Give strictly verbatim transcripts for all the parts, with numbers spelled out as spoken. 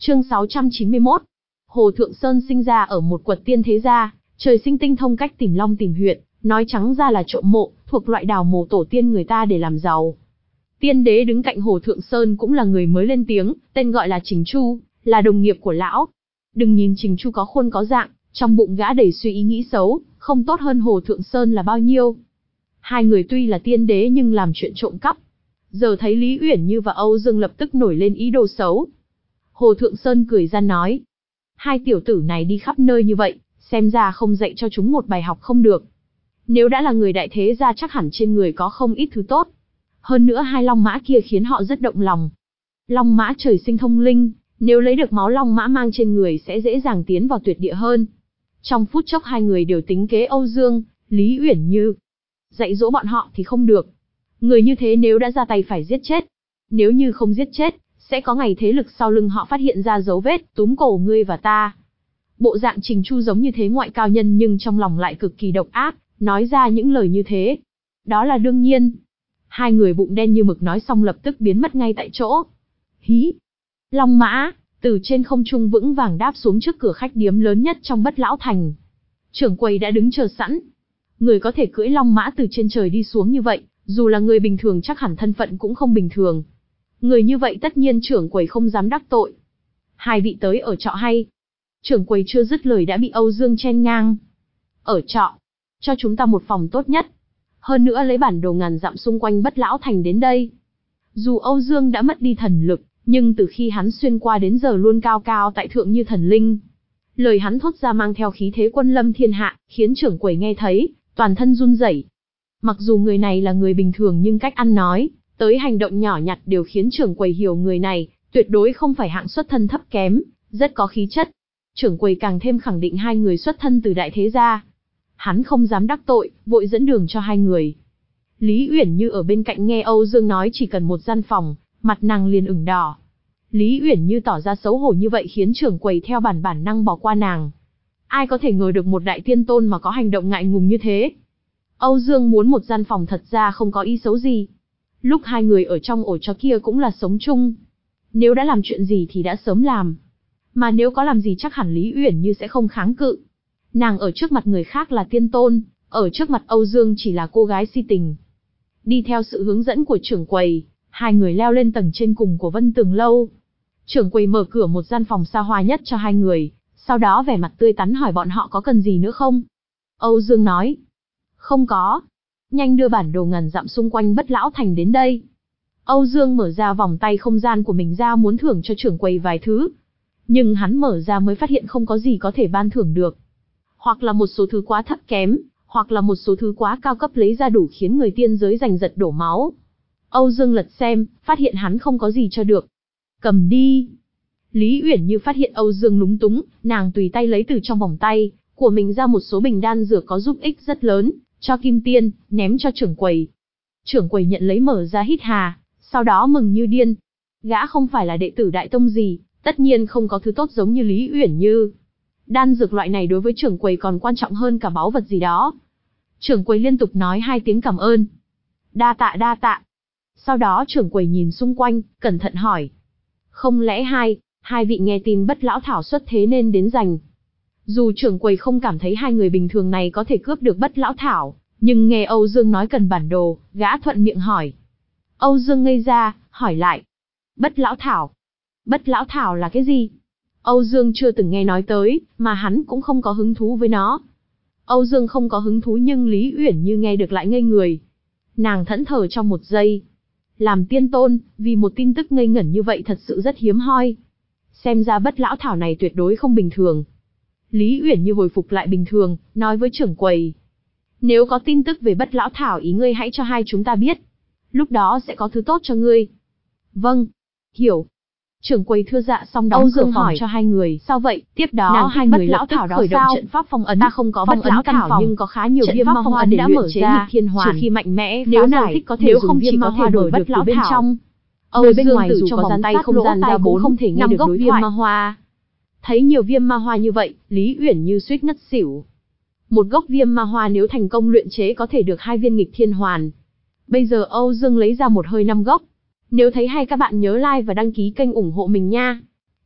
Chương sáu trăm chín mươi mốt. Hồ Thượng Sơn sinh ra ở một quật tiên thế gia, trời sinh tinh thông cách tìm long tìm huyệt, nói trắng ra là trộm mộ, thuộc loại đào mồ tổ tiên người ta để làm giàu. Tiên đế đứng cạnh Hồ Thượng Sơn cũng là người mới lên tiếng, tên gọi là Trình Chu, là đồng nghiệp của lão. Đừng nhìn Trình Chu có khuôn có dạng, trong bụng gã đầy suy ý nghĩ xấu, không tốt hơn Hồ Thượng Sơn là bao nhiêu. Hai người tuy là tiên đế nhưng làm chuyện trộm cắp. Giờ thấy Lý Uyển Như và Âu Dương lập tức nổi lên ý đồ xấu. Hồ Thượng Sơn cười ra nói, hai tiểu tử này đi khắp nơi như vậy, xem ra không dạy cho chúng một bài học không được. Nếu đã là người đại thế gia chắc hẳn trên người có không ít thứ tốt. Hơn nữa hai long mã kia khiến họ rất động lòng. Long mã trời sinh thông linh, nếu lấy được máu long mã mang trên người sẽ dễ dàng tiến vào tuyệt địa hơn. Trong phút chốc hai người đều tính kế Âu Dương, Lý Uyển Như. Dạy dỗ bọn họ thì không được. Người như thế nếu đã ra tay phải giết chết. Nếu như không giết chết, sẽ có ngày thế lực sau lưng họ phát hiện ra dấu vết, túm cổ ngươi và ta. Bộ dạng Trình Chu giống như thế ngoại cao nhân nhưng trong lòng lại cực kỳ độc ác, nói ra những lời như thế. Đó là đương nhiên. Hai người bụng đen như mực nói xong lập tức biến mất ngay tại chỗ. Hí! Long mã, từ trên không trung vững vàng đáp xuống trước cửa khách điếm lớn nhất trong Bất Lão Thành. Trưởng quầy đã đứng chờ sẵn. Người có thể cưỡi long mã từ trên trời đi xuống như vậy, dù là người bình thường chắc hẳn thân phận cũng không bình thường. Người như vậy tất nhiên trưởng quầy không dám đắc tội. Hai vị tới ở trọ hay? Trưởng quầy chưa dứt lời đã bị Âu Dương chen ngang. Ở trọ, cho chúng ta một phòng tốt nhất. Hơn nữa lấy bản đồ ngàn dặm xung quanh Bất Lão Thành đến đây. Dù Âu Dương đã mất đi thần lực, nhưng từ khi hắn xuyên qua đến giờ luôn cao cao tại thượng như thần linh. Lời hắn thốt ra mang theo khí thế quân lâm thiên hạ, khiến trưởng quầy nghe thấy, toàn thân run rẩy. Mặc dù người này là người bình thường nhưng cách ăn nói, tới hành động nhỏ nhặt đều khiến trưởng quầy hiểu người này, tuyệt đối không phải hạng xuất thân thấp kém, rất có khí chất. Trưởng quầy càng thêm khẳng định hai người xuất thân từ đại thế gia. Hắn không dám đắc tội, vội dẫn đường cho hai người. Lý Uyển Như ở bên cạnh nghe Âu Dương nói chỉ cần một gian phòng, mặt nàng liền ửng đỏ. Lý Uyển Như tỏ ra xấu hổ như vậy khiến trưởng quầy theo bản bản năng bỏ qua nàng. Ai có thể ngờ được một đại tiên tôn mà có hành động ngại ngùng như thế. Âu Dương muốn một gian phòng thật ra không có ý xấu gì. Lúc hai người ở trong ổ chó kia cũng là sống chung. Nếu đã làm chuyện gì thì đã sớm làm. Mà nếu có làm gì chắc hẳn Lý Uyển Như sẽ không kháng cự. Nàng ở trước mặt người khác là tiên tôn, ở trước mặt Âu Dương chỉ là cô gái si tình. Đi theo sự hướng dẫn của trưởng quầy, hai người leo lên tầng trên cùng của Vân Tường Lâu. Trưởng quầy mở cửa một gian phòng xa hoa nhất cho hai người, sau đó vẻ mặt tươi tắn hỏi bọn họ có cần gì nữa không. Âu Dương nói, không có. Nhanh đưa bản đồ ngàn dặm xung quanh Bất Lão Thành đến đây. Âu Dương mở ra vòng tay không gian của mình ra muốn thưởng cho trưởng quầy vài thứ. Nhưng hắn mở ra mới phát hiện không có gì có thể ban thưởng được. Hoặc là một số thứ quá thấp kém, hoặc là một số thứ quá cao cấp lấy ra đủ khiến người tiên giới giành giật đổ máu. Âu Dương lật xem, phát hiện hắn không có gì cho được. Cầm đi. Lý Uyển Như phát hiện Âu Dương lúng túng, nàng tùy tay lấy từ trong vòng tay của mình ra một số bình đan dược có giúp ích rất lớn, cho Kim Tiên, ném cho trưởng quầy. Trưởng quầy nhận lấy mở ra hít hà, sau đó mừng như điên. Gã không phải là đệ tử đại tông gì, tất nhiên không có thứ tốt giống như Lý Uyển Như. Đan dược loại này đối với trưởng quầy còn quan trọng hơn cả báu vật gì đó. Trưởng quầy liên tục nói hai tiếng cảm ơn. Đa tạ đa tạ. Sau đó trưởng quầy nhìn xung quanh, cẩn thận hỏi. Không lẽ hai, hai vị nghe tin Bất Lão Thảo xuất thế nên đến giành. Dù trưởng quầy không cảm thấy hai người bình thường này có thể cướp được Bất Lão Thảo, nhưng nghe Âu Dương nói cần bản đồ, gã thuận miệng hỏi. Âu Dương ngây ra, hỏi lại. Bất Lão Thảo? Bất Lão Thảo là cái gì? Âu Dương chưa từng nghe nói tới, mà hắn cũng không có hứng thú với nó. Âu Dương không có hứng thú nhưng Lý Uyển Như nghe được lại ngây người. Nàng thẫn thờ trong một giây. Làm tiên tôn, vì một tin tức ngây ngẩn như vậy thật sự rất hiếm hoi. Xem ra Bất Lão Thảo này tuyệt đối không bình thường. Lý Uyển Như hồi phục lại bình thường, nói với trưởng quầy. Nếu có tin tức về Bất Lão Thảo ý ngươi hãy cho hai chúng ta biết. Lúc đó sẽ có thứ tốt cho ngươi. Vâng, hiểu. Trưởng quầy thưa dạ xong đóng cửa phòng cho hai người. Sao vậy? Tiếp đó nàng hai người Lão Thảo đó khởi động trận pháp phong ấn. Ta không có Bất Lão Thảo phòng, nhưng có khá nhiều viêm ma hoa để đã mở ra thiên hoàn. Trừ khi mạnh mẽ, nếu nàng thích có thể nếu không chỉ có thể đổi Bất Lão Thảo bên trong. Âu bên ngoài dù cho vòng tay không gian ra bốn không thể nghe được đối viêm ma hoa. Thấy nhiều viêm ma hoa như vậy, Lý Uyển Như suýt ngất xỉu. Một gốc viêm ma hoa nếu thành công luyện chế có thể được hai viên nghịch thiên hoàn. Bây giờ Âu Dương lấy ra một hơi năm gốc. Nếu thấy hay các bạn nhớ like và đăng ký kênh ủng hộ mình nha.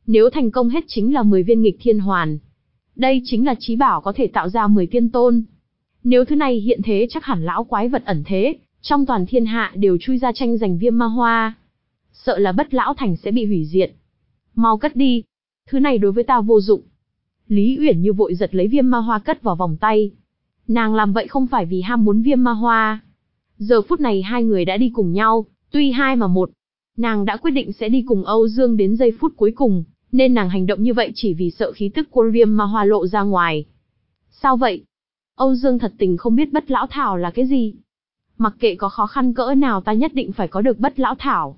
Nếu thành công hết chính là mười viên nghịch thiên hoàn. Đây chính là chí bảo có thể tạo ra mười tiên tôn. Nếu thứ này hiện thế chắc hẳn lão quái vật ẩn thế, trong toàn thiên hạ đều chui ra tranh giành viêm ma hoa. Sợ là Bất Lão Thành sẽ bị hủy diệt. Mau cất đi. Thứ này đối với ta vô dụng. Lý Uyển Như vội giật lấy viêm ma hoa cất vào vòng tay. Nàng làm vậy không phải vì ham muốn viêm ma hoa. Giờ phút này hai người đã đi cùng nhau, tuy hai mà một. Nàng đã quyết định sẽ đi cùng Âu Dương đến giây phút cuối cùng, nên nàng hành động như vậy chỉ vì sợ khí tức của viêm ma hoa lộ ra ngoài. Sao vậy? Âu Dương thật tình không biết Bất Lão Thảo là cái gì. Mặc kệ có khó khăn cỡ nào ta nhất định phải có được Bất Lão Thảo.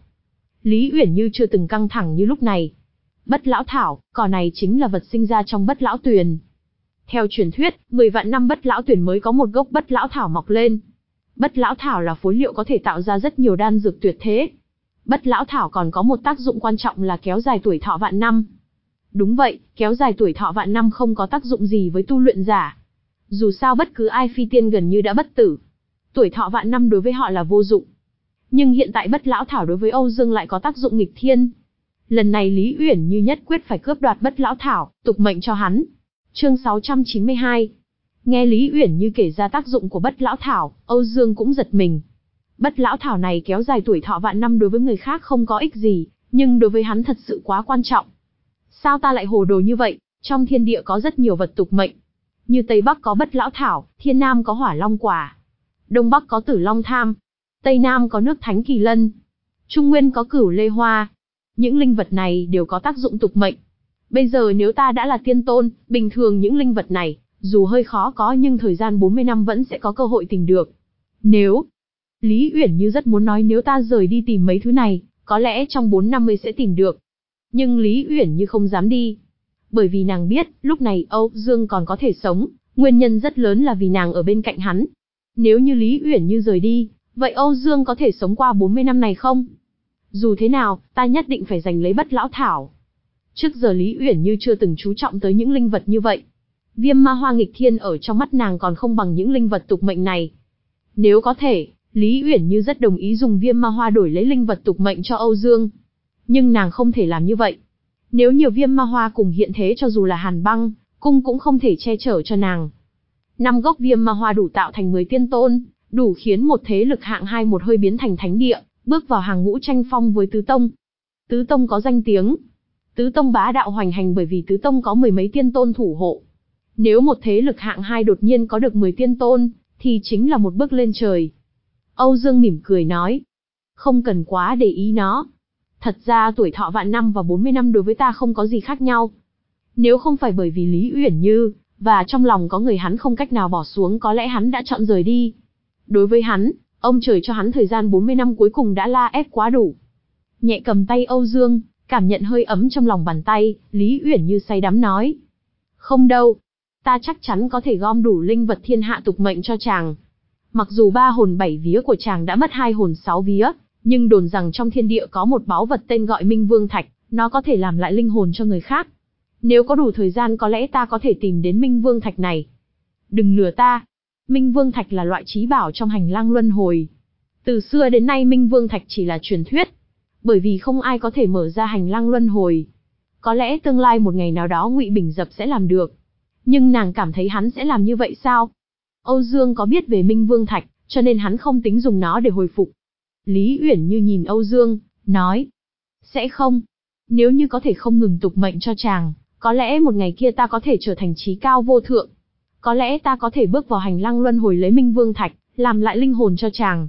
Lý Uyển Như chưa từng căng thẳng như lúc này. Bất Lão Thảo, cỏ này chính là vật sinh ra trong Bất Lão Tuyền. Theo truyền thuyết, mười vạn năm Bất Lão Tuyền mới có một gốc Bất Lão Thảo mọc lên. Bất Lão Thảo là phối liệu có thể tạo ra rất nhiều đan dược tuyệt thế. Bất Lão Thảo còn có một tác dụng quan trọng là kéo dài tuổi thọ vạn năm. Đúng vậy, kéo dài tuổi thọ vạn năm không có tác dụng gì với tu luyện giả. Dù sao bất cứ ai phi tiên gần như đã bất tử. Tuổi thọ vạn năm đối với họ là vô dụng. Nhưng hiện tại Bất Lão Thảo đối với Âu Dương lại có tác dụng nghịch thiên. Lần này Lý Uyển Như nhất quyết phải cướp đoạt Bất Lão Thảo, tục mệnh cho hắn. Chương sáu trăm chín mươi hai. Nghe Lý Uyển Như kể ra tác dụng của Bất Lão Thảo, Âu Dương cũng giật mình. Bất Lão Thảo này kéo dài tuổi thọ vạn năm đối với người khác không có ích gì, nhưng đối với hắn thật sự quá quan trọng. Sao ta lại hồ đồ như vậy? Trong thiên địa có rất nhiều vật tục mệnh. Như Tây Bắc có Bất Lão Thảo, Thiên Nam có Hỏa Long Quả, Đông Bắc có Tử Long Tham, Tây Nam có Nước Thánh Kỳ Lân, Trung Nguyên có Cửu Lê Hoa. Những linh vật này đều có tác dụng tục mệnh. Bây giờ nếu ta đã là tiên tôn, bình thường những linh vật này, dù hơi khó có nhưng thời gian bốn mươi năm vẫn sẽ có cơ hội tìm được. Nếu... Lý Uyển Như rất muốn nói nếu ta rời đi tìm mấy thứ này, có lẽ trong bốn năm mươi sẽ tìm được. Nhưng Lý Uyển Như không dám đi. Bởi vì nàng biết, lúc này Âu Dương còn có thể sống, nguyên nhân rất lớn là vì nàng ở bên cạnh hắn. Nếu như Lý Uyển Như rời đi, vậy Âu Dương có thể sống qua bốn mươi năm này không? Dù thế nào, ta nhất định phải giành lấy Bất Lão Thảo. Trước giờ Lý Uyển Như chưa từng chú trọng tới những linh vật như vậy. Viêm ma hoa nghịch thiên ở trong mắt nàng còn không bằng những linh vật tục mệnh này. Nếu có thể, Lý Uyển Như rất đồng ý dùng viêm ma hoa đổi lấy linh vật tục mệnh cho Âu Dương. Nhưng nàng không thể làm như vậy. Nếu nhiều viêm ma hoa cùng hiện thế cho dù là Hàn Băng, cung cũng không thể che chở cho nàng. Năm gốc viêm ma hoa đủ tạo thành mười tiên tôn, đủ khiến một thế lực hạng hai một hơi biến thành thánh địa, bước vào hàng ngũ tranh phong với Tứ Tông. Tứ Tông có danh tiếng. Tứ Tông bá đạo hoành hành bởi vì Tứ Tông có mười mấy tiên tôn thủ hộ. Nếu một thế lực hạng hai đột nhiên có được mười tiên tôn, thì chính là một bước lên trời. Âu Dương mỉm cười nói. Không cần quá để ý nó. Thật ra tuổi thọ vạn năm và bốn mươi năm đối với ta không có gì khác nhau. Nếu không phải bởi vì Lý Uyển Như, và trong lòng có người hắn không cách nào bỏ xuống có lẽ hắn đã chọn rời đi. Đối với hắn, ông trời cho hắn thời gian bốn mươi năm cuối cùng đã la ép quá đủ. Nhẹ cầm tay Âu Dương, cảm nhận hơi ấm trong lòng bàn tay, Lý Uyển Như say đắm nói. Không đâu, ta chắc chắn có thể gom đủ linh vật thiên hạ tục mệnh cho chàng. Mặc dù ba hồn bảy vía của chàng đã mất hai hồn sáu vía, nhưng đồn rằng trong thiên địa có một báu vật tên gọi Minh Vương Thạch, nó có thể làm lại linh hồn cho người khác. Nếu có đủ thời gian có lẽ ta có thể tìm đến Minh Vương Thạch này. Đừng lừa ta. Minh Vương Thạch là loại trí bảo trong hành lang luân hồi. Từ xưa đến nay Minh Vương Thạch chỉ là truyền thuyết. Bởi vì không ai có thể mở ra hành lang luân hồi. Có lẽ tương lai một ngày nào đó Ngụy Bình Dập sẽ làm được. Nhưng nàng cảm thấy hắn sẽ làm như vậy sao? Âu Dương có biết về Minh Vương Thạch, cho nên hắn không tính dùng nó để hồi phục. Lý Uyển Như nhìn Âu Dương, nói. Sẽ không. Nếu như có thể không ngừng tục mệnh cho chàng, có lẽ một ngày kia ta có thể trở thành trí cao vô thượng. Có lẽ ta có thể bước vào hành lang luân hồi lấy Minh Vương Thạch, làm lại linh hồn cho chàng.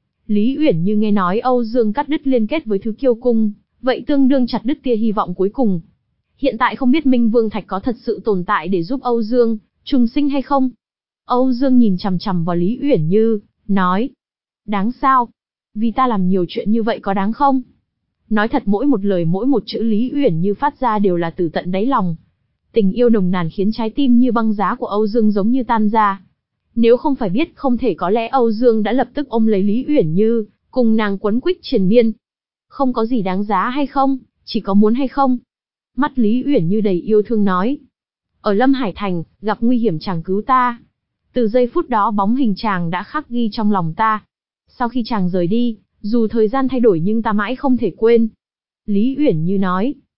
Lý Uyển Như nghe nói Âu Dương cắt đứt liên kết với Thứ Kiêu Cung, vậy tương đương chặt đứt tia hy vọng cuối cùng. Hiện tại không biết Minh Vương Thạch có thật sự tồn tại để giúp Âu Dương trùng sinh hay không? Âu Dương nhìn chằm chằm vào Lý Uyển Như, nói. Đáng sao? Vì ta làm nhiều chuyện như vậy có đáng không? Nói thật mỗi một lời mỗi một chữ Lý Uyển Như phát ra đều là từ tận đáy lòng. Tình yêu nồng nàn khiến trái tim như băng giá của Âu Dương giống như tan ra. Nếu không phải biết không thể có lẽ Âu Dương đã lập tức ôm lấy Lý Uyển Như, cùng nàng quấn quýt triền miên. Không có gì đáng giá hay không, chỉ có muốn hay không. Mắt Lý Uyển Như đầy yêu thương nói. Ở Lâm Hải Thành, gặp nguy hiểm chàng cứu ta. Từ giây phút đó bóng hình chàng đã khắc ghi trong lòng ta. Sau khi chàng rời đi, dù thời gian thay đổi nhưng ta mãi không thể quên. Lý Uyển Như nói.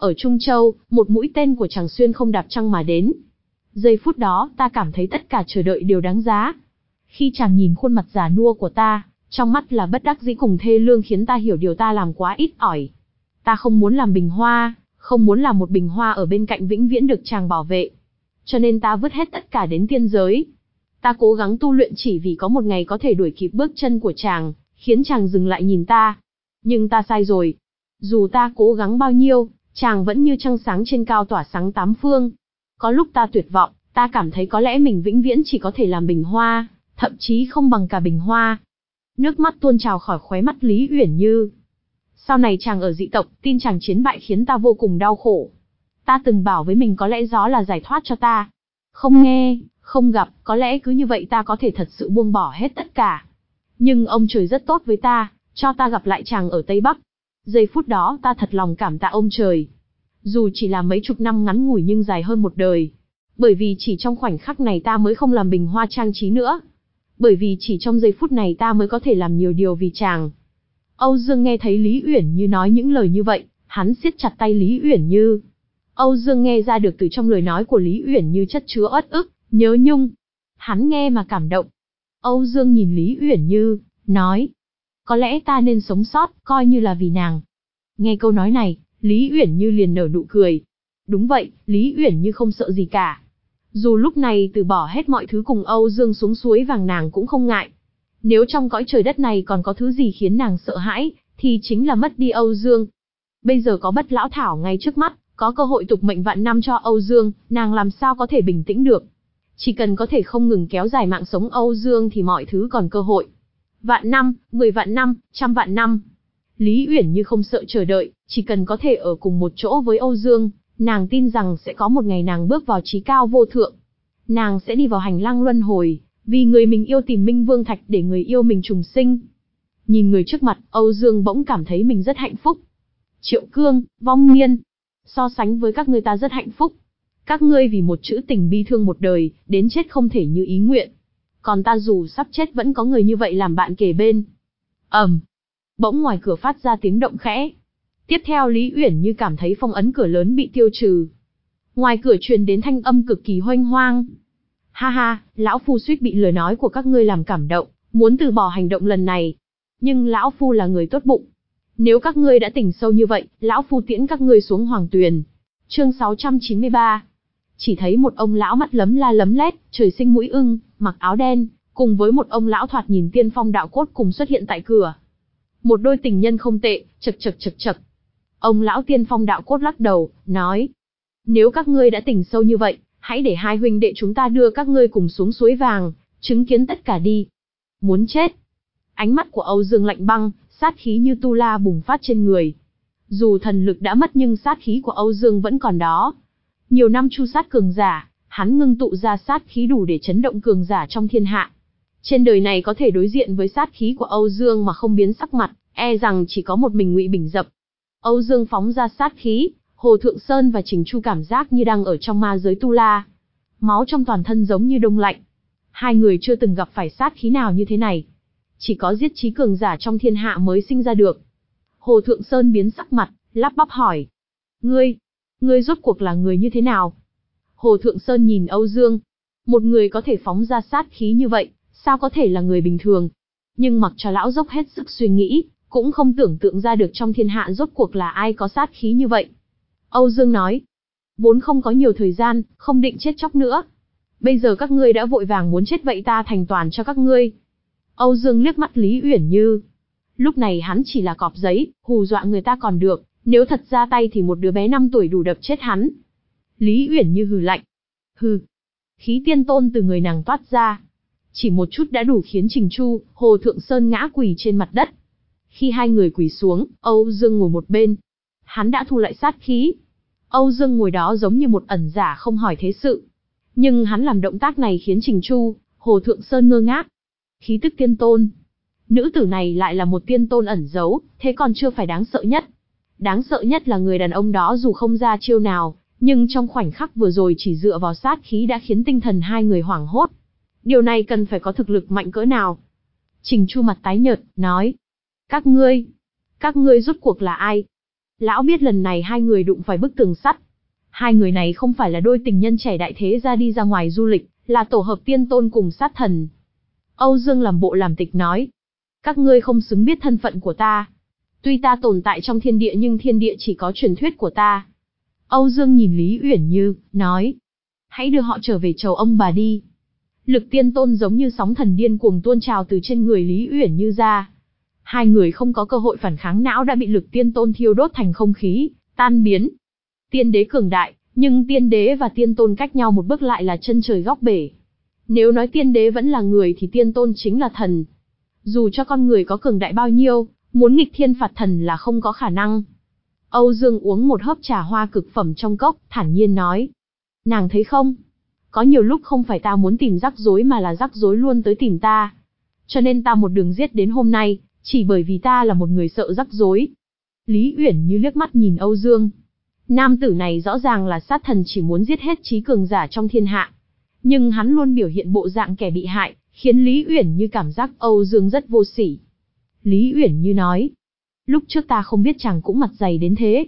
Ở Trung Châu, một mũi tên của chàng xuyên không đạp trăng mà đến. Giây phút đó, ta cảm thấy tất cả chờ đợi đều đáng giá. Khi chàng nhìn khuôn mặt già nua của ta, trong mắt là bất đắc dĩ cùng thê lương khiến ta hiểu điều ta làm quá ít ỏi. Ta không muốn làm bình hoa, không muốn làm một bình hoa ở bên cạnh vĩnh viễn được chàng bảo vệ. Cho nên ta vứt hết tất cả đến tiên giới. Ta cố gắng tu luyện chỉ vì có một ngày có thể đuổi kịp bước chân của chàng, khiến chàng dừng lại nhìn ta. Nhưng ta sai rồi. Dù ta cố gắng bao nhiêu, chàng vẫn như trăng sáng trên cao tỏa sáng tám phương. Có lúc ta tuyệt vọng, ta cảm thấy có lẽ mình vĩnh viễn chỉ có thể làm bình hoa, thậm chí không bằng cả bình hoa. Nước mắt tuôn trào khỏi khóe mắt Lý Uyển Như. Sau này chàng ở dị tộc, tin chàng chiến bại khiến ta vô cùng đau khổ. Ta từng bảo với mình có lẽ gió là giải thoát cho ta. Không nghe, không gặp, có lẽ cứ như vậy ta có thể thật sự buông bỏ hết tất cả. Nhưng ông trời rất tốt với ta, cho ta gặp lại chàng ở Tây Bắc. Giây phút đó ta thật lòng cảm tạ ông trời. Dù chỉ là mấy chục năm ngắn ngủi nhưng dài hơn một đời. Bởi vì chỉ trong khoảnh khắc này ta mới không làm bình hoa trang trí nữa. Bởi vì chỉ trong giây phút này ta mới có thể làm nhiều điều vì chàng. Âu Dương nghe thấy Lý Uyển Như nói những lời như vậy, hắn siết chặt tay Lý Uyển Như. Âu Dương nghe ra được từ trong lời nói của Lý Uyển Như chất chứa uất ức, nhớ nhung. Hắn nghe mà cảm động. Âu Dương nhìn Lý Uyển Như, nói. Có lẽ ta nên sống sót, coi như là vì nàng. Nghe câu nói này, Lý Uyển Như liền nở nụ cười. Đúng vậy, Lý Uyển Như không sợ gì cả. Dù lúc này từ bỏ hết mọi thứ cùng Âu Dương xuống suối vàng nàng cũng không ngại. Nếu trong cõi trời đất này còn có thứ gì khiến nàng sợ hãi, thì chính là mất đi Âu Dương. Bây giờ có Bất Lão Thảo ngay trước mắt, có cơ hội tục mệnh vạn năm cho Âu Dương, nàng làm sao có thể bình tĩnh được. Chỉ cần có thể không ngừng kéo dài mạng sống Âu Dương thì mọi thứ còn cơ hội. Vạn năm, mười vạn năm, trăm vạn năm. Lý Uyển Như không sợ chờ đợi, chỉ cần có thể ở cùng một chỗ với Âu Dương, nàng tin rằng sẽ có một ngày nàng bước vào trí cao vô thượng. Nàng sẽ đi vào hành lang luân hồi, vì người mình yêu tìm Minh Vương Thạch để người yêu mình trùng sinh. Nhìn người trước mặt, Âu Dương bỗng cảm thấy mình rất hạnh phúc. Triệu Cương, Vong Niên. So sánh với các ngươi ta rất hạnh phúc. Các ngươi vì một chữ tình bi thương một đời, đến chết không thể như ý nguyện. Còn ta dù sắp chết vẫn có người như vậy làm bạn kề bên. ầm, bỗng ngoài cửa phát ra tiếng động khẽ. Tiếp theo Lý Uyển Như cảm thấy phong ấn cửa lớn bị tiêu trừ. Ngoài cửa truyền đến thanh âm cực kỳ hoanh hoang. Ha ha, lão phu suýt bị lời nói của các ngươi làm cảm động, muốn từ bỏ hành động lần này. Nhưng lão phu là người tốt bụng. Nếu các ngươi đã tỉnh sâu như vậy, lão phu tiễn các ngươi xuống Hoàng Tuyền. Chương sáu trăm chín mươi ba. Chỉ thấy một ông lão mắt lấm la lấm lét, trời sinh mũi ưng, mặc áo đen, cùng với một ông lão thoạt nhìn tiên phong đạo cốt cùng xuất hiện tại cửa. Một đôi tình nhân không tệ, chật chật chật chật. Ông lão tiên phong đạo cốt lắc đầu, nói. Nếu các ngươi đã tỉnh sâu như vậy, hãy để hai huynh đệ chúng ta đưa các ngươi cùng xuống suối vàng, chứng kiến tất cả đi. Muốn chết. Ánh mắt của Âu Dương lạnh băng, sát khí như tu la bùng phát trên người. Dù thần lực đã mất nhưng sát khí của Âu Dương vẫn còn đó. Nhiều năm chu sát cường giả, hắn ngưng tụ ra sát khí đủ để chấn động cường giả trong thiên hạ. Trên đời này có thể đối diện với sát khí của Âu Dương mà không biến sắc mặt, e rằng chỉ có một mình Ngụy Bình Dập. Âu Dương phóng ra sát khí, Hồ Thượng Sơn và Trình Chu cảm giác như đang ở trong ma giới tu la. Máu trong toàn thân giống như đông lạnh. Hai người chưa từng gặp phải sát khí nào như thế này. Chỉ có giết chí cường giả trong thiên hạ mới sinh ra được. Hồ Thượng Sơn biến sắc mặt, lắp bắp hỏi. Ngươi, ngươi rốt cuộc là người như thế nào? Hồ Thượng Sơn nhìn Âu Dương. Một người có thể phóng ra sát khí như vậy, sao có thể là người bình thường? Nhưng mặc cho lão dốc hết sức suy nghĩ, cũng không tưởng tượng ra được trong thiên hạ rốt cuộc là ai có sát khí như vậy. Âu Dương nói. Vốn không có nhiều thời gian, không định chết chóc nữa. Bây giờ các ngươi đã vội vàng muốn chết vậy ta thành toàn cho các ngươi. Âu Dương liếc mắt Lý Uyển Như. Lúc này hắn chỉ là cọp giấy, hù dọa người ta còn được, nếu thật ra tay thì một đứa bé năm tuổi đủ đập chết hắn. Lý Uyển Như hừ lạnh. Hừ. Khí tiên tôn từ người nàng toát ra. Chỉ một chút đã đủ khiến Trình Chu, Hồ Thượng Sơn ngã quỳ trên mặt đất. Khi hai người quỳ xuống, Âu Dương ngồi một bên. Hắn đã thu lại sát khí. Âu Dương ngồi đó giống như một ẩn giả không hỏi thế sự. Nhưng hắn làm động tác này khiến Trình Chu, Hồ Thượng Sơn ngơ ngác. Khí tức tiên tôn. Nữ tử này lại là một tiên tôn ẩn giấu, thế còn chưa phải đáng sợ nhất. Đáng sợ nhất là người đàn ông đó dù không ra chiêu nào, nhưng trong khoảnh khắc vừa rồi chỉ dựa vào sát khí đã khiến tinh thần hai người hoảng hốt. Điều này cần phải có thực lực mạnh cỡ nào? Trình Chu mặt tái nhợt, nói. Các ngươi, các ngươi rốt cuộc là ai? Lão biết lần này hai người đụng phải bức tường sắt. Hai người này không phải là đôi tình nhân trẻ đại thế ra đi ra ngoài du lịch, là tổ hợp tiên tôn cùng sát thần. Âu Dương làm bộ làm tịch nói. Các ngươi không xứng biết thân phận của ta. Tuy ta tồn tại trong thiên địa nhưng thiên địa chỉ có truyền thuyết của ta. Âu Dương nhìn Lý Uyển Như, nói. Hãy đưa họ trở về chầu ông bà đi. Lực tiên tôn giống như sóng thần điên cuồng tuôn trào từ trên người Lý Uyển Như ra. Hai người không có cơ hội phản kháng, não đã bị lực tiên tôn thiêu đốt thành không khí, tan biến. Tiên đế cường đại, nhưng tiên đế và tiên tôn cách nhau một bước lại là chân trời góc bể. Nếu nói tiên đế vẫn là người thì tiên tôn chính là thần. Dù cho con người có cường đại bao nhiêu, muốn nghịch thiên phạt thần là không có khả năng. Âu Dương uống một hớp trà hoa cực phẩm trong cốc, thản nhiên nói. Nàng thấy không? Có nhiều lúc không phải ta muốn tìm rắc rối mà là rắc rối luôn tới tìm ta. Cho nên ta một đường giết đến hôm nay, chỉ bởi vì ta là một người sợ rắc rối. Lý Uyển Như liếc mắt nhìn Âu Dương. Nam tử này rõ ràng là sát thần chỉ muốn giết hết trí cường giả trong thiên hạ. Nhưng hắn luôn biểu hiện bộ dạng kẻ bị hại, khiến Lý Uyển Như cảm giác Âu Dương rất vô sỉ. Lý Uyển Như nói. Lúc trước ta không biết chàng cũng mặt dày đến thế.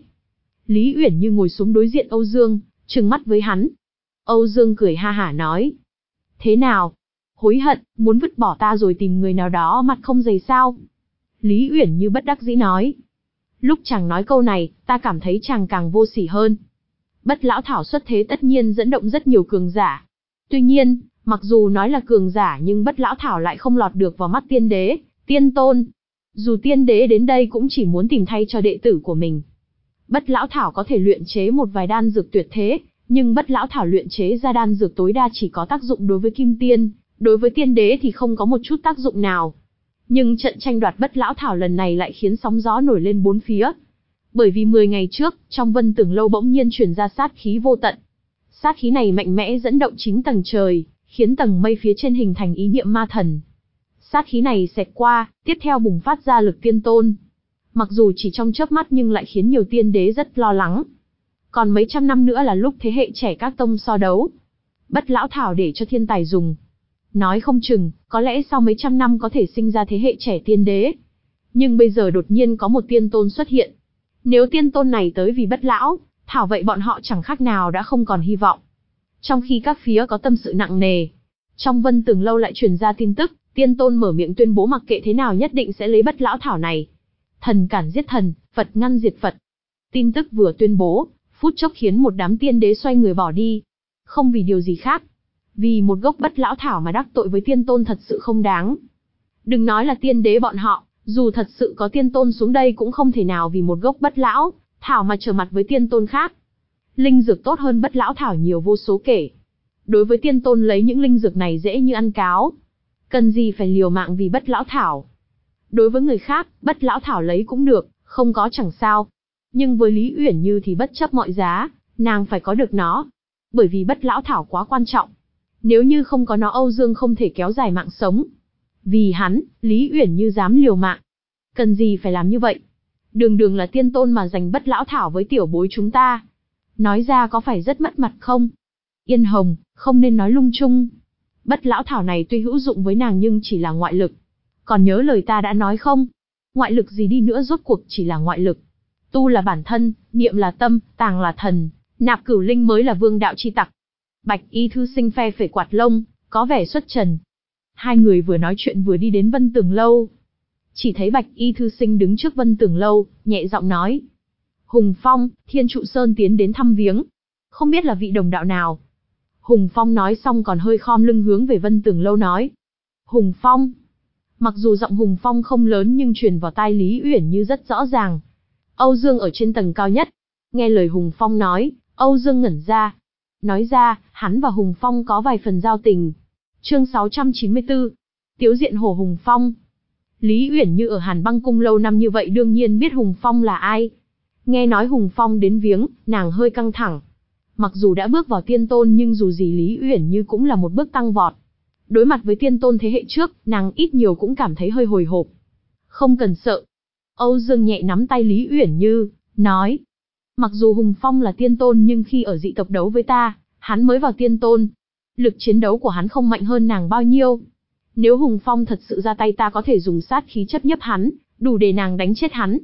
Lý Uyển Như ngồi xuống đối diện Âu Dương, trừng mắt với hắn. Âu Dương cười ha hả nói. Thế nào? Hối hận, muốn vứt bỏ ta rồi tìm người nào đó mặt không dày sao? Lý Uyển Như bất đắc dĩ nói. Lúc chàng nói câu này, ta cảm thấy chàng càng vô sỉ hơn. Bất lão thảo xuất thế tất nhiên dẫn động rất nhiều cường giả. Tuy nhiên, mặc dù nói là cường giả nhưng bất lão thảo lại không lọt được vào mắt tiên đế, tiên tôn. Dù tiên đế đến đây cũng chỉ muốn tìm thay cho đệ tử của mình. Bất lão thảo có thể luyện chế một vài đan dược tuyệt thế, nhưng bất lão thảo luyện chế ra đan dược tối đa chỉ có tác dụng đối với kim tiên, đối với tiên đế thì không có một chút tác dụng nào. Nhưng trận tranh đoạt bất lão thảo lần này lại khiến sóng gió nổi lên bốn phía. Bởi vì mười ngày trước, trong Vân Tường Lâu bỗng nhiên truyền ra sát khí vô tận. Sát khí này mạnh mẽ dẫn động chín tầng trời, khiến tầng mây phía trên hình thành ý niệm ma thần. Sát khí này xẹt qua, tiếp theo bùng phát ra lực tiên tôn. Mặc dù chỉ trong chớp mắt nhưng lại khiến nhiều tiên đế rất lo lắng. Còn mấy trăm năm nữa là lúc thế hệ trẻ các tông so đấu. Bất lão thảo để cho thiên tài dùng. Nói không chừng, có lẽ sau mấy trăm năm có thể sinh ra thế hệ trẻ tiên đế. Nhưng bây giờ đột nhiên có một tiên tôn xuất hiện. Nếu tiên tôn này tới vì bất lão thảo vậy bọn họ chẳng khác nào đã không còn hy vọng. Trong khi các phía có tâm sự nặng nề, trong Vân Tường Lâu lại truyền ra tin tức, tiên tôn mở miệng tuyên bố mặc kệ thế nào nhất định sẽ lấy bất lão thảo này. Thần cản giết thần, Phật ngăn diệt Phật. Tin tức vừa tuyên bố, phút chốc khiến một đám tiên đế xoay người bỏ đi. Không vì điều gì khác. Vì một gốc bất lão thảo mà đắc tội với tiên tôn thật sự không đáng. Đừng nói là tiên đế bọn họ, dù thật sự có tiên tôn xuống đây cũng không thể nào vì một gốc bất lão thảo mà trở mặt với tiên tôn khác. Linh dược tốt hơn bất lão thảo nhiều vô số kể. Đối với tiên tôn lấy những linh dược này dễ như ăn cáo. Cần gì phải liều mạng vì bất lão thảo. Đối với người khác, bất lão thảo lấy cũng được, không có chẳng sao. Nhưng với Lý Uyển Như thì bất chấp mọi giá, nàng phải có được nó. Bởi vì bất lão thảo quá quan trọng. Nếu như không có nó Âu Dương không thể kéo dài mạng sống. Vì hắn, Lý Uyển Như dám liều mạng. Cần gì phải làm như vậy? Đường đường là tiên tôn mà giành bất lão thảo với tiểu bối chúng ta. Nói ra có phải rất mất mặt không? Yên Hồng, không nên nói lung chung. Bất lão thảo này tuy hữu dụng với nàng nhưng chỉ là ngoại lực. Còn nhớ lời ta đã nói không? Ngoại lực gì đi nữa rốt cuộc chỉ là ngoại lực. Tu là bản thân, niệm là tâm, tàng là thần, nạp cửu linh mới là vương đạo chi tặc. Bạch Y thư sinh phe phẩy quạt lông, có vẻ xuất trần. Hai người vừa nói chuyện vừa đi đến Vân Tường Lâu. Chỉ thấy Bạch Y thư sinh đứng trước Vân Tường Lâu, nhẹ giọng nói. Hùng Phong, Thiên Trụ Sơn tiến đến thăm viếng. Không biết là vị đồng đạo nào. Hùng Phong nói xong còn hơi khom lưng hướng về Vân Tường Lâu nói. Hùng Phong. Mặc dù giọng Hùng Phong không lớn nhưng truyền vào tai Lý Uyển Như rất rõ ràng. Âu Dương ở trên tầng cao nhất. Nghe lời Hùng Phong nói, Âu Dương ngẩn ra. Nói ra, hắn và Hùng Phong có vài phần giao tình. Chương sáu trăm chín mươi tư. Tiếu diện Hồ Hùng Phong. Lý Uyển Như ở Hàn Băng Cung lâu năm như vậy đương nhiên biết Hùng Phong là ai. Nghe nói Hùng Phong đến viếng, nàng hơi căng thẳng. Mặc dù đã bước vào tiên tôn nhưng dù gì Lý Uyển Như cũng là một bước tăng vọt. Đối mặt với tiên tôn thế hệ trước, nàng ít nhiều cũng cảm thấy hơi hồi hộp. Không cần sợ. Âu Dương nhẹ nắm tay Lý Uyển Như, nói. Mặc dù Hùng Phong là tiên tôn nhưng khi ở dị tộc đấu với ta, hắn mới vào tiên tôn. Lực chiến đấu của hắn không mạnh hơn nàng bao nhiêu. Nếu Hùng Phong thật sự ra tay ta có thể dùng sát khí chấp nhấp hắn, đủ để nàng đánh chết hắn.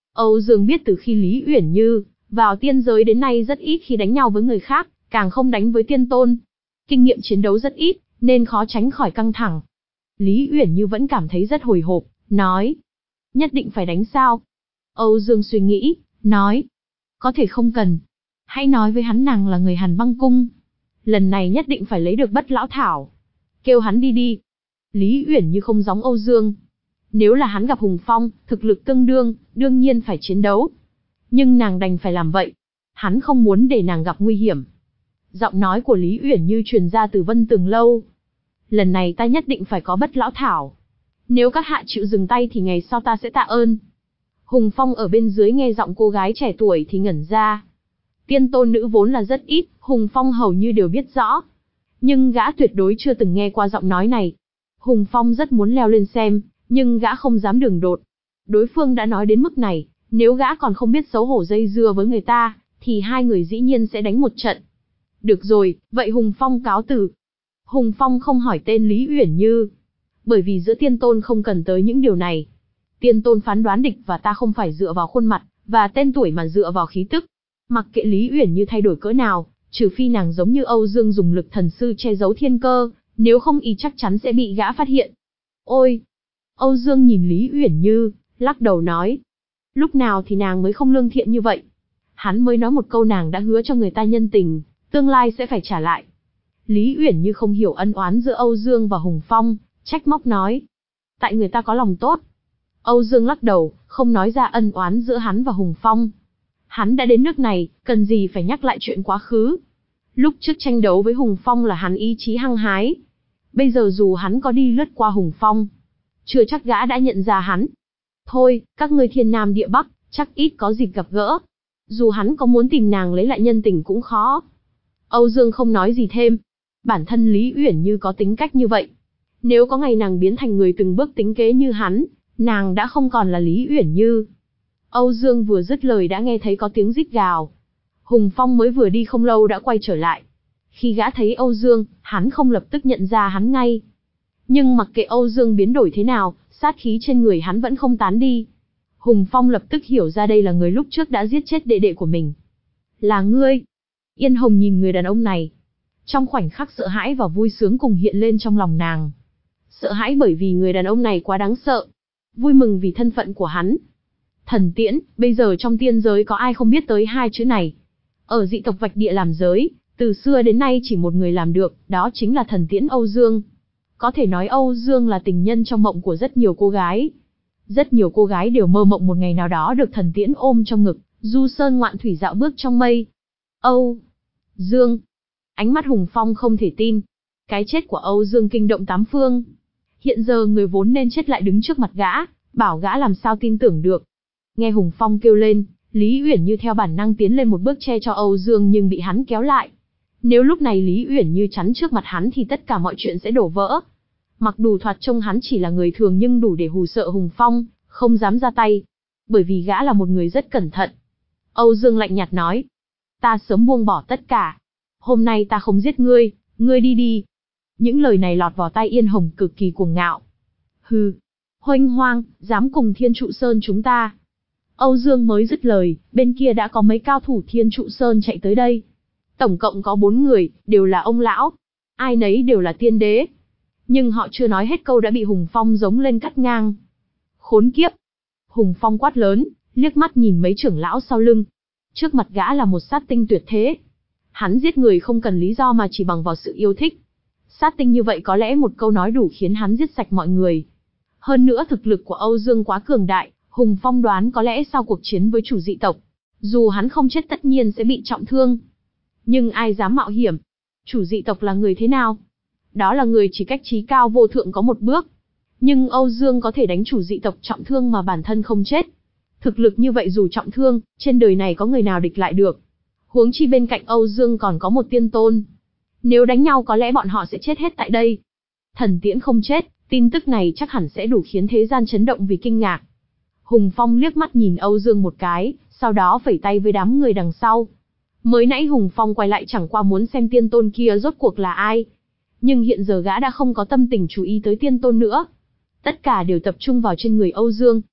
Âu Dương biết từ khi Lý Uyển Như vào tiên giới đến nay rất ít khi đánh nhau với người khác, càng không đánh với tiên tôn. Kinh nghiệm chiến đấu rất ít, nên khó tránh khỏi căng thẳng. Lý Uyển Như vẫn cảm thấy rất hồi hộp, nói. Nhất định phải đánh sao? Âu Dương suy nghĩ, nói. Có thể không cần. Hãy nói với hắn nàng là người Hàn Băng Cung. Lần này nhất định phải lấy được Bất Lão Thảo. Kêu hắn đi đi. Lý Uyển Như không giống Âu Dương. Nếu là hắn gặp Hùng Phong, thực lực tương đương, đương nhiên phải chiến đấu. Nhưng nàng đành phải làm vậy. Hắn không muốn để nàng gặp nguy hiểm. Giọng nói của Lý Uyển Như truyền ra từ Vân Tường Lâu. Lần này ta nhất định phải có Bất Lão Thảo. Nếu các hạ chịu dừng tay thì ngày sau ta sẽ tạ ơn. Hùng Phong ở bên dưới nghe giọng cô gái trẻ tuổi thì ngẩn ra. Tiên tôn nữ vốn là rất ít, Hùng Phong hầu như đều biết rõ. Nhưng gã tuyệt đối chưa từng nghe qua giọng nói này. Hùng Phong rất muốn leo lên xem, nhưng gã không dám đường đột. Đối phương đã nói đến mức này, nếu gã còn không biết xấu hổ dây dưa với người ta, thì hai người dĩ nhiên sẽ đánh một trận. Được rồi, vậy Hùng Phong cáo từ. Hùng Phong không hỏi tên Lý Uyển Như. Bởi vì giữa tiên tôn không cần tới những điều này. Tiên tôn phán đoán địch và ta không phải dựa vào khuôn mặt, và tên tuổi mà dựa vào khí tức. Mặc kệ Lý Uyển Như thay đổi cỡ nào, trừ phi nàng giống như Âu Dương dùng lực thần sư che giấu thiên cơ, nếu không y chắc chắn sẽ bị gã phát hiện. Ôi! Âu Dương nhìn Lý Uyển Như, lắc đầu nói. Lúc nào thì nàng mới không lương thiện như vậy? Hắn mới nói một câu nàng đã hứa cho người ta nhân tình, tương lai sẽ phải trả lại. Lý Uyển Như không hiểu ân oán giữa Âu Dương và Hùng Phong, trách móc nói. Tại người ta có lòng tốt. Âu Dương lắc đầu, không nói ra ân oán giữa hắn và Hùng Phong. Hắn đã đến nước này, cần gì phải nhắc lại chuyện quá khứ. Lúc trước tranh đấu với Hùng Phong là hắn ý chí hăng hái. Bây giờ dù hắn có đi lướt qua Hùng Phong, chưa chắc gã đã nhận ra hắn. Thôi, các ngươi thiên nam địa bắc, chắc ít có dịp gặp gỡ. Dù hắn có muốn tìm nàng lấy lại nhân tình cũng khó. Âu Dương không nói gì thêm. Bản thân Lý Uyển Như có tính cách như vậy. Nếu có ngày nàng biến thành người từng bước tính kế như hắn, nàng đã không còn là Lý Uyển Như. Âu Dương vừa dứt lời đã nghe thấy có tiếng rít gào. Hùng Phong mới vừa đi không lâu đã quay trở lại. Khi gã thấy Âu Dương, hắn không lập tức nhận ra hắn ngay. Nhưng mặc kệ Âu Dương biến đổi thế nào, sát khí trên người hắn vẫn không tán đi. Hùng Phong lập tức hiểu ra đây là người lúc trước đã giết chết đệ đệ của mình. Là ngươi. Yên Hồng nhìn người đàn ông này. Trong khoảnh khắc sợ hãi và vui sướng cùng hiện lên trong lòng nàng. Sợ hãi bởi vì người đàn ông này quá đáng sợ. Vui mừng vì thân phận của hắn. Thần tiễn, bây giờ trong tiên giới có ai không biết tới hai chữ này. Ở dị tộc Vạch Địa làm giới, từ xưa đến nay chỉ một người làm được, đó chính là thần tiễn Âu Dương. Có thể nói Âu Dương là tình nhân trong mộng của rất nhiều cô gái. Rất nhiều cô gái đều mơ mộng một ngày nào đó được thần tiễn ôm trong ngực, du sơn ngoạn thủy dạo bước trong mây. Âu Dương. Ánh mắt Hùng Phong không thể tin. Cái chết của Âu Dương kinh động tám phương. Hiện giờ người vốn nên chết lại đứng trước mặt gã, bảo gã làm sao tin tưởng được. Nghe Hùng Phong kêu lên, Lý Uyển Như theo bản năng tiến lên một bước che cho Âu Dương nhưng bị hắn kéo lại. Nếu lúc này Lý Uyển Như chắn trước mặt hắn thì tất cả mọi chuyện sẽ đổ vỡ. Mặc dù thoạt trông hắn chỉ là người thường nhưng đủ để hù sợ Hùng Phong, không dám ra tay. Bởi vì gã là một người rất cẩn thận. Âu Dương lạnh nhạt nói. Ta sớm buông bỏ tất cả. Hôm nay ta không giết ngươi, ngươi đi đi. Những lời này lọt vào tai Yên Hồng cực kỳ cuồng ngạo. Hừ, huênh hoang, dám cùng Thiên Trụ Sơn chúng ta. Âu Dương mới dứt lời, bên kia đã có mấy cao thủ Thiên Trụ Sơn chạy tới đây. Tổng cộng có bốn người, đều là ông lão. Ai nấy đều là tiên đế. Nhưng họ chưa nói hết câu đã bị Hùng Phong giống lên cắt ngang. Khốn kiếp! Hùng Phong quát lớn, liếc mắt nhìn mấy trưởng lão sau lưng. Trước mặt gã là một sát tinh tuyệt thế. Hắn giết người không cần lý do mà chỉ bằng vào sự yêu thích. Sát tinh như vậy có lẽ một câu nói đủ khiến hắn giết sạch mọi người. Hơn nữa thực lực của Âu Dương quá cường đại, Hùng Phong đoán có lẽ sau cuộc chiến với chủ dị tộc, dù hắn không chết tất nhiên sẽ bị trọng thương. Nhưng ai dám mạo hiểm? Chủ dị tộc là người thế nào? Đó là người chỉ cách trí cao vô thượng có một bước. Nhưng Âu Dương có thể đánh chủ dị tộc trọng thương mà bản thân không chết. Thực lực như vậy dù trọng thương, trên đời này có người nào địch lại được. Huống chi bên cạnh Âu Dương còn có một tiên tôn. Nếu đánh nhau có lẽ bọn họ sẽ chết hết tại đây. Thần tiễn không chết, tin tức này chắc hẳn sẽ đủ khiến thế gian chấn động vì kinh ngạc. Hùng Phong liếc mắt nhìn Âu Dương một cái, sau đó phẩy tay với đám người đằng sau. Mới nãy Hùng Phong quay lại chẳng qua muốn xem tiên tôn kia rốt cuộc là ai. Nhưng hiện giờ gã đã không có tâm tình chú ý tới tiên tôn nữa. Tất cả đều tập trung vào trên người Âu Dương.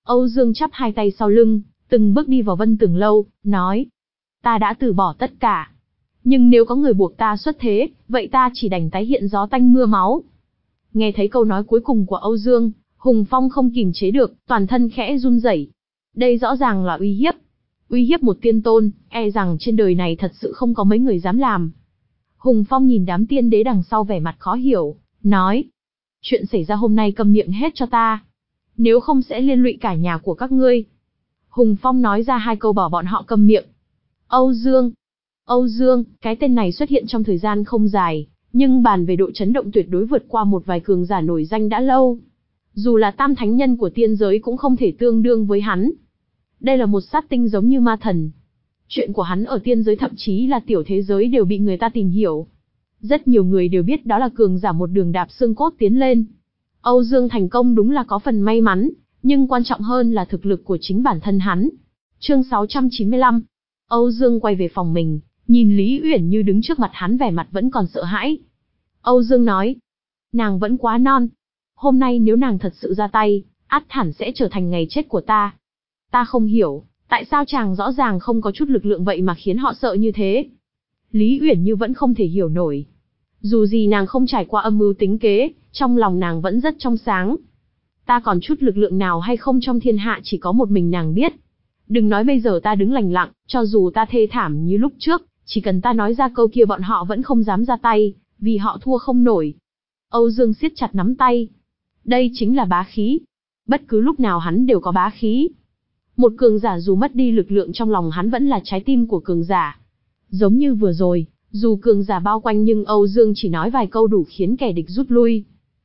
Âu Dương chắp hai tay sau lưng, từng bước đi vào Vân Tường Lâu, nói. Ta đã từ bỏ tất cả. Nhưng nếu có người buộc ta xuất thế, vậy ta chỉ đành tái hiện gió tanh mưa máu. Nghe thấy câu nói cuối cùng của Âu Dương, Hùng Phong không kìm chế được, toàn thân khẽ run rẩy. Đây rõ ràng là uy hiếp. Uy hiếp một tiên tôn, e rằng trên đời này thật sự không có mấy người dám làm. Hùng Phong nhìn đám tiên đế đằng sau vẻ mặt khó hiểu, nói. Chuyện xảy ra hôm nay câm miệng hết cho ta. Nếu không sẽ liên lụy cả nhà của các ngươi. Hùng Phong nói ra hai câu bảo bọn họ câm miệng. Âu Dương. Âu Dương, cái tên này xuất hiện trong thời gian không dài, nhưng bàn về độ chấn động tuyệt đối vượt qua một vài cường giả nổi danh đã lâu. Dù là tam thánh nhân của tiên giới cũng không thể tương đương với hắn. Đây là một sát tinh giống như ma thần. Chuyện của hắn ở tiên giới thậm chí là tiểu thế giới đều bị người ta tìm hiểu. Rất nhiều người đều biết đó là cường giả một đường đạp xương cốt tiến lên. Âu Dương thành công đúng là có phần may mắn, nhưng quan trọng hơn là thực lực của chính bản thân hắn. Chương sáu trăm chín mươi lăm. Âu Dương quay về phòng mình, nhìn Lý Uyển Như đứng trước mặt hắn vẻ mặt vẫn còn sợ hãi. Âu Dương nói, nàng vẫn quá non. Hôm nay nếu nàng thật sự ra tay, ắt hẳn sẽ trở thành ngày chết của ta. Ta không hiểu, tại sao chàng rõ ràng không có chút lực lượng vậy mà khiến họ sợ như thế. Lý Uyển Như vẫn không thể hiểu nổi. Dù gì nàng không trải qua âm mưu tính kế, trong lòng nàng vẫn rất trong sáng. Ta còn chút lực lượng nào hay không trong thiên hạ chỉ có một mình nàng biết. Đừng nói bây giờ ta đứng lành lặng, cho dù ta thê thảm như lúc trước, chỉ cần ta nói ra câu kia bọn họ vẫn không dám ra tay, vì họ thua không nổi. Âu Dương siết chặt nắm tay. Đây chính là bá khí. Bất cứ lúc nào hắn đều có bá khí. Một cường giả dù mất đi lực lượng trong lòng hắn vẫn là trái tim của cường giả. Giống như vừa rồi, dù cường giả bao quanh nhưng Âu Dương chỉ nói vài câu đủ khiến kẻ địch rút lui.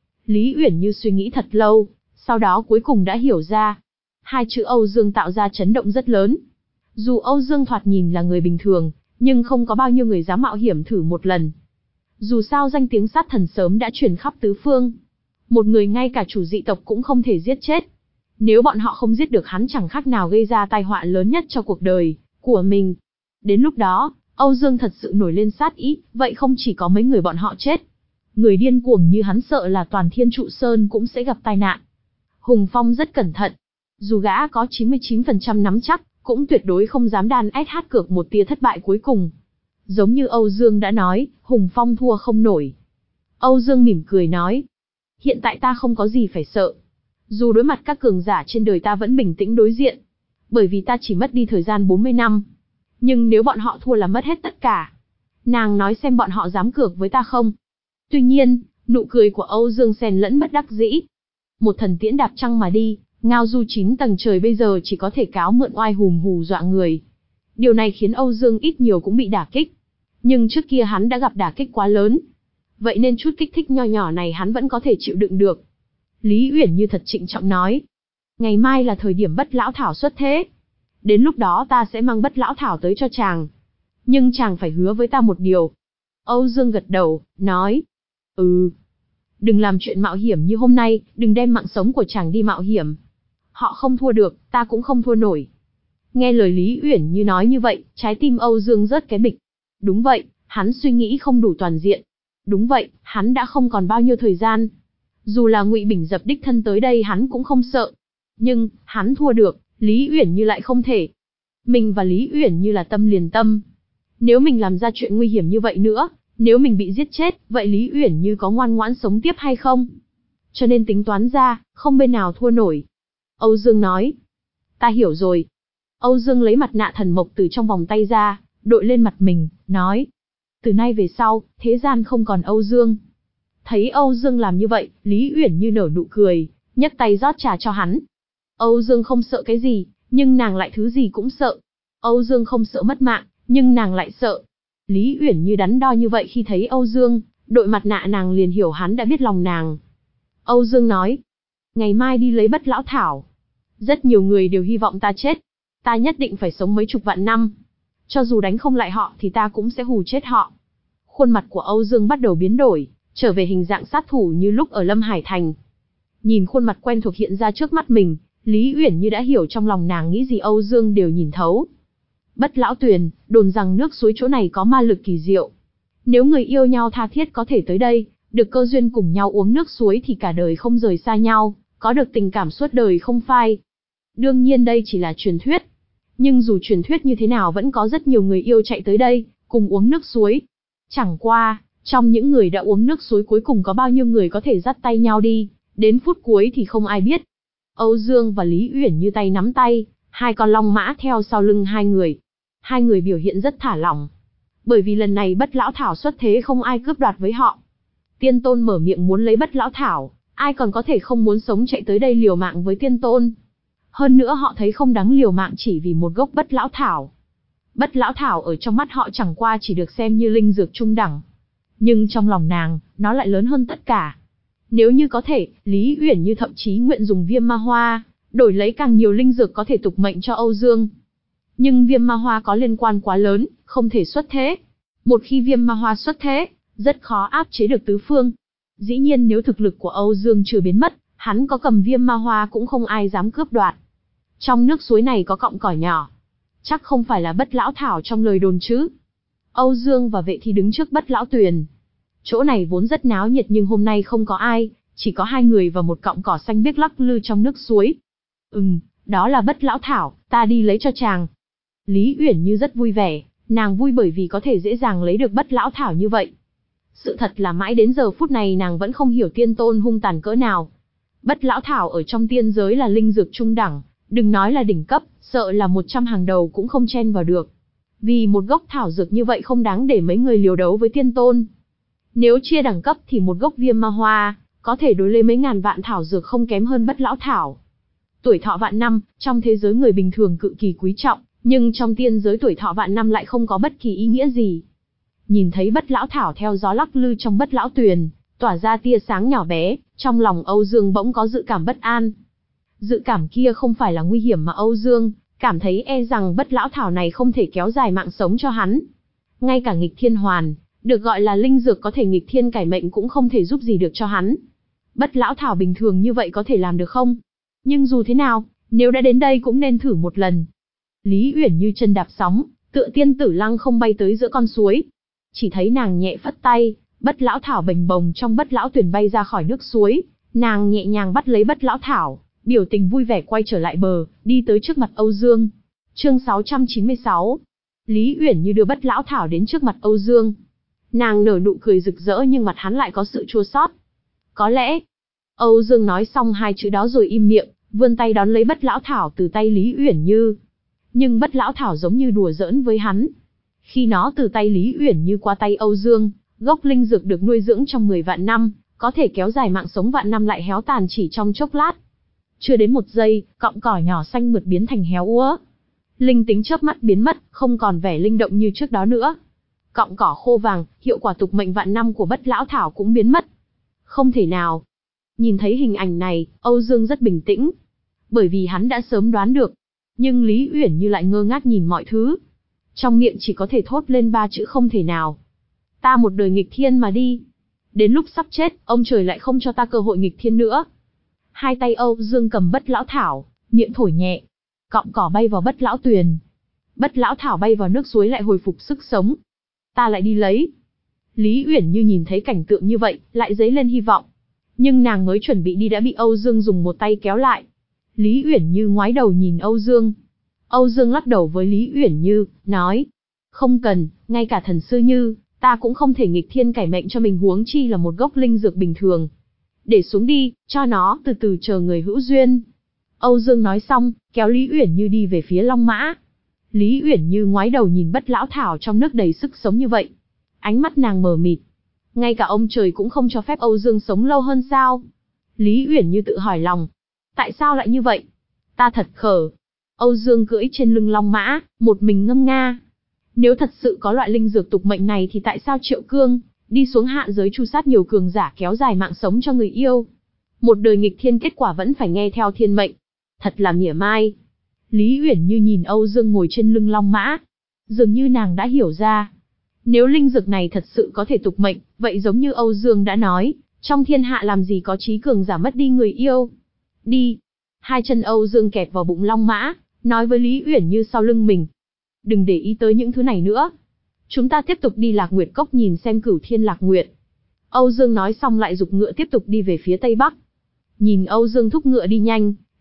Lý Uyển Như suy nghĩ thật lâu, sau đó cuối cùng đã hiểu ra. Hai chữ Âu Dương tạo ra chấn động rất lớn. Dù Âu Dương thoạt nhìn là người bình thường, nhưng không có bao nhiêu người dám mạo hiểm thử một lần. Dù sao danh tiếng sát thần sớm đã truyền khắp tứ phương. Một người ngay cả chủ dị tộc cũng không thể giết chết. Nếu bọn họ không giết được hắn chẳng khác nào gây ra tai họa lớn nhất cho cuộc đời của mình. Đến lúc đó, Âu Dương thật sự nổi lên sát ý, vậy không chỉ có mấy người bọn họ chết. Người điên cuồng như hắn sợ là toàn Thiên Trụ Sơn cũng sẽ gặp tai nạn. Hùng Phong rất cẩn thận. Dù gã có chín mươi chín phần trăm nắm chắc, cũng tuyệt đối không dám đan ét hát cược một tia thất bại cuối cùng. Giống như Âu Dương đã nói, Hùng Phong thua không nổi. Âu Dương mỉm cười nói. Hiện tại ta không có gì phải sợ. Dù đối mặt các cường giả trên đời ta vẫn bình tĩnh đối diện. Bởi vì ta chỉ mất đi thời gian bốn mươi năm. Nhưng nếu bọn họ thua là mất hết tất cả. Nàng nói xem bọn họ dám cược với ta không? Tuy nhiên, nụ cười của Âu Dương xen lẫn bất đắc dĩ. Một thần tiễn đạp trăng mà đi, ngao du chín tầng trời bây giờ chỉ có thể cáo mượn oai hùm hù dọa người. Điều này khiến Âu Dương ít nhiều cũng bị đả kích. Nhưng trước kia hắn đã gặp đả kích quá lớn. Vậy nên chút kích thích nho nhỏ này hắn vẫn có thể chịu đựng được. Lý Uyển Như thật trịnh trọng nói. Ngày mai là thời điểm Bất Lão Thảo xuất thế. Đến lúc đó ta sẽ mang Bất Lão Thảo tới cho chàng. Nhưng chàng phải hứa với ta một điều. Âu Dương gật đầu, nói. Ừ. Đừng làm chuyện mạo hiểm như hôm nay, đừng đem mạng sống của chàng đi mạo hiểm. Họ không thua được, ta cũng không thua nổi. Nghe lời Lý Uyển Như nói như vậy, trái tim Âu Dương rớt cái bịch. Đúng vậy, hắn suy nghĩ không đủ toàn diện. Đúng vậy, hắn đã không còn bao nhiêu thời gian. Dù là Ngụy Bình Dập đích thân tới đây hắn cũng không sợ. Nhưng, hắn thua được, Lý Uyển Như lại không thể. Mình và Lý Uyển Như là tâm liền tâm. Nếu mình làm ra chuyện nguy hiểm như vậy nữa, nếu mình bị giết chết, vậy Lý Uyển Như có ngoan ngoãn sống tiếp hay không? Cho nên tính toán ra, không bên nào thua nổi. Âu Dương nói. Ta hiểu rồi. Âu Dương lấy mặt nạ thần mộc từ trong vòng tay ra, đội lên mặt mình, nói. Từ nay về sau, thế gian không còn Âu Dương. Thấy Âu Dương làm như vậy, Lý Uyển Như nở nụ cười, nhấc tay rót trà cho hắn. Âu Dương không sợ cái gì, nhưng nàng lại thứ gì cũng sợ. Âu Dương không sợ mất mạng, nhưng nàng lại sợ. Lý Uyển Như đắn đo như vậy khi thấy Âu Dương, đội mặt nạ nàng liền hiểu hắn đã biết lòng nàng. Âu Dương nói. Ngày mai đi lấy Bất Lão Thảo. Rất nhiều người đều hy vọng ta chết. Ta nhất định phải sống mấy chục vạn năm. Cho dù đánh không lại họ thì ta cũng sẽ hù chết họ. Khuôn mặt của Âu Dương bắt đầu biến đổi, trở về hình dạng sát thủ như lúc ở Lâm Hải Thành. Nhìn khuôn mặt quen thuộc hiện ra trước mắt mình, Lý Uyển Như đã hiểu trong lòng nàng nghĩ gì Âu Dương đều nhìn thấu. Bất Lão Tuyền, đồn rằng nước suối chỗ này có ma lực kỳ diệu. Nếu người yêu nhau tha thiết có thể tới đây, được cơ duyên cùng nhau uống nước suối thì cả đời không rời xa nhau, có được tình cảm suốt đời không phai. Đương nhiên đây chỉ là truyền thuyết. Nhưng dù truyền thuyết như thế nào vẫn có rất nhiều người yêu chạy tới đây, cùng uống nước suối. Chẳng qua, trong những người đã uống nước suối cuối cùng có bao nhiêu người có thể dắt tay nhau đi, đến phút cuối thì không ai biết. Âu Dương và Lý Uyển Như tay nắm tay, hai con long mã theo sau lưng hai người. Hai người biểu hiện rất thả lỏng. Bởi vì lần này Bất Lão Thảo xuất thế không ai cướp đoạt với họ. Tiên Tôn mở miệng muốn lấy Bất Lão Thảo, ai còn có thể không muốn sống chạy tới đây liều mạng với Tiên Tôn. Hơn nữa họ thấy không đáng liều mạng chỉ vì một gốc Bất Lão Thảo. Bất Lão Thảo ở trong mắt họ chẳng qua chỉ được xem như linh dược trung đẳng. Nhưng trong lòng nàng, nó lại lớn hơn tất cả. Nếu như có thể, Lý Uyển Như thậm chí nguyện dùng viêm ma hoa, đổi lấy càng nhiều linh dược có thể tục mệnh cho Âu Dương. Nhưng viêm ma hoa có liên quan quá lớn, không thể xuất thế. Một khi viêm ma hoa xuất thế, rất khó áp chế được tứ phương. Dĩ nhiên nếu thực lực của Âu Dương chưa biến mất, hắn có cầm viêm ma hoa cũng không ai dám cướp đoạt. Trong nước suối này có cọng cỏ nhỏ. Chắc không phải là Bất Lão Thảo trong lời đồn chứ. Âu Dương và Vệ Thi đứng trước Bất Lão Tuyền. Chỗ này vốn rất náo nhiệt nhưng hôm nay không có ai, chỉ có hai người và một cọng cỏ xanh biếc lắc lư trong nước suối. Ừm, đó là Bất Lão Thảo, ta đi lấy cho chàng. Lý Uyển Như rất vui vẻ, nàng vui bởi vì có thể dễ dàng lấy được Bất Lão Thảo như vậy. Sự thật là mãi đến giờ phút này nàng vẫn không hiểu Tiên Tôn hung tàn cỡ nào. Bất Lão Thảo ở trong tiên giới là linh dược trung đẳng, đừng nói là đỉnh cấp, sợ là một trăm hàng đầu cũng không chen vào được. Vì một gốc thảo dược như vậy không đáng để mấy người liều đấu với Tiên Tôn. Nếu chia đẳng cấp thì một gốc viêm ma hoa, có thể đối lấy mấy ngàn vạn thảo dược không kém hơn Bất Lão Thảo. Tuổi thọ vạn năm, trong thế giới người bình thường cực kỳ quý trọng, nhưng trong tiên giới tuổi thọ vạn năm lại không có bất kỳ ý nghĩa gì. Nhìn thấy Bất Lão Thảo theo gió lắc lư trong Bất Lão Tuyền, tỏa ra tia sáng nhỏ bé, trong lòng Âu Dương bỗng có dự cảm bất an. Dự cảm kia không phải là nguy hiểm mà Âu Dương cảm thấy e rằng Bất Lão Thảo này không thể kéo dài mạng sống cho hắn. Ngay cả nghịch thiên hoàn, được gọi là linh dược có thể nghịch thiên cải mệnh cũng không thể giúp gì được cho hắn. Bất Lão Thảo bình thường như vậy có thể làm được không? Nhưng dù thế nào, nếu đã đến đây cũng nên thử một lần. Lý Uyển Như chân đạp sóng, tựa tiên tử lăng không bay tới giữa con suối. Chỉ thấy nàng nhẹ phất tay, Bất Lão Thảo bềnh bồng trong Bất Lão Tuyền bay ra khỏi nước suối. Nàng nhẹ nhàng bắt lấy Bất Lão Thảo, biểu tình vui vẻ quay trở lại bờ, đi tới trước mặt Âu Dương. Chương sáu trăm chín mươi sáu. Lý Uyển Như đưa Bất Lão Thảo đến trước mặt Âu Dương. Nàng nở nụ cười rực rỡ nhưng mặt hắn lại có sự chua xót. Có lẽ. Âu Dương nói xong hai chữ đó rồi im miệng, vươn tay đón lấy Bất Lão Thảo từ tay Lý Uyển Như. Nhưng Bất Lão Thảo giống như đùa giỡn với hắn. Khi nó từ tay Lý Uyển Như qua tay Âu Dương, gốc linh dược được nuôi dưỡng trong mười vạn năm, có thể kéo dài mạng sống vạn năm lại héo tàn chỉ trong chốc lát. Chưa đến một giây, cọng cỏ nhỏ xanh mượt biến thành héo úa. Linh tính chớp mắt biến mất, không còn vẻ linh động như trước đó nữa. Cọng cỏ khô vàng, hiệu quả tục mệnh vạn năm của Bất Lão Thảo cũng biến mất. Không thể nào. Nhìn thấy hình ảnh này, Âu Dương rất bình tĩnh. Bởi vì hắn đã sớm đoán được. Nhưng Lý Uyển Như lại ngơ ngác nhìn mọi thứ. Trong miệng chỉ có thể thốt lên ba chữ không thể nào. Ta một đời nghịch thiên mà đi. Đến lúc sắp chết, ông trời lại không cho ta cơ hội nghịch thiên nữa. Hai tay Âu Dương cầm Bất Lão Thảo, miệng thổi nhẹ. Cọng cỏ bay vào Bất Lão Tuyền. Bất Lão Thảo bay vào nước suối lại hồi phục sức sống. Ta lại đi lấy. Lý Uyển Như nhìn thấy cảnh tượng như vậy, lại dấy lên hy vọng. Nhưng nàng mới chuẩn bị đi đã bị Âu Dương dùng một tay kéo lại. Lý Uyển Như ngoái đầu nhìn Âu Dương. Âu Dương lắc đầu với Lý Uyển Như, nói. Không cần, ngay cả thần sư Như, ta cũng không thể nghịch thiên cải mệnh cho mình huống chi là một gốc linh dược bình thường. Để xuống đi, cho nó từ từ chờ người hữu duyên. Âu Dương nói xong, kéo Lý Uyển Như đi về phía Long Mã. Lý Uyển Như ngoái đầu nhìn Bất Lão Thảo trong nước đầy sức sống như vậy. Ánh mắt nàng mờ mịt. Ngay cả ông trời cũng không cho phép Âu Dương sống lâu hơn sao? Lý Uyển Như tự hỏi lòng. Tại sao lại như vậy? Ta thật khờ. Âu Dương cưỡi trên lưng Long Mã, một mình ngâm nga. Nếu thật sự có loại linh dược tục mệnh này thì tại sao Triệu Cương đi xuống hạ giới tru sát nhiều cường giả kéo dài mạng sống cho người yêu? Một đời nghịch thiên kết quả vẫn phải nghe theo thiên mệnh. Thật là mỉa mai. Lý Uyển Như nhìn Âu Dương ngồi trên lưng Long Mã. Dường như nàng đã hiểu ra. Nếu linh dược này thật sự có thể tục mệnh, vậy giống như Âu Dương đã nói, trong thiên hạ làm gì có trí cường giả mất đi người yêu. Đi. Hai chân Âu Dương kẹp vào bụng Long Mã, nói với Lý Uyển Như sau lưng mình. Đừng để ý tới những thứ này nữa. Chúng ta tiếp tục đi Lạc Nguyệt Cốc nhìn xem Cửu Thiên Lạc Nguyệt. Âu Dương nói xong lại giục ngựa tiếp tục đi về phía tây bắc. Nhìn Âu Dương thúc ngựa đi nhanh,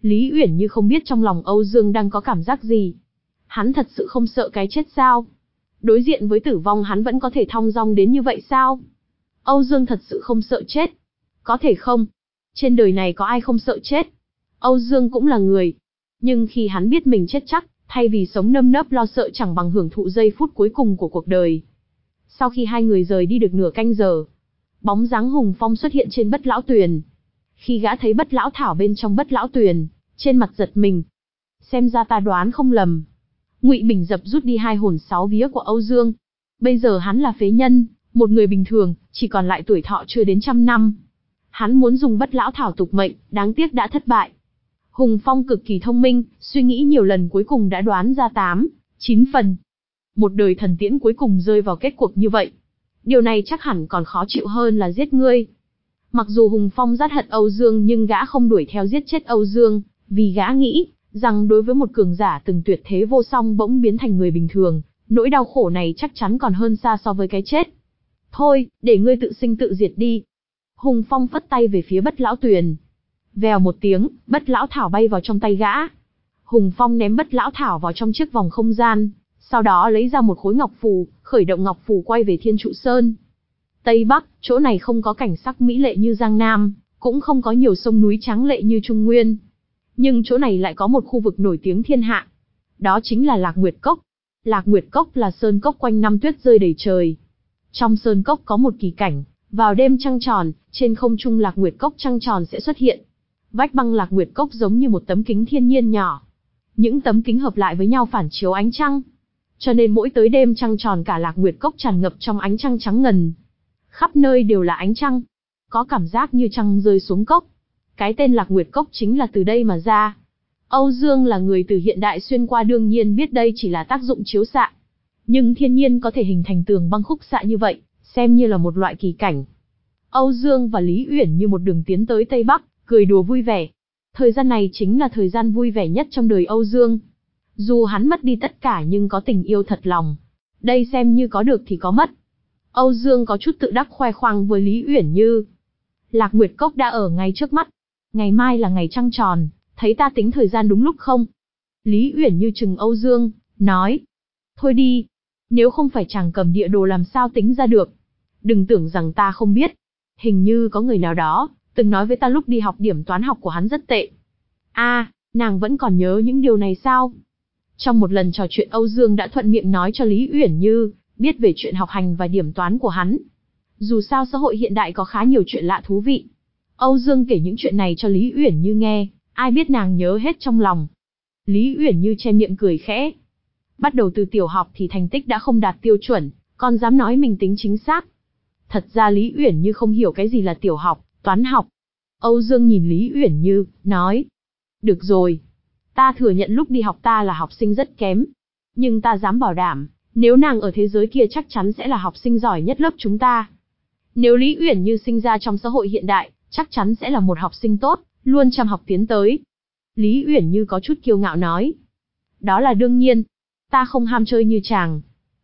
Lý Uyển Như không biết trong lòng Âu Dương đang có cảm giác gì. Hắn thật sự không sợ cái chết sao? Đối diện với tử vong hắn vẫn có thể thong dong đến như vậy sao? Âu Dương thật sự không sợ chết. Có thể không? Trên đời này có ai không sợ chết? Âu Dương cũng là người. Nhưng khi hắn biết mình chết chắc, thay vì sống nơm nớp lo sợ chẳng bằng hưởng thụ giây phút cuối cùng của cuộc đời. Sau khi hai người rời đi được nửa canh giờ, bóng dáng Hùng Phong xuất hiện trên Bất Lão Tuyền. Khi gã thấy Bất Lão Thảo bên trong Bất Lão Tuyền, trên mặt giật mình. Xem ra ta đoán không lầm. Ngụy Bình Dập rút đi hai hồn sáu vía của Âu Dương. Bây giờ hắn là phế nhân, một người bình thường, chỉ còn lại tuổi thọ chưa đến trăm năm. Hắn muốn dùng Bất Lão Thảo tục mệnh, đáng tiếc đã thất bại. Hùng Phong cực kỳ thông minh, suy nghĩ nhiều lần cuối cùng đã đoán ra tám, chín phần. Một đời thần tiễn cuối cùng rơi vào kết cuộc như vậy. Điều này chắc hẳn còn khó chịu hơn là giết ngươi. Mặc dù Hùng Phong rất hận Âu Dương nhưng gã không đuổi theo giết chết Âu Dương, vì gã nghĩ rằng đối với một cường giả từng tuyệt thế vô song bỗng biến thành người bình thường, nỗi đau khổ này chắc chắn còn hơn xa so với cái chết. Thôi, để ngươi tự sinh tự diệt đi. Hùng Phong phất tay về phía Bất Lão Tuyền. Vèo một tiếng, Bất Lão Thảo bay vào trong tay gã. Hùng Phong ném Bất Lão Thảo vào trong chiếc vòng không gian, sau đó lấy ra một khối ngọc phù, khởi động ngọc phù quay về Thiên Trụ Sơn. Tây Bắc, chỗ này không có cảnh sắc mỹ lệ như Giang Nam, cũng không có nhiều sông núi tráng lệ như Trung Nguyên. Nhưng chỗ này lại có một khu vực nổi tiếng thiên hạ. Đó chính là Lạc Nguyệt Cốc. Lạc Nguyệt Cốc là sơn cốc quanh năm tuyết rơi đầy trời. Trong sơn cốc có một kỳ cảnh, vào đêm trăng tròn, trên không trung Lạc Nguyệt Cốc trăng tròn sẽ xuất hiện. Vách băng Lạc Nguyệt Cốc giống như một tấm kính thiên nhiên nhỏ. Những tấm kính hợp lại với nhau phản chiếu ánh trăng. Cho nên mỗi tới đêm trăng tròn cả Lạc Nguyệt Cốc tràn ngập trong ánh trăng trắng ngần. Khắp nơi đều là ánh trăng. Có cảm giác như trăng rơi xuống cốc. Cái tên Lạc Nguyệt Cốc chính là từ đây mà ra. Âu Dương là người từ hiện đại xuyên qua đương nhiên biết đây chỉ là tác dụng chiếu xạ. Nhưng thiên nhiên có thể hình thành tường băng khúc xạ như vậy, xem như là một loại kỳ cảnh. Âu Dương và Lý Uyển Như một đường tiến tới Tây Bắc, cười đùa vui vẻ. Thời gian này chính là thời gian vui vẻ nhất trong đời Âu Dương. Dù hắn mất đi tất cả nhưng có tình yêu thật lòng. Đây xem như có được thì có mất. Âu Dương có chút tự đắc khoe khoang với Lý Uyển Như. Lạc Nguyệt Cốc đã ở ngay trước mắt. Ngày mai là ngày trăng tròn, thấy ta tính thời gian đúng lúc không? Lý Uyển Như trừng Âu Dương, nói. Thôi đi, nếu không phải chàng cầm địa đồ làm sao tính ra được. Đừng tưởng rằng ta không biết. Hình như có người nào đó, từng nói với ta lúc đi học điểm toán học của hắn rất tệ. a à, nàng vẫn còn nhớ những điều này sao? Trong một lần trò chuyện Âu Dương đã thuận miệng nói cho Lý Uyển Như, biết về chuyện học hành và điểm toán của hắn. Dù sao xã hội hiện đại có khá nhiều chuyện lạ thú vị. Âu Dương kể những chuyện này cho Lý Uyển Như nghe, ai biết nàng nhớ hết trong lòng. Lý Uyển Như che miệng cười khẽ. Bắt đầu từ tiểu học thì thành tích đã không đạt tiêu chuẩn, còn dám nói mình tính chính xác. Thật ra Lý Uyển Như không hiểu cái gì là tiểu học, toán học. Âu Dương nhìn Lý Uyển Như, nói. Được rồi. Ta thừa nhận lúc đi học ta là học sinh rất kém. Nhưng ta dám bảo đảm, nếu nàng ở thế giới kia chắc chắn sẽ là học sinh giỏi nhất lớp chúng ta. Nếu Lý Uyển Như sinh ra trong xã hội hiện đại, chắc chắn sẽ là một học sinh tốt, luôn chăm học tiến tới. Lý Uyển Như có chút kiêu ngạo nói. Đó là đương nhiên. Ta không ham chơi như chàng.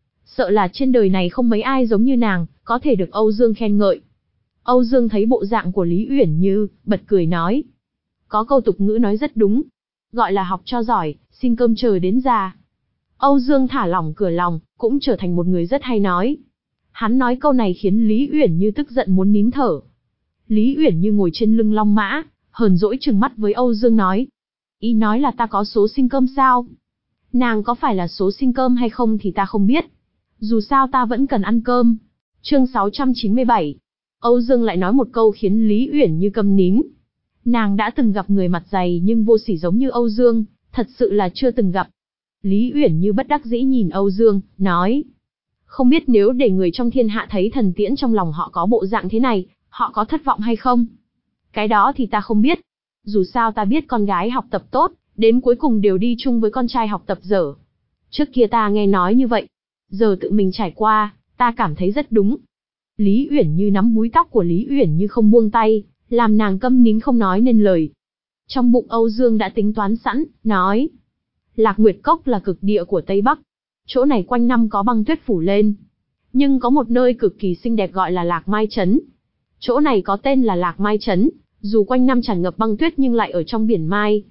Sợ là trên đời này không mấy ai giống như nàng, có thể được Âu Dương khen ngợi. Âu Dương thấy bộ dạng của Lý Uyển Như, bật cười nói. Có câu tục ngữ nói rất đúng. Gọi là học cho giỏi, xin cơm chờ đến già. Âu Dương thả lỏng cửa lòng, cũng trở thành một người rất hay nói. Hắn nói câu này khiến Lý Uyển Như tức giận muốn nín thở. Lý Uyển Như ngồi trên lưng long mã, hờn dỗi trừng mắt với Âu Dương nói. Ý nói là ta có số xin cơm sao? Nàng có phải là số xin cơm hay không thì ta không biết. Dù sao ta vẫn cần ăn cơm. Chương sáu trăm chín mươi bảy. Âu Dương lại nói một câu khiến Lý Uyển Như câm nín. Nàng đã từng gặp người mặt dày nhưng vô sỉ giống như Âu Dương, thật sự là chưa từng gặp. Lý Uyển Như bất đắc dĩ nhìn Âu Dương, nói. Không biết nếu để người trong thiên hạ thấy thần tiễn trong lòng họ có bộ dạng thế này, họ có thất vọng hay không? Cái đó thì ta không biết. Dù sao ta biết con gái học tập tốt, đến cuối cùng đều đi chung với con trai học tập dở. Trước kia ta nghe nói như vậy. Giờ tự mình trải qua, ta cảm thấy rất đúng. Lý Uyển Như nắm búi tóc của Lý Uyển Như không buông tay, làm nàng câm nín không nói nên lời. Trong bụng Âu Dương đã tính toán sẵn, nói. Lạc Nguyệt Cốc là cực địa của Tây Bắc. Chỗ này quanh năm có băng tuyết phủ lên. Nhưng có một nơi cực kỳ xinh đẹp gọi là Lạc Mai Trấn. Chỗ này có tên là Lạc Mai Trấn, dù quanh năm tràn ngập băng tuyết nhưng lại ở trong biển Mai.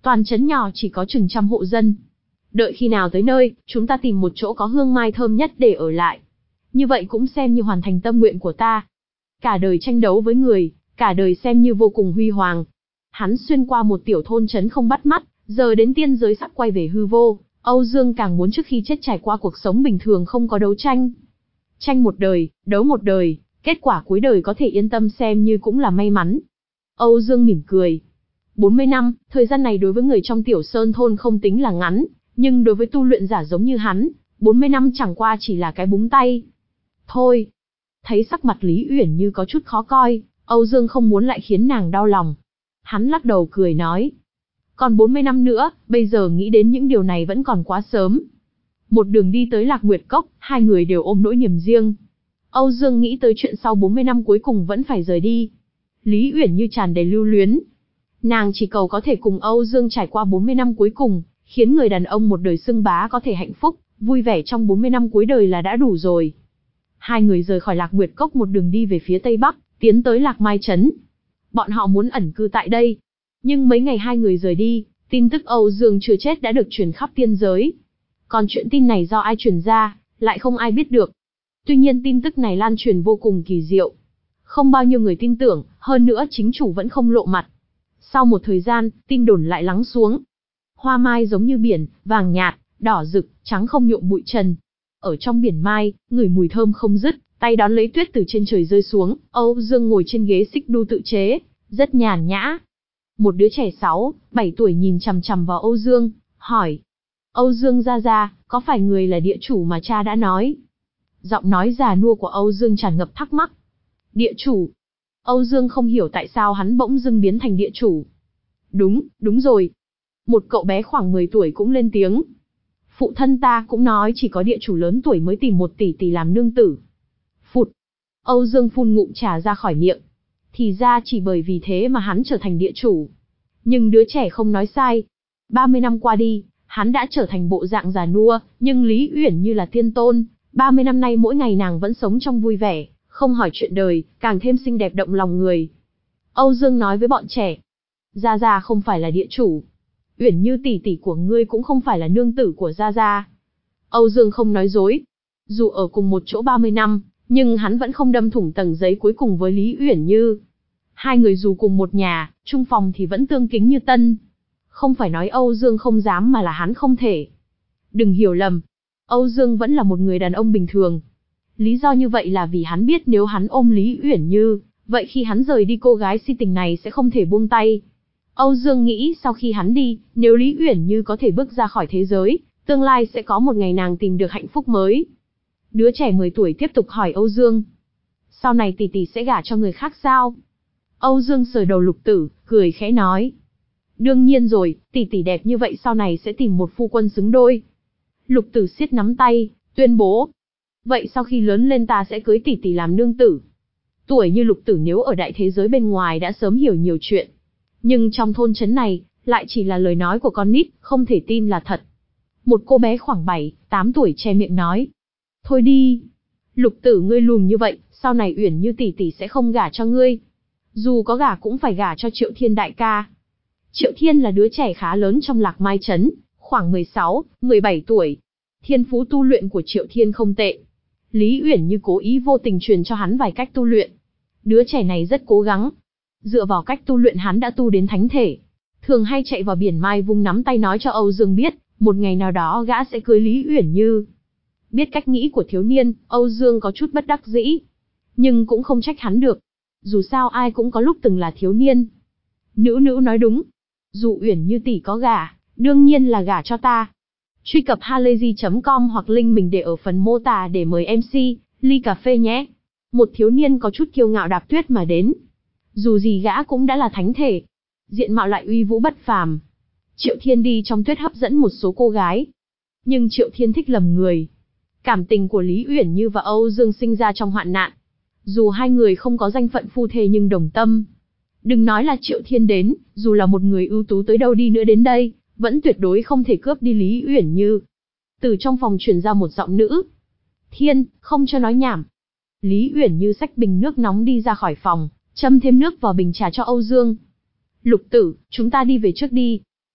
Toàn trấn nhỏ chỉ có chừng trăm hộ dân. Đợi khi nào tới nơi, chúng ta tìm một chỗ có hương mai thơm nhất để ở lại. Như vậy cũng xem như hoàn thành tâm nguyện của ta. Cả đời tranh đấu với người, cả đời xem như vô cùng huy hoàng. Hắn xuyên qua một tiểu thôn trấn không bắt mắt, giờ đến tiên giới sắp quay về hư vô. Âu Dương càng muốn trước khi chết trải qua cuộc sống bình thường không có đấu tranh. Tranh một đời, đấu một đời, kết quả cuối đời có thể yên tâm xem như cũng là may mắn. Âu Dương mỉm cười. bốn mươi năm, thời gian này đối với người trong tiểu sơn thôn không tính là ngắn, nhưng đối với tu luyện giả giống như hắn, bốn mươi năm chẳng qua chỉ là cái búng tay. Thôi. Thấy sắc mặt Lý Uyển Như có chút khó coi, Âu Dương không muốn lại khiến nàng đau lòng. Hắn lắc đầu cười nói. Còn bốn mươi năm nữa, bây giờ nghĩ đến những điều này vẫn còn quá sớm. Một đường đi tới Lạc Nguyệt Cốc, hai người đều ôm nỗi niềm riêng. Âu Dương nghĩ tới chuyện sau bốn mươi năm cuối cùng vẫn phải rời đi. Lý Uyển Như tràn đầy lưu luyến. Nàng chỉ cầu có thể cùng Âu Dương trải qua bốn mươi năm cuối cùng, khiến người đàn ông một đời xưng bá có thể hạnh phúc, vui vẻ trong bốn mươi năm cuối đời là đã đủ rồi. Hai người rời khỏi Lạc Nguyệt Cốc một đường đi về phía tây bắc, tiến tới Lạc Mai Trấn. Bọn họ muốn ẩn cư tại đây. Nhưng mấy ngày hai người rời đi, tin tức Âu Dương chưa chết đã được truyền khắp tiên giới. Còn chuyện tin này do ai truyền ra, lại không ai biết được. Tuy nhiên tin tức này lan truyền vô cùng kỳ diệu. Không bao nhiêu người tin tưởng, hơn nữa chính chủ vẫn không lộ mặt. Sau một thời gian, tin đồn lại lắng xuống. Hoa mai giống như biển, vàng nhạt, đỏ rực, trắng không nhuộm bụi trần. Ở trong biển mai, ngửi mùi thơm không dứt, tay đón lấy tuyết từ trên trời rơi xuống, Âu Dương ngồi trên ghế xích đu tự chế, rất nhàn nhã. Một đứa trẻ sáu, bảy tuổi nhìn chằm chằm vào Âu Dương, hỏi. Âu Dương gia gia, có phải người là địa chủ mà cha đã nói? Giọng nói già nua của Âu Dương tràn ngập thắc mắc. Địa chủ? Âu Dương không hiểu tại sao hắn bỗng dưng biến thành địa chủ. Đúng, đúng rồi. Một cậu bé khoảng mười tuổi cũng lên tiếng. Phụ thân ta cũng nói chỉ có địa chủ lớn tuổi mới tìm một tỷ tỷ làm nương tử. Phụt. Âu Dương phun ngụm trà ra khỏi miệng. Thì ra chỉ bởi vì thế mà hắn trở thành địa chủ. Nhưng đứa trẻ không nói sai. ba mươi năm qua đi, hắn đã trở thành bộ dạng già nua, nhưng Lý Uyển Như là tiên tôn. ba mươi năm nay mỗi ngày nàng vẫn sống trong vui vẻ, không hỏi chuyện đời, càng thêm xinh đẹp động lòng người. Âu Dương nói với bọn trẻ. Gia Gia không phải là địa chủ. Uyển Như tỷ tỷ của ngươi cũng không phải là nương tử của Gia Gia. Âu Dương không nói dối. Dù ở cùng một chỗ ba mươi năm, nhưng hắn vẫn không đâm thủng tầng giấy cuối cùng với Lý Uyển Như. Hai người dù cùng một nhà, chung phòng thì vẫn tương kính như tân. Không phải nói Âu Dương không dám mà là hắn không thể. Đừng hiểu lầm. Âu Dương vẫn là một người đàn ông bình thường. Lý do như vậy là vì hắn biết nếu hắn ôm Lý Uyển Như, vậy khi hắn rời đi cô gái si tình này sẽ không thể buông tay. Âu Dương nghĩ sau khi hắn đi, nếu Lý Uyển Như có thể bước ra khỏi thế giới, tương lai sẽ có một ngày nàng tìm được hạnh phúc mới. Đứa trẻ mười tuổi tiếp tục hỏi Âu Dương. Sau này tỷ tỷ sẽ gả cho người khác sao? Âu Dương sờ đầu Lục Tử, cười khẽ nói. Đương nhiên rồi, tỷ tỷ đẹp như vậy sau này sẽ tìm một phu quân xứng đôi. Lục Tử siết nắm tay, tuyên bố. Vậy sau khi lớn lên ta sẽ cưới tỷ tỷ làm nương tử. Tuổi như Lục Tử nếu ở đại thế giới bên ngoài đã sớm hiểu nhiều chuyện. Nhưng trong thôn trấn này, lại chỉ là lời nói của con nít, không thể tin là thật. Một cô bé khoảng bảy, tám tuổi che miệng nói. Thôi đi. Lục Tử ngươi lùn như vậy, sau này Uyển Như tỷ tỷ sẽ không gả cho ngươi. Dù có gả cũng phải gả cho Triệu Thiên đại ca. Triệu Thiên là đứa trẻ khá lớn trong Lạc Mai Trấn, khoảng mười sáu, mười bảy tuổi. Thiên phú tu luyện của Triệu Thiên không tệ. Lý Uyển Như cố ý vô tình truyền cho hắn vài cách tu luyện. Đứa trẻ này rất cố gắng. Dựa vào cách tu luyện hắn đã tu đến thánh thể. Thường hay chạy vào biển mai vung nắm tay nói cho Âu Dương biết, một ngày nào đó gã sẽ cưới Lý Uyển Như. Biết cách nghĩ của thiếu niên, Âu Dương có chút bất đắc dĩ. Nhưng cũng không trách hắn được. Dù sao ai cũng có lúc từng là thiếu niên. Nữ nữ nói đúng. Dù Uyển Như tỷ có gả, đương nhiên là gả cho ta. Truy cập halayzi chấm com hoặc link mình để ở phần mô tả để mời em xê, ly cà phê nhé. Một thiếu niên có chút kiêu ngạo đạp tuyết mà đến. Dù gì gã cũng đã là thánh thể. Diện mạo lại uy vũ bất phàm. Triệu Thiên đi trong tuyết hấp dẫn một số cô gái. Nhưng Triệu Thiên thích lầm người. Cảm tình của Lý Uyển Như và Âu Dương sinh ra trong hoạn nạn. Dù hai người không có danh phận phu thê nhưng đồng tâm. Đừng nói là Triệu Thiên đến, dù là một người ưu tú tới đâu đi nữa đến đây, vẫn tuyệt đối không thể cướp đi Lý Uyển Như. Từ trong phòng truyền ra một giọng nữ. Thiên, không cho nói nhảm. Lý Uyển Như xách bình nước nóng đi ra khỏi phòng, châm thêm nước vào bình trà cho Âu Dương. Lục Tử, chúng ta đi về trước đi.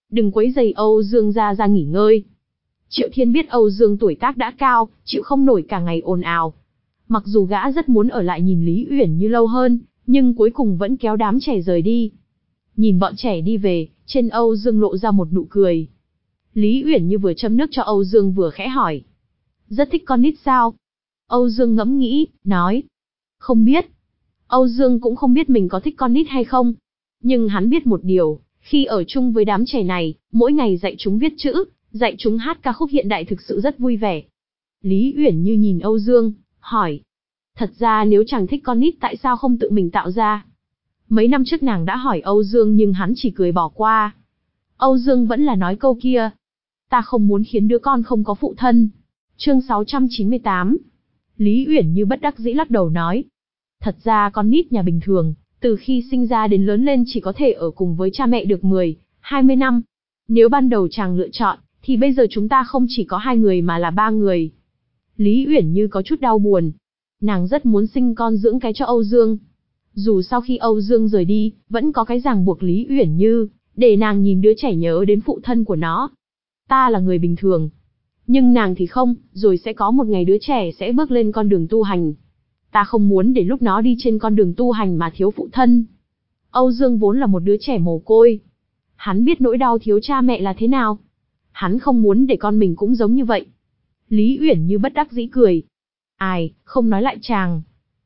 đừng quấy rầy Âu Dương gia gia nghỉ ngơi. Triệu Thiên biết Âu Dương tuổi tác đã cao, chịu không nổi cả ngày ồn ào. Mặc dù gã rất muốn ở lại nhìn Lý Uyển Như lâu hơn, nhưng cuối cùng vẫn kéo đám trẻ rời đi. Nhìn bọn trẻ đi về, trên Âu Dương lộ ra một nụ cười. Lý Uyển Như vừa châm nước cho Âu Dương vừa khẽ hỏi. Rất thích con nít sao? Âu Dương ngẫm nghĩ, nói. Không biết. Âu Dương cũng không biết mình có thích con nít hay không. Nhưng hắn biết một điều, khi ở chung với đám trẻ này, mỗi ngày dạy chúng viết chữ, dạy chúng hát ca khúc hiện đại thực sự rất vui vẻ. Lý Uyển Như nhìn Âu Dương, hỏi. Thật ra nếu chàng thích con nít tại sao không tự mình tạo ra? Mấy năm trước nàng đã hỏi Âu Dương nhưng hắn chỉ cười bỏ qua. Âu Dương vẫn là nói câu kia. Ta không muốn khiến đứa con không có phụ thân. Chương sáu trăm chín mươi tám. Lý Uyển Như bất đắc dĩ lắc đầu nói. Thật ra con nít nhà bình thường, từ khi sinh ra đến lớn lên chỉ có thể ở cùng với cha mẹ được mười, hai mươi năm. Nếu ban đầu chàng lựa chọn, thì bây giờ chúng ta không chỉ có hai người mà là ba người. Lý Uyển Như có chút đau buồn. Nàng rất muốn sinh con dưỡng cái cho Âu Dương. Dù sau khi Âu Dương rời đi, vẫn có cái ràng buộc Lý Uyển Như, để nàng nhìn đứa trẻ nhớ đến phụ thân của nó. Ta là người bình thường. Nhưng nàng thì không, rồi sẽ có một ngày đứa trẻ sẽ bước lên con đường tu hành. Ta không muốn để lúc nó đi trên con đường tu hành mà thiếu phụ thân. Âu Dương vốn là một đứa trẻ mồ côi. Hắn biết nỗi đau thiếu cha mẹ là thế nào. Hắn không muốn để con mình cũng giống như vậy. Lý Uyển Như bất đắc dĩ cười. Ai, không nói lại chàng.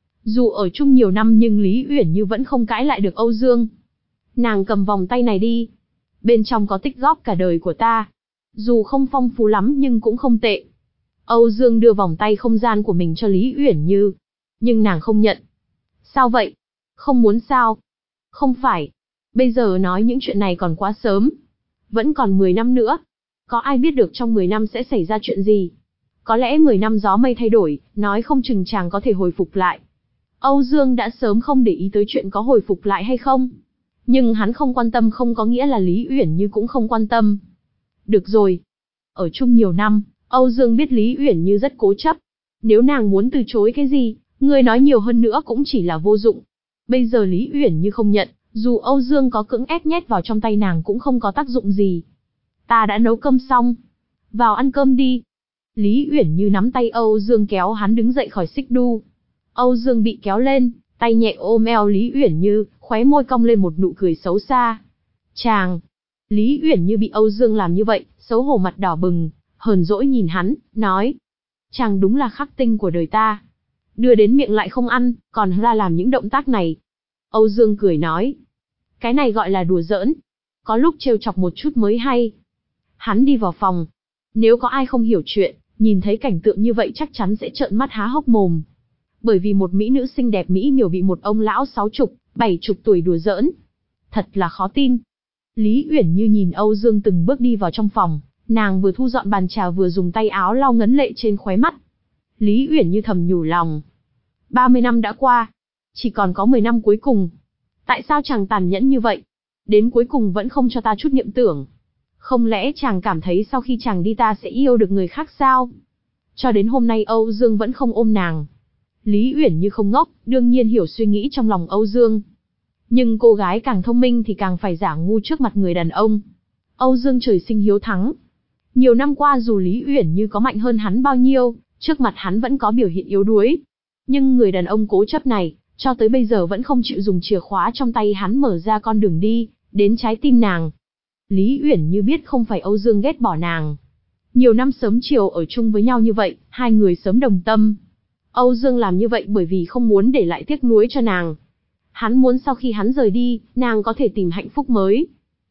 Dù ở chung nhiều năm nhưng Lý Uyển Như vẫn không cãi lại được Âu Dương. Nàng cầm vòng tay này đi. Bên trong có tích góp cả đời của ta. Dù không phong phú lắm nhưng cũng không tệ. Âu Dương đưa vòng tay không gian của mình cho Lý Uyển Như. Nhưng nàng không nhận. Sao vậy? Không muốn sao? Không phải. Bây giờ nói những chuyện này còn quá sớm. Vẫn còn mười năm nữa. Có ai biết được trong mười năm sẽ xảy ra chuyện gì? Có lẽ mười năm gió mây thay đổi, nói không chừng chàng có thể hồi phục lại. Âu Dương đã sớm không để ý tới chuyện có hồi phục lại hay không. Nhưng hắn không quan tâm không có nghĩa là Lý Uyển Như cũng không quan tâm. Được rồi. Ở chung nhiều năm, Âu Dương biết Lý Uyển Như rất cố chấp. Nếu nàng muốn từ chối cái gì, người nói nhiều hơn nữa cũng chỉ là vô dụng. Bây giờ Lý Uyển Như không nhận, dù Âu Dương có cưỡng ép nhét vào trong tay nàng cũng không có tác dụng gì. Ta đã nấu cơm xong. Vào ăn cơm đi. Lý Uyển Như nắm tay Âu Dương kéo hắn đứng dậy khỏi xích đu. Âu Dương bị kéo lên, tay nhẹ ôm eo Lý Uyển Như, khóe môi cong lên một nụ cười xấu xa. Chàng. Lý Uyển Như bị Âu Dương làm như vậy, xấu hổ mặt đỏ bừng, hờn dỗi nhìn hắn, nói. Chàng đúng là khắc tinh của đời ta. Đưa đến miệng lại không ăn, còn ra làm những động tác này. Âu Dương cười nói. Cái này gọi là đùa giỡn. Có lúc trêu chọc một chút mới hay. Hắn đi vào phòng. Nếu có ai không hiểu chuyện, nhìn thấy cảnh tượng như vậy chắc chắn sẽ trợn mắt há hốc mồm. Bởi vì một mỹ nữ xinh đẹp mỹ miều bị một ông lão sáu chục, bảy chục tuổi đùa giỡn. Thật là khó tin. Lý Uyển Như nhìn Âu Dương từng bước đi vào trong phòng, nàng vừa thu dọn bàn trà vừa dùng tay áo lau ngấn lệ trên khóe mắt. Lý Uyển Như thầm nhủ lòng. ba mươi năm đã qua, chỉ còn có mười năm cuối cùng. Tại sao chàng tàn nhẫn như vậy? Đến cuối cùng vẫn không cho ta chút niệm tưởng. Không lẽ chàng cảm thấy sau khi chàng đi ta sẽ yêu được người khác sao? Cho đến hôm nay Âu Dương vẫn không ôm nàng. Lý Uyển Như không ngốc, đương nhiên hiểu suy nghĩ trong lòng Âu Dương. Nhưng cô gái càng thông minh thì càng phải giả ngu trước mặt người đàn ông. Âu Dương trời sinh hiếu thắng. Nhiều năm qua dù Lý Uyển Như có mạnh hơn hắn bao nhiêu, trước mặt hắn vẫn có biểu hiện yếu đuối. Nhưng người đàn ông cố chấp này, cho tới bây giờ vẫn không chịu dùng chìa khóa trong tay hắn mở ra con đường đi, đến trái tim nàng. Lý Uyển Như biết không phải Âu Dương ghét bỏ nàng. Nhiều năm sớm chiều ở chung với nhau như vậy, hai người sớm đồng tâm. Âu Dương làm như vậy bởi vì không muốn để lại tiếc nuối cho nàng. Hắn muốn sau khi hắn rời đi, nàng có thể tìm hạnh phúc mới.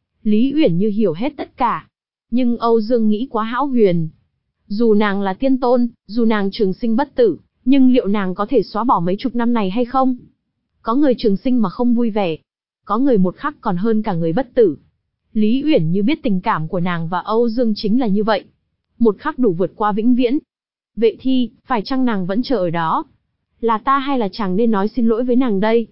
Lý Uyển Như hiểu hết tất cả. Nhưng Âu Dương nghĩ quá hão huyền. Dù nàng là tiên tôn, dù nàng trường sinh bất tử, nhưng liệu nàng có thể xóa bỏ mấy chục năm này hay không? Có người trường sinh mà không vui vẻ. Có người một khắc còn hơn cả người bất tử. Lý Uyển Như biết tình cảm của nàng và Âu Dương chính là như vậy. Một khắc đủ vượt qua vĩnh viễn. Vệ Thi, phải chăng nàng vẫn chờ ở đó? Là ta hay là chàng nên nói xin lỗi với nàng đây?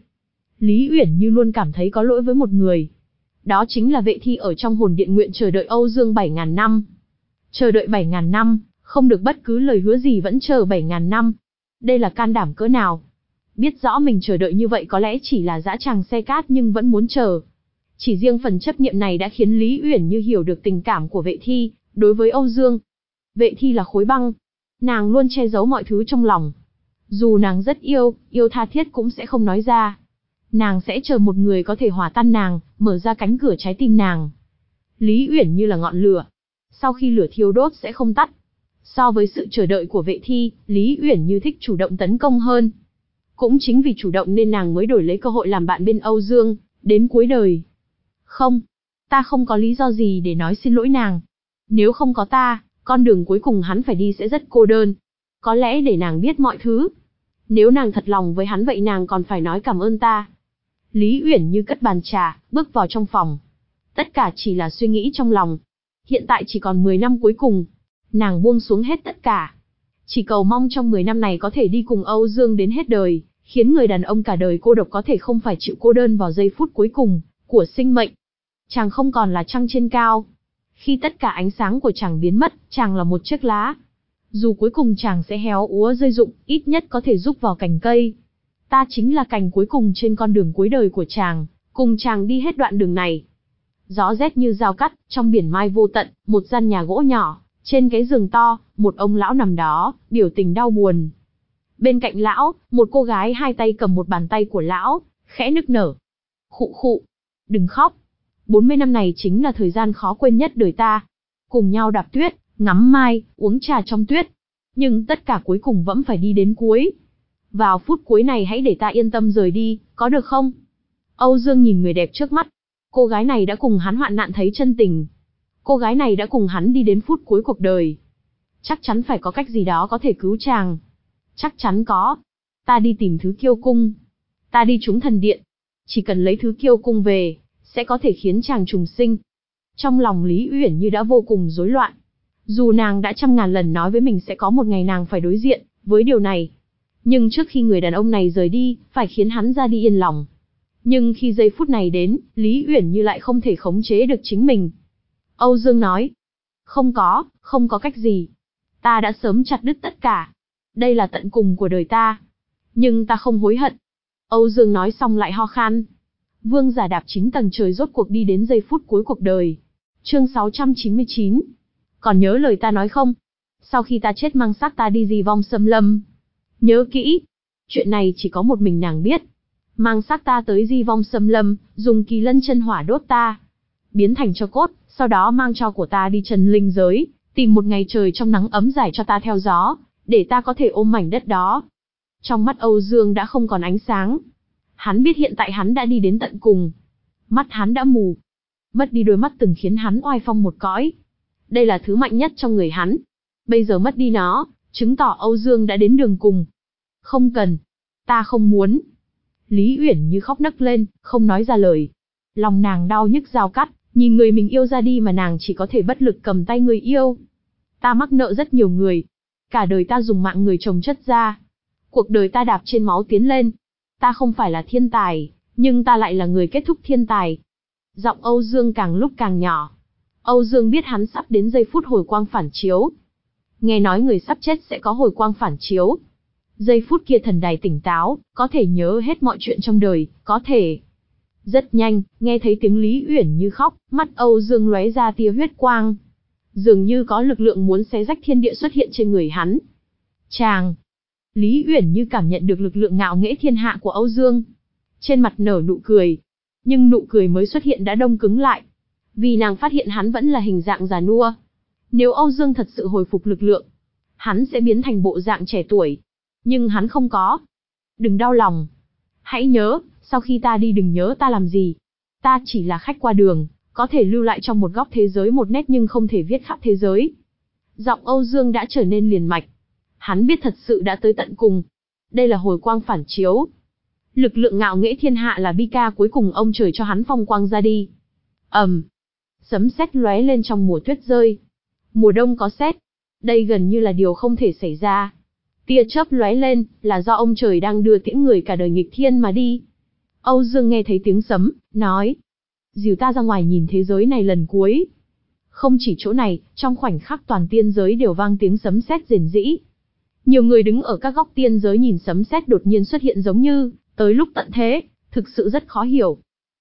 Lý Uyển Như luôn cảm thấy có lỗi với một người. Đó chính là Vệ Thi ở trong hồn điện nguyện chờ đợi Âu Dương bảy ngàn năm. Chờ đợi bảy ngàn năm, không được bất cứ lời hứa gì vẫn chờ bảy ngàn năm. Đây là can đảm cỡ nào? Biết rõ mình chờ đợi như vậy có lẽ chỉ là dã tràng xe cát nhưng vẫn muốn chờ. Chỉ riêng phần chấp niệm này đã khiến Lý Uyển Như hiểu được tình cảm của Vệ Thi đối với Âu Dương. Vệ Thi là khối băng, nàng luôn che giấu mọi thứ trong lòng. Dù nàng rất yêu, yêu tha thiết cũng sẽ không nói ra. Nàng sẽ chờ một người có thể hòa tan nàng, mở ra cánh cửa trái tim nàng. Lý Uyển Như là ngọn lửa, sau khi lửa thiêu đốt sẽ không tắt. So với sự chờ đợi của Vệ Thi, Lý Uyển Như thích chủ động tấn công hơn. Cũng chính vì chủ động nên nàng mới đổi lấy cơ hội làm bạn bên Âu Dương, đến cuối đời. Không, ta không có lý do gì để nói xin lỗi nàng. Nếu không có ta, con đường cuối cùng hắn phải đi sẽ rất cô đơn. Có lẽ để nàng biết mọi thứ. Nếu nàng thật lòng với hắn vậy nàng còn phải nói cảm ơn ta. Lý Uyển Như cất bàn trà, bước vào trong phòng. Tất cả chỉ là suy nghĩ trong lòng. Hiện tại chỉ còn mười năm cuối cùng. Nàng buông xuống hết tất cả. Chỉ cầu mong trong mười năm này có thể đi cùng Âu Dương đến hết đời, khiến người đàn ông cả đời cô độc có thể không phải chịu cô đơn vào giây phút cuối cùng của sinh mệnh. Chàng không còn là trăng trên cao. Khi tất cả ánh sáng của chàng biến mất, chàng là một chiếc lá. Dù cuối cùng chàng sẽ héo úa rơi rụng, ít nhất có thể rúc vào cành cây. Ta chính là cành cuối cùng trên con đường cuối đời của chàng, cùng chàng đi hết đoạn đường này. Gió rét như dao cắt, trong biển mai vô tận, một gian nhà gỗ nhỏ, trên cái giường to, một ông lão nằm đó, biểu tình đau buồn. Bên cạnh lão, một cô gái hai tay cầm một bàn tay của lão, khẽ nức nở. Khụ khụ, đừng khóc. bốn mươi năm này chính là thời gian khó quên nhất đời ta. Cùng nhau đạp tuyết, ngắm mai, uống trà trong tuyết. Nhưng tất cả cuối cùng vẫn phải đi đến cuối. Vào phút cuối này hãy để ta yên tâm rời đi, có được không? Âu Dương nhìn người đẹp trước mắt. Cô gái này đã cùng hắn hoạn nạn thấy chân tình. Cô gái này đã cùng hắn đi đến phút cuối cuộc đời. Chắc chắn phải có cách gì đó có thể cứu chàng. Chắc chắn có. Ta đi tìm thứ kiêu cung. Ta đi trúng thần điện. Chỉ cần lấy thứ kiêu cung về, sẽ có thể khiến chàng trùng sinh. Trong lòng Lý Uyển Như đã vô cùng rối loạn. Dù nàng đã trăm ngàn lần nói với mình sẽ có một ngày nàng phải đối diện với điều này. Nhưng trước khi người đàn ông này rời đi, phải khiến hắn ra đi yên lòng. Nhưng khi giây phút này đến, Lý Uyển Như lại không thể khống chế được chính mình. Âu Dương nói, không có, không có cách gì. Ta đã sớm chặt đứt tất cả. Đây là tận cùng của đời ta. Nhưng ta không hối hận. Âu Dương nói xong lại ho khan. Vương giả đạp chín tầng trời rốt cuộc đi đến giây phút cuối cuộc đời. Chương sáu trăm chín mươi chín. Còn nhớ lời ta nói không? Sau khi ta chết mang xác ta đi Di Vong Xâm Lâm. Nhớ kỹ. Chuyện này chỉ có một mình nàng biết. Mang xác ta tới Di Vong Xâm Lâm, dùng kỳ lân chân hỏa đốt ta. Biến thành tro cốt, sau đó mang tro của ta đi trần linh giới, tìm một ngày trời trong nắng ấm giải cho ta theo gió, để ta có thể ôm mảnh đất đó. Trong mắt Âu Dương đã không còn ánh sáng. Hắn biết hiện tại hắn đã đi đến tận cùng. Mắt hắn đã mù. Mất đi đôi mắt từng khiến hắn oai phong một cõi. Đây là thứ mạnh nhất trong người hắn. Bây giờ mất đi nó, chứng tỏ Âu Dương đã đến đường cùng. Không cần. Ta không muốn. Lý Uyển Như khóc nấc lên, không nói ra lời. Lòng nàng đau nhức dao cắt, nhìn người mình yêu ra đi mà nàng chỉ có thể bất lực cầm tay người yêu. Ta mắc nợ rất nhiều người. Cả đời ta dùng mạng người chồng chất ra. Cuộc đời ta đạp trên máu tiến lên. Ta không phải là thiên tài, nhưng ta lại là người kết thúc thiên tài. Giọng Âu Dương càng lúc càng nhỏ. Âu Dương biết hắn sắp đến giây phút hồi quang phản chiếu. Nghe nói người sắp chết sẽ có hồi quang phản chiếu. Giây phút kia thần đài tỉnh táo, có thể nhớ hết mọi chuyện trong đời, có thể. Rất nhanh, nghe thấy tiếng Lý Uyển Như khóc, mắt Âu Dương lóe ra tia huyết quang. Dường như có lực lượng muốn xé rách thiên địa xuất hiện trên người hắn. Chàng! Lý Uyển Như cảm nhận được lực lượng ngạo nghễ thiên hạ của Âu Dương. Trên mặt nở nụ cười. Nhưng nụ cười mới xuất hiện đã đông cứng lại. Vì nàng phát hiện hắn vẫn là hình dạng già nua. Nếu Âu Dương thật sự hồi phục lực lượng, hắn sẽ biến thành bộ dạng trẻ tuổi. Nhưng hắn không có. Đừng đau lòng. Hãy nhớ, sau khi ta đi đừng nhớ ta làm gì. Ta chỉ là khách qua đường, có thể lưu lại trong một góc thế giới một nét nhưng không thể viết khắp thế giới. Giọng Âu Dương đã trở nên liền mạch. Hắn biết thật sự đã tới tận cùng. Đây là hồi quang phản chiếu. Lực lượng ngạo nghễ thiên hạ là bi ca cuối cùng ông trời cho hắn phong quang ra đi. ầm, um, sấm sét lóe lên trong mùa tuyết rơi. Mùa đông có sét. Đây gần như là điều không thể xảy ra. Tia chớp lóe lên, là do ông trời đang đưa tiễn người cả đời nghịch thiên mà đi. Âu Dương nghe thấy tiếng sấm, nói. Dìu ta ra ngoài nhìn thế giới này lần cuối. Không chỉ chỗ này, trong khoảnh khắc toàn tiên giới đều vang tiếng sấm sét rền rĩ. Nhiều người đứng ở các góc tiên giới nhìn sấm sét đột nhiên xuất hiện giống như tới lúc tận thế, thực sự rất khó hiểu.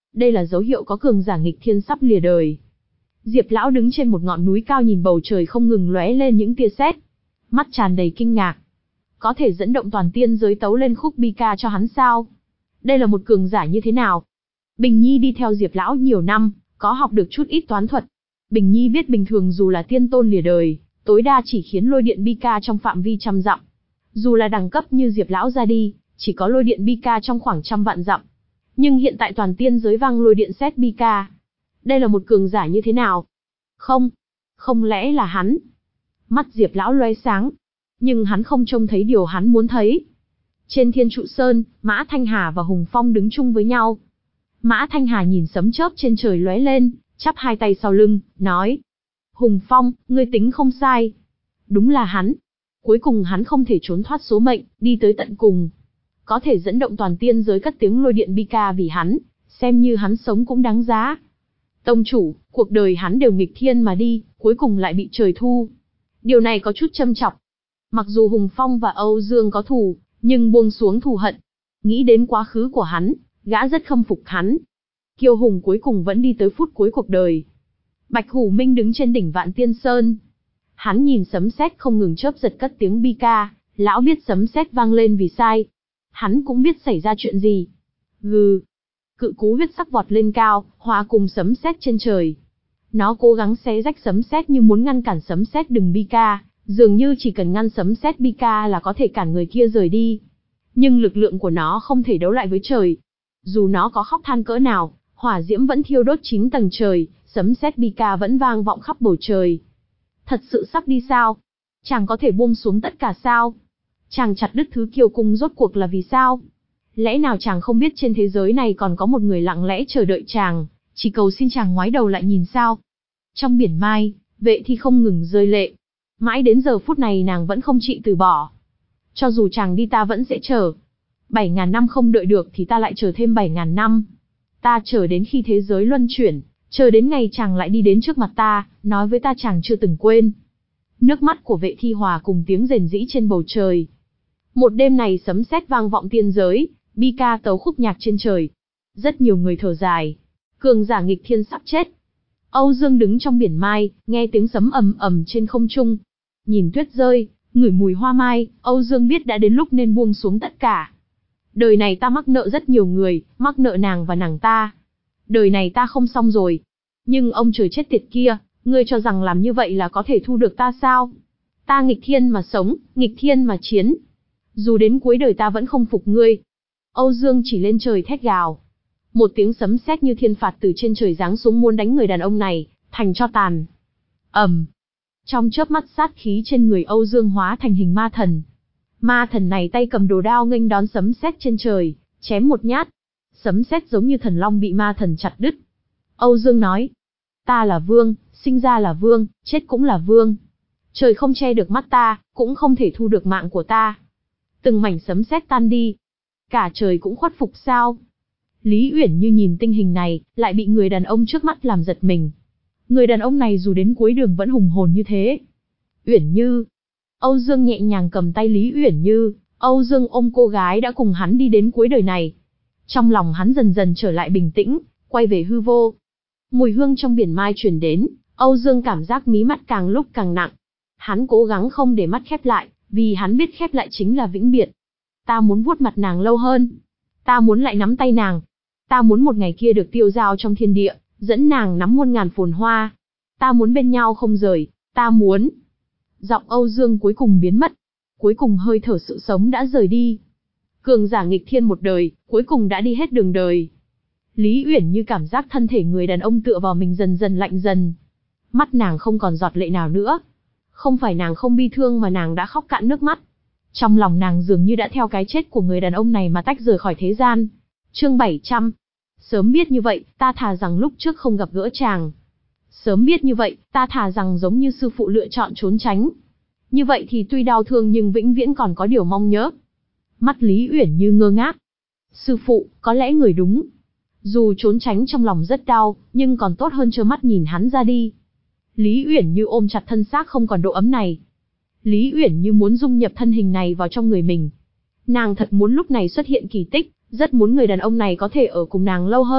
Đây là dấu hiệu có cường giả nghịch thiên sắp lìa đời. Diệp lão đứng trên một ngọn núi cao nhìn bầu trời không ngừng lóe lên những tia sét, mắt tràn đầy kinh ngạc. Có thể dẫn động toàn tiên giới tấu lên khúc bi ca cho hắn sao? Đây là một cường giả như thế nào? Bình Nhi đi theo Diệp lão nhiều năm, có học được chút ít toán thuật. Bình Nhi biết bình thường dù là tiên tôn lìa đời, tối đa chỉ khiến lôi điện bi ca trong phạm vi trăm dặm. Dù là đẳng cấp như Diệp lão ra đi, chỉ có lôi điện bi ca trong khoảng trăm vạn dặm. Nhưng hiện tại toàn tiên giới vang lôi điện sét bi ca. Đây là một cường giả như thế nào? Không, không lẽ là hắn? Mắt Diệp lão loé sáng, nhưng hắn không trông thấy điều hắn muốn thấy. Trên Thiên Trụ Sơn, Mã Thanh Hà và Hùng Phong đứng chung với nhau. Mã Thanh Hà nhìn sấm chớp trên trời lóe lên, chắp hai tay sau lưng, nói: Hùng Phong, ngươi tính không sai. Đúng là hắn. Cuối cùng hắn không thể trốn thoát số mệnh, đi tới tận cùng. Có thể dẫn động toàn tiên giới cất tiếng lôi điện bi ca vì hắn, xem như hắn sống cũng đáng giá. Tông chủ, cuộc đời hắn đều nghịch thiên mà đi, cuối cùng lại bị trời thu. Điều này có chút châm chọc. Mặc dù Hùng Phong và Âu Dương có thù, nhưng buông xuống thù hận. Nghĩ đến quá khứ của hắn, gã rất khâm phục hắn. Kiêu hùng cuối cùng vẫn đi tới phút cuối cuộc đời. Bạch Hủ Minh đứng trên đỉnh Vạn Tiên Sơn. Hắn nhìn sấm sét không ngừng chớp giật cất tiếng bi ca, lão biết sấm sét vang lên vì sai. Hắn cũng biết xảy ra chuyện gì. Gừ. Cự cú huyết sắc vọt lên cao, hòa cùng sấm sét trên trời. Nó cố gắng xé rách sấm sét như muốn ngăn cản sấm sét đừng bi ca, dường như chỉ cần ngăn sấm sét bi ca là có thể cản người kia rời đi. Nhưng lực lượng của nó không thể đấu lại với trời. Dù nó có khóc than cỡ nào, hỏa diễm vẫn thiêu đốt chín tầng trời, sấm sét bi ca vẫn vang vọng khắp bầu trời. Thật sự sắp đi sao? Chàng có thể buông xuống tất cả sao? Chàng chặt đứt thứ kiêu cung rốt cuộc là vì sao? Lẽ nào chàng không biết trên thế giới này còn có một người lặng lẽ chờ đợi chàng, chỉ cầu xin chàng ngoái đầu lại nhìn sao? Trong biển mai, Vệ Thi không ngừng rơi lệ. Mãi đến giờ phút này nàng vẫn không chịu từ bỏ. Cho dù chàng đi ta vẫn sẽ chờ. Bảy ngàn năm không đợi được thì ta lại chờ thêm bảy ngàn năm. Ta chờ đến khi thế giới luân chuyển, chờ đến ngày chàng lại đi đến trước mặt ta, nói với ta chàng chưa từng quên. Nước mắt của Vệ Thi hòa cùng tiếng rền rĩ trên bầu trời. Một đêm này sấm sét vang vọng tiên giới, bi ca tấu khúc nhạc trên trời. Rất nhiều người thở dài. Cường giả nghịch thiên sắp chết. Âu Dương đứng trong biển mai, nghe tiếng sấm ầm ầm trên không trung. Nhìn tuyết rơi, ngửi mùi hoa mai, Âu Dương biết đã đến lúc nên buông xuống tất cả. Đời này ta mắc nợ rất nhiều người, mắc nợ nàng và nàng ta. Đời này ta không xong rồi. Nhưng ông trời chết tiệt kia, ngươi cho rằng làm như vậy là có thể thu được ta sao? Ta nghịch thiên mà sống, nghịch thiên mà chiến. Dù đến cuối đời ta vẫn không phục ngươi. Âu Dương chỉ lên trời thét gào. Một tiếng sấm sét như thiên phạt từ trên trời giáng xuống muốn đánh người đàn ông này, thành tro tàn. ầm. Trong chớp mắt sát khí trên người Âu Dương hóa thành hình ma thần. Ma thần này tay cầm đồ đao nghênh đón sấm sét trên trời, chém một nhát. Sấm sét giống như thần long bị ma thần chặt đứt. Âu Dương nói, ta là vương, sinh ra là vương, chết cũng là vương. Trời không che được mắt ta, cũng không thể thu được mạng của ta. Từng mảnh sấm sét tan đi. Cả trời cũng khuất phục sao? Lý Uyển Như nhìn tình hình này, lại bị người đàn ông trước mắt làm giật mình. Người đàn ông này dù đến cuối đường vẫn hùng hồn như thế. Uyển Như. Âu Dương nhẹ nhàng cầm tay Lý Uyển Như, Âu Dương ôm cô gái đã cùng hắn đi đến cuối đời này. Trong lòng hắn dần dần trở lại bình tĩnh, quay về hư vô. Mùi hương trong biển mai truyền đến, Âu Dương cảm giác mí mắt càng lúc càng nặng. Hắn cố gắng không để mắt khép lại, vì hắn biết khép lại chính là vĩnh biệt. Ta muốn vuốt mặt nàng lâu hơn. Ta muốn lại nắm tay nàng. Ta muốn một ngày kia được tiêu dao trong thiên địa, dẫn nàng nắm muôn ngàn phồn hoa. Ta muốn bên nhau không rời, ta muốn. Giọng Âu Dương cuối cùng biến mất. Cuối cùng hơi thở sự sống đã rời đi. Cường giả nghịch thiên một đời, cuối cùng đã đi hết đường đời. Lý Uyển Như cảm giác thân thể người đàn ông tựa vào mình dần dần lạnh dần. Mắt nàng không còn giọt lệ nào nữa. Không phải nàng không bi thương mà nàng đã khóc cạn nước mắt. Trong lòng nàng dường như đã theo cái chết của người đàn ông này mà tách rời khỏi thế gian. Chương bảy trăm. Sớm biết như vậy, ta thà rằng lúc trước không gặp gỡ chàng. Sớm biết như vậy, ta thà rằng giống như sư phụ lựa chọn trốn tránh. Như vậy thì tuy đau thương nhưng vĩnh viễn còn có điều mong nhớ. Mắt Lý Uyển Như ngơ ngác. Sư phụ, có lẽ người đúng. Dù trốn tránh trong lòng rất đau, nhưng còn tốt hơn trơ mắt nhìn hắn ra đi. Lý Uyển Như ôm chặt thân xác không còn độ ấm này. Lý Uyển Như muốn dung nhập thân hình này vào trong người mình. Nàng thật muốn lúc này xuất hiện kỳ tích, rất muốn người đàn ông này có thể ở cùng nàng lâu hơn,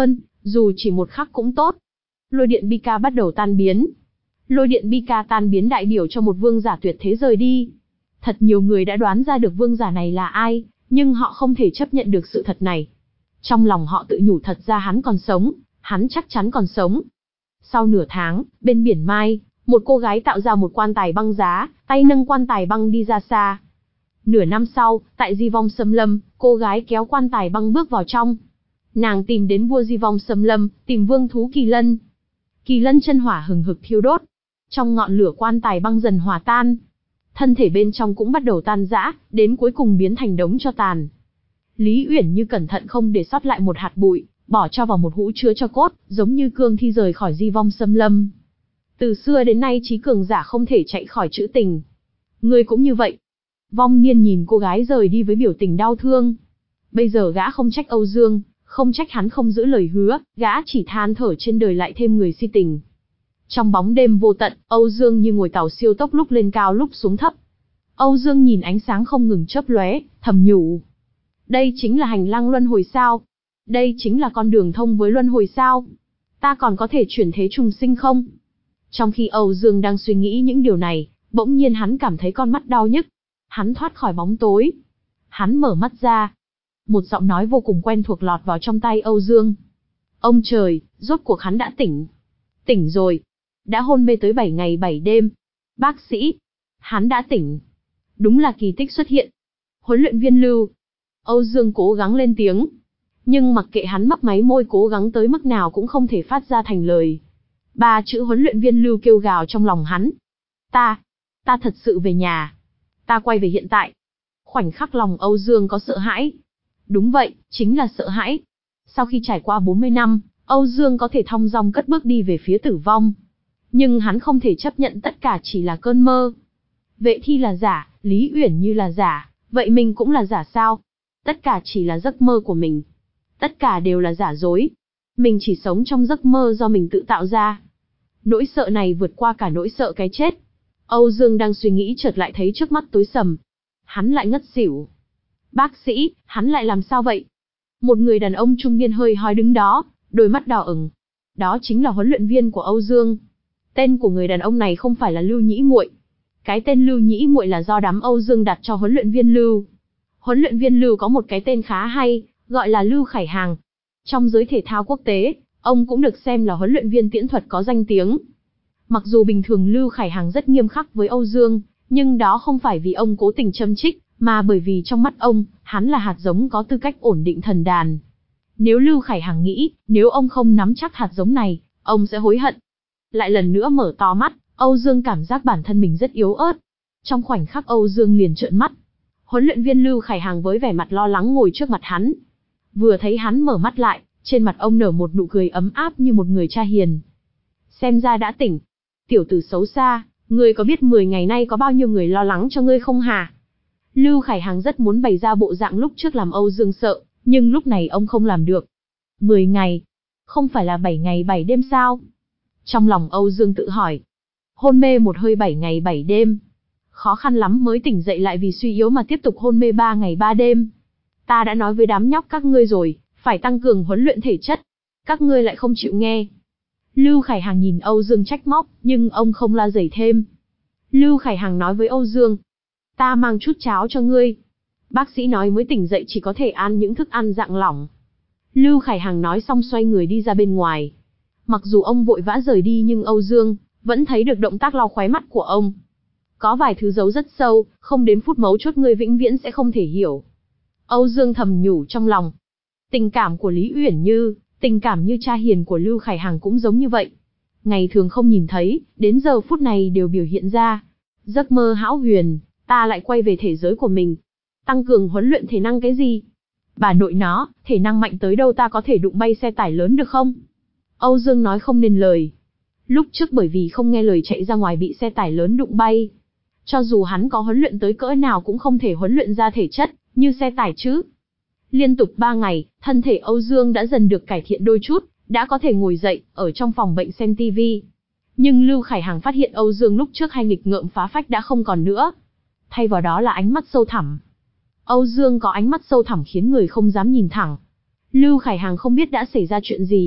dù chỉ một khắc cũng tốt. Lôi điện Pika bắt đầu tan biến. Lôi điện Pika tan biến đại biểu cho một vương giả tuyệt thế rời đi. Thật nhiều người đã đoán ra được vương giả này là ai, nhưng họ không thể chấp nhận được sự thật này. Trong lòng họ tự nhủ thật ra hắn còn sống, hắn chắc chắn còn sống. Sau nửa tháng, bên biển Mai, một cô gái tạo ra một quan tài băng giá, tay nâng quan tài băng đi ra xa. Nửa năm sau, tại Di Vong Xâm Lâm, cô gái kéo quan tài băng bước vào trong. Nàng tìm đến vua Di Vong Xâm Lâm, tìm vương thú Kỳ Lân. Kỳ Lân chân hỏa hừng hực thiêu đốt. Trong ngọn lửa quan tài băng dần hòa tan. Thân thể bên trong cũng bắt đầu tan rã, đến cuối cùng biến thành đống tro tàn. Lý Uyển Như cẩn thận không để sót lại một hạt bụi, bỏ cho vào một hũ chứa tro cốt, giống như cương thi rời khỏi Di Vong Xâm Lâm. Từ xưa đến nay trí cường giả không thể chạy khỏi trữ tình. Ngươi cũng như vậy. Vong Niên nhìn cô gái rời đi với biểu tình đau thương. Bây giờ gã không trách Âu Dương, không trách hắn không giữ lời hứa, gã chỉ than thở trên đời lại thêm người si tình. Trong bóng đêm vô tận, Âu Dương như ngồi tàu siêu tốc lúc lên cao lúc xuống thấp. Âu Dương nhìn ánh sáng không ngừng chớp lóe, thầm nhủ. Đây chính là hành lang luân hồi sao? Đây chính là con đường thông với luân hồi sao? Ta còn có thể chuyển thế trùng sinh không? Trong khi Âu Dương đang suy nghĩ những điều này, bỗng nhiên hắn cảm thấy con mắt đau nhức. Hắn thoát khỏi bóng tối. Hắn mở mắt ra. Một giọng nói vô cùng quen thuộc lọt vào trong tai Âu Dương. Ông trời, rốt cuộc hắn đã tỉnh. Tỉnh rồi. Đã hôn mê tới bảy ngày bảy đêm. Bác sĩ. Hắn đã tỉnh. Đúng là kỳ tích xuất hiện. Huấn luyện viên Lưu. Âu Dương cố gắng lên tiếng. Nhưng mặc kệ hắn mấp máy môi cố gắng tới mức nào cũng không thể phát ra thành lời. Ba chữ huấn luyện viên Lưu kêu gào trong lòng hắn. Ta. Ta thật sự về nhà. Ta quay về hiện tại. Khoảnh khắc lòng Âu Dương có sợ hãi. Đúng vậy, chính là sợ hãi. Sau khi trải qua bốn mươi năm, Âu Dương có thể thong dong cất bước đi về phía tử vong. Nhưng hắn không thể chấp nhận tất cả chỉ là cơn mơ. Vệ Thi là giả, Lý Uyển Như là giả, vậy mình cũng là giả sao? Tất cả chỉ là giấc mơ của mình. Tất cả đều là giả dối. Mình chỉ sống trong giấc mơ do mình tự tạo ra. Nỗi sợ này vượt qua cả nỗi sợ cái chết. Âu Dương đang suy nghĩ chợt lại thấy trước mắt tối sầm. Hắn lại ngất xỉu. Bác sĩ, hắn lại làm sao vậy? Một người đàn ông trung niên hơi hói đứng đó, đôi mắt đỏ ửng. Đó chính là huấn luyện viên của Âu Dương. Tên của người đàn ông này không phải là Lưu Nhĩ Muội. Cái tên Lưu Nhĩ Muội là do đám Âu Dương đặt cho huấn luyện viên Lưu. Huấn luyện viên Lưu có một cái tên khá hay, gọi là Lưu Khải Hàng. Trong giới thể thao quốc tế, ông cũng được xem là huấn luyện viên tiễn thuật có danh tiếng. Mặc dù bình thường Lưu Khải Hàng rất nghiêm khắc với Âu Dương, nhưng đó không phải vì ông cố tình châm chích, mà bởi vì trong mắt ông, hắn là hạt giống có tư cách ổn định thần đàn. Nếu Lưu Khải Hàng nghĩ, nếu ông không nắm chắc hạt giống này, ông sẽ hối hận. Lại lần nữa mở to mắt, Âu Dương cảm giác bản thân mình rất yếu ớt. Trong khoảnh khắc Âu Dương liền trợn mắt. Huấn luyện viên Lưu Khải Hàng với vẻ mặt lo lắng ngồi trước mặt hắn. Vừa thấy hắn mở mắt lại, trên mặt ông nở một nụ cười ấm áp như một người cha hiền. Xem ra đã tỉnh. Tiểu tử xấu xa, ngươi có biết mười ngày nay có bao nhiêu người lo lắng cho ngươi không hả? Lưu Khải Hàng rất muốn bày ra bộ dạng lúc trước làm Âu Dương sợ, nhưng lúc này ông không làm được. mười ngày? Không phải là bảy ngày bảy đêm sao? Trong lòng Âu Dương tự hỏi. Hôn mê một hơi bảy ngày bảy đêm. Khó khăn lắm mới tỉnh dậy lại vì suy yếu mà tiếp tục hôn mê ba ngày ba đêm. Ta đã nói với đám nhóc các ngươi rồi, phải tăng cường huấn luyện thể chất. Các ngươi lại không chịu nghe. Lưu Khải Hàng nhìn Âu Dương trách móc, nhưng ông không la dày thêm. Lưu Khải Hàng nói với Âu Dương. Ta mang chút cháo cho ngươi. Bác sĩ nói mới tỉnh dậy chỉ có thể ăn những thức ăn dạng lỏng. Lưu Khải Hàng nói xong xoay người đi ra bên ngoài. Mặc dù ông vội vã rời đi nhưng Âu Dương vẫn thấy được động tác lau khóe mắt của ông. Có vài thứ giấu rất sâu, không đến phút mấu chốt ngươi vĩnh viễn sẽ không thể hiểu. Âu Dương thầm nhủ trong lòng. Tình cảm của Lý Uyển Như, tình cảm như cha hiền của Lưu Khải Hàng cũng giống như vậy. Ngày thường không nhìn thấy, đến giờ phút này đều biểu hiện ra. Giấc mơ hão huyền, ta lại quay về thể giới của mình. Tăng cường huấn luyện thể năng cái gì? Bà nội nó, thể năng mạnh tới đâu ta có thể đụng bay xe tải lớn được không? Âu Dương nói không nên lời. Lúc trước bởi vì không nghe lời chạy ra ngoài bị xe tải lớn đụng bay. Cho dù hắn có huấn luyện tới cỡ nào cũng không thể huấn luyện ra thể chất như xe tải chứ. Liên tục ba ngày, thân thể Âu Dương đã dần được cải thiện đôi chút, đã có thể ngồi dậy, ở trong phòng bệnh xem tivi. Nhưng Lưu Khải Hàng phát hiện Âu Dương lúc trước hay nghịch ngợm phá phách đã không còn nữa. Thay vào đó là ánh mắt sâu thẳm. Âu Dương có ánh mắt sâu thẳm khiến người không dám nhìn thẳng. Lưu Khải Hàng không biết đã xảy ra chuyện gì.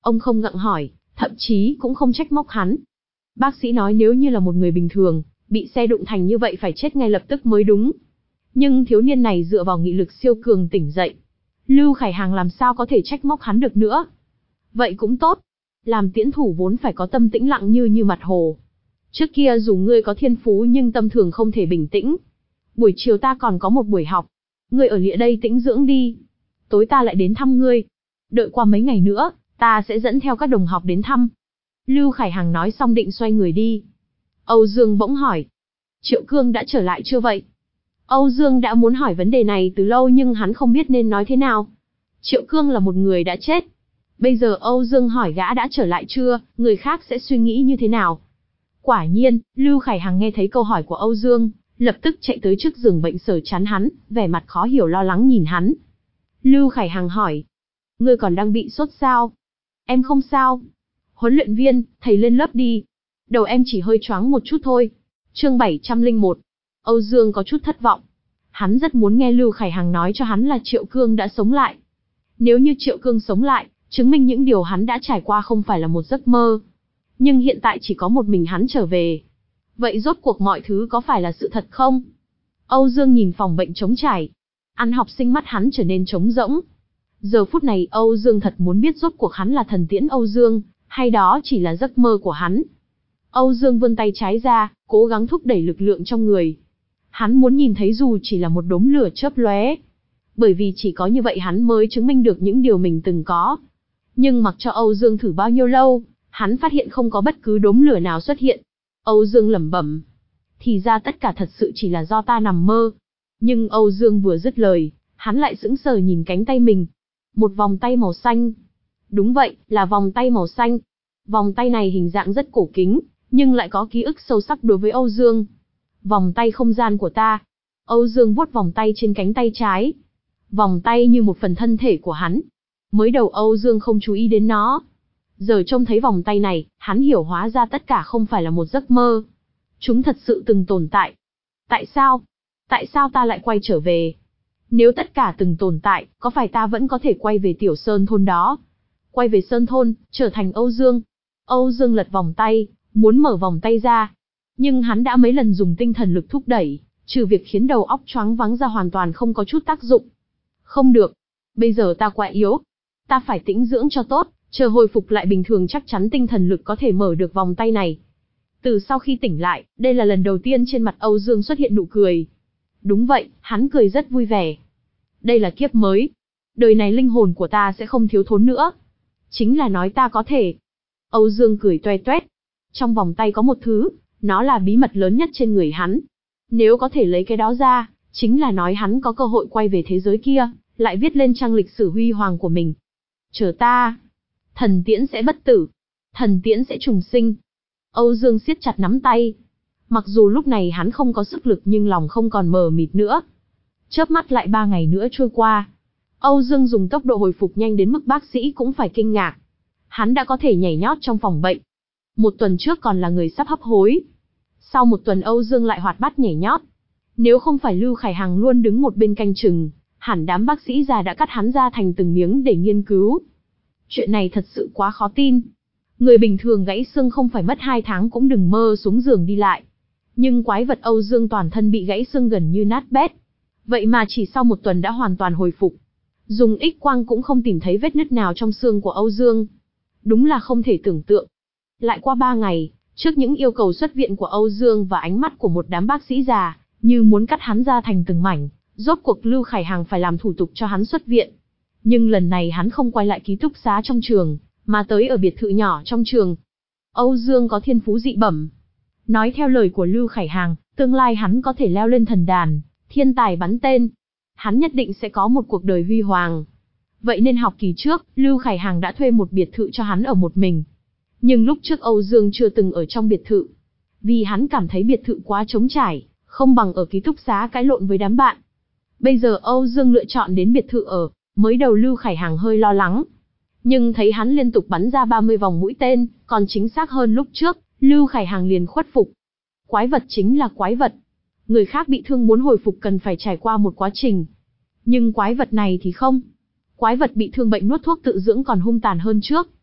Ông không gặng hỏi, thậm chí cũng không trách móc hắn. Bác sĩ nói nếu như là một người bình thường, bị xe đụng thành như vậy phải chết ngay lập tức mới đúng. Nhưng thiếu niên này dựa vào nghị lực siêu cường tỉnh dậy. Lưu Khải Hàng làm sao có thể trách móc hắn được nữa. Vậy cũng tốt. Làm tiễn thủ vốn phải có tâm tĩnh lặng như như mặt hồ. Trước kia dù ngươi có thiên phú nhưng tâm thường không thể bình tĩnh. Buổi chiều ta còn có một buổi học. Ngươi ở lịa đây tĩnh dưỡng đi. Tối ta lại đến thăm ngươi. Đợi qua mấy ngày nữa, ta sẽ dẫn theo các đồng học đến thăm. Lưu Khải Hàng nói xong định xoay người đi. Âu Dương bỗng hỏi. Triệu Cương đã trở lại chưa vậy? Âu Dương đã muốn hỏi vấn đề này từ lâu nhưng hắn không biết nên nói thế nào. Triệu Cương là một người đã chết. Bây giờ Âu Dương hỏi gã đã trở lại chưa, người khác sẽ suy nghĩ như thế nào? Quả nhiên, Lưu Khải Hằng nghe thấy câu hỏi của Âu Dương, lập tức chạy tới trước giường bệnh sờ chán hắn, vẻ mặt khó hiểu lo lắng nhìn hắn. Lưu Khải Hằng hỏi. Ngươi còn đang bị sốt sao? Em không sao. Huấn luyện viên, thầy lên lớp đi. Đầu em chỉ hơi choáng một chút thôi. Chương bảy trăm lẻ một. Âu Dương có chút thất vọng. Hắn rất muốn nghe Lưu Khải Hằng nói cho hắn là Triệu Cương đã sống lại. Nếu như Triệu Cương sống lại, chứng minh những điều hắn đã trải qua không phải là một giấc mơ. Nhưng hiện tại chỉ có một mình hắn trở về. Vậy rốt cuộc mọi thứ có phải là sự thật không? Âu Dương nhìn phòng bệnh trống trải. Ăn học sinh mắt hắn trở nên trống rỗng. Giờ phút này Âu Dương thật muốn biết rốt cuộc hắn là thần tiễn Âu Dương, hay đó chỉ là giấc mơ của hắn. Âu Dương vươn tay trái ra, cố gắng thúc đẩy lực lượng trong người. Hắn muốn nhìn thấy dù chỉ là một đốm lửa chớp lóe. Bởi vì chỉ có như vậy hắn mới chứng minh được những điều mình từng có. Nhưng mặc cho Âu Dương thử bao nhiêu lâu, hắn phát hiện không có bất cứ đốm lửa nào xuất hiện. Âu Dương lẩm bẩm. Thì ra tất cả thật sự chỉ là do ta nằm mơ. Nhưng Âu Dương vừa dứt lời, hắn lại sững sờ nhìn cánh tay mình. Một vòng tay màu xanh. Đúng vậy, là vòng tay màu xanh. Vòng tay này hình dạng rất cổ kính, nhưng lại có ký ức sâu sắc đối với Âu Dương. Vòng tay không gian của ta. Âu Dương vuốt vòng tay trên cánh tay trái. Vòng tay như một phần thân thể của hắn. Mới đầu Âu Dương không chú ý đến nó. Giờ trông thấy vòng tay này, hắn hiểu hóa ra tất cả không phải là một giấc mơ. Chúng thật sự từng tồn tại. Tại sao? Tại sao ta lại quay trở về? Nếu tất cả từng tồn tại, có phải ta vẫn có thể quay về tiểu sơn thôn đó? Quay về sơn thôn, trở thành Âu Dương. Âu Dương lật vòng tay, muốn mở vòng tay ra. Nhưng hắn đã mấy lần dùng tinh thần lực thúc đẩy, trừ việc khiến đầu óc choáng váng ra hoàn toàn không có chút tác dụng. Không được. Bây giờ ta quá yếu. Ta phải tĩnh dưỡng cho tốt, chờ hồi phục lại bình thường chắc chắn tinh thần lực có thể mở được vòng tay này. Từ sau khi tỉnh lại, đây là lần đầu tiên trên mặt Âu Dương xuất hiện nụ cười. Đúng vậy, hắn cười rất vui vẻ. Đây là kiếp mới. Đời này linh hồn của ta sẽ không thiếu thốn nữa. Chính là nói ta có thể. Âu Dương cười toe toét. Trong vòng tay có một thứ, nó là bí mật lớn nhất trên người hắn. Nếu có thể lấy cái đó ra, chính là nói hắn có cơ hội quay về thế giới kia, lại viết lên trang lịch sử huy hoàng của mình. Chờ ta. Thần tiễn sẽ bất tử. Thần tiễn sẽ trùng sinh. Âu Dương siết chặt nắm tay. Mặc dù lúc này hắn không có sức lực nhưng lòng không còn mờ mịt nữa. Chớp mắt lại ba ngày nữa trôi qua. Âu Dương dùng tốc độ hồi phục nhanh đến mức bác sĩ cũng phải kinh ngạc. Hắn đã có thể nhảy nhót trong phòng bệnh. Một tuần trước còn là người sắp hấp hối. Sau một tuần Âu Dương lại hoạt bát nhảy nhót. Nếu không phải Lưu Khải Hằng luôn đứng một bên canh chừng, hẳn đám bác sĩ già đã cắt hắn ra thành từng miếng để nghiên cứu. Chuyện này thật sự quá khó tin. Người bình thường gãy xương không phải mất hai tháng cũng đừng mơ xuống giường đi lại. Nhưng quái vật Âu Dương toàn thân bị gãy xương gần như nát bét. Vậy mà chỉ sau một tuần đã hoàn toàn hồi phục. Dùng X-quang cũng không tìm thấy vết nứt nào trong xương của Âu Dương. Đúng là không thể tưởng tượng. Lại qua ba ngày, trước những yêu cầu xuất viện của Âu Dương và ánh mắt của một đám bác sĩ già, như muốn cắt hắn ra thành từng mảnh, rốt cuộc Lưu Khải Hằng phải làm thủ tục cho hắn xuất viện. Nhưng lần này hắn không quay lại ký túc xá trong trường, mà tới ở biệt thự nhỏ trong trường. Âu Dương có thiên phú dị bẩm. Nói theo lời của Lưu Khải Hằng, tương lai hắn có thể leo lên thần đàn, thiên tài bắn tên. Hắn nhất định sẽ có một cuộc đời huy hoàng. Vậy nên học kỳ trước, Lưu Khải Hằng đã thuê một biệt thự cho hắn ở một mình. Nhưng lúc trước Âu Dương chưa từng ở trong biệt thự. Vì hắn cảm thấy biệt thự quá trống trải, không bằng ở ký túc xá cãi lộn với đám bạn. Bây giờ Âu Dương lựa chọn đến biệt thự ở, mới đầu Lưu Khải Hằng hơi lo lắng. Nhưng thấy hắn liên tục bắn ra ba mươi vòng mũi tên, còn chính xác hơn lúc trước, Lưu Khải Hằng liền khuất phục. Quái vật chính là quái vật. Người khác bị thương muốn hồi phục cần phải trải qua một quá trình. Nhưng quái vật này thì không. Quái vật bị thương bệnh nuốt thuốc tự dưỡng còn hung tàn hơn trước.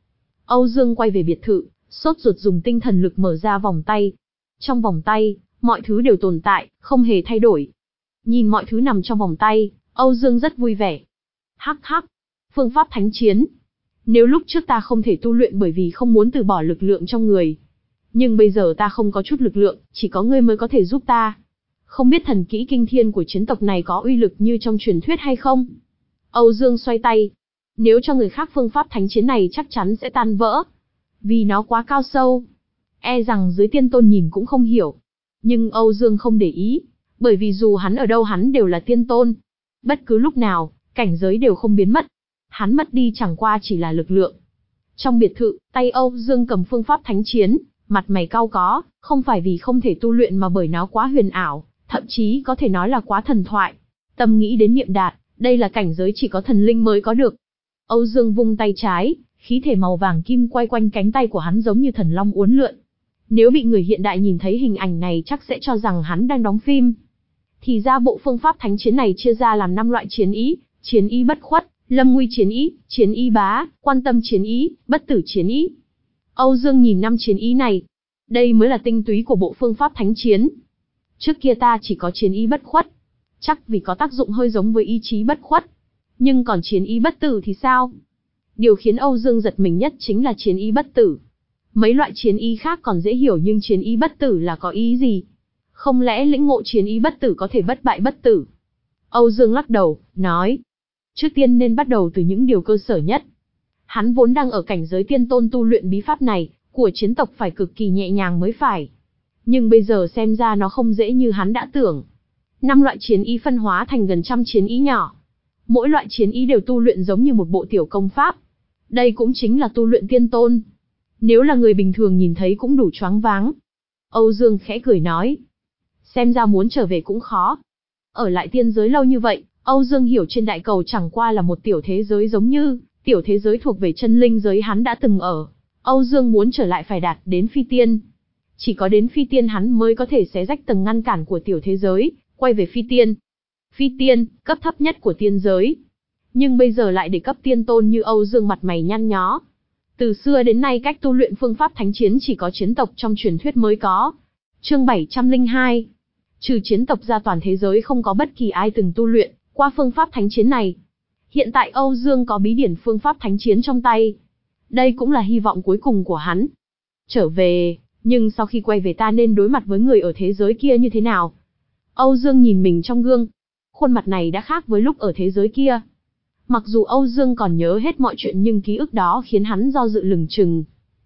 Âu Dương quay về biệt thự, sốt ruột dùng tinh thần lực mở ra vòng tay. Trong vòng tay, mọi thứ đều tồn tại, không hề thay đổi. Nhìn mọi thứ nằm trong vòng tay, Âu Dương rất vui vẻ. Hắc hắc, phương pháp thánh chiến. Nếu lúc trước ta không thể tu luyện bởi vì không muốn từ bỏ lực lượng trong người. Nhưng bây giờ ta không có chút lực lượng, chỉ có ngươi mới có thể giúp ta. Không biết thần kỹ kinh thiên của chiến tộc này có uy lực như trong truyền thuyết hay không? Âu Dương xoay tay. Nếu cho người khác phương pháp thánh chiến này chắc chắn sẽ tan vỡ. Vì nó quá cao sâu. E rằng dưới tiên tôn nhìn cũng không hiểu. Nhưng Âu Dương không để ý. Bởi vì dù hắn ở đâu hắn đều là tiên tôn. Bất cứ lúc nào, cảnh giới đều không biến mất. Hắn mất đi chẳng qua chỉ là lực lượng. Trong biệt thự, tay Âu Dương cầm phương pháp thánh chiến, mặt mày cau có, không phải vì không thể tu luyện mà bởi nó quá huyền ảo, thậm chí có thể nói là quá thần thoại. Tâm nghĩ đến niệm đạt, đây là cảnh giới chỉ có thần linh mới có được. Âu Dương vung tay trái, khí thể màu vàng kim quay quanh cánh tay của hắn giống như thần long uốn lượn. Nếu bị người hiện đại nhìn thấy hình ảnh này chắc sẽ cho rằng hắn đang đóng phim. Thì ra bộ phương pháp thánh chiến này chia ra làm năm loại chiến ý: chiến ý bất khuất, lâm nguy chiến ý, chiến ý bá, quan tâm chiến ý, bất tử chiến ý. Âu Dương nhìn năm chiến ý này. Đây mới là tinh túy của bộ phương pháp thánh chiến. Trước kia ta chỉ có chiến ý bất khuất. Chắc vì có tác dụng hơi giống với ý chí bất khuất. Nhưng còn chiến ý bất tử thì sao? Điều khiến Âu Dương giật mình nhất chính là chiến ý bất tử. Mấy loại chiến ý khác còn dễ hiểu nhưng chiến ý bất tử là có ý gì? Không lẽ lĩnh ngộ chiến ý bất tử có thể bất bại bất tử? Âu Dương lắc đầu, nói. Trước tiên nên bắt đầu từ những điều cơ sở nhất. Hắn vốn đang ở cảnh giới tiên tôn, tu luyện bí pháp này, của chiến tộc phải cực kỳ nhẹ nhàng mới phải. Nhưng bây giờ xem ra nó không dễ như hắn đã tưởng. Năm loại chiến ý phân hóa thành gần trăm chiến ý nhỏ. Mỗi loại chiến ý đều tu luyện giống như một bộ tiểu công pháp. Đây cũng chính là tu luyện tiên tôn. Nếu là người bình thường nhìn thấy cũng đủ choáng váng. Âu Dương khẽ cười nói. Xem ra muốn trở về cũng khó. Ở lại tiên giới lâu như vậy, Âu Dương hiểu trên đại cầu chẳng qua là một tiểu thế giới giống như tiểu thế giới thuộc về chân linh giới hắn đã từng ở. Âu Dương muốn trở lại phải đạt đến phi tiên. Chỉ có đến phi tiên hắn mới có thể xé rách tầng ngăn cản của tiểu thế giới, quay về phi tiên. Phi tiên, cấp thấp nhất của tiên giới. Nhưng bây giờ lại để cấp tiên tôn như Âu Dương mặt mày nhăn nhó. Từ xưa đến nay cách tu luyện phương pháp thánh chiến chỉ có chiến tộc trong truyền thuyết mới có. Chương bảy trăm lẻ hai. Trừ chiến tộc ra toàn thế giới không có bất kỳ ai từng tu luyện qua phương pháp thánh chiến này. Hiện tại Âu Dương có bí điển phương pháp thánh chiến trong tay. Đây cũng là hy vọng cuối cùng của hắn. Trở về, nhưng sau khi quay về ta nên đối mặt với người ở thế giới kia như thế nào? Âu Dương nhìn mình trong gương. Khuôn mặt này đã khác với lúc ở thế giới kia. Mặc dù Âu Dương còn nhớ hết mọi chuyện nhưng ký ức đó khiến hắn do dự lừng chừng.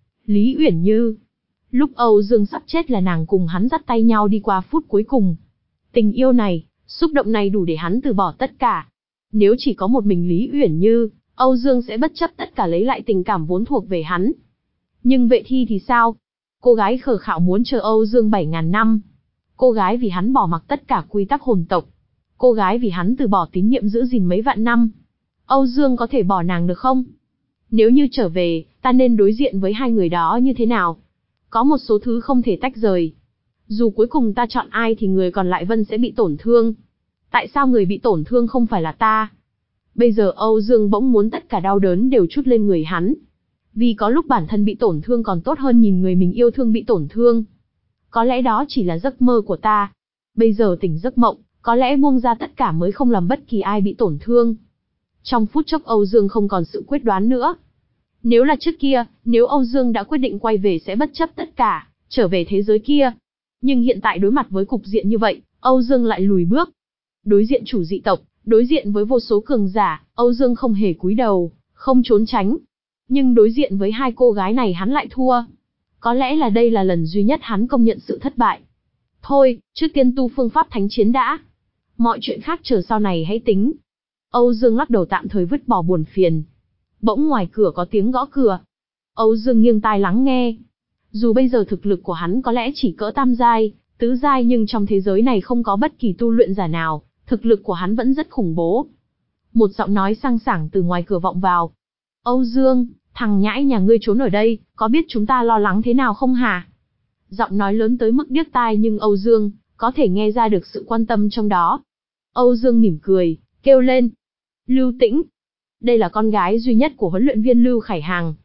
Lý Uyển Như. Lúc Âu Dương sắp chết là nàng cùng hắn dắt tay nhau đi qua phút cuối cùng. Tình yêu này, xúc động này đủ để hắn từ bỏ tất cả. Nếu chỉ có một mình Lý Uyển Như, Âu Dương sẽ bất chấp tất cả lấy lại tình cảm vốn thuộc về hắn. Nhưng Vệ Thi thì sao? Cô gái khờ khạo muốn chờ Âu Dương bảy ngàn năm. Cô gái vì hắn bỏ mặc tất cả quy tắc hồn tộc. Cô gái vì hắn từ bỏ tín nhiệm giữ gìn mấy vạn năm. Âu Dương có thể bỏ nàng được không? Nếu như trở về, ta nên đối diện với hai người đó như thế nào? Có một số thứ không thể tách rời. Dù cuối cùng ta chọn ai thì người còn lại Vân sẽ bị tổn thương. Tại sao người bị tổn thương không phải là ta? Bây giờ Âu Dương bỗng muốn tất cả đau đớn đều trút lên người hắn. Vì có lúc bản thân bị tổn thương còn tốt hơn nhìn người mình yêu thương bị tổn thương. Có lẽ đó chỉ là giấc mơ của ta. Bây giờ tỉnh giấc mộng, có lẽ buông ra tất cả mới không làm bất kỳ ai bị tổn thương. Trong phút chốc Âu Dương không còn sự quyết đoán nữa. Nếu là trước kia, nếu Âu Dương đã quyết định quay về sẽ bất chấp tất cả, trở về thế giới kia. Nhưng hiện tại đối mặt với cục diện như vậy, Âu Dương lại lùi bước. Đối diện chủ dị tộc, đối diện với vô số cường giả, Âu Dương không hề cúi đầu, không trốn tránh. Nhưng đối diện với hai cô gái này hắn lại thua. Có lẽ là đây là lần duy nhất hắn công nhận sự thất bại. Thôi, trước tiên tu phương pháp thánh chiến đã. Mọi chuyện khác chờ sau này hãy tính. Âu Dương lắc đầu tạm thời vứt bỏ buồn phiền. Bỗng ngoài cửa có tiếng gõ cửa. Âu Dương nghiêng tai lắng nghe. Dù bây giờ thực lực của hắn có lẽ chỉ cỡ tam giai, tứ giai nhưng trong thế giới này không có bất kỳ tu luyện giả nào, thực lực của hắn vẫn rất khủng bố. Một giọng nói sang sảng từ ngoài cửa vọng vào. Âu Dương, thằng nhãi nhà ngươi trốn ở đây, có biết chúng ta lo lắng thế nào không hả? Giọng nói lớn tới mức điếc tai nhưng Âu Dương có thể nghe ra được sự quan tâm trong đó. Âu Dương mỉm cười, kêu lên. Lưu Tĩnh. Đây là con gái duy nhất của huấn luyện viên Lưu Khải Hàng.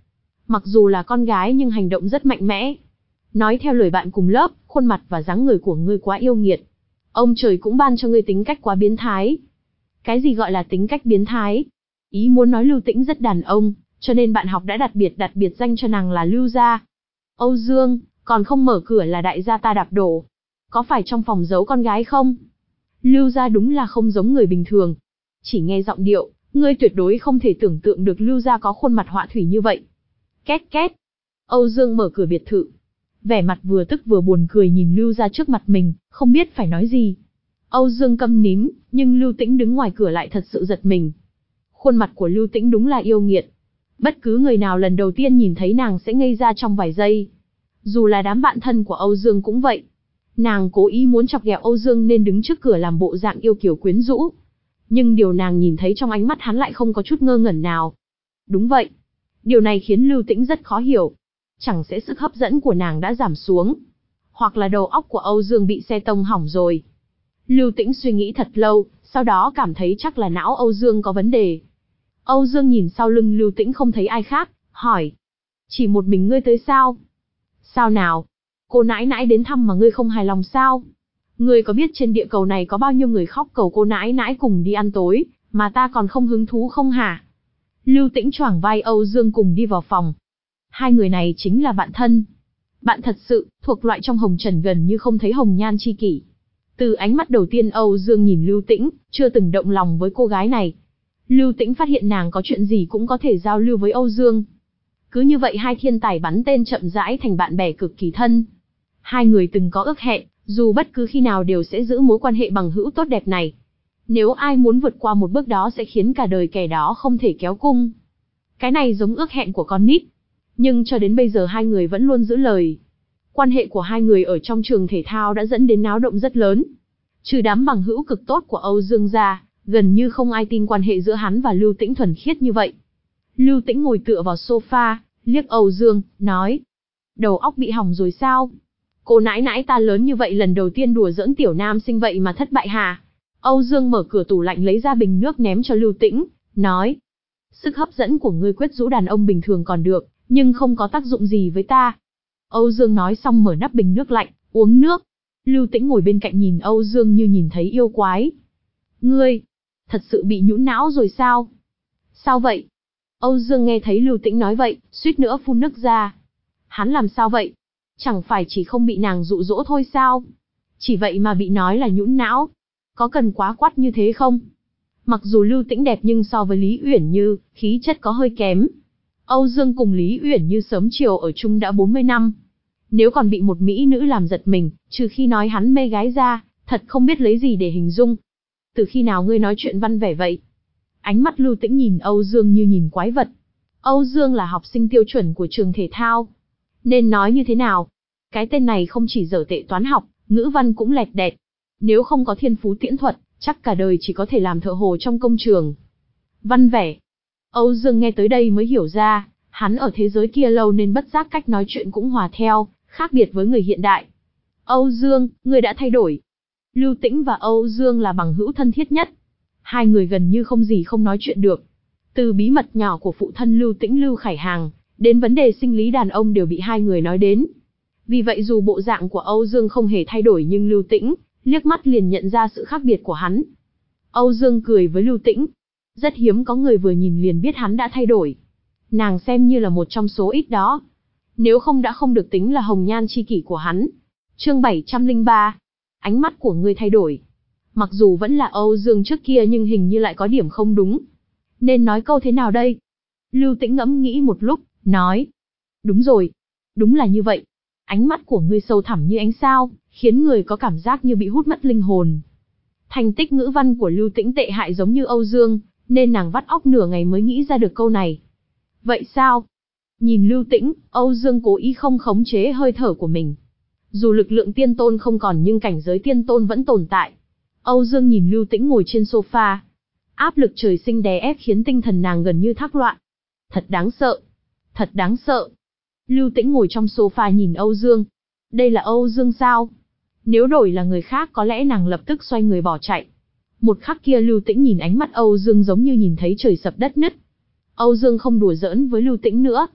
Mặc dù là con gái nhưng hành động rất mạnh mẽ. Nói theo lời bạn cùng lớp, khuôn mặt và dáng người của ngươi quá yêu nghiệt. Ông trời cũng ban cho ngươi tính cách quá biến thái. Cái gì gọi là tính cách biến thái? Ý muốn nói Lưu Tĩnh rất đàn ông, cho nên bạn học đã đặc biệt đặt biệt danh cho nàng là Lưu gia. Âu Dương, còn không mở cửa là đại gia ta đạp đổ. Có phải trong phòng giấu con gái không? Lưu gia đúng là không giống người bình thường. Chỉ nghe giọng điệu, ngươi tuyệt đối không thể tưởng tượng được Lưu gia có khuôn mặt họa thủy như vậy. Két két. Âu Dương mở cửa biệt thự. Vẻ mặt vừa tức vừa buồn cười nhìn Lưu gia trước mặt mình, không biết phải nói gì. Âu Dương câm nín, nhưng Lưu Tĩnh đứng ngoài cửa lại thật sự giật mình. Khuôn mặt của Lưu Tĩnh đúng là yêu nghiệt. Bất cứ người nào lần đầu tiên nhìn thấy nàng sẽ ngây ra trong vài giây. Dù là đám bạn thân của Âu Dương cũng vậy. Nàng cố ý muốn chọc ghẹo Âu Dương nên đứng trước cửa làm bộ dạng yêu kiều quyến rũ. Nhưng điều nàng nhìn thấy trong ánh mắt hắn lại không có chút ngơ ngẩn nào. Đúng vậy. Điều này khiến Lưu Tĩnh rất khó hiểu. Chẳng sẽ sức hấp dẫn của nàng đã giảm xuống. Hoặc là đầu óc của Âu Dương bị xe tông hỏng rồi. Lưu Tĩnh suy nghĩ thật lâu, sau đó cảm thấy chắc là não Âu Dương có vấn đề. Âu Dương nhìn sau lưng Lưu Tĩnh không thấy ai khác, hỏi. Chỉ một mình ngươi tới sao? Sao nào? Cô nãi nãi đến thăm mà ngươi không hài lòng sao? Ngươi có biết trên địa cầu này có bao nhiêu người khóc cầu cô nãi nãi cùng đi ăn tối, mà ta còn không hứng thú không hả? Lưu Tĩnh choàng vai Âu Dương cùng đi vào phòng. Hai người này chính là bạn thân. Bạn thật sự, thuộc loại trong hồng trần gần như không thấy hồng nhan chi kỷ. Từ ánh mắt đầu tiên Âu Dương nhìn Lưu Tĩnh, chưa từng động lòng với cô gái này. Lưu Tĩnh phát hiện nàng có chuyện gì cũng có thể giao lưu với Âu Dương. Cứ như vậy hai thiên tài bắn tên chậm rãi thành bạn bè cực kỳ thân. Hai người từng có ước hẹn, dù bất cứ khi nào đều sẽ giữ mối quan hệ bằng hữu tốt đẹp này. Nếu ai muốn vượt qua một bước đó sẽ khiến cả đời kẻ đó không thể kéo cung. Cái này giống ước hẹn của con nít. Nhưng cho đến bây giờ hai người vẫn luôn giữ lời. Quan hệ của hai người ở trong trường thể thao đã dẫn đến náo động rất lớn. Trừ đám bằng hữu cực tốt của Âu Dương ra, gần như không ai tin quan hệ giữa hắn và Lưu Tĩnh thuần khiết như vậy. Lưu Tĩnh ngồi tựa vào sofa, liếc Âu Dương, nói. Đầu óc bị hỏng rồi sao? Cô nãi nãi ta lớn như vậy lần đầu tiên đùa giỡn tiểu nam sinh vậy mà thất bại hà? Âu Dương mở cửa tủ lạnh lấy ra bình nước ném cho Lưu Tĩnh, nói. Sức hấp dẫn của ngươi quyết rũ đàn ông bình thường còn được, nhưng không có tác dụng gì với ta. Âu Dương nói xong mở nắp bình nước lạnh, uống nước. Lưu Tĩnh ngồi bên cạnh nhìn Âu Dương như nhìn thấy yêu quái. Ngươi, thật sự bị nhũn não rồi sao? Sao vậy? Âu Dương nghe thấy Lưu Tĩnh nói vậy, suýt nữa phun nước ra. Hắn làm sao vậy? Chẳng phải chỉ không bị nàng dụ dỗ thôi sao? Chỉ vậy mà bị nói là nhũn não. Có cần quá quắt như thế không? Mặc dù Lưu Tĩnh đẹp nhưng so với Lý Uyển Như, khí chất có hơi kém. Âu Dương cùng Lý Uyển Như sớm chiều ở chung đã bốn mươi năm. Nếu còn bị một mỹ nữ làm giật mình, trừ khi nói hắn mê gái ra, thật không biết lấy gì để hình dung. Từ khi nào ngươi nói chuyện văn vẻ vậy? Ánh mắt Lưu Tĩnh nhìn Âu Dương như nhìn quái vật. Âu Dương là học sinh tiêu chuẩn của trường thể thao. Nên nói như thế nào? Cái tên này không chỉ dở tệ toán học, ngữ văn cũng lẹt đẹt. Nếu không có thiên phú tiễn thuật, chắc cả đời chỉ có thể làm thợ hồ trong công trường. Văn vẻ. Âu Dương nghe tới đây mới hiểu ra, hắn ở thế giới kia lâu nên bất giác cách nói chuyện cũng hòa theo, khác biệt với người hiện đại. Âu Dương, ngươi đã thay đổi. Lưu Tĩnh và Âu Dương là bằng hữu thân thiết nhất. Hai người gần như không gì không nói chuyện được. Từ bí mật nhỏ của phụ thân Lưu Tĩnh Lưu Khải Hàng, đến vấn đề sinh lý đàn ông đều bị hai người nói đến. Vì vậy dù bộ dạng của Âu Dương không hề thay đổi nhưng Lưu Tĩnh liếc mắt liền nhận ra sự khác biệt của hắn. Âu Dương cười với Lưu Tĩnh. Rất hiếm có người vừa nhìn liền biết hắn đã thay đổi. Nàng xem như là một trong số ít đó. Nếu không đã không được tính là hồng nhan chi kỷ của hắn. Chương bảy trăm lẻ ba. Ánh mắt của ngươi thay đổi. Mặc dù vẫn là Âu Dương trước kia nhưng hình như lại có điểm không đúng. Nên nói câu thế nào đây? Lưu Tĩnh ngẫm nghĩ một lúc, nói. Đúng rồi. Đúng là như vậy. Ánh mắt của ngươi sâu thẳm như ánh sao, khiến người có cảm giác như bị hút mất linh hồn. Thành tích ngữ văn của Lưu Tĩnh tệ hại giống như Âu Dương, nên nàng vắt óc nửa ngày mới nghĩ ra được câu này. Vậy sao? Nhìn Lưu Tĩnh, Âu Dương cố ý không khống chế hơi thở của mình. Dù lực lượng tiên tôn không còn nhưng cảnh giới tiên tôn vẫn tồn tại. Âu Dương nhìn Lưu Tĩnh ngồi trên sofa. Áp lực trời sinh đè ép khiến tinh thần nàng gần như thác loạn. Thật đáng sợ. Thật đáng sợ. Lưu Tĩnh ngồi trong sofa nhìn Âu Dương. Đây là Âu Dương sao? Nếu đổi là người khác có lẽ nàng lập tức xoay người bỏ chạy. Một khắc kia Lưu Tĩnh nhìn ánh mắt Âu Dương giống như nhìn thấy trời sập đất nứt. Âu Dương không đùa giỡn với Lưu Tĩnh nữa.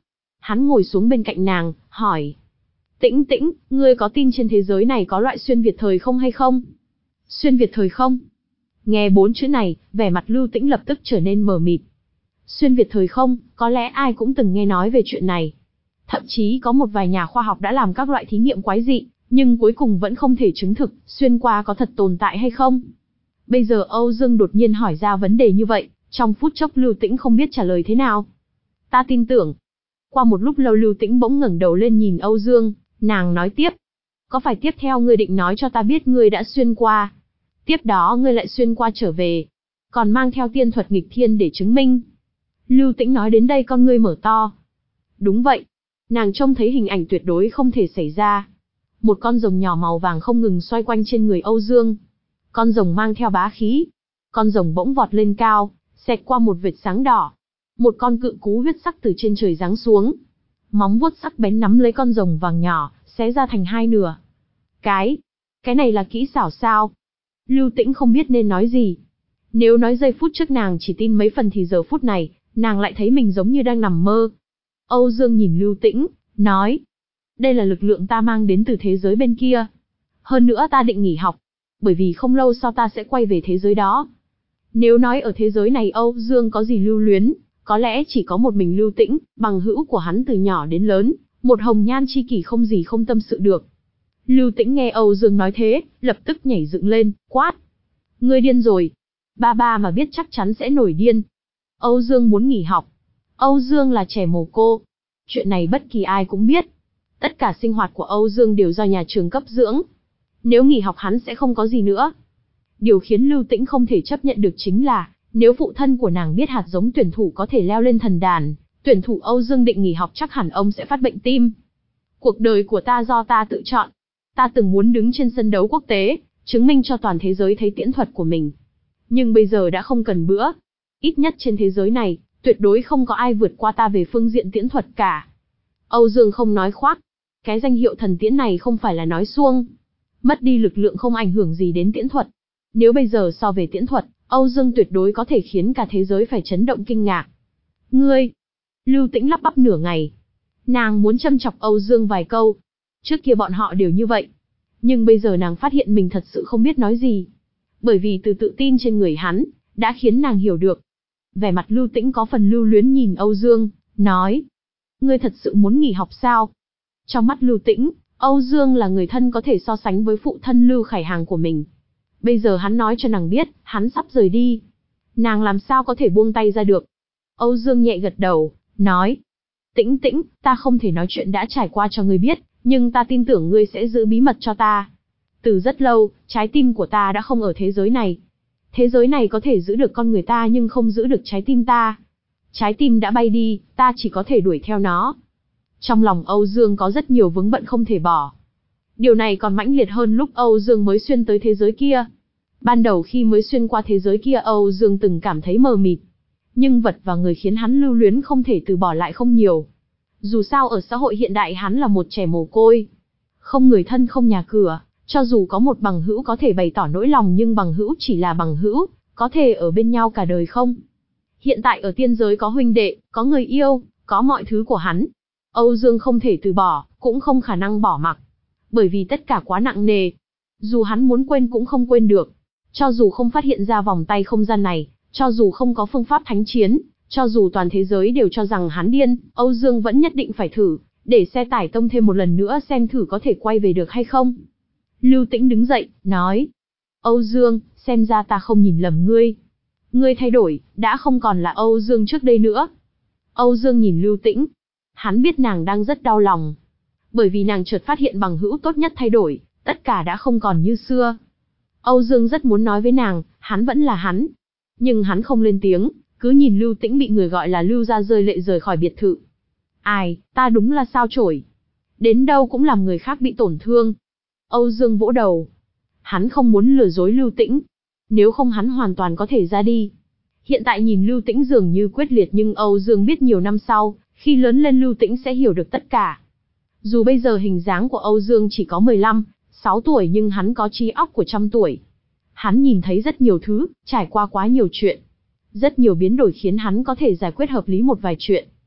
Hắn ngồi xuống bên cạnh nàng, hỏi. Tĩnh Tĩnh, ngươi có tin trên thế giới này có loại xuyên Việt thời không hay không? Xuyên Việt thời không? Nghe bốn chữ này, vẻ mặt Lưu Tĩnh lập tức trở nên mờ mịt. Xuyên Việt thời không, có lẽ ai cũng từng nghe nói về chuyện này. Thậm chí có một vài nhà khoa học đã làm các loại thí nghiệm quái dị, nhưng cuối cùng vẫn không thể chứng thực xuyên qua có thật tồn tại hay không. Bây giờ Âu Dương đột nhiên hỏi ra vấn đề như vậy, trong phút chốc Lưu Tĩnh không biết trả lời thế nào. Ta tin tưởng. Qua một lúc lâu Lưu Tĩnh bỗng ngẩng đầu lên nhìn Âu Dương, nàng nói tiếp. Có phải tiếp theo ngươi định nói cho ta biết ngươi đã xuyên qua? Tiếp đó ngươi lại xuyên qua trở về, còn mang theo tiên thuật nghịch thiên để chứng minh. Lưu Tĩnh nói đến đây con ngươi mở to. Đúng vậy. Nàng trông thấy hình ảnh tuyệt đối không thể xảy ra. Một con rồng nhỏ màu vàng không ngừng xoay quanh trên người Âu Dương. Con rồng mang theo bá khí. Con rồng bỗng vọt lên cao, xẹt qua một vệt sáng đỏ. Một con cự cú huyết sắc từ trên trời giáng xuống. Móng vuốt sắc bén nắm lấy con rồng vàng nhỏ, xé ra thành hai nửa. Cái, cái này là kỹ xảo sao? Lưu Tĩnh không biết nên nói gì. Nếu nói giây phút trước nàng chỉ tin mấy phần thì giờ phút này, nàng lại thấy mình giống như đang nằm mơ. Âu Dương nhìn Lưu Tĩnh, nói. Đây là lực lượng ta mang đến từ thế giới bên kia. Hơn nữa ta định nghỉ học, bởi vì không lâu sau ta sẽ quay về thế giới đó. Nếu nói ở thế giới này Âu Dương có gì lưu luyến, có lẽ chỉ có một mình Lưu Tĩnh, bằng hữu của hắn từ nhỏ đến lớn, một hồng nhan chi kỷ không gì không tâm sự được. Lưu Tĩnh nghe Âu Dương nói thế, lập tức nhảy dựng lên, quát. Ngươi điên rồi. Ba ba mà biết chắc chắn sẽ nổi điên. Âu Dương muốn nghỉ học. Âu Dương là trẻ mồ cô. Chuyện này bất kỳ ai cũng biết. Tất cả sinh hoạt của Âu Dương đều do nhà trường cấp dưỡng. Nếu nghỉ học hắn sẽ không có gì nữa. Điều khiến Lưu Tĩnh không thể chấp nhận được chính là, nếu phụ thân của nàng biết hạt giống tuyển thủ có thể leo lên thần đàn, tuyển thủ Âu Dương định nghỉ học chắc hẳn ông sẽ phát bệnh tim. Cuộc đời của ta do ta tự chọn. Ta từng muốn đứng trên sân đấu quốc tế, chứng minh cho toàn thế giới thấy tiễn thuật của mình. Nhưng bây giờ đã không cần bữa. Ít nhất trên thế giới này, tuyệt đối không có ai vượt qua ta về phương diện tiễn thuật cả. Âu Dương không nói khoác. Cái danh hiệu thần tiễn này không phải là nói suông. Mất đi lực lượng không ảnh hưởng gì đến tiễn thuật. Nếu bây giờ so về tiễn thuật, Âu Dương tuyệt đối có thể khiến cả thế giới phải chấn động kinh ngạc. Ngươi! Lưu Tĩnh lắp bắp nửa ngày. Nàng muốn châm chọc Âu Dương vài câu. Trước kia bọn họ đều như vậy. Nhưng bây giờ nàng phát hiện mình thật sự không biết nói gì. Bởi vì từ tự tin trên người hắn, đã khiến nàng hiểu được. Vẻ mặt Lưu Tĩnh có phần lưu luyến nhìn Âu Dương, nói. Ngươi thật sự muốn nghỉ học sao? Trong mắt Lưu Tĩnh, Âu Dương là người thân có thể so sánh với phụ thân Lưu Khải Hàng của mình. Bây giờ hắn nói cho nàng biết, hắn sắp rời đi. Nàng làm sao có thể buông tay ra được? Âu Dương nhẹ gật đầu, nói. Tĩnh Tĩnh, ta không thể nói chuyện đã trải qua cho ngươi biết, nhưng ta tin tưởng ngươi sẽ giữ bí mật cho ta. Từ rất lâu, trái tim của ta đã không ở thế giới này. Thế giới này có thể giữ được con người ta nhưng không giữ được trái tim ta. Trái tim đã bay đi, ta chỉ có thể đuổi theo nó. Trong lòng Âu Dương có rất nhiều vướng bận không thể bỏ. Điều này còn mãnh liệt hơn lúc Âu Dương mới xuyên tới thế giới kia. Ban đầu khi mới xuyên qua thế giới kia Âu Dương từng cảm thấy mờ mịt. Nhưng vật và người khiến hắn lưu luyến không thể từ bỏ lại không nhiều. Dù sao ở xã hội hiện đại hắn là một trẻ mồ côi. Không người thân không nhà cửa, cho dù có một bằng hữu có thể bày tỏ nỗi lòng nhưng bằng hữu chỉ là bằng hữu, có thể ở bên nhau cả đời không? Hiện tại ở tiên giới có huynh đệ, có người yêu, có mọi thứ của hắn. Âu Dương không thể từ bỏ, cũng không khả năng bỏ mặc. Bởi vì tất cả quá nặng nề. Dù hắn muốn quên cũng không quên được. Cho dù không phát hiện ra vòng tay không gian này, cho dù không có phương pháp thánh chiến, cho dù toàn thế giới đều cho rằng hắn điên, Âu Dương vẫn nhất định phải thử, để xe tải tông thêm một lần nữa xem thử có thể quay về được hay không. Lưu Tĩnh đứng dậy, nói. Âu Dương, xem ra ta không nhìn lầm ngươi. Ngươi thay đổi, đã không còn là Âu Dương trước đây nữa. Âu Dương nhìn Lưu Tĩnh. Hắn biết nàng đang rất đau lòng. Bởi vì nàng chợt phát hiện bằng hữu tốt nhất thay đổi, tất cả đã không còn như xưa. Âu Dương rất muốn nói với nàng, hắn vẫn là hắn. Nhưng hắn không lên tiếng, cứ nhìn Lưu Tĩnh bị người gọi là Lưu gia rơi lệ rời khỏi biệt thự. Ai, ta đúng là sao chổi. Đến đâu cũng làm người khác bị tổn thương. Âu Dương vỗ đầu. Hắn không muốn lừa dối Lưu Tĩnh. Nếu không hắn hoàn toàn có thể ra đi. Hiện tại nhìn Lưu Tĩnh dường như quyết liệt nhưng Âu Dương biết nhiều năm sau, khi lớn lên Lưu Tĩnh sẽ hiểu được tất cả. Dù bây giờ hình dáng của Âu Dương chỉ có mười lăm, sáu tuổi nhưng hắn có trí óc của trăm tuổi. Hắn nhìn thấy rất nhiều thứ, trải qua quá nhiều chuyện. Rất nhiều biến đổi khiến hắn có thể giải quyết hợp lý một vài chuyện.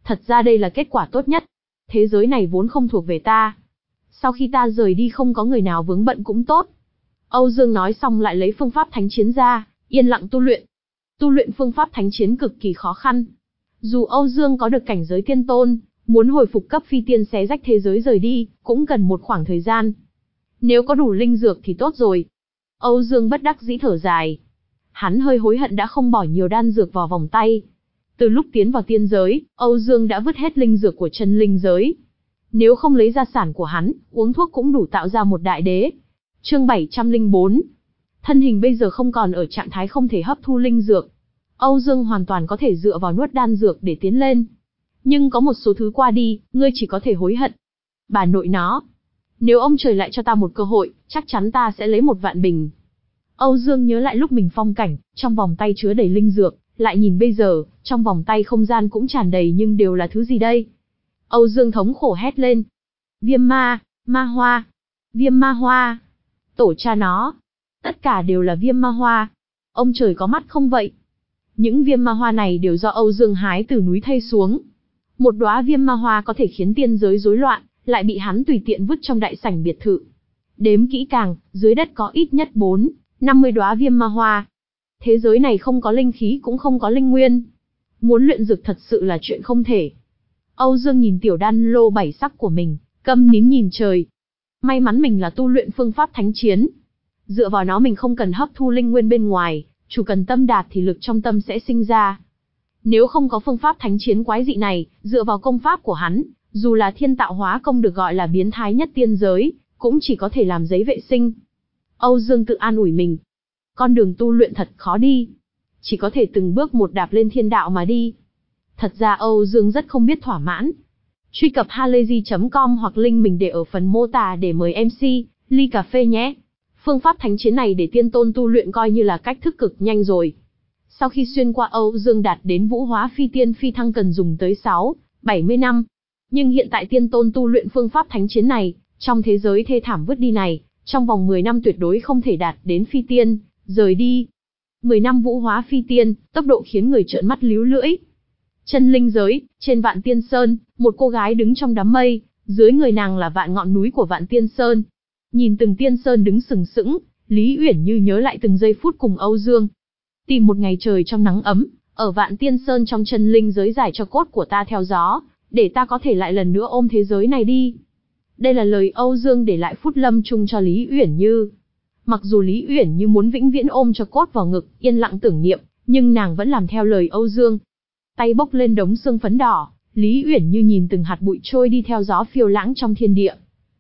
Thật ra đây là kết quả tốt nhất. Thế giới này vốn không thuộc về ta. Sau khi ta rời đi không có người nào vướng bận cũng tốt. Âu Dương nói xong lại lấy phương pháp thánh chiến ra, yên lặng tu luyện. Tu luyện phương pháp thánh chiến cực kỳ khó khăn. Dù Âu Dương có được cảnh giới tiên tôn, muốn hồi phục cấp phi tiên xé rách thế giới rời đi, cũng cần một khoảng thời gian. Nếu có đủ linh dược thì tốt rồi. Âu Dương bất đắc dĩ thở dài. Hắn hơi hối hận đã không bỏ nhiều đan dược vào vòng tay. Từ lúc tiến vào tiên giới, Âu Dương đã vứt hết linh dược của chân linh giới. Nếu không lấy gia sản của hắn, uống thuốc cũng đủ tạo ra một đại đế. Chương bảy trăm lẻ bốn. Thân hình bây giờ không còn ở trạng thái không thể hấp thu linh dược. Âu Dương hoàn toàn có thể dựa vào nuốt đan dược để tiến lên. Nhưng có một số thứ qua đi, ngươi chỉ có thể hối hận. Bà nội nó. Nếu ông trời lại cho ta một cơ hội, chắc chắn ta sẽ lấy một vạn bình. Âu Dương nhớ lại lúc mình phong cảnh, trong vòng tay chứa đầy linh dược, lại nhìn bây giờ, trong vòng tay không gian cũng tràn đầy nhưng đều là thứ gì đây? Âu Dương thống khổ hét lên. Viêm ma, ma hoa, viêm ma hoa. Tổ cha nó. Tất cả đều là viêm ma hoa. Ông trời có mắt không vậy? Những viêm ma hoa này đều do Âu Dương hái từ núi thây xuống. Một đóa viêm ma hoa có thể khiến tiên giới rối loạn, lại bị hắn tùy tiện vứt trong đại sảnh biệt thự. Đếm kỹ càng, dưới đất có ít nhất bốn, năm mươi đóa viêm ma hoa. Thế giới này không có linh khí cũng không có linh nguyên. Muốn luyện dược thật sự là chuyện không thể. Âu Dương nhìn tiểu đan lô bảy sắc của mình, câm nín nhìn trời. May mắn mình là tu luyện phương pháp thánh chiến. Dựa vào nó mình không cần hấp thu linh nguyên bên ngoài, chủ cần tâm đạt thì lực trong tâm sẽ sinh ra. Nếu không có phương pháp thánh chiến quái dị này, dựa vào công pháp của hắn, dù là thiên tạo hóa công được gọi là biến thái nhất tiên giới, cũng chỉ có thể làm giấy vệ sinh. Âu Dương tự an ủi mình. Con đường tu luyện thật khó đi. Chỉ có thể từng bước một đạp lên thiên đạo mà đi. Thật ra Âu Dương rất không biết thỏa mãn. Truy cập halayzi chấm com hoặc link mình để ở phần mô tả để mời em xê, ly cà phê nhé. Phương pháp thánh chiến này để tiên tôn tu luyện coi như là cách thức cực nhanh rồi. Sau khi xuyên qua Âu Dương đạt đến vũ hóa phi tiên phi thăng cần dùng tới sáu, bảy mươi năm. Nhưng hiện tại tiên tôn tu luyện phương pháp thánh chiến này, trong thế giới thê thảm vứt đi này, trong vòng mười năm tuyệt đối không thể đạt đến phi tiên, rời đi. mười năm vũ hóa phi tiên, tốc độ khiến người trợn mắt líu lưỡi. Chân linh giới, trên Vạn Tiên Sơn, một cô gái đứng trong đám mây, dưới người nàng là vạn ngọn núi của Vạn Tiên Sơn. Nhìn từng tiên sơn đứng sừng sững, Lý Uyển Như nhớ lại từng giây phút cùng Âu Dương. Tìm một ngày trời trong nắng ấm, ở Vạn Tiên Sơn trong chân linh giới giải cho cốt của ta theo gió, để ta có thể lại lần nữa ôm thế giới này đi. Đây là lời Âu Dương để lại phút lâm chung cho Lý Uyển Như. Mặc dù Lý Uyển Như muốn vĩnh viễn ôm cho cốt vào ngực, yên lặng tưởng niệm, nhưng nàng vẫn làm theo lời Âu Dương. Tay bốc lên đống xương phấn đỏ, Lý Uyển Như nhìn từng hạt bụi trôi đi theo gió phiêu lãng trong thiên địa.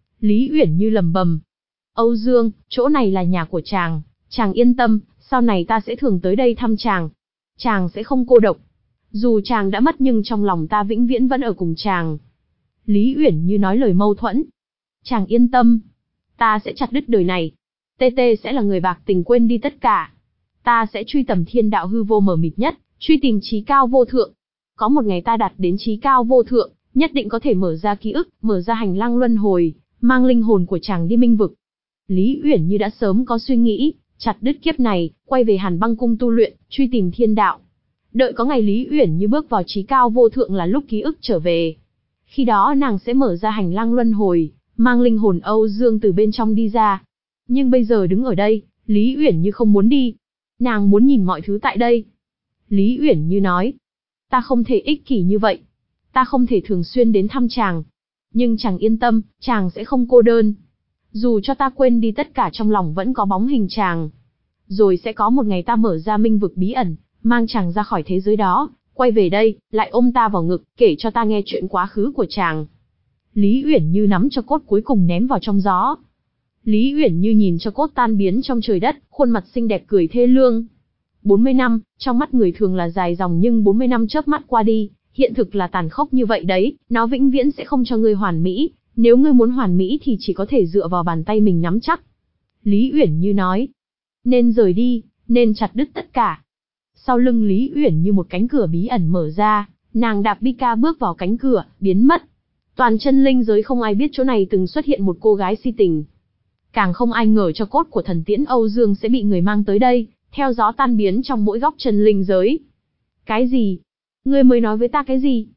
Lý Uyển Như lầm bầm. Âu Dương, chỗ này là nhà của chàng, chàng yên tâm, sau này ta sẽ thường tới đây thăm chàng. Chàng sẽ không cô độc. Dù chàng đã mất nhưng trong lòng ta vĩnh viễn vẫn ở cùng chàng. Lý Uyển Như nói lời mâu thuẫn. Chàng yên tâm. Ta sẽ chặt đứt đời này. tê tê sẽ là người bạc tình quên đi tất cả. Ta sẽ truy tầm thiên đạo hư vô mờ mịt nhất, truy tìm chí cao vô thượng. Có một ngày ta đạt đến chí cao vô thượng, nhất định có thể mở ra ký ức, mở ra hành lang luân hồi, mang linh hồn của chàng đi minh vực. Lý Uyển Như đã sớm có suy nghĩ, chặt đứt kiếp này, quay về Hàn Băng cung tu luyện, truy tìm thiên đạo. Đợi có ngày Lý Uyển Như bước vào chí cao vô thượng là lúc ký ức trở về. Khi đó nàng sẽ mở ra hành lang luân hồi, mang linh hồn Âu Dương từ bên trong đi ra. Nhưng bây giờ đứng ở đây, Lý Uyển Như không muốn đi. Nàng muốn nhìn mọi thứ tại đây. Lý Uyển Như nói, ta không thể ích kỷ như vậy. Ta không thể thường xuyên đến thăm chàng. Nhưng chàng yên tâm, chàng sẽ không cô đơn. Dù cho ta quên đi tất cả trong lòng vẫn có bóng hình chàng. Rồi sẽ có một ngày ta mở ra minh vực bí ẩn, mang chàng ra khỏi thế giới đó, quay về đây, lại ôm ta vào ngực, kể cho ta nghe chuyện quá khứ của chàng. Lý Uyển Như nắm cho cốt cuối cùng ném vào trong gió. Lý Uyển Như nhìn cho cốt tan biến trong trời đất, khuôn mặt xinh đẹp cười thê lương. bốn mươi năm, trong mắt người thường là dài dòng nhưng bốn mươi năm chớp mắt qua đi, hiện thực là tàn khốc như vậy đấy, nó vĩnh viễn sẽ không cho ngươi hoàn mỹ, nếu ngươi muốn hoàn mỹ thì chỉ có thể dựa vào bàn tay mình nắm chắc. Lý Uyển Như nói, nên rời đi, nên chặt đứt tất cả. Sau lưng Lý Uyển Như một cánh cửa bí ẩn mở ra, nàng đạp bi ca bước vào cánh cửa, biến mất. Toàn chân linh giới không ai biết chỗ này từng xuất hiện một cô gái si tình. Càng không ai ngờ cho cốt của thần tiễn Âu Dương sẽ bị người mang tới đây, theo gió tan biến trong mỗi góc chân linh giới. Cái gì? Ngươi mới nói với ta cái gì?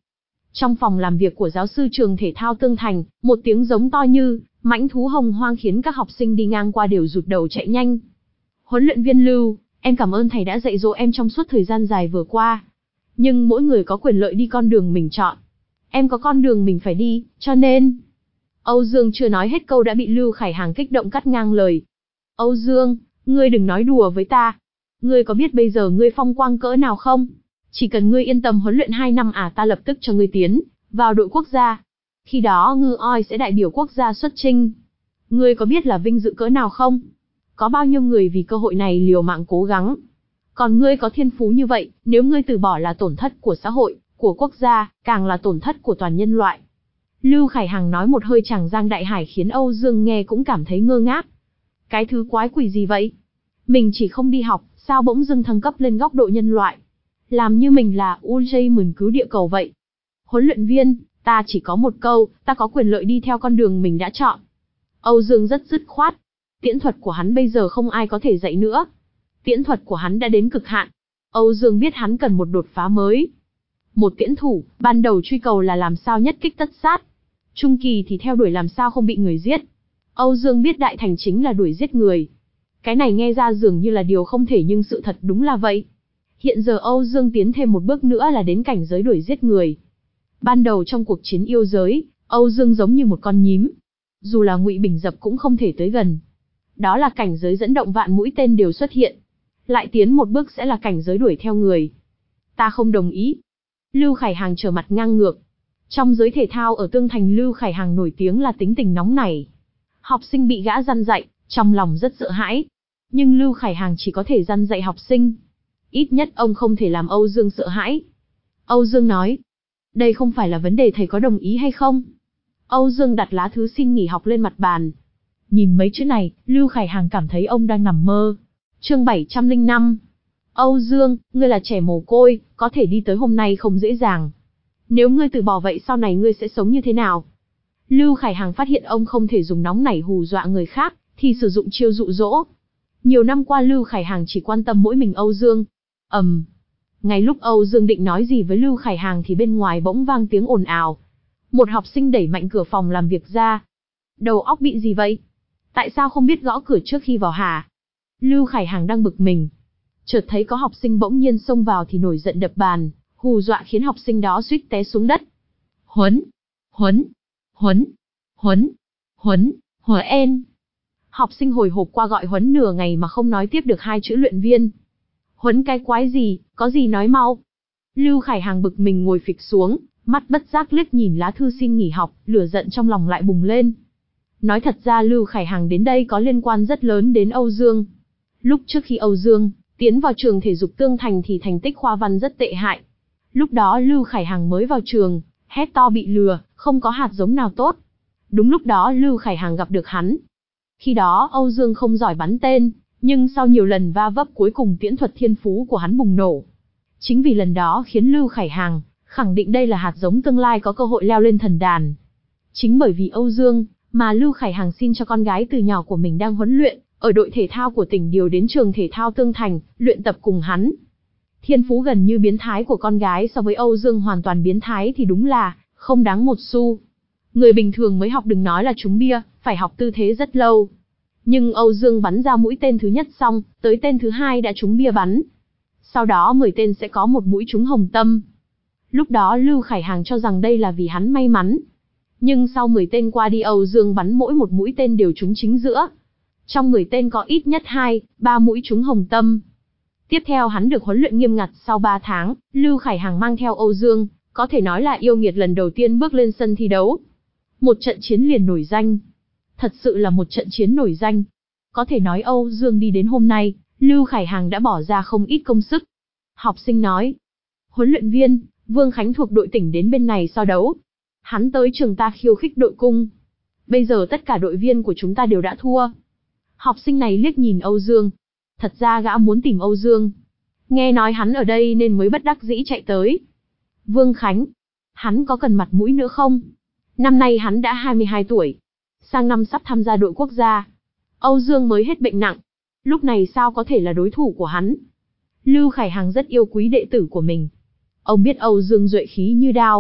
Trong phòng làm việc của giáo sư trường thể thao Tương Thành, một tiếng giống to như mãnh thú hồng hoang khiến các học sinh đi ngang qua đều rụt đầu chạy nhanh. Huấn luyện viên Lưu, em cảm ơn thầy đã dạy dỗ em trong suốt thời gian dài vừa qua. Nhưng mỗi người có quyền lợi đi con đường mình chọn. Em có con đường mình phải đi, cho nên... Âu Dương chưa nói hết câu đã bị Lưu Khải Hàng kích động cắt ngang lời. Âu Dương, ngươi đừng nói đùa với ta. Ngươi có biết bây giờ ngươi phong quang cỡ nào không? Chỉ cần ngươi yên tâm huấn luyện hai năm à ta lập tức cho ngươi tiến vào đội quốc gia. Khi đó Ngư Oi sẽ đại biểu quốc gia xuất chinh. Ngươi có biết là vinh dự cỡ nào không? Có bao nhiêu người vì cơ hội này liều mạng cố gắng. Còn ngươi có thiên phú như vậy, nếu ngươi từ bỏ là tổn thất của xã hội, của quốc gia, càng là tổn thất của toàn nhân loại. Lưu Khải Hằng nói một hơi Tràng Giang Đại Hải khiến Âu Dương nghe cũng cảm thấy ngơ ngác. Cái thứ quái quỷ gì vậy? Mình chỉ không đi học, sao bỗng dưng thăng cấp lên góc độ nhân loại? Làm như mình là u jay mừng cứu địa cầu vậy. Huấn luyện viên, ta chỉ có một câu, ta có quyền lợi đi theo con đường mình đã chọn. Âu Dương rất dứt khoát. Tiễn thuật của hắn bây giờ không ai có thể dạy nữa. Tiễn thuật của hắn đã đến cực hạn. Âu Dương biết hắn cần một đột phá mới. Một tiễn thủ, ban đầu truy cầu là làm sao nhất kích tất sát. Trung kỳ thì theo đuổi làm sao không bị người giết. Âu Dương biết đại thành chính là đuổi giết người. Cái này nghe ra dường như là điều không thể nhưng sự thật đúng là vậy. Hiện giờ Âu Dương tiến thêm một bước nữa là đến cảnh giới đuổi giết người. Ban đầu trong cuộc chiến yêu giới, Âu Dương giống như một con nhím. Dù là Ngụy Bình Dập cũng không thể tới gần. Đó là cảnh giới dẫn động vạn mũi tên đều xuất hiện. Lại tiến một bước sẽ là cảnh giới đuổi theo người. Ta không đồng ý. Lưu Khải Hàng trở mặt ngang ngược. Trong giới thể thao ở Tương Thành, Lưu Khải Hàng nổi tiếng là tính tình nóng nảy. Học sinh bị gã răn dạy, trong lòng rất sợ hãi. Nhưng Lưu Khải Hàng chỉ có thể răn dạy học sinh. Ít nhất ông không thể làm Âu Dương sợ hãi. Âu Dương nói, đây không phải là vấn đề thầy có đồng ý hay không. Âu Dương đặt lá thư xin nghỉ học lên mặt bàn. Nhìn mấy chữ này, Lưu Khải Hàng cảm thấy ông đang nằm mơ. Chương bảy trăm lẻ năm. Âu Dương, ngươi là trẻ mồ côi, có thể đi tới hôm nay không dễ dàng. Nếu ngươi từ bỏ vậy sau này ngươi sẽ sống như thế nào? Lưu Khải Hàng phát hiện ông không thể dùng nóng nảy hù dọa người khác, thì sử dụng chiêu dụ dỗ. Nhiều năm qua Lưu Khải Hàng chỉ quan tâm mỗi mình Âu Dương. ầm, um, ngay lúc Âu Dương định nói gì với Lưu Khải Hàng thì bên ngoài bỗng vang tiếng ồn ào. Một học sinh đẩy mạnh cửa phòng làm việc ra. Đầu óc bị gì vậy? Tại sao không biết gõ cửa trước khi vào hả? Lưu Khải Hàng đang bực mình. Chợt thấy có học sinh bỗng nhiên xông vào thì nổi giận đập bàn, hù dọa khiến học sinh đó suýt té xuống đất. Huấn, huấn, huấn, huấn, huấn, huấn. Học sinh hồi hộp qua gọi huấn nửa ngày mà không nói tiếp được hai chữ luyện viên. Huấn cái quái gì, có gì nói mau. Lưu Khải Hàng bực mình ngồi phịch xuống, mắt bất giác liếc nhìn lá thư xin nghỉ học, lửa giận trong lòng lại bùng lên. Nói thật ra Lưu Khải Hàng đến đây có liên quan rất lớn đến Âu Dương. Lúc trước khi Âu Dương tiến vào trường thể dục Tương Thành thì thành tích khoa văn rất tệ hại. Lúc đó Lưu Khải Hàng mới vào trường, hét to bị lừa, không có hạt giống nào tốt. Đúng lúc đó Lưu Khải Hàng gặp được hắn. Khi đó Âu Dương không giỏi bắn tên, nhưng sau nhiều lần va vấp cuối cùng tiễn thuật thiên phú của hắn bùng nổ. Chính vì lần đó khiến Lưu Khải Hàng khẳng định đây là hạt giống tương lai có cơ hội leo lên thần đàn. Chính bởi vì Âu Dương mà Lưu Khải Hàng xin cho con gái từ nhỏ của mình đang huấn luyện ở đội thể thao của tỉnh điều đến trường thể thao Tương Thành, luyện tập cùng hắn. Thiên phú gần như biến thái của con gái so với Âu Dương hoàn toàn biến thái thì đúng là không đáng một xu. Người bình thường mới học đừng nói là trúng bia, phải học tư thế rất lâu. Nhưng Âu Dương bắn ra mũi tên thứ nhất xong, tới tên thứ hai đã trúng bia bắn. Sau đó mười tên sẽ có một mũi trúng hồng tâm. Lúc đó Lưu Khải Hàng cho rằng đây là vì hắn may mắn. Nhưng sau mười tên qua đi Âu Dương bắn mỗi một mũi tên đều trúng chính giữa. Trong mười tên có ít nhất hai, ba mũi trúng hồng tâm. Tiếp theo hắn được huấn luyện nghiêm ngặt sau ba tháng, Lưu Khải Hàng mang theo Âu Dương, có thể nói là yêu nghiệt lần đầu tiên bước lên sân thi đấu. Một trận chiến liền nổi danh. Thật sự là một trận chiến nổi danh. Có thể nói Âu Dương đi đến hôm nay, Lưu Khải Hàng đã bỏ ra không ít công sức. Học sinh nói, huấn luyện viên, Vương Khánh thuộc đội tỉnh đến bên này so đấu. Hắn tới trường ta khiêu khích đội cung. Bây giờ tất cả đội viên của chúng ta đều đã thua. Học sinh này liếc nhìn Âu Dương. Thật ra gã muốn tìm Âu Dương. Nghe nói hắn ở đây nên mới bất đắc dĩ chạy tới. Vương Khánh, hắn có cần mặt mũi nữa không? Năm nay hắn đã hai mươi hai tuổi. Sang năm sắp tham gia đội quốc gia. Âu Dương mới hết bệnh nặng. Lúc này sao có thể là đối thủ của hắn? Lưu Khải Hàng rất yêu quý đệ tử của mình. Ông biết Âu Dương duệ khí như đao.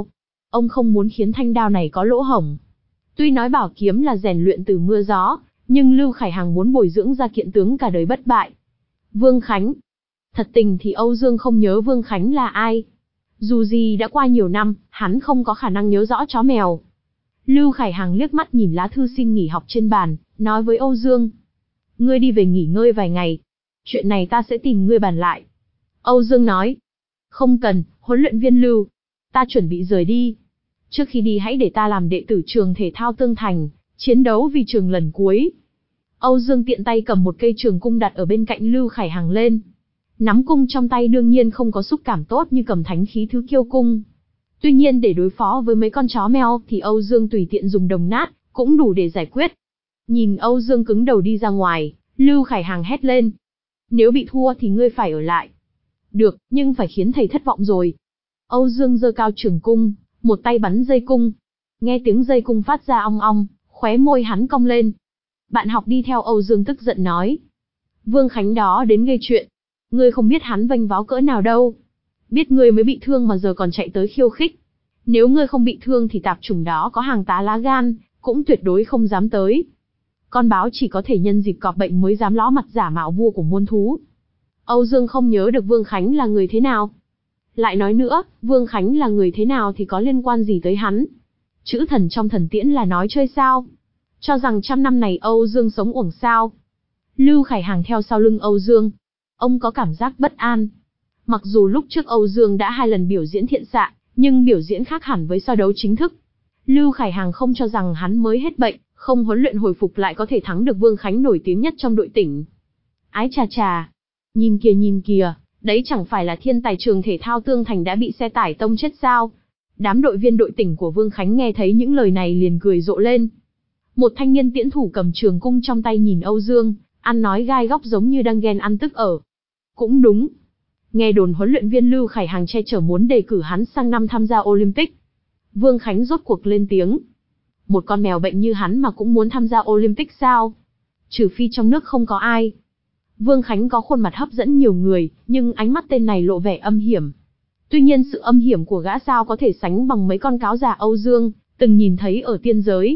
Ông không muốn khiến thanh đao này có lỗ hổng. Tuy nói bảo kiếm là rèn luyện từ mưa gió, nhưng Lưu Khải Hằng muốn bồi dưỡng ra kiện tướng cả đời bất bại. Vương Khánh. Thật tình thì Âu Dương không nhớ Vương Khánh là ai. Dù gì đã qua nhiều năm, hắn không có khả năng nhớ rõ chó mèo. Lưu Khải Hằng liếc mắt nhìn lá thư xin nghỉ học trên bàn, nói với Âu Dương. Ngươi đi về nghỉ ngơi vài ngày. Chuyện này ta sẽ tìm ngươi bàn lại. Âu Dương nói. Không cần, huấn luyện viên Lưu. Ta chuẩn bị rời đi. Trước khi đi hãy để ta làm đệ tử trường thể thao Tương Thành, chiến đấu vì trường lần cuối. Âu Dương tiện tay cầm một cây trường cung đặt ở bên cạnh Lưu Khải Hằng lên. Nắm cung trong tay đương nhiên không có xúc cảm tốt như cầm thánh khí thứ kiêu cung. Tuy nhiên để đối phó với mấy con chó mèo thì Âu Dương tùy tiện dùng đồng nát, cũng đủ để giải quyết. Nhìn Âu Dương cứng đầu đi ra ngoài, Lưu Khải Hằng hét lên. Nếu bị thua thì ngươi phải ở lại. Được, nhưng phải khiến thầy thất vọng rồi. Âu Dương giơ cao trường cung, một tay bắn dây cung. Nghe tiếng dây cung phát ra ong ong, khóe môi hắn cong lên. Bạn học đi theo Âu Dương tức giận nói. Vương Khánh đó đến gây chuyện. Ngươi không biết hắn vênh váo cỡ nào đâu. Biết ngươi mới bị thương mà giờ còn chạy tới khiêu khích. Nếu ngươi không bị thương thì tạp chủng đó có hàng tá lá gan, cũng tuyệt đối không dám tới. Con báo chỉ có thể nhân dịp cọp bệnh mới dám ló mặt giả mạo vua của muôn thú. Âu Dương không nhớ được Vương Khánh là người thế nào. Lại nói nữa, Vương Khánh là người thế nào thì có liên quan gì tới hắn. Chữ thần trong thần tiễn là nói chơi sao. Cho rằng trăm năm này Âu Dương sống uổng sao. Lưu Khải Hằng theo sau lưng Âu Dương. Ông có cảm giác bất an. Mặc dù lúc trước Âu Dương đã hai lần biểu diễn thiện xạ, nhưng biểu diễn khác hẳn với so đấu chính thức. Lưu Khải Hằng không cho rằng hắn mới hết bệnh, không huấn luyện hồi phục lại có thể thắng được Vương Khánh nổi tiếng nhất trong đội tỉnh. Ái chà chà. Nhìn kìa nhìn kìa, đấy chẳng phải là thiên tài trường thể thao Tương Thành đã bị xe tải tông chết sao. Đám đội viên đội tỉnh của Vương Khánh nghe thấy những lời này liền cười rộ lên. Một thanh niên tiễn thủ cầm trường cung trong tay nhìn Âu Dương, ăn nói gai góc giống như đang ghen ăn tức ở. Cũng đúng. Nghe đồn huấn luyện viên Lưu Khải Hằng che chở muốn đề cử hắn sang năm tham gia Olympic. Vương Khánh rốt cuộc lên tiếng. Một con mèo bệnh như hắn mà cũng muốn tham gia Olympic sao? Trừ phi trong nước không có ai. Vương Khánh có khuôn mặt hấp dẫn nhiều người, nhưng ánh mắt tên này lộ vẻ âm hiểm. Tuy nhiên sự âm hiểm của gã sao có thể sánh bằng mấy con cáo già Âu Dương, từng nhìn thấy ở tiên giới.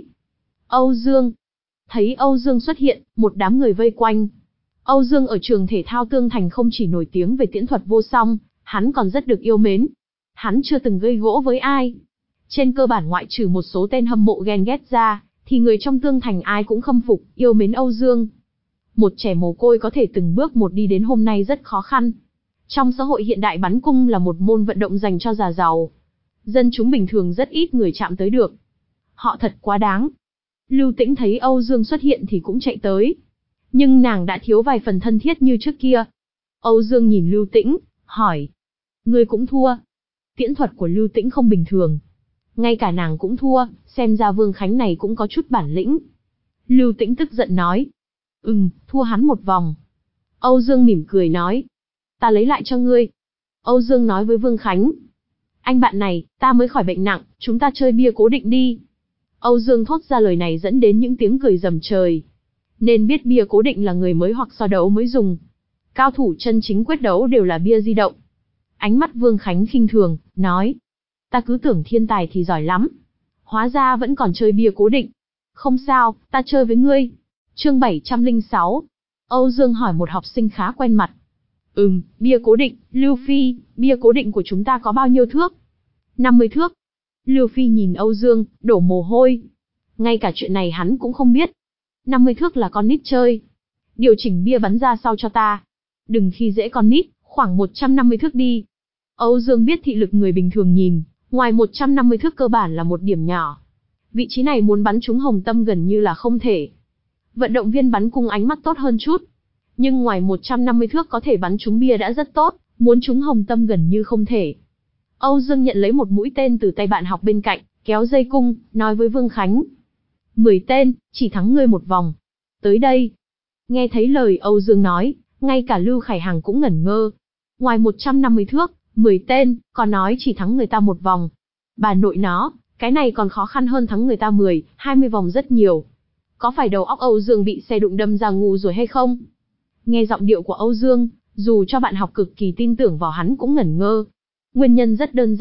Âu Dương. Thấy Âu Dương xuất hiện, một đám người vây quanh. Âu Dương ở trường thể thao Tương Thành không chỉ nổi tiếng về tiễn thuật vô song, hắn còn rất được yêu mến. Hắn chưa từng gây gỗ với ai. Trên cơ bản ngoại trừ một số tên hâm mộ ghen ghét ra, thì người trong Tương Thành ai cũng khâm phục, yêu mến Âu Dương. Một trẻ mồ côi có thể từng bước một đi đến hôm nay rất khó khăn. Trong xã hội hiện đại bắn cung là một môn vận động dành cho già giàu. Dân chúng bình thường rất ít người chạm tới được. Họ thật quá đáng. Lưu Tĩnh thấy Âu Dương xuất hiện thì cũng chạy tới. Nhưng nàng đã thiếu vài phần thân thiết như trước kia. Âu Dương nhìn Lưu Tĩnh, hỏi. Ngươi cũng thua. Tiễn thuật của Lưu Tĩnh không bình thường. Ngay cả nàng cũng thua, xem ra Vương Khánh này cũng có chút bản lĩnh. Lưu Tĩnh tức giận nói. Ừm, thua hắn một vòng. Âu Dương mỉm cười nói. Ta lấy lại cho ngươi. Âu Dương nói với Vương Khánh. Anh bạn này, ta mới khỏi bệnh nặng, chúng ta chơi bia cố định đi. Âu Dương thốt ra lời này dẫn đến những tiếng cười rầm trời. Nên biết bia cố định là người mới hoặc so đấu mới dùng. Cao thủ chân chính quyết đấu đều là bia di động. Ánh mắt Vương Khánh khinh thường, nói. Ta cứ tưởng thiên tài thì giỏi lắm. Hóa ra vẫn còn chơi bia cố định. Không sao, ta chơi với ngươi. Chương bảy trăm lẻ sáu. Âu Dương hỏi một học sinh khá quen mặt. Ừm, bia cố định, Lưu Phi, bia cố định của chúng ta có bao nhiêu thước? năm mươi thước. Lưu Phi nhìn Âu Dương, đổ mồ hôi. Ngay cả chuyện này hắn cũng không biết. năm mươi thước là con nít chơi. Điều chỉnh bia bắn ra sau cho ta. Đừng khi dễ con nít, khoảng một trăm năm mươi thước đi. Âu Dương biết thị lực người bình thường nhìn, ngoài một trăm năm mươi thước cơ bản là một điểm nhỏ. Vị trí này muốn bắn trúng hồng tâm gần như là không thể. Vận động viên bắn cung ánh mắt tốt hơn chút. Nhưng ngoài một trăm năm mươi thước có thể bắn trúng bia đã rất tốt, muốn trúng hồng tâm gần như không thể. Âu Dương nhận lấy một mũi tên từ tay bạn học bên cạnh, kéo dây cung, nói với Vương Khánh. Mười tên, chỉ thắng ngươi một vòng. Tới đây. Nghe thấy lời Âu Dương nói, ngay cả Lưu Khải Hằng cũng ngẩn ngơ. Ngoài một trăm năm mươi thước, mười tên, còn nói chỉ thắng người ta một vòng. Bà nội nó, cái này còn khó khăn hơn thắng người ta mười, hai mươi vòng rất nhiều. Có phải đầu óc Âu Dương bị xe đụng đâm ra ngu rồi hay không? Nghe giọng điệu của Âu Dương, dù cho bạn học cực kỳ tin tưởng vào hắn cũng ngẩn ngơ. Nguyên nhân rất đơn giản,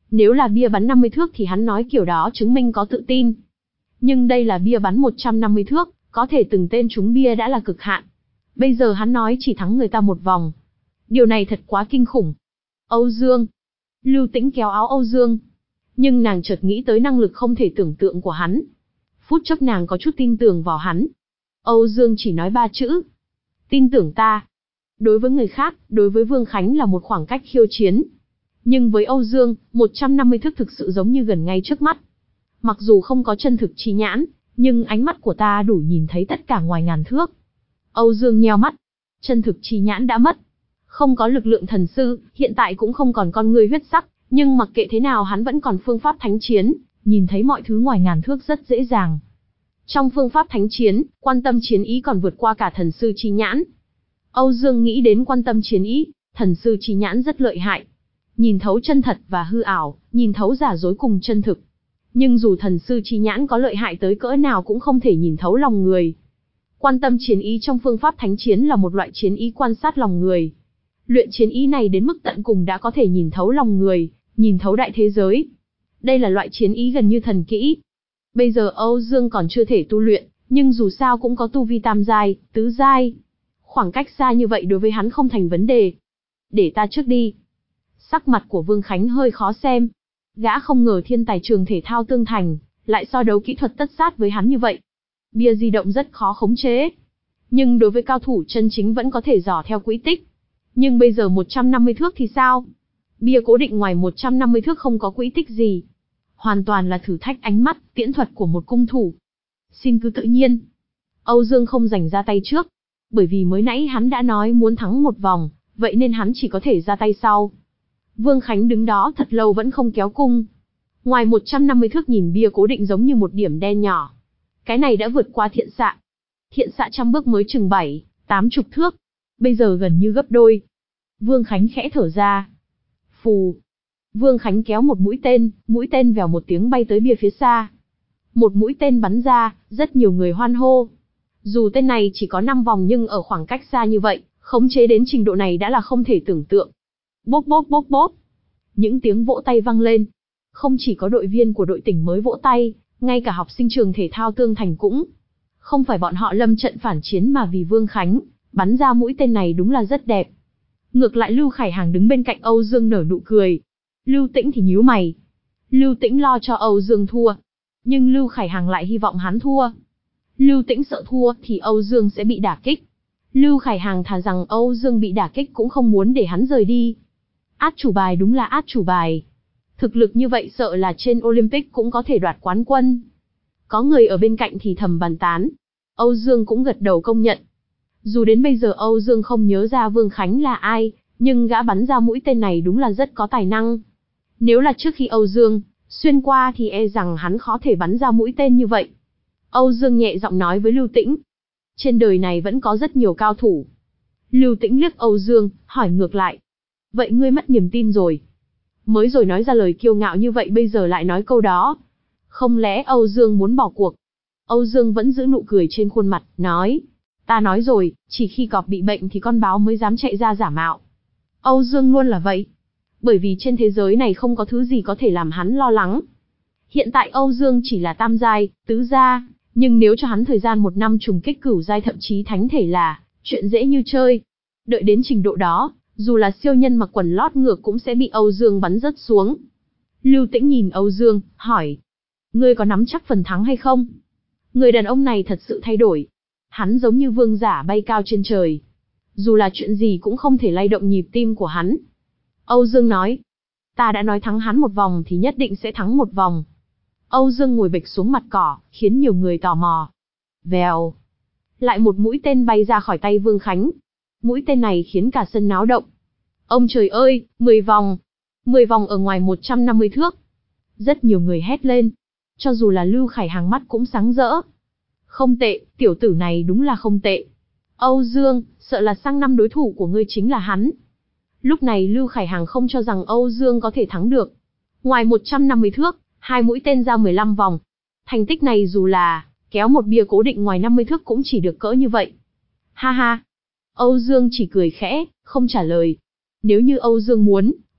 Nếu là bia bắn năm mươi thước thì hắn nói kiểu đó chứng minh có tự tin. Nhưng đây là bia bắn một trăm năm mươi thước, có thể từng tên trúng bia đã là cực hạn. Bây giờ hắn nói chỉ thắng người ta một vòng. Điều này thật quá kinh khủng. Âu Dương. Lưu Tĩnh kéo áo Âu Dương. Nhưng nàng chợt nghĩ tới năng lực không thể tưởng tượng của hắn. Phút chốc nàng có chút tin tưởng vào hắn. Âu Dương chỉ nói ba chữ. Tin tưởng ta. Đối với người khác, đối với Vương Khánh là một khoảng cách khiêu chiến. Nhưng với Âu Dương, một trăm năm mươi thước thực sự giống như gần ngay trước mắt. Mặc dù không có chân thực chi nhãn, nhưng ánh mắt của ta đủ nhìn thấy tất cả ngoài ngàn thước. Âu Dương nheo mắt. Chân thực chi nhãn đã mất. Không có lực lượng thần sư, hiện tại cũng không còn con ngươi huyết sắc, nhưng mặc kệ thế nào hắn vẫn còn phương pháp thánh chiến, nhìn thấy mọi thứ ngoài ngàn thước rất dễ dàng. Trong phương pháp thánh chiến, quan tâm chiến ý còn vượt qua cả thần sư chi nhãn. Âu Dương nghĩ đến quan tâm chiến ý, thần sư chi nhãn rất lợi hại. Nhìn thấu chân thật và hư ảo, nhìn thấu giả dối cùng chân thực. Nhưng dù thần sư chi nhãn có lợi hại tới cỡ nào cũng không thể nhìn thấu lòng người. Quan tâm chiến ý trong phương pháp thánh chiến là một loại chiến ý quan sát lòng người. Luyện chiến ý này đến mức tận cùng đã có thể nhìn thấu lòng người, nhìn thấu đại thế giới. Đây là loại chiến ý gần như thần kỹ. Bây giờ Âu Dương còn chưa thể tu luyện, nhưng dù sao cũng có tu vi tam giai, tứ giai. Khoảng cách xa như vậy đối với hắn không thành vấn đề. Để ta trước đi. Sắc mặt của Vương Khánh hơi khó xem. Gã không ngờ thiên tài trường thể thao Tương Thành, lại so đấu kỹ thuật tất sát với hắn như vậy. Bia di động rất khó khống chế. Nhưng đối với cao thủ chân chính vẫn có thể dò theo quỹ tích. Nhưng bây giờ một trăm năm mươi thước thì sao? Bia cố định ngoài một trăm năm mươi thước không có quỹ tích gì. Hoàn toàn là thử thách ánh mắt, tiễn thuật của một cung thủ. Xin cứ tự nhiên. Âu Dương không giành ra tay trước. Bởi vì mới nãy hắn đã nói muốn thắng một vòng, vậy nên hắn chỉ có thể ra tay sau. Vương Khánh đứng đó thật lâu vẫn không kéo cung. Ngoài một trăm năm mươi thước nhìn bia cố định giống như một điểm đen nhỏ. Cái này đã vượt qua thiện xạ. Thiện xạ trăm bước mới chừng bảy, tám chục thước. Bây giờ gần như gấp đôi. Vương Khánh khẽ thở ra. Phù. Vương Khánh kéo một mũi tên, mũi tên vèo một tiếng bay tới bia phía xa. Một mũi tên bắn ra, rất nhiều người hoan hô. Dù tên này chỉ có năm vòng nhưng ở khoảng cách xa như vậy, khống chế đến trình độ này đã là không thể tưởng tượng. Bốp bốp bốp bốp. Những tiếng vỗ tay vang lên. Không chỉ có đội viên của đội tỉnh mới vỗ tay, ngay cả học sinh trường thể thao Tương Thành cũng. Không phải bọn họ lâm trận phản chiến mà vì Vương Khánh, bắn ra mũi tên này đúng là rất đẹp. Ngược lại Lưu Khải Hàng đứng bên cạnh Âu Dương nở nụ cười. Lưu Tĩnh thì nhíu mày. Lưu Tĩnh lo cho Âu Dương thua. Nhưng Lưu Khải Hàng lại hy vọng hắn thua. Lưu Tĩnh sợ thua thì Âu Dương sẽ bị đả kích. Lưu Khải Hàng thà rằng Âu Dương bị đả kích cũng không muốn để hắn rời đi. Át chủ bài đúng là át chủ bài. Thực lực như vậy sợ là trên Olympic cũng có thể đoạt quán quân. Có người ở bên cạnh thì thầm bàn tán. Âu Dương cũng gật đầu công nhận. Dù đến bây giờ Âu Dương không nhớ ra Vương Khánh là ai, nhưng gã bắn ra mũi tên này đúng là rất có tài năng. Nếu là trước khi Âu Dương xuyên qua thì e rằng hắn khó thể bắn ra mũi tên như vậy. Âu Dương nhẹ giọng nói với Lưu Tĩnh. Trên đời này vẫn có rất nhiều cao thủ. Lưu Tĩnh liếc Âu Dương, hỏi ngược lại. Vậy ngươi mất niềm tin rồi. Mới rồi nói ra lời kiêu ngạo như vậy bây giờ lại nói câu đó. Không lẽ Âu Dương muốn bỏ cuộc? Âu Dương vẫn giữ nụ cười trên khuôn mặt, nói. Ta nói rồi, chỉ khi cọp bị bệnh thì con báo mới dám chạy ra giả mạo. Âu Dương luôn là vậy. Bởi vì trên thế giới này không có thứ gì có thể làm hắn lo lắng. Hiện tại Âu Dương chỉ là tam giai, tứ gia, nhưng nếu cho hắn thời gian một năm trùng kích cửu giai thậm chí thánh thể là chuyện dễ như chơi. Đợi đến trình độ đó, dù là siêu nhân mặc quần lót ngược cũng sẽ bị Âu Dương bắn rớt xuống. Lưu Tĩnh nhìn Âu Dương, hỏi. Ngươi có nắm chắc phần thắng hay không? Người đàn ông này thật sự thay đổi. Hắn giống như vương giả bay cao trên trời. Dù là chuyện gì cũng không thể lay động nhịp tim của hắn. Âu Dương nói. Ta đã nói thắng hắn một vòng thì nhất định sẽ thắng một vòng. Âu Dương ngồi bịch xuống mặt cỏ, khiến nhiều người tò mò. Vèo. Lại một mũi tên bay ra khỏi tay Vương Khánh. Mũi tên này khiến cả sân náo động. Ông trời ơi, mười vòng. mười vòng ở ngoài một trăm năm mươi thước. Rất nhiều người hét lên. Cho dù là Lưu Khải Hàng mắt cũng sáng rỡ. Không tệ, tiểu tử này đúng là không tệ. Âu Dương, sợ là sang năm đối thủ của ngươi chính là hắn. Lúc này Lưu Khải Hàng không cho rằng Âu Dương có thể thắng được. Ngoài một trăm năm mươi thước, hai mũi tên ra mười lăm vòng. Thành tích này dù là kéo một bia cố định ngoài năm mươi thước cũng chỉ được cỡ như vậy. Ha ha. Âu Dương chỉ cười khẽ, không trả lời. Nếu như Âu Dương muốn,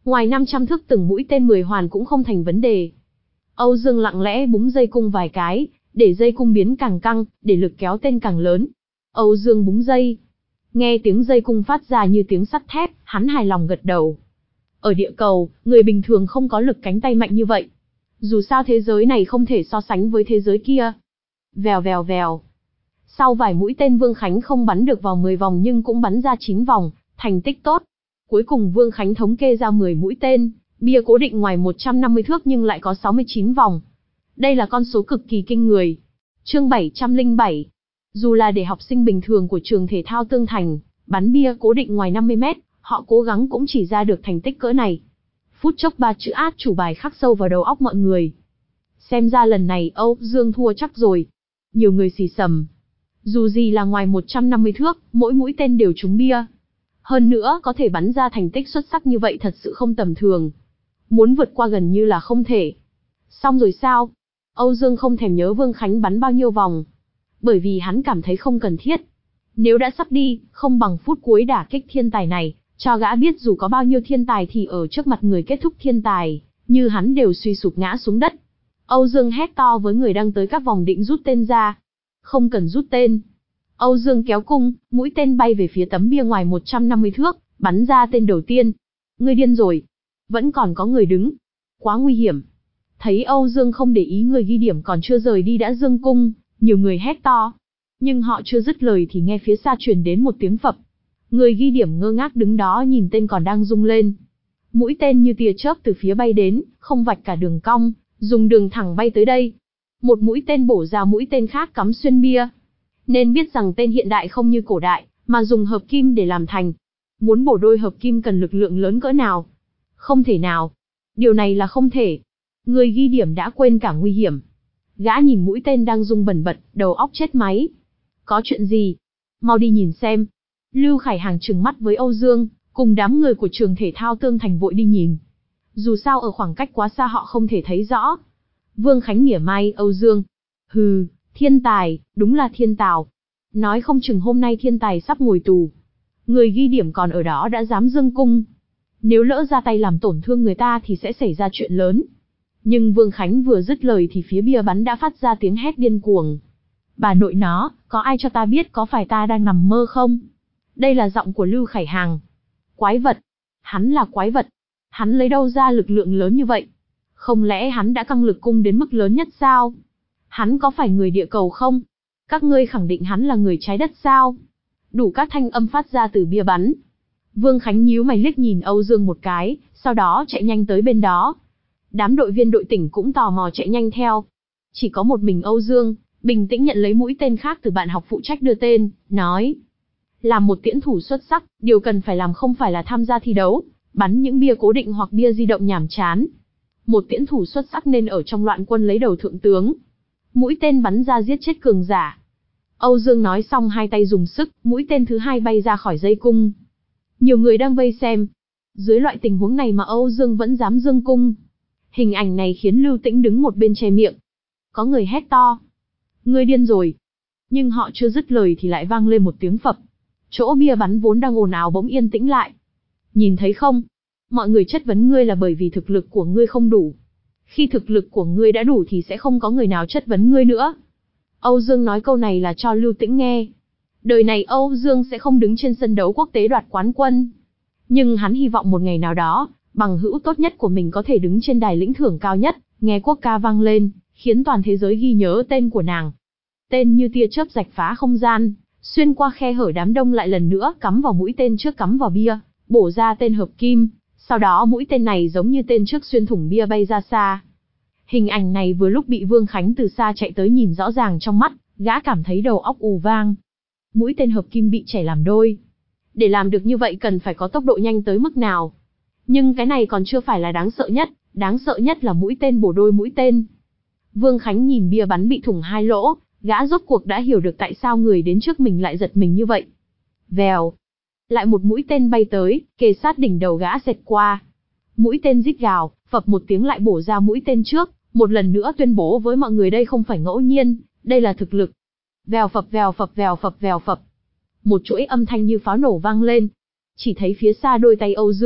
Ngoài năm trăm thước từng mũi tên mười hoàn cũng không thành vấn đề. Âu Dương lặng lẽ búng dây cung vài cái, để dây cung biến càng căng, để lực kéo tên càng lớn. Âu Dương búng dây. Nghe tiếng dây cung phát ra như tiếng sắt thép, hắn hài lòng gật đầu. Ở địa cầu, người bình thường không có lực cánh tay mạnh như vậy. Dù sao thế giới này không thể so sánh với thế giới kia. Vèo vèo vèo. Sau vài mũi tên Vương Khánh không bắn được vào mười vòng nhưng cũng bắn ra chín vòng, thành tích tốt. Cuối cùng Vương Khánh thống kê ra mười mũi tên, bia cố định ngoài một trăm năm mươi thước nhưng lại có sáu mươi chín vòng. Đây là con số cực kỳ kinh người. Chương bảy trăm lẻ bảy. Dù là để học sinh bình thường của trường thể thao Tương Thành, bắn bia cố định ngoài năm mươi mét, họ cố gắng cũng chỉ ra được thành tích cỡ này. Phút chốc ba chữ át chủ bài khắc sâu vào đầu óc mọi người. Xem ra lần này Âu Dương thua chắc rồi. Nhiều người xì xầm. Dù gì là ngoài một trăm năm mươi thước, mỗi mũi tên đều trúng bia. Hơn nữa có thể bắn ra thành tích xuất sắc như vậy thật sự không tầm thường. Muốn vượt qua gần như là không thể. Xong rồi sao? Âu Dương không thèm nhớ Vương Khánh bắn bao nhiêu vòng. Bởi vì hắn cảm thấy không cần thiết. Nếu đã sắp đi, không bằng phút cuối đả kích thiên tài này, cho gã biết dù có bao nhiêu thiên tài thì ở trước mặt người kết thúc thiên tài, như hắn đều suy sụp ngã xuống đất. Âu Dương hét to với người đang tới các vòng định rút tên ra. Không cần rút tên. Âu Dương kéo cung, mũi tên bay về phía tấm bia ngoài một trăm năm mươi thước, bắn ra tên đầu tiên. Ngươi điên rồi. Vẫn còn có người đứng. Quá nguy hiểm. Thấy Âu Dương không để ý người ghi điểm còn chưa rời đi đã giương cung, nhiều người hét to. Nhưng họ chưa dứt lời thì nghe phía xa truyền đến một tiếng phập. Người ghi điểm ngơ ngác đứng đó nhìn tên còn đang rung lên. Mũi tên như tia chớp từ phía bay đến, không vạch cả đường cong, dùng đường thẳng bay tới đây. Một mũi tên bổ ra mũi tên khác cắm xuyên bia. Nên biết rằng tên hiện đại không như cổ đại, mà dùng hợp kim để làm thành. Muốn bổ đôi hợp kim cần lực lượng lớn cỡ nào? Không thể nào. Điều này là không thể. Người ghi điểm đã quên cả nguy hiểm. Gã nhìn mũi tên đang rung bần bật, đầu óc chết máy. Có chuyện gì? Mau đi nhìn xem. Lưu Khải Hàng trừng mắt với Âu Dương, cùng đám người của trường thể thao Tương Thành vội đi nhìn. Dù sao ở khoảng cách quá xa họ không thể thấy rõ. Vương Khánh mỉa mai Âu Dương. Hừ, thiên tài, đúng là thiên tào. Nói không chừng hôm nay thiên tài sắp ngồi tù. Người ghi điểm còn ở đó đã dám giương cung. Nếu lỡ ra tay làm tổn thương người ta thì sẽ xảy ra chuyện lớn. Nhưng Vương Khánh vừa dứt lời thì phía bia bắn đã phát ra tiếng hét điên cuồng. Bà nội nó, có ai cho ta biết có phải ta đang nằm mơ không? Đây là giọng của Lưu Khải Hàng. Quái vật. Hắn là quái vật. Hắn lấy đâu ra lực lượng lớn như vậy? Không lẽ hắn đã căng lực cung đến mức lớn nhất sao? Hắn có phải người địa cầu không? Các ngươi khẳng định hắn là người trái đất sao? Đủ các thanh âm phát ra từ bia bắn. Vương Khánh nhíu mày liếc nhìn Âu Dương một cái, sau đó chạy nhanh tới bên đó. Đám đội viên đội tỉnh cũng tò mò chạy nhanh theo. Chỉ có một mình Âu Dương, bình tĩnh nhận lấy mũi tên khác từ bạn học phụ trách đưa tên, nói. Làm một tiễn thủ xuất sắc, điều cần phải làm không phải là tham gia thi đấu, bắn những bia cố định hoặc bia di động nhàm chán. Một tiễn thủ xuất sắc nên ở trong loạn quân lấy đầu thượng tướng. Mũi tên bắn ra giết chết cường giả. Âu Dương nói xong hai tay dùng sức, mũi tên thứ hai bay ra khỏi dây cung. Nhiều người đang vây xem. Dưới loại tình huống này mà Âu Dương vẫn dám giương cung. Hình ảnh này khiến Lưu Tĩnh đứng một bên che miệng. Có người hét to. Ngươi điên rồi. Nhưng họ chưa dứt lời thì lại vang lên một tiếng phập. Chỗ bia bắn vốn đang ồn ào bỗng yên tĩnh lại. Nhìn thấy không? Mọi người chất vấn ngươi là bởi vì thực lực của ngươi không đủ. Khi thực lực của ngươi đã đủ thì sẽ không có người nào chất vấn ngươi nữa. Âu Dương nói câu này là cho Lưu Tĩnh nghe. Đời này Âu Dương sẽ không đứng trên sân đấu quốc tế đoạt quán quân. Nhưng hắn hy vọng một ngày nào đó, bằng hữu tốt nhất của mình có thể đứng trên đài lĩnh thưởng cao nhất, nghe quốc ca vang lên, khiến toàn thế giới ghi nhớ tên của nàng. Tên như tia chớp rạch phá không gian, xuyên qua khe hở đám đông lại lần nữa cắm vào mũi tên trước cắm vào bia, bổ ra tên hợp kim, sau đó mũi tên này giống như tên trước xuyên thủng bia bay ra xa. Hình ảnh này vừa lúc bị Vương Khánh từ xa chạy tới nhìn rõ ràng trong mắt, gã cảm thấy đầu óc ù vang. Mũi tên hợp kim bị chẻ làm đôi. Để làm được như vậy cần phải có tốc độ nhanh tới mức nào. Nhưng cái này còn chưa phải là đáng sợ nhất, đáng sợ nhất là mũi tên bổ đôi mũi tên. Vương Khánh nhìn bia bắn bị thủng hai lỗ, gã rốt cuộc đã hiểu được tại sao người đến trước mình lại giật mình như vậy. Vèo. Lại một mũi tên bay tới, kề sát đỉnh đầu gã xẹt qua. Mũi tên rít gào, phập một tiếng lại bổ ra mũi tên trước, một lần nữa tuyên bố với mọi người đây không phải ngẫu nhiên, đây là thực lực. Vèo phập vèo phập vèo phập vèo phập. Một chuỗi âm thanh như pháo nổ vang lên. Chỉ thấy phía xa đôi tay Âu Dương,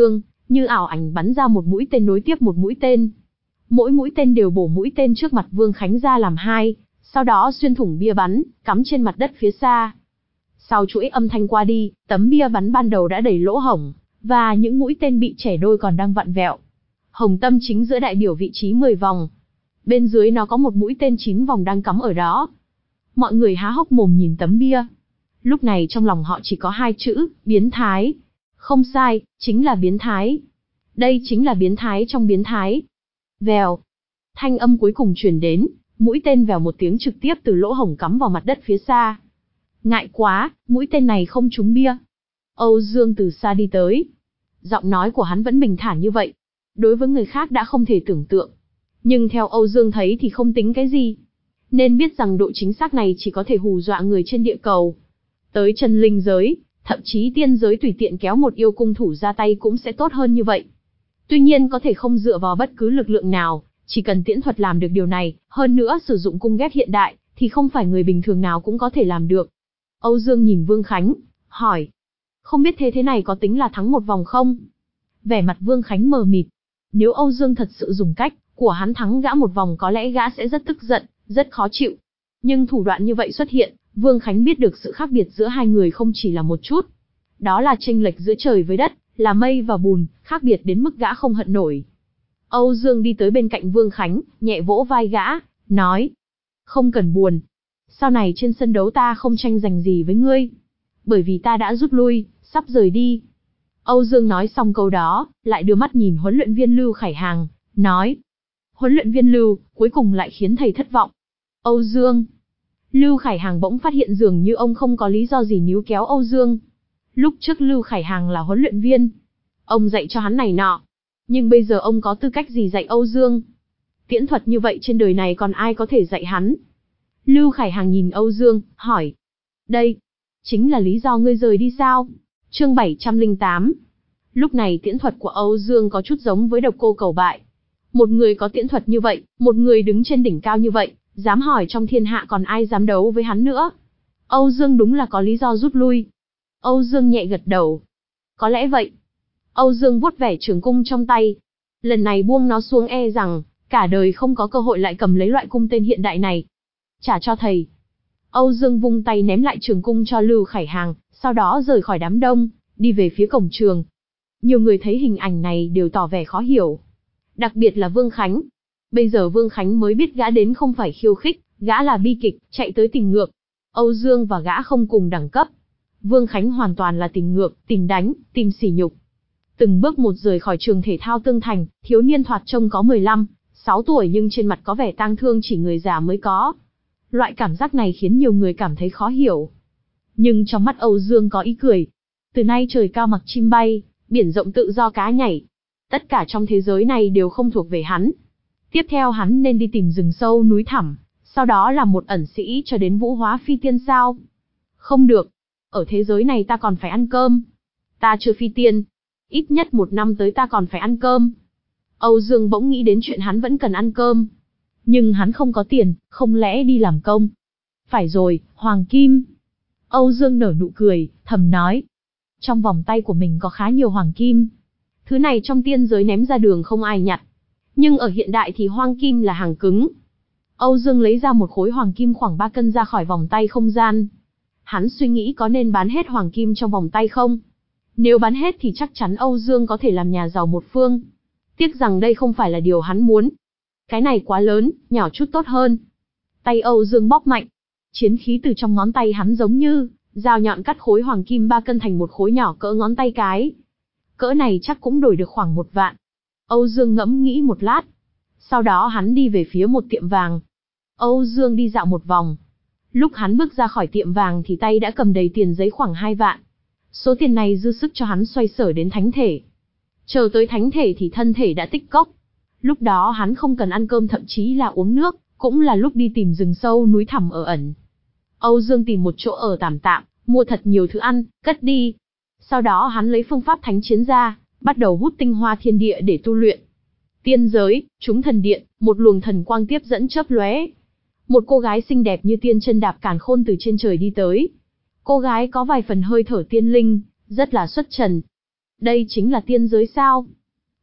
như ảo ảnh bắn ra một mũi tên nối tiếp một mũi tên. Mỗi mũi tên đều bổ mũi tên trước mặt Vương Khánh ra làm hai, sau đó xuyên thủng bia bắn, cắm trên mặt đất phía xa. Sau chuỗi âm thanh qua đi, tấm bia bắn ban đầu đã đầy lỗ hổng, và những mũi tên bị chẻ đôi còn đang vặn vẹo. Hồng tâm chính giữa đại biểu vị trí mười vòng. Bên dưới nó có một mũi tên chín vòng đang cắm ở đó. Mọi người há hốc mồm nhìn tấm bia. Lúc này trong lòng họ chỉ có hai chữ, biến thái. Không sai, chính là biến thái. Đây chính là biến thái trong biến thái. Vèo. Thanh âm cuối cùng truyền đến, mũi tên vèo một tiếng trực tiếp từ lỗ hổng cắm vào mặt đất phía xa. Ngại quá, mũi tên này không trúng bia. Âu Dương từ xa đi tới. Giọng nói của hắn vẫn bình thản như vậy. Đối với người khác đã không thể tưởng tượng. Nhưng theo Âu Dương thấy thì không tính cái gì. Nên biết rằng độ chính xác này chỉ có thể hù dọa người trên địa cầu. Tới chân linh giới, thậm chí tiên giới tùy tiện kéo một yêu cung thủ ra tay cũng sẽ tốt hơn như vậy. Tuy nhiên có thể không dựa vào bất cứ lực lượng nào, chỉ cần tiễn thuật làm được điều này, hơn nữa sử dụng cung ghép hiện đại, thì không phải người bình thường nào cũng có thể làm được. Âu Dương nhìn Vương Khánh, hỏi. Không biết thế thế này có tính là thắng một vòng không? Vẻ mặt Vương Khánh mờ mịt. Nếu Âu Dương thật sự dùng cách của hắn thắng gã một vòng có lẽ gã sẽ rất tức giận, rất khó chịu. Nhưng thủ đoạn như vậy xuất hiện, Vương Khánh biết được sự khác biệt giữa hai người không chỉ là một chút. Đó là chênh lệch giữa trời với đất, là mây và bùn, khác biệt đến mức gã không hận nổi. Âu Dương đi tới bên cạnh Vương Khánh, nhẹ vỗ vai gã, nói. Không cần buồn. Sau này trên sân đấu ta không tranh giành gì với ngươi. Bởi vì ta đã rút lui, sắp rời đi. Âu Dương nói xong câu đó, lại đưa mắt nhìn huấn luyện viên Lưu Khải Hàng, nói. Huấn luyện viên Lưu, cuối cùng lại khiến thầy thất vọng. Âu Dương. Lưu Khải Hàng bỗng phát hiện dường như ông không có lý do gì níu kéo Âu Dương. Lúc trước Lưu Khải Hàng là huấn luyện viên. Ông dạy cho hắn này nọ. Nhưng bây giờ ông có tư cách gì dạy Âu Dương? Tiễn thuật như vậy trên đời này còn ai có thể dạy hắn? Lưu Khải Hàng nhìn Âu Dương, hỏi. Đây, chính là lý do ngươi rời đi sao? Chương bảy trăm lẻ tám. Lúc này tiễn thuật của Âu Dương có chút giống với độc cô cầu bại. Một người có tiễn thuật như vậy, một người đứng trên đỉnh cao như vậy, dám hỏi trong thiên hạ còn ai dám đấu với hắn nữa. Âu Dương đúng là có lý do rút lui. Âu Dương nhẹ gật đầu. Có lẽ vậy. Âu Dương vuốt vẻ trường cung trong tay. Lần này buông nó xuống e rằng, cả đời không có cơ hội lại cầm lấy loại cung tên hiện đại này. Trả cho thầy. Âu Dương vung tay ném lại trường cung cho Lưu Khải Hàng, sau đó rời khỏi đám đông, đi về phía cổng trường. Nhiều người thấy hình ảnh này đều tỏ vẻ khó hiểu. Đặc biệt là Vương Khánh. Bây giờ Vương Khánh mới biết gã đến không phải khiêu khích, gã là bi kịch, chạy tới tình ngược. Âu Dương và gã không cùng đẳng cấp. Vương Khánh hoàn toàn là tình ngược, tìm đánh, tìm sỉ nhục. Từng bước một rời khỏi trường thể thao Tương Thành, thiếu niên thoạt trông có mười lăm, sáu tuổi nhưng trên mặt có vẻ tang thương chỉ người già mới có. Loại cảm giác này khiến nhiều người cảm thấy khó hiểu. Nhưng trong mắt Âu Dương có ý cười. Từ nay trời cao mặc chim bay, biển rộng tự do cá nhảy. Tất cả trong thế giới này đều không thuộc về hắn. Tiếp theo hắn nên đi tìm rừng sâu núi thẳm, sau đó làm một ẩn sĩ cho đến vũ hóa phi tiên sao? Không được. Ở thế giới này ta còn phải ăn cơm. Ta chưa phi tiên. Ít nhất một năm tới ta còn phải ăn cơm. Âu Dương bỗng nghĩ đến chuyện hắn vẫn cần ăn cơm. Nhưng hắn không có tiền, không lẽ đi làm công? Phải rồi, Hoàng Kim. Âu Dương nở nụ cười, thầm nói. Trong vòng tay của mình có khá nhiều Hoàng Kim. Thứ này trong tiên giới ném ra đường không ai nhặt. Nhưng ở hiện đại thì Hoàng Kim là hàng cứng. Âu Dương lấy ra một khối Hoàng Kim khoảng ba cân ra khỏi vòng tay không gian. Hắn suy nghĩ có nên bán hết Hoàng Kim trong vòng tay không? Nếu bán hết thì chắc chắn Âu Dương có thể làm nhà giàu một phương. Tiếc rằng đây không phải là điều hắn muốn. Cái này quá lớn, nhỏ chút tốt hơn. Tay Âu Dương bóp mạnh. Chiến khí từ trong ngón tay hắn giống như dao nhọn cắt khối Hoàng Kim ba cân thành một khối nhỏ cỡ ngón tay cái. Cỡ này chắc cũng đổi được khoảng một vạn. Âu Dương ngẫm nghĩ một lát. Sau đó hắn đi về phía một tiệm vàng. Âu Dương đi dạo một vòng. Lúc hắn bước ra khỏi tiệm vàng thì tay đã cầm đầy tiền giấy khoảng hai vạn. Số tiền này dư sức cho hắn xoay sở đến thánh thể. Chờ tới thánh thể thì thân thể đã tích cốc. Lúc đó hắn không cần ăn cơm thậm chí là uống nước, cũng là lúc đi tìm rừng sâu núi thẳm ở ẩn. Âu Dương tìm một chỗ ở tạm tạm, mua thật nhiều thứ ăn, cất đi. Sau đó hắn lấy phương pháp thánh chiến ra, bắt đầu hút tinh hoa thiên địa để tu luyện. Tiên giới, chúng thần điện, một luồng thần quang tiếp dẫn chớp lóe. Một cô gái xinh đẹp như tiên chân đạp càn khôn từ trên trời đi tới. Cô gái có vài phần hơi thở tiên linh, rất là xuất trần. Đây chính là tiên giới sao?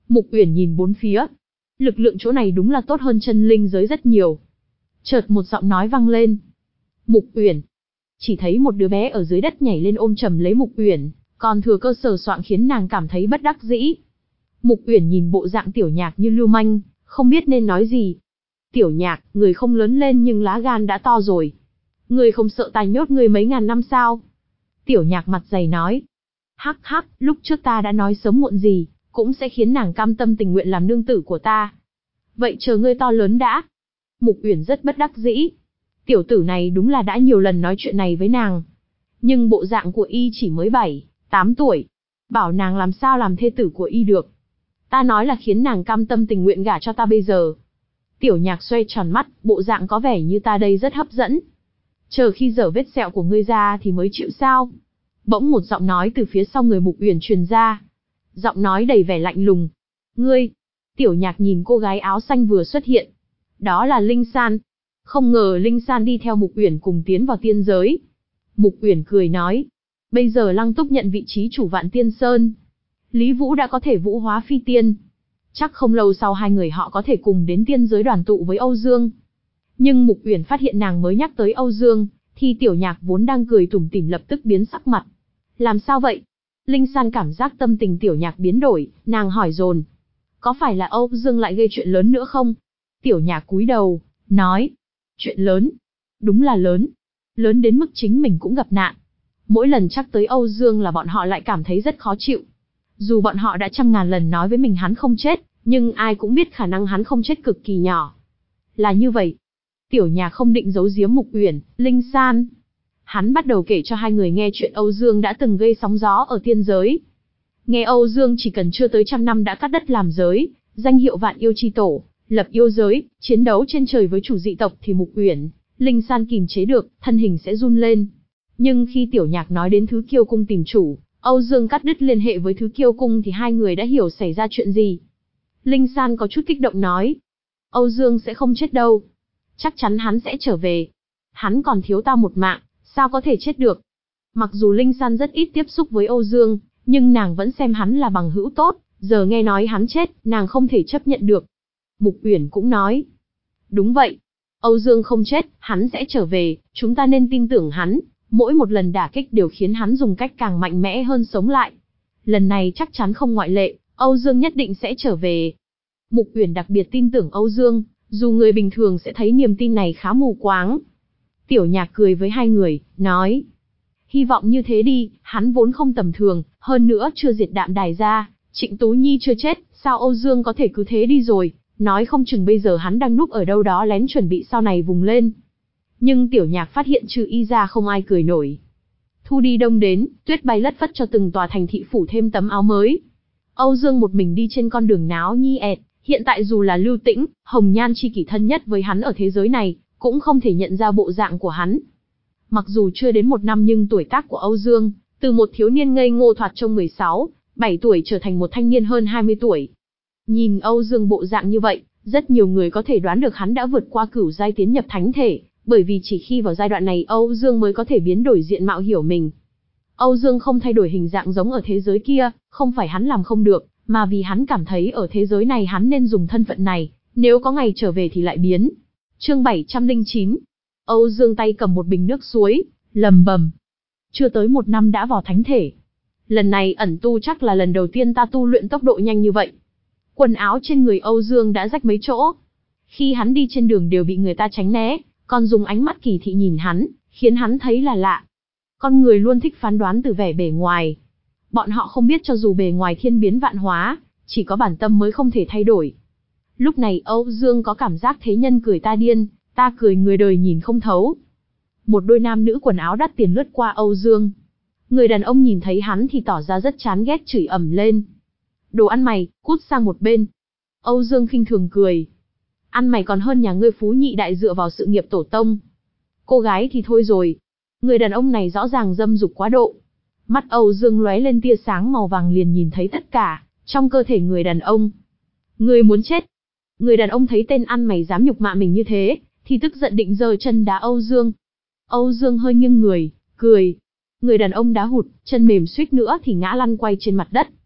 Mục Uyển nhìn bốn phía. Lực lượng chỗ này đúng là tốt hơn chân linh giới rất nhiều. Chợt một giọng nói vang lên. Mục Uyển. Chỉ thấy một đứa bé ở dưới đất nhảy lên ôm chầm lấy Mục Uyển, còn thừa cơ sờ soạng khiến nàng cảm thấy bất đắc dĩ. Mục Uyển nhìn bộ dạng Tiểu Nhạc như lưu manh, không biết nên nói gì. Tiểu Nhạc, người không lớn lên nhưng lá gan đã to rồi. Người không sợ ta nhốt người mấy ngàn năm sao? Tiểu Nhạc mặt dày nói. Hắc hắc, lúc trước ta đã nói sớm muộn gì, cũng sẽ khiến nàng cam tâm tình nguyện làm nương tử của ta. Vậy chờ ngươi to lớn đã. Mục Uyển rất bất đắc dĩ. Tiểu tử này đúng là đã nhiều lần nói chuyện này với nàng. Nhưng bộ dạng của y chỉ mới bảy, tám tuổi. Bảo nàng làm sao làm thê tử của y được. Ta nói là khiến nàng cam tâm tình nguyện gả cho ta bây giờ. Tiểu Nhạc xoay tròn mắt, bộ dạng có vẻ như ta đây rất hấp dẫn. Chờ khi dở vết sẹo của ngươi ra thì mới chịu sao. Bỗng một giọng nói từ phía sau người Mục Uyển truyền ra. Giọng nói đầy vẻ lạnh lùng. Ngươi. Tiểu Nhạc nhìn cô gái áo xanh vừa xuất hiện. Đó là Linh San. Không ngờ Linh San đi theo Mục Uyển cùng tiến vào tiên giới. Mục Uyển cười nói. Bây giờ Lăng Túc nhận vị trí chủ Vạn Tiên Sơn. Lý Vũ đã có thể vũ hóa phi tiên. Chắc không lâu sau hai người họ có thể cùng đến tiên giới đoàn tụ với Âu Dương. Nhưng Mục Uyển phát hiện nàng mới nhắc tới Âu Dương, thì Tiểu Nhạc vốn đang cười tủm tỉm lập tức biến sắc mặt. Làm sao vậy? Linh San cảm giác tâm tình Tiểu Nhạc biến đổi, nàng hỏi dồn. Có phải là Âu Dương lại gây chuyện lớn nữa không? Tiểu Nhạc cúi đầu, nói. Chuyện lớn? Đúng là lớn. Lớn đến mức chính mình cũng gặp nạn. Mỗi lần chắc tới Âu Dương là bọn họ lại cảm thấy rất khó chịu. Dù bọn họ đã trăm ngàn lần nói với mình hắn không chết, nhưng ai cũng biết khả năng hắn không chết cực kỳ nhỏ. Là như vậy. Tiểu Nhạc không định giấu giếm Mục Uyển, Linh San. Hắn bắt đầu kể cho hai người nghe chuyện Âu Dương đã từng gây sóng gió ở tiên giới. Nghe Âu Dương chỉ cần chưa tới trăm năm đã cắt đất làm giới, danh hiệu Vạn Yêu Chi Tổ, lập yêu giới, chiến đấu trên trời với chủ dị tộc thì Mục Uyển, Linh San kìm chế được, thân hình sẽ run lên. Nhưng khi Tiểu Nhạc nói đến Thứ Kiêu Cung tìm chủ, Âu Dương cắt đứt liên hệ với Thứ Kiêu Cung thì hai người đã hiểu xảy ra chuyện gì. Linh San có chút kích động nói. Âu Dương sẽ không chết đâu. Chắc chắn hắn sẽ trở về. Hắn còn thiếu ta một mạng, sao có thể chết được. Mặc dù Linh San rất ít tiếp xúc với Âu Dương, nhưng nàng vẫn xem hắn là bằng hữu tốt, giờ nghe nói hắn chết, nàng không thể chấp nhận được. Mục Uyển cũng nói. Đúng vậy. Âu Dương không chết, hắn sẽ trở về, chúng ta nên tin tưởng hắn. Mỗi một lần đả kích đều khiến hắn dùng cách càng mạnh mẽ hơn sống lại. Lần này chắc chắn không ngoại lệ, Âu Dương nhất định sẽ trở về. Mục Uyển đặc biệt tin tưởng Âu Dương, dù người bình thường sẽ thấy niềm tin này khá mù quáng. Tiểu Nhạc cười với hai người, nói. Hy vọng như thế đi, hắn vốn không tầm thường, hơn nữa chưa diệt Đạm Đài ra, Trịnh Tú Nhi chưa chết, sao Âu Dương có thể cứ thế đi rồi, nói không chừng bây giờ hắn đang núp ở đâu đó lén chuẩn bị sau này vùng lên. Nhưng Tiểu Nhạc phát hiện trừ y ra không ai cười nổi. Thu đi đông đến, tuyết bay lất phất cho từng tòa thành thị phủ thêm tấm áo mới. Âu Dương một mình đi trên con đường náo nhi ẹt, hiện tại dù là Lưu Tĩnh, Hồng Nhan chi kỷ thân nhất với hắn ở thế giới này, cũng không thể nhận ra bộ dạng của hắn. Mặc dù chưa đến một năm nhưng tuổi tác của Âu Dương, từ một thiếu niên ngây ngô thoạt trông mười sáu, bảy tuổi trở thành một thanh niên hơn hai mươi tuổi. Nhìn Âu Dương bộ dạng như vậy, rất nhiều người có thể đoán được hắn đã vượt qua cửu giai tiến nhập thánh thể, bởi vì chỉ khi vào giai đoạn này Âu Dương mới có thể biến đổi diện mạo hiểu mình. Âu Dương không thay đổi hình dạng giống ở thế giới kia, không phải hắn làm không được, mà vì hắn cảm thấy ở thế giới này hắn nên dùng thân phận này, nếu có ngày trở về thì lại biến. Chương bảy trăm lẻ chín. Âu Dương tay cầm một bình nước suối, lầm bầm. Chưa tới một năm đã vào thánh thể. Lần này ẩn tu chắc là lần đầu tiên ta tu luyện tốc độ nhanh như vậy. Quần áo trên người Âu Dương đã rách mấy chỗ. Khi hắn đi trên đường đều bị người ta tránh né, còn dùng ánh mắt kỳ thị nhìn hắn, khiến hắn thấy là lạ. Con người luôn thích phán đoán từ vẻ bề ngoài. Bọn họ không biết cho dù bề ngoài thiên biến vạn hóa, chỉ có bản tâm mới không thể thay đổi. Lúc này Âu Dương có cảm giác thế nhân cười ta điên, ta cười người đời nhìn không thấu. Một đôi nam nữ quần áo đắt tiền lướt qua Âu Dương. Người đàn ông nhìn thấy hắn thì tỏ ra rất chán ghét chửi ầm lên. Đồ ăn mày, cút sang một bên. Âu Dương khinh thường cười. Ăn mày còn hơn nhà ngươi phú nhị đại dựa vào sự nghiệp tổ tông. Cô gái thì thôi rồi. Người đàn ông này rõ ràng dâm dục quá độ. Mắt Âu Dương lóe lên tia sáng màu vàng liền nhìn thấy tất cả trong cơ thể người đàn ông. Ngươi muốn chết. Người đàn ông thấy tên ăn mày dám nhục mạ mình như thế, thì tức giận định giơ chân đá Âu Dương. Âu Dương hơi nghiêng người, cười. Người đàn ông đá hụt, chân mềm suýt nữa thì ngã lăn quay trên mặt đất.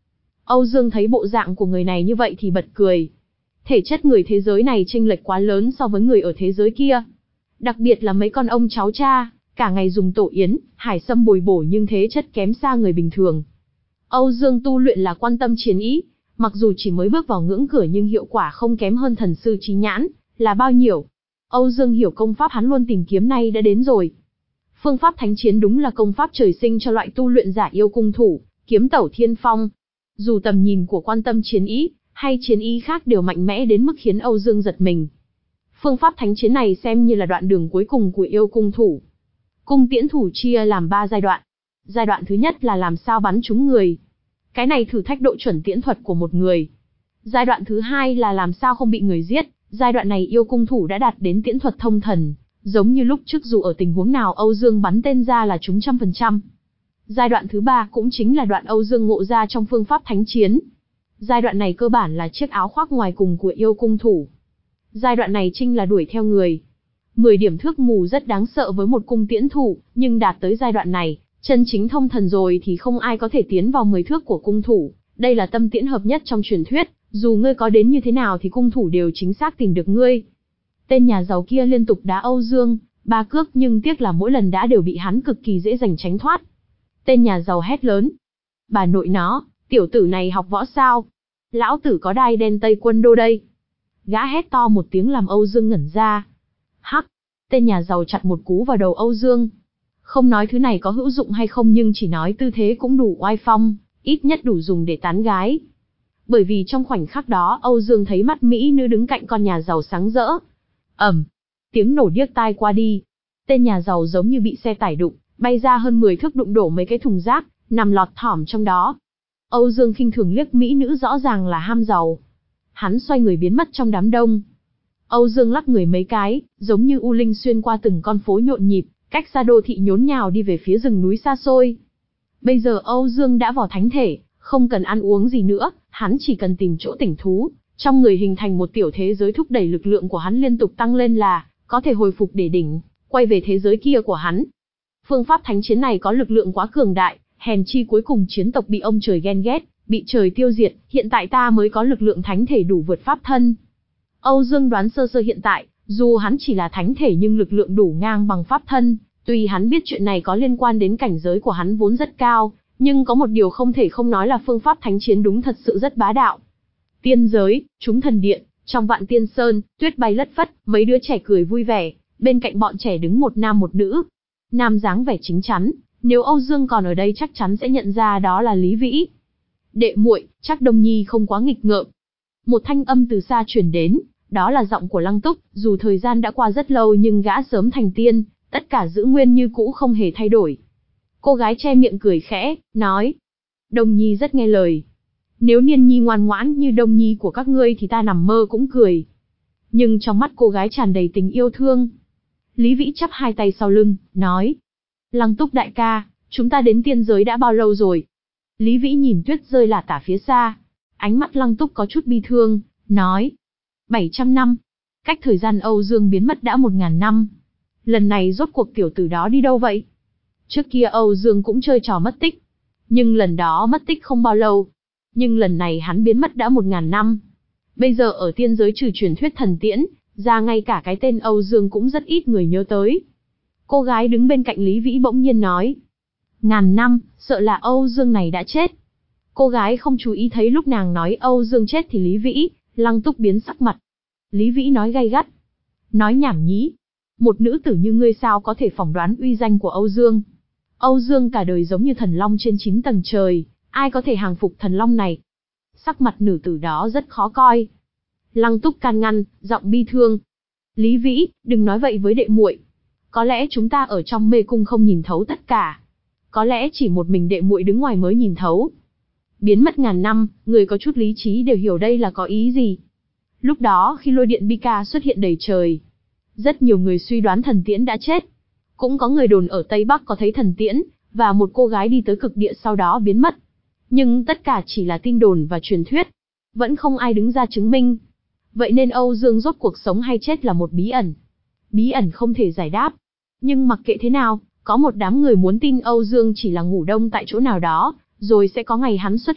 Âu Dương thấy bộ dạng của người này như vậy thì bật cười. Thể chất người thế giới này chênh lệch quá lớn so với người ở thế giới kia. Đặc biệt là mấy con ông cháu cha, cả ngày dùng tổ yến, hải sâm bồi bổ nhưng thế chất kém xa người bình thường. Âu Dương tu luyện là quan tâm chiến ý, mặc dù chỉ mới bước vào ngưỡng cửa nhưng hiệu quả không kém hơn thần sư Chí Nhãn, là bao nhiêu. Âu Dương hiểu công pháp hắn luôn tìm kiếm nay đã đến rồi. Phương pháp thánh chiến đúng là công pháp trời sinh cho loại tu luyện giả yêu cung thủ, kiếm tẩu thiên phong. Dù tầm nhìn của quan tâm chiến ý, hay chiến ý khác đều mạnh mẽ đến mức khiến Âu Dương giật mình. Phương pháp thánh chiến này xem như là đoạn đường cuối cùng của yêu cung thủ. Cung tiễn thủ chia làm ba giai đoạn. Giai đoạn thứ nhất là làm sao bắn trúng người. Cái này thử thách độ chuẩn tiễn thuật của một người. Giai đoạn thứ hai là làm sao không bị người giết. Giai đoạn này yêu cung thủ đã đạt đến tiễn thuật thông thần, giống như lúc trước dù ở tình huống nào Âu Dương bắn tên ra là trúng trăm phần trăm. Giai đoạn thứ ba cũng chính là đoạn Âu Dương ngộ ra trong phương pháp thánh chiến. Giai đoạn này cơ bản là chiếc áo khoác ngoài cùng của yêu cung thủ. Giai đoạn này chính là đuổi theo người. mười điểm thước mù rất đáng sợ với một cung tiễn thủ, nhưng đạt tới giai đoạn này, chân chính thông thần rồi thì không ai có thể tiến vào mười thước của cung thủ. Đây là tâm tiễn hợp nhất trong truyền thuyết, dù ngươi có đến như thế nào thì cung thủ đều chính xác tìm được ngươi. Tên nhà giàu kia liên tục đá Âu Dương, ba cước nhưng tiếc là mỗi lần đá đều bị hắn cực kỳ dễ dàng tránh thoát. Tên nhà giàu hét lớn. Bà nội nó, tiểu tử này học võ sao? Lão tử có đai đen Tây Quân Đô đây. Gã hét to một tiếng làm Âu Dương ngẩn ra. Hắc, tên nhà giàu chặt một cú vào đầu Âu Dương. Không nói thứ này có hữu dụng hay không nhưng chỉ nói tư thế cũng đủ oai phong, ít nhất đủ dùng để tán gái. Bởi vì trong khoảnh khắc đó Âu Dương thấy mắt mỹ nữ đứng cạnh con nhà giàu sáng rỡ. Ầm, tiếng nổ điếc tai qua đi. Tên nhà giàu giống như bị xe tải đụng, bay ra hơn mười thước đụng đổ mấy cái thùng rác, nằm lọt thỏm trong đó. Âu Dương khinh thường liếc mỹ nữ rõ ràng là ham giàu. Hắn xoay người biến mất trong đám đông. Âu Dương lắc người mấy cái, giống như u linh xuyên qua từng con phố nhộn nhịp, cách xa đô thị nhốn nhào đi về phía rừng núi xa xôi. Bây giờ Âu Dương đã vào thánh thể, không cần ăn uống gì nữa, hắn chỉ cần tìm chỗ tỉnh thú, trong người hình thành một tiểu thế giới thúc đẩy lực lượng của hắn liên tục tăng lên là có thể hồi phục để đỉnh, quay về thế giới kia của hắn. Phương pháp thánh chiến này có lực lượng quá cường đại, hèn chi cuối cùng chiến tộc bị ông trời ghen ghét, bị trời tiêu diệt, hiện tại ta mới có lực lượng thánh thể đủ vượt pháp thân. Âu Dương đoán sơ sơ hiện tại, dù hắn chỉ là thánh thể nhưng lực lượng đủ ngang bằng pháp thân, tuy hắn biết chuyện này có liên quan đến cảnh giới của hắn vốn rất cao, nhưng có một điều không thể không nói là phương pháp thánh chiến đúng thật sự rất bá đạo. Tiên giới, chúng thần điện, trong Vạn Tiên Sơn, tuyết bay lất phất, mấy đứa trẻ cười vui vẻ, bên cạnh bọn trẻ đứng một nam một nữ. Nam dáng vẻ chính chắn, nếu Âu Dương còn ở đây chắc chắn sẽ nhận ra đó là Lý Vĩ. Đệ muội, chắc Đông Nhi không quá nghịch ngợm. Một thanh âm từ xa truyền đến, đó là giọng của Lăng Túc, dù thời gian đã qua rất lâu nhưng gã sớm thành tiên, tất cả giữ nguyên như cũ không hề thay đổi. Cô gái che miệng cười khẽ, nói, Đông Nhi rất nghe lời. Nếu Niên Nhi ngoan ngoãn như Đông Nhi của các ngươi thì ta nằm mơ cũng cười. Nhưng trong mắt cô gái tràn đầy tình yêu thương. Lý Vĩ chắp hai tay sau lưng, nói, Lăng Túc đại ca, chúng ta đến tiên giới đã bao lâu rồi? Lý Vĩ nhìn tuyết rơi lả tả phía xa. Ánh mắt Lăng Túc có chút bi thương, nói, bảy trăm năm. Cách thời gian Âu Dương biến mất đã một ngàn năm. Lần này rốt cuộc tiểu tử đó đi đâu vậy? Trước kia Âu Dương cũng chơi trò mất tích. Nhưng lần đó mất tích không bao lâu. Nhưng lần này hắn biến mất đã một ngàn năm. Bây giờ ở tiên giới trừ truyền thuyết thần tiễn, ra ngay cả cái tên Âu Dương cũng rất ít người nhớ tới. Cô gái đứng bên cạnh Lý Vĩ bỗng nhiên nói, ngàn năm, sợ là Âu Dương này đã chết. Cô gái không chú ý thấy lúc nàng nói Âu Dương chết thì Lý Vĩ, Lăng Túc biến sắc mặt. Lý Vĩ nói gay gắt, nói nhảm nhí. Một nữ tử như ngươi sao có thể phỏng đoán uy danh của Âu Dương? Âu Dương cả đời giống như thần long trên chín tầng trời, ai có thể hàng phục thần long này? Sắc mặt nữ tử đó rất khó coi. Lăng Túc can ngăn, giọng bi thương. Lý Vĩ, đừng nói vậy với đệ muội. Có lẽ chúng ta ở trong mê cung không nhìn thấu tất cả. Có lẽ chỉ một mình đệ muội đứng ngoài mới nhìn thấu. Biến mất ngàn năm, người có chút lý trí đều hiểu đây là có ý gì. Lúc đó khi lôi điện Bika xuất hiện đầy trời, rất nhiều người suy đoán thần tiễn đã chết. Cũng có người đồn ở Tây Bắc có thấy thần tiễn, và một cô gái đi tới cực địa sau đó biến mất. Nhưng tất cả chỉ là tin đồn và truyền thuyết. Vẫn không ai đứng ra chứng minh. Vậy nên Âu Dương rốt cuộc sống hay chết là một bí ẩn. Bí ẩn không thể giải đáp. Nhưng mặc kệ thế nào, có một đám người muốn tin Âu Dương chỉ là ngủ đông tại chỗ nào đó, rồi sẽ có ngày hắn xuất hiện,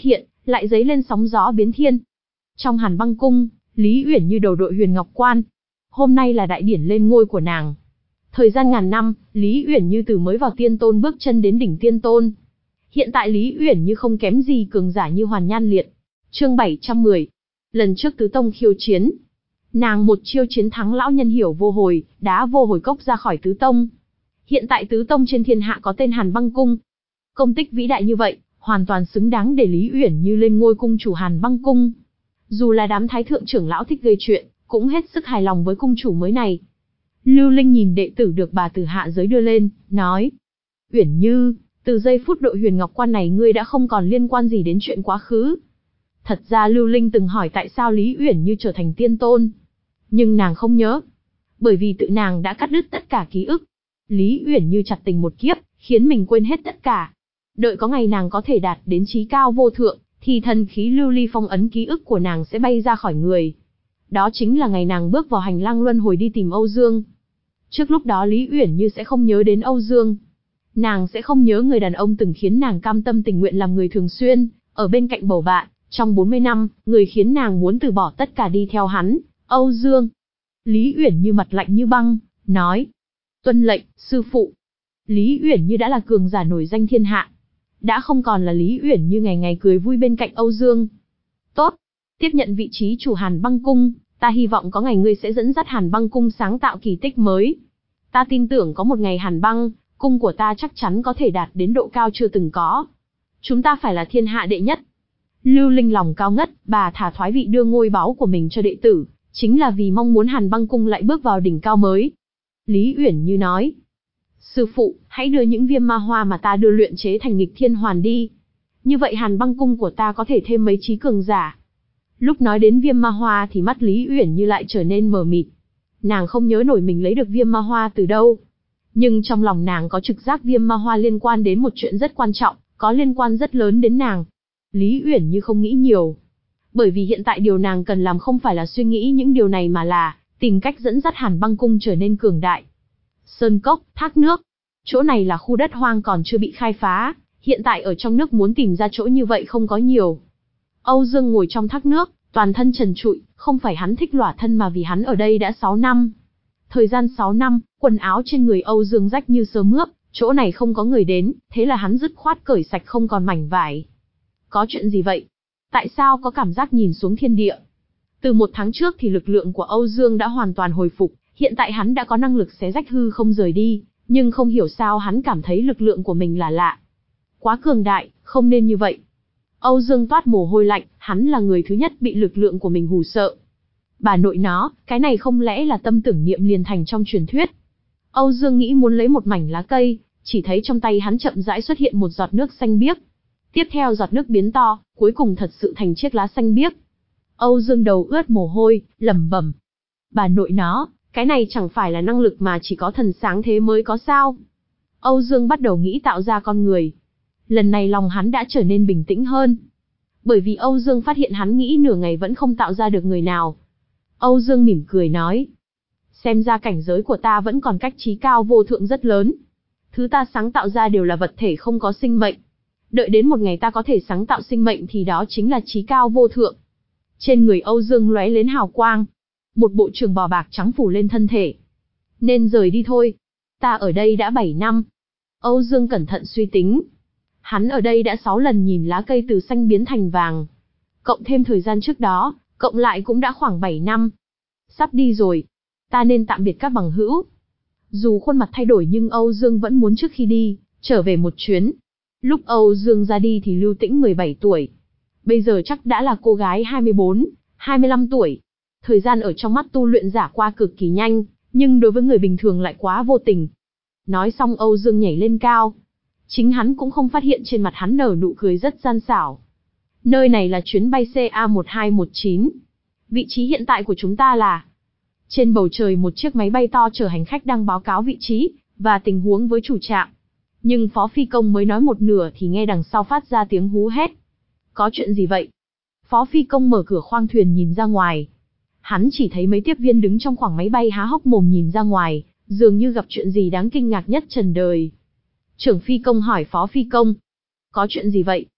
lại dấy lên sóng gió biến thiên. Trong Hàn Băng Cung, Lý Uyển Như đầu đội Huyền Ngọc Quan. Hôm nay là đại điển lên ngôi của nàng. Thời gian ngàn năm, Lý Uyển Như từ mới vào tiên tôn bước chân đến đỉnh tiên tôn. Hiện tại Lý Uyển Như không kém gì cường giả như Hoàn Nhan Liệt. Chương bảy trăm mười. Lần trước tứ tông khiêu chiến, nàng một chiêu chiến thắng lão nhân Hiểu Vô Hồi, đá Vô Hồi Cốc ra khỏi tứ tông. Hiện tại tứ tông trên thiên hạ có tên Hàn Băng Cung. Công tích vĩ đại như vậy, hoàn toàn xứng đáng để Lý Uyển Như lên ngôi cung chủ Hàn Băng Cung. Dù là đám thái thượng trưởng lão thích gây chuyện, cũng hết sức hài lòng với cung chủ mới này. Lưu Linh nhìn đệ tử được bà từ hạ giới đưa lên, nói: Uyển Như, từ giây phút đội Huyền Ngọc Quan này ngươi đã không còn liên quan gì đến chuyện quá khứ. Thật ra Lưu Linh từng hỏi tại sao Lý Uyển Như trở thành tiên tôn. Nhưng nàng không nhớ. Bởi vì tự nàng đã cắt đứt tất cả ký ức. Lý Uyển Như chặt tình một kiếp, khiến mình quên hết tất cả. Đợi có ngày nàng có thể đạt đến chí cao vô thượng, thì thần khí lưu ly phong ấn ký ức của nàng sẽ bay ra khỏi người. Đó chính là ngày nàng bước vào hành lang luân hồi đi tìm Âu Dương. Trước lúc đó Lý Uyển Như sẽ không nhớ đến Âu Dương. Nàng sẽ không nhớ người đàn ông từng khiến nàng cam tâm tình nguyện làm người thường xuyên, ở bên cạnh bầu bạn, trong bốn mươi năm, người khiến nàng muốn từ bỏ tất cả đi theo hắn, Âu Dương. Lý Uyển Như mặt lạnh như băng, nói: Tuân lệnh, sư phụ. Lý Uyển Như đã là cường giả nổi danh thiên hạ. Đã không còn là Lý Uyển Như ngày ngày cười vui bên cạnh Âu Dương. Tốt, tiếp nhận vị trí chủ Hàn Băng Cung, ta hy vọng có ngày ngươi sẽ dẫn dắt Hàn Băng Cung sáng tạo kỳ tích mới. Ta tin tưởng có một ngày Hàn Băng Cung của ta chắc chắn có thể đạt đến độ cao chưa từng có. Chúng ta phải là thiên hạ đệ nhất. Lưu Linh lòng cao ngất, bà thả thoái vị đưa ngôi báu của mình cho đệ tử, chính là vì mong muốn Hàn Băng Cung lại bước vào đỉnh cao mới. Lý Uyển Như nói: Sư phụ, hãy đưa những viêm ma hoa mà ta đưa luyện chế thành nghịch thiên hoàn đi. Như vậy Hàn Băng Cung của ta có thể thêm mấy chí cường giả. Lúc nói đến viêm ma hoa thì mắt Lý Uyển Như lại trở nên mờ mịt. Nàng không nhớ nổi mình lấy được viêm ma hoa từ đâu. Nhưng trong lòng nàng có trực giác viêm ma hoa liên quan đến một chuyện rất quan trọng, có liên quan rất lớn đến nàng. Lý Uyển Như không nghĩ nhiều. Bởi vì hiện tại điều nàng cần làm không phải là suy nghĩ những điều này mà là tìm cách dẫn dắt Hàn Băng Cung trở nên cường đại. Sơn cốc, thác nước. Chỗ này là khu đất hoang còn chưa bị khai phá, hiện tại ở trong nước muốn tìm ra chỗ như vậy không có nhiều. Âu Dương ngồi trong thác nước, toàn thân trần trụi, không phải hắn thích lỏa thân mà vì hắn ở đây đã sáu năm. Thời gian sáu năm, quần áo trên người Âu Dương rách như sơ mướp, chỗ này không có người đến, thế là hắn dứt khoát cởi sạch không còn mảnh vải. Có chuyện gì vậy? Tại sao có cảm giác nhìn xuống thiên địa? Từ một tháng trước thì lực lượng của Âu Dương đã hoàn toàn hồi phục, hiện tại hắn đã có năng lực xé rách hư không rời đi, nhưng không hiểu sao hắn cảm thấy lực lượng của mình là lạ. Quá cường đại, không nên như vậy. Âu Dương toát mồ hôi lạnh, hắn là người thứ nhất bị lực lượng của mình hù sợ. Bà nội nó, cái này không lẽ là tâm tưởng niệm liền thành trong truyền thuyết. Âu Dương nghĩ muốn lấy một mảnh lá cây, chỉ thấy trong tay hắn chậm rãi xuất hiện một giọt nước xanh biếc. Tiếp theo giọt nước biến to, cuối cùng thật sự thành chiếc lá xanh biếc. Âu Dương đầu ướt mồ hôi, lẩm bẩm: Bà nội nó, cái này chẳng phải là năng lực mà chỉ có thần sáng thế mới có sao? Âu Dương bắt đầu nghĩ tạo ra con người. Lần này lòng hắn đã trở nên bình tĩnh hơn. Bởi vì Âu Dương phát hiện hắn nghĩ nửa ngày vẫn không tạo ra được người nào. Âu Dương mỉm cười nói: Xem ra cảnh giới của ta vẫn còn cách chí cao vô thượng rất lớn. Thứ ta sáng tạo ra đều là vật thể không có sinh mệnh. Đợi đến một ngày ta có thể sáng tạo sinh mệnh thì đó chính là chí cao vô thượng. Trên người Âu Dương lóe lên hào quang. Một bộ trường bào bạc trắng phủ lên thân thể. Nên rời đi thôi. Ta ở đây đã bảy năm. Âu Dương cẩn thận suy tính. Hắn ở đây đã sáu lần nhìn lá cây từ xanh biến thành vàng. Cộng thêm thời gian trước đó, cộng lại cũng đã khoảng bảy năm. Sắp đi rồi. Ta nên tạm biệt các bằng hữu. Dù khuôn mặt thay đổi nhưng Âu Dương vẫn muốn trước khi đi, trở về một chuyến. Lúc Âu Dương ra đi thì Lưu Tĩnh mười bảy tuổi. Bây giờ chắc đã là cô gái hai mươi bốn, hai mươi lăm tuổi. Thời gian ở trong mắt tu luyện giả qua cực kỳ nhanh, nhưng đối với người bình thường lại quá vô tình. Nói xong Âu Dương nhảy lên cao. Chính hắn cũng không phát hiện trên mặt hắn nở nụ cười rất gian xảo. Nơi này là chuyến bay C A một hai một chín. Vị trí hiện tại của chúng ta là... Trên bầu trời một chiếc máy bay to chở hành khách đang báo cáo vị trí và tình huống với chủ trạm. Nhưng Phó Phi Công mới nói một nửa thì nghe đằng sau phát ra tiếng hú hét. Có chuyện gì vậy? Phó Phi Công mở cửa khoang thuyền nhìn ra ngoài. Hắn chỉ thấy mấy tiếp viên đứng trong khoang máy bay há hốc mồm nhìn ra ngoài, dường như gặp chuyện gì đáng kinh ngạc nhất trần đời. Trưởng Phi Công hỏi Phó Phi Công. Có chuyện gì vậy?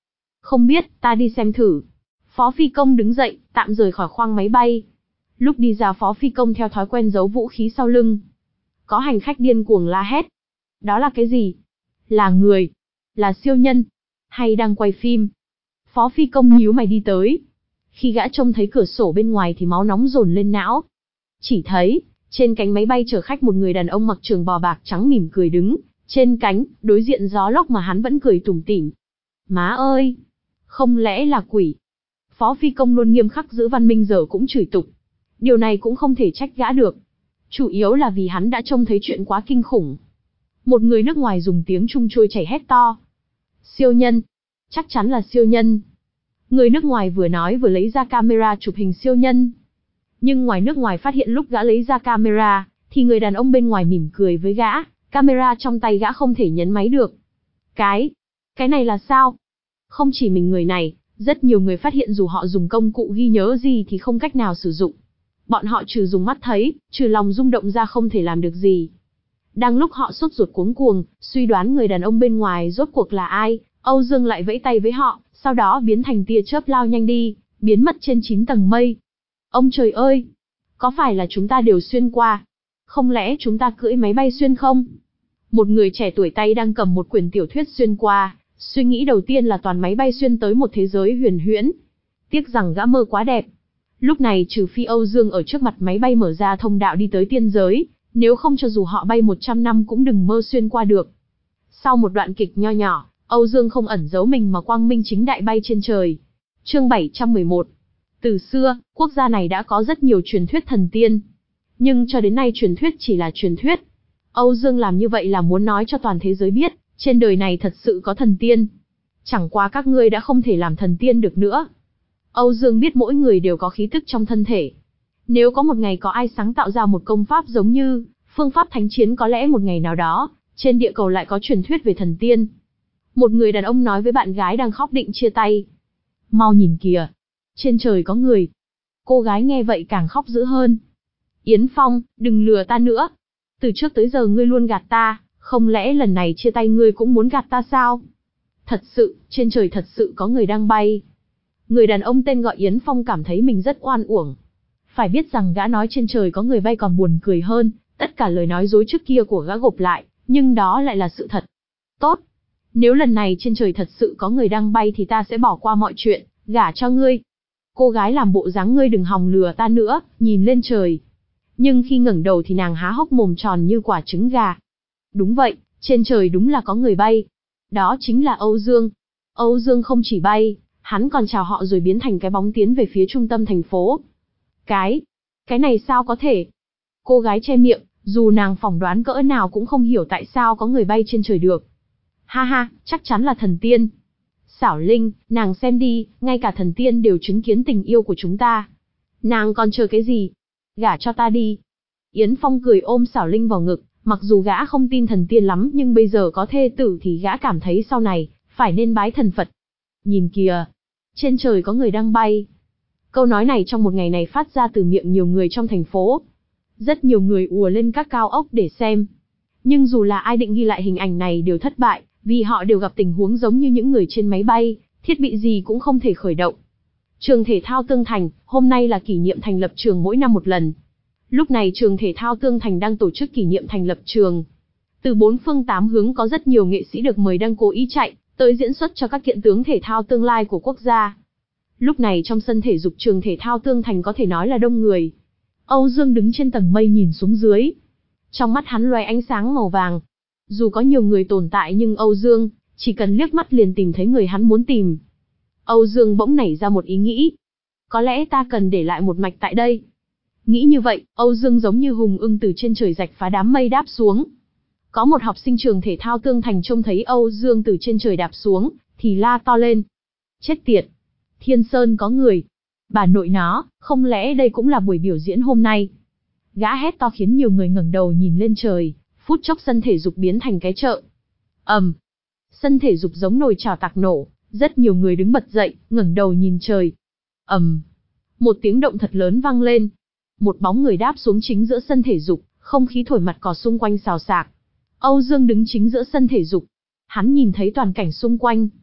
Không biết, ta đi xem thử. Phó phi công đứng dậy, tạm rời khỏi khoang máy bay. Lúc đi ra phó phi công theo thói quen giấu vũ khí sau lưng. Có hành khách điên cuồng la hét. Đó là cái gì? Là người? Là siêu nhân? Hay đang quay phim? Phó phi công nhíu mày đi tới. Khi gã trông thấy cửa sổ bên ngoài thì máu nóng dồn lên não. Chỉ thấy, trên cánh máy bay chở khách một người đàn ông mặc trường bào bạc trắng mỉm cười đứng, trên cánh, đối diện gió lốc mà hắn vẫn cười tủm tỉm. Má ơi! Không lẽ là quỷ? Phó phi công luôn nghiêm khắc giữ văn minh giờ cũng chửi tục. Điều này cũng không thể trách gã được. Chủ yếu là vì hắn đã trông thấy chuyện quá kinh khủng. Một người nước ngoài dùng tiếng Trung trôi chảy hét to. Siêu nhân! Chắc chắn là siêu nhân! Người nước ngoài vừa nói vừa lấy ra camera chụp hình siêu nhân. Nhưng ngoài nước ngoài phát hiện lúc gã lấy ra camera, thì người đàn ông bên ngoài mỉm cười với gã, camera trong tay gã không thể nhấn máy được. Cái, cái này là sao? Không chỉ mình người này, rất nhiều người phát hiện dù họ dùng công cụ ghi nhớ gì thì không cách nào sử dụng. Bọn họ trừ dùng mắt thấy, trừ lòng rung động ra không thể làm được gì. Đang lúc họ sốt ruột cuống cuồng, suy đoán người đàn ông bên ngoài rốt cuộc là ai, Âu Dương lại vẫy tay với họ, sau đó biến thành tia chớp lao nhanh đi, biến mất trên chín tầng mây. Ông trời ơi! Có phải là chúng ta đều xuyên qua? Không lẽ chúng ta cưỡi máy bay xuyên không? Một người trẻ tuổi tay đang cầm một quyển tiểu thuyết xuyên qua, suy nghĩ đầu tiên là toàn máy bay xuyên tới một thế giới huyền huyễn. Tiếc rằng gã mơ quá đẹp. Lúc này trừ phi Âu Dương ở trước mặt máy bay mở ra thông đạo đi tới tiên giới, nếu không cho dù họ bay một trăm năm cũng đừng mơ xuyên qua được. Sau một đoạn kịch nho nhỏ, Âu Dương không ẩn giấu mình mà quang minh chính đại bay trên trời. Chương bảy trăm mười một. Từ xưa, quốc gia này đã có rất nhiều truyền thuyết thần tiên. Nhưng cho đến nay truyền thuyết chỉ là truyền thuyết. Âu Dương làm như vậy là muốn nói cho toàn thế giới biết, trên đời này thật sự có thần tiên. Chẳng qua các ngươi đã không thể làm thần tiên được nữa. Âu Dương biết mỗi người đều có khí tức trong thân thể. Nếu có một ngày có ai sáng tạo ra một công pháp giống như phương pháp thánh chiến, có lẽ một ngày nào đó, trên địa cầu lại có truyền thuyết về thần tiên. Một người đàn ông nói với bạn gái đang khóc định chia tay. Mau nhìn kìa, trên trời có người. Cô gái nghe vậy càng khóc dữ hơn. Yến Phong, đừng lừa ta nữa. Từ trước tới giờ ngươi luôn gạt ta, không lẽ lần này chia tay ngươi cũng muốn gạt ta sao? Thật sự, trên trời thật sự có người đang bay. Người đàn ông tên gọi Yến Phong cảm thấy mình rất oan uổng. Phải biết rằng gã nói trên trời có người bay còn buồn cười hơn, tất cả lời nói dối trước kia của gã gộp lại, nhưng đó lại là sự thật. Tốt, nếu lần này trên trời thật sự có người đang bay thì ta sẽ bỏ qua mọi chuyện, gả cho ngươi. Cô gái làm bộ dáng ngươi đừng hòng lừa ta nữa, nhìn lên trời. Nhưng khi ngẩng đầu thì nàng há hốc mồm tròn như quả trứng gà. Đúng vậy, trên trời đúng là có người bay. Đó chính là Âu Dương. Âu Dương không chỉ bay, hắn còn chào họ rồi biến thành cái bóng tiến về phía trung tâm thành phố. Cái, cái này sao có thể? Cô gái che miệng, dù nàng phỏng đoán cỡ nào cũng không hiểu tại sao có người bay trên trời được. Ha ha, chắc chắn là thần tiên. Xảo Linh, nàng xem đi, ngay cả thần tiên đều chứng kiến tình yêu của chúng ta. Nàng còn chờ cái gì? Gả cho ta đi. Yến Phong cười ôm Xảo Linh vào ngực, mặc dù gã không tin thần tiên lắm nhưng bây giờ có thê tử thì gã cảm thấy sau này, phải nên bái thần Phật. Nhìn kìa, trên trời có người đang bay. Câu nói này trong một ngày này phát ra từ miệng nhiều người trong thành phố. Rất nhiều người ùa lên các cao ốc để xem. Nhưng dù là ai định ghi lại hình ảnh này đều thất bại, vì họ đều gặp tình huống giống như những người trên máy bay, thiết bị gì cũng không thể khởi động. Trường thể thao Tương Thành, hôm nay là kỷ niệm thành lập trường mỗi năm một lần. Lúc này trường thể thao Tương Thành đang tổ chức kỷ niệm thành lập trường. Từ bốn phương tám hướng có rất nhiều nghệ sĩ được mời đang cố ý chạy, tới diễn xuất cho các kiện tướng thể thao tương lai của quốc gia. Lúc này trong sân thể dục trường thể thao Tương Thành có thể nói là đông người. Âu Dương đứng trên tầng mây nhìn xuống dưới. Trong mắt hắn loé ánh sáng màu vàng. Dù có nhiều người tồn tại nhưng Âu Dương, chỉ cần liếc mắt liền tìm thấy người hắn muốn tìm. Âu Dương bỗng nảy ra một ý nghĩ. Có lẽ ta cần để lại một mạch tại đây. Nghĩ như vậy, Âu Dương giống như hùng ưng từ trên trời rạch phá đám mây đáp xuống. Có một học sinh trường thể thao Tương Thành trông thấy Âu Dương từ trên trời đạp xuống, thì la to lên. Chết tiệt! Thiên Sơn có người! Bà nội nó, không lẽ đây cũng là buổi biểu diễn hôm nay? Gã hét to khiến nhiều người ngẩng đầu nhìn lên trời, phút chốc sân thể dục biến thành cái chợ. Ầm! Um, sân thể dục giống nồi chảo tạc nổ, rất nhiều người đứng bật dậy, ngẩng đầu nhìn trời. Ầm! Um, một tiếng động thật lớn vang lên. Một bóng người đáp xuống chính giữa sân thể dục, không khí thổi mặt cỏ xung quanh xào xạc. Âu Dương đứng chính giữa sân thể dục. Hắn nhìn thấy toàn cảnh xung quanh.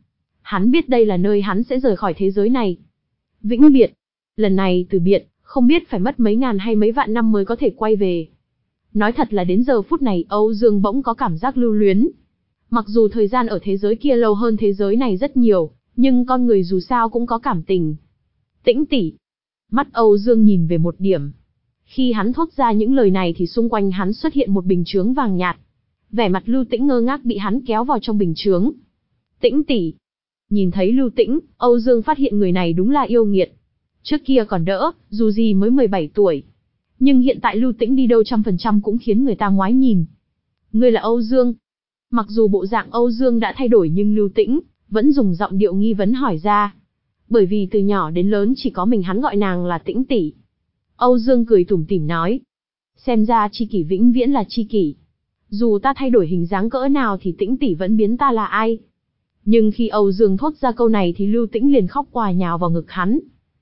Hắn biết đây là nơi hắn sẽ rời khỏi thế giới này. Vĩnh biệt. Lần này từ biệt, không biết phải mất mấy ngàn hay mấy vạn năm mới có thể quay về. Nói thật là đến giờ phút này Âu Dương bỗng có cảm giác lưu luyến. Mặc dù thời gian ở thế giới kia lâu hơn thế giới này rất nhiều, nhưng con người dù sao cũng có cảm tình. Tĩnh tỷ. Mắt Âu Dương nhìn về một điểm. Khi hắn thốt ra những lời này thì xung quanh hắn xuất hiện một bình chướng vàng nhạt. Vẻ mặt Lưu Tĩnh ngơ ngác bị hắn kéo vào trong bình chướng. Tĩnh tỷ. Nhìn thấy Lưu Tĩnh, Âu Dương phát hiện người này đúng là yêu nghiệt. Trước kia còn đỡ, dù gì mới mười bảy tuổi. Nhưng hiện tại Lưu Tĩnh đi đâu trăm phần trăm cũng khiến người ta ngoái nhìn. Ngươi là Âu Dương. Mặc dù bộ dạng Âu Dương đã thay đổi nhưng Lưu Tĩnh vẫn dùng giọng điệu nghi vấn hỏi ra. Bởi vì từ nhỏ đến lớn chỉ có mình hắn gọi nàng là Tĩnh tỷ. Âu Dương cười tủm tỉm nói. Xem ra tri kỷ vĩnh viễn là tri kỷ. Dù ta thay đổi hình dáng cỡ nào thì Tĩnh tỷ vẫn biến ta là ai. Nhưng khi Âu Dương thốt ra câu này thì Lưu Tĩnh liền khóc òa nhào vào ngực hắn.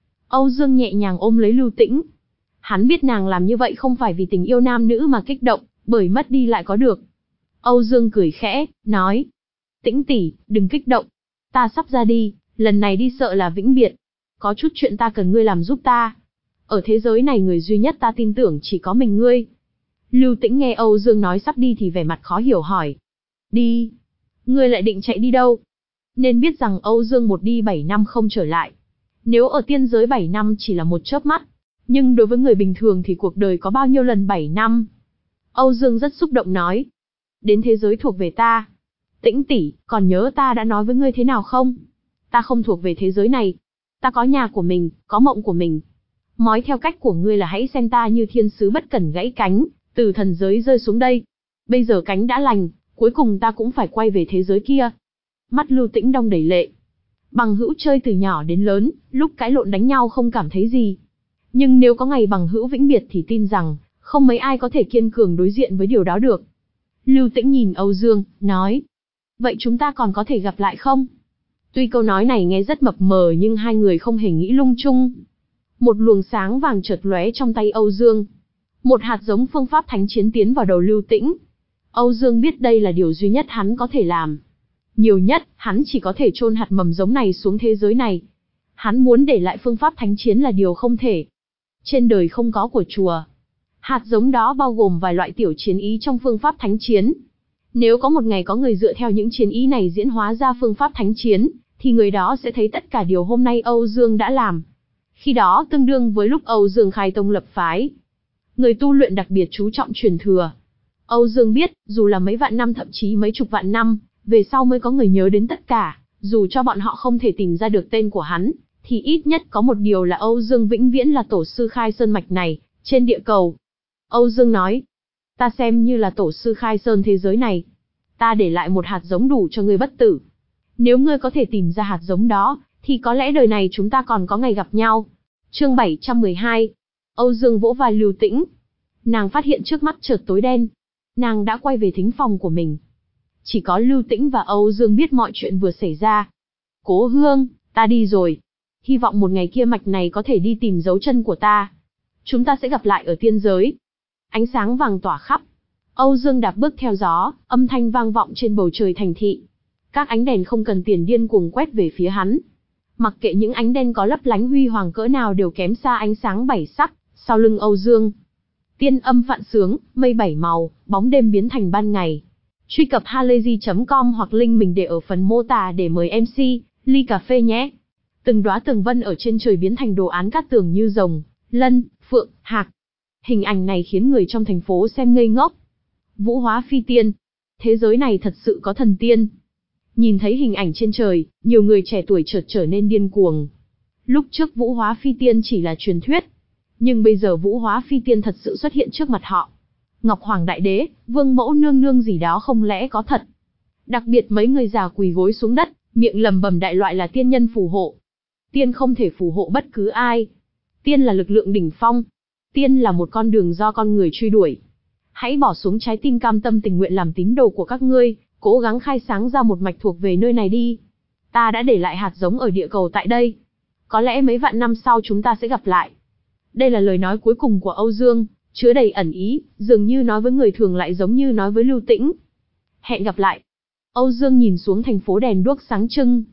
Âu Dương nhẹ nhàng ôm lấy Lưu Tĩnh. Hắn biết nàng làm như vậy không phải vì tình yêu nam nữ mà kích động, bởi mất đi lại có được. Âu Dương cười khẽ, nói. Tĩnh tỷ, đừng kích động. Ta sắp ra đi, lần này đi sợ là vĩnh biệt. Có chút chuyện ta cần ngươi làm giúp ta. Ở thế giới này người duy nhất ta tin tưởng chỉ có mình ngươi. Lưu Tĩnh nghe Âu Dương nói sắp đi thì vẻ mặt khó hiểu hỏi. Đi? Ngươi lại định chạy đi đâu? Nên biết rằng Âu Dương một đi bảy năm không trở lại. Nếu ở tiên giới bảy năm chỉ là một chớp mắt. Nhưng đối với người bình thường thì cuộc đời có bao nhiêu lần bảy năm? Âu Dương rất xúc động nói. Đến thế giới thuộc về ta. Tĩnh tỷ, còn nhớ ta đã nói với ngươi thế nào không? Ta không thuộc về thế giới này. Ta có nhà của mình, có mộng của mình. Mói theo cách của ngươi là hãy xem ta như thiên sứ bất cần gãy cánh, từ thần giới rơi xuống đây. Bây giờ cánh đã lành, cuối cùng ta cũng phải quay về thế giới kia. Mắt Lưu Tĩnh đong đầy lệ. Bằng hữu chơi từ nhỏ đến lớn, lúc cãi lộn đánh nhau không cảm thấy gì. Nhưng nếu có ngày bằng hữu vĩnh biệt thì tin rằng, không mấy ai có thể kiên cường đối diện với điều đó được. Lưu Tĩnh nhìn Âu Dương, nói. Vậy chúng ta còn có thể gặp lại không? Tuy câu nói này nghe rất mập mờ nhưng hai người không hề nghĩ lung chung. Một luồng sáng vàng chợt lóe trong tay Âu Dương. Một hạt giống phương pháp thánh chiến tiến vào đầu Lưu Tĩnh. Âu Dương biết đây là điều duy nhất hắn có thể làm. Nhiều nhất, hắn chỉ có thể chôn hạt mầm giống này xuống thế giới này. Hắn muốn để lại phương pháp thánh chiến là điều không thể. Trên đời không có của chùa. Hạt giống đó bao gồm vài loại tiểu chiến ý trong phương pháp thánh chiến. Nếu có một ngày có người dựa theo những chiến ý này diễn hóa ra phương pháp thánh chiến, thì người đó sẽ thấy tất cả điều hôm nay Âu Dương đã làm. Khi đó tương đương với lúc Âu Dương khai tông lập phái. Người tu luyện đặc biệt chú trọng truyền thừa. Âu Dương biết, dù là mấy vạn năm thậm chí mấy chục vạn năm, về sau mới có người nhớ đến tất cả, dù cho bọn họ không thể tìm ra được tên của hắn, thì ít nhất có một điều là Âu Dương vĩnh viễn là tổ sư khai sơn mạch này, trên địa cầu. Âu Dương nói, ta xem như là tổ sư khai sơn thế giới này. Ta để lại một hạt giống đủ cho ngươi bất tử. Nếu ngươi có thể tìm ra hạt giống đó, thì có lẽ đời này chúng ta còn có ngày gặp nhau. Chương bảy trăm mười hai. Âu Dương vỗ vai Lưu Tĩnh. Nàng phát hiện trước mắt chợt tối đen. Nàng đã quay về thính phòng của mình. Chỉ có Lưu Tĩnh và Âu Dương biết mọi chuyện vừa xảy ra. Cố Hương, ta đi rồi. Hy vọng một ngày kia mạch này có thể đi tìm dấu chân của ta. Chúng ta sẽ gặp lại ở tiên giới. Ánh sáng vàng tỏa khắp. Âu Dương đạp bước theo gió, âm thanh vang vọng trên bầu trời thành thị. Các ánh đèn không cần tiền điên cuồng quét về phía hắn. Mặc kệ những ánh đèn có lấp lánh huy hoàng cỡ nào đều kém xa ánh sáng bảy sắc, sau lưng Âu Dương. Tiên âm vạn sướng, mây bảy màu, bóng đêm biến thành ban ngày. Truy cập halayzi chấm com hoặc link mình để ở phần mô tả để mời em xê, ly cà phê nhé. Từng đóa tường vân ở trên trời biến thành đồ án cát tường như rồng, lân, phượng, hạc. Hình ảnh này khiến người trong thành phố xem ngây ngốc. Vũ hóa phi tiên. Thế giới này thật sự có thần tiên. Nhìn thấy hình ảnh trên trời, nhiều người trẻ tuổi chợt trở nên điên cuồng. Lúc trước vũ hóa phi tiên chỉ là truyền thuyết. Nhưng bây giờ vũ hóa phi tiên thật sự xuất hiện trước mặt họ. Ngọc Hoàng Đại Đế, Vương Mẫu Nương Nương gì đó không lẽ có thật. Đặc biệt mấy người già quỳ gối xuống đất, miệng lầm bầm đại loại là tiên nhân phù hộ. Tiên không thể phù hộ bất cứ ai. Tiên là lực lượng đỉnh phong. Tiên là một con đường do con người truy đuổi. Hãy bỏ xuống trái tim cam tâm tình nguyện làm tín đồ của các ngươi, cố gắng khai sáng ra một mạch thuộc về nơi này đi. Ta đã để lại hạt giống ở địa cầu tại đây. Có lẽ mấy vạn năm sau chúng ta sẽ gặp lại. Đây là lời nói cuối cùng của Âu Dương, chứa đầy ẩn ý, dường như nói với người thường lại giống như nói với Lưu Tĩnh. Hẹn gặp lại. Âu Dương nhìn xuống thành phố đèn đuốc sáng trưng.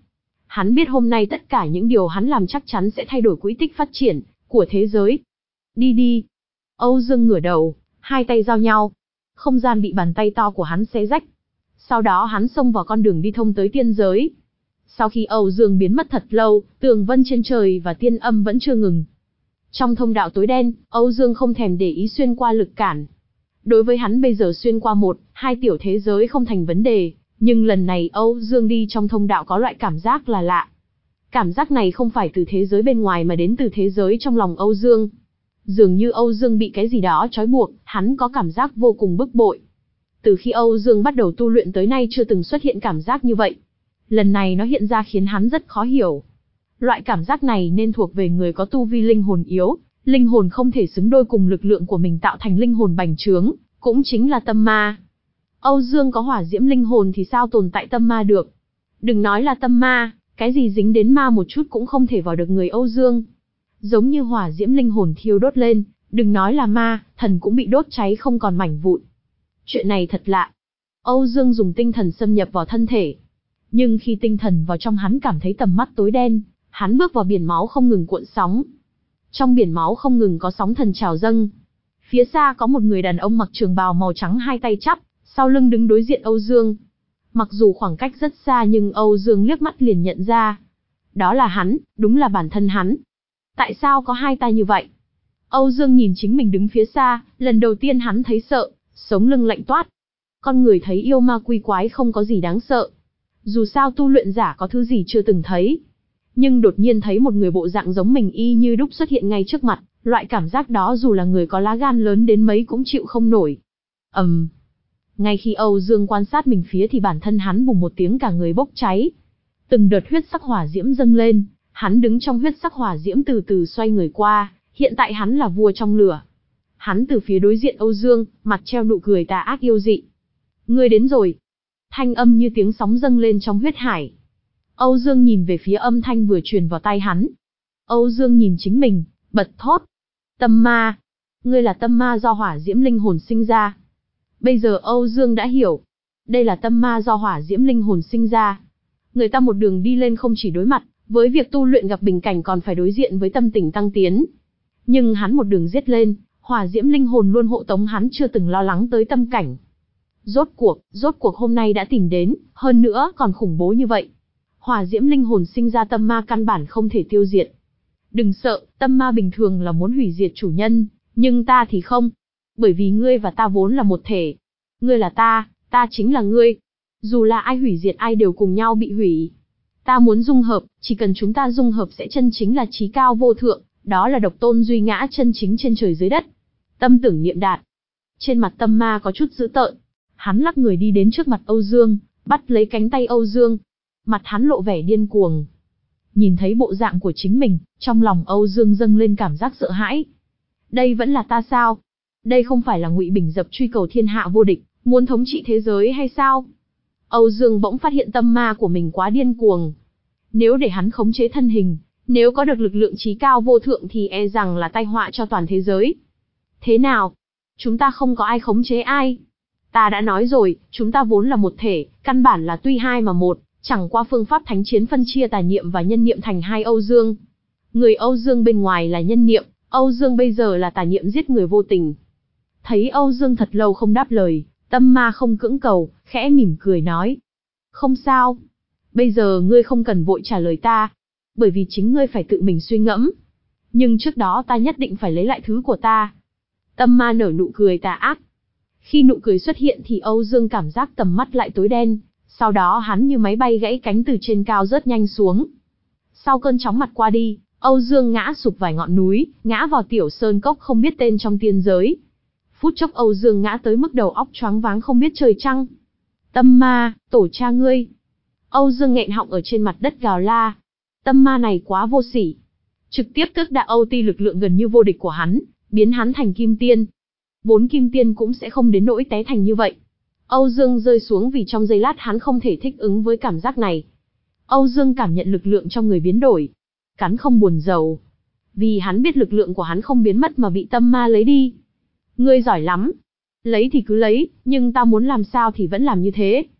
Hắn biết hôm nay tất cả những điều hắn làm chắc chắn sẽ thay đổi quỹ tích phát triển của thế giới. Đi đi. Âu Dương ngửa đầu, hai tay giao nhau. Không gian bị bàn tay to của hắn xé rách. Sau đó hắn xông vào con đường đi thông tới tiên giới. Sau khi Âu Dương biến mất thật lâu, tường vân trên trời và tiên âm vẫn chưa ngừng. Trong thông đạo tối đen, Âu Dương không thèm để ý xuyên qua lực cản. Đối với hắn bây giờ xuyên qua một, hai tiểu thế giới không thành vấn đề, nhưng lần này Âu Dương đi trong thông đạo có loại cảm giác là lạ. Cảm giác này không phải từ thế giới bên ngoài mà đến từ thế giới trong lòng Âu Dương. Dường như Âu Dương bị cái gì đó trói buộc, hắn có cảm giác vô cùng bức bội. Từ khi Âu Dương bắt đầu tu luyện tới nay chưa từng xuất hiện cảm giác như vậy. Lần này nó hiện ra khiến hắn rất khó hiểu. Loại cảm giác này nên thuộc về người có tu vi linh hồn yếu, linh hồn không thể xứng đôi cùng lực lượng của mình tạo thành linh hồn bành trướng, cũng chính là tâm ma. Âu Dương có hỏa diễm linh hồn thì sao tồn tại tâm ma được? Đừng nói là tâm ma, cái gì dính đến ma một chút cũng không thể vào được người Âu Dương. Giống như hỏa diễm linh hồn thiêu đốt lên, đừng nói là ma, thần cũng bị đốt cháy không còn mảnh vụn. Chuyện này thật lạ. Âu Dương dùng tinh thần xâm nhập vào thân thể. Nhưng khi tinh thần vào trong hắn cảm thấy tầm mắt tối đen, hắn bước vào biển máu không ngừng cuộn sóng. Trong biển máu không ngừng có sóng thần trào dâng. Phía xa có một người đàn ông mặc trường bào màu trắng hai tay chắp, sau lưng đứng đối diện Âu Dương. Mặc dù khoảng cách rất xa nhưng Âu Dương liếc mắt liền nhận ra. Đó là hắn, đúng là bản thân hắn. Tại sao có hai tay như vậy? Âu Dương nhìn chính mình đứng phía xa, lần đầu tiên hắn thấy sợ, sống lưng lạnh toát. Con người thấy yêu ma quy quái không có gì đáng sợ. Dù sao tu luyện giả có thứ gì chưa từng thấy. Nhưng đột nhiên thấy một người bộ dạng giống mình y như đúc xuất hiện ngay trước mặt, loại cảm giác đó dù là người có lá gan lớn đến mấy cũng chịu không nổi. ầm, um. Ngay khi Âu Dương quan sát mình phía thì bản thân hắn bùng một tiếng cả người bốc cháy. Từng đợt huyết sắc hỏa diễm dâng lên, hắn đứng trong huyết sắc hỏa diễm từ từ xoay người qua, hiện tại hắn là vua trong lửa. Hắn từ phía đối diện Âu Dương, mặt treo nụ cười tà ác yêu dị. Ngươi đến rồi. Thanh âm như tiếng sóng dâng lên trong huyết hải. Âu Dương nhìn về phía âm thanh vừa truyền vào tai hắn. Âu Dương nhìn chính mình, bật thốt. Tâm ma. Ngươi là tâm ma do hỏa diễm linh hồn sinh ra. Bây giờ Âu Dương đã hiểu. Đây là tâm ma do hỏa diễm linh hồn sinh ra. Người ta một đường đi lên không chỉ đối mặt với việc tu luyện gặp bình cảnh còn phải đối diện với tâm tình tăng tiến. Nhưng hắn một đường giết lên, hỏa diễm linh hồn luôn hộ tống hắn chưa từng lo lắng tới tâm cảnh. Rốt cuộc, rốt cuộc hôm nay đã tìm đến, hơn nữa còn khủng bố như vậy. Hỏa diễm linh hồn sinh ra tâm ma căn bản không thể tiêu diệt. Đừng sợ, tâm ma bình thường là muốn hủy diệt chủ nhân, nhưng ta thì không. Bởi vì ngươi và ta vốn là một thể. Ngươi là ta, ta chính là ngươi. Dù là ai hủy diệt ai đều cùng nhau bị hủy. Ta muốn dung hợp, chỉ cần chúng ta dung hợp sẽ chân chính là chí cao vô thượng, đó là độc tôn duy ngã chân chính trên trời dưới đất. Tâm tưởng niệm đạt. Trên mặt tâm ma có chút dữ tợn. Hắn lắc người đi đến trước mặt Âu Dương, bắt lấy cánh tay Âu Dương. Mặt hắn lộ vẻ điên cuồng. Nhìn thấy bộ dạng của chính mình, trong lòng Âu Dương dâng lên cảm giác sợ hãi. Đây vẫn là ta sao? Đây không phải là Ngụy Bình Dập truy cầu thiên hạ vô địch, muốn thống trị thế giới hay sao? Âu Dương bỗng phát hiện tâm ma của mình quá điên cuồng. Nếu để hắn khống chế thân hình, nếu có được lực lượng chí cao vô thượng thì e rằng là tai họa cho toàn thế giới. Thế nào? Chúng ta không có ai khống chế ai. Ta đã nói rồi, chúng ta vốn là một thể, căn bản là tuy hai mà một, chẳng qua phương pháp thánh chiến phân chia tà niệm và nhân niệm thành hai Âu Dương. Người Âu Dương bên ngoài là nhân niệm, Âu Dương bây giờ là tà niệm giết người vô tình. Thấy Âu Dương thật lâu không đáp lời, tâm ma không cưỡng cầu, khẽ mỉm cười nói. Không sao. Bây giờ ngươi không cần vội trả lời ta, bởi vì chính ngươi phải tự mình suy ngẫm. Nhưng trước đó ta nhất định phải lấy lại thứ của ta. Tâm ma nở nụ cười tà ác. Khi nụ cười xuất hiện thì Âu Dương cảm giác tầm mắt lại tối đen, sau đó hắn như máy bay gãy cánh từ trên cao rớt nhanh xuống. Sau cơn chóng mặt qua đi, Âu Dương ngã sụp vài ngọn núi, ngã vào tiểu sơn cốc không biết tên trong tiên giới. Phút chốc Âu Dương ngã tới mức đầu óc choáng váng không biết trời trăng. Tâm ma, tổ cha ngươi. Âu Dương nghẹn họng ở trên mặt đất gào la. Tâm ma này quá vô sỉ. Trực tiếp tước đoạt Âu Ti lực lượng gần như vô địch của hắn, biến hắn thành kim tiên. Vốn kim tiên cũng sẽ không đến nỗi té thành như vậy. Âu Dương rơi xuống vì trong giây lát hắn không thể thích ứng với cảm giác này. Âu Dương cảm nhận lực lượng trong người biến đổi. Cắn không buồn rầu. Vì hắn biết lực lượng của hắn không biến mất mà bị tâm ma lấy đi. Ngươi giỏi lắm. Lấy thì cứ lấy, nhưng ta muốn làm sao thì vẫn làm như thế.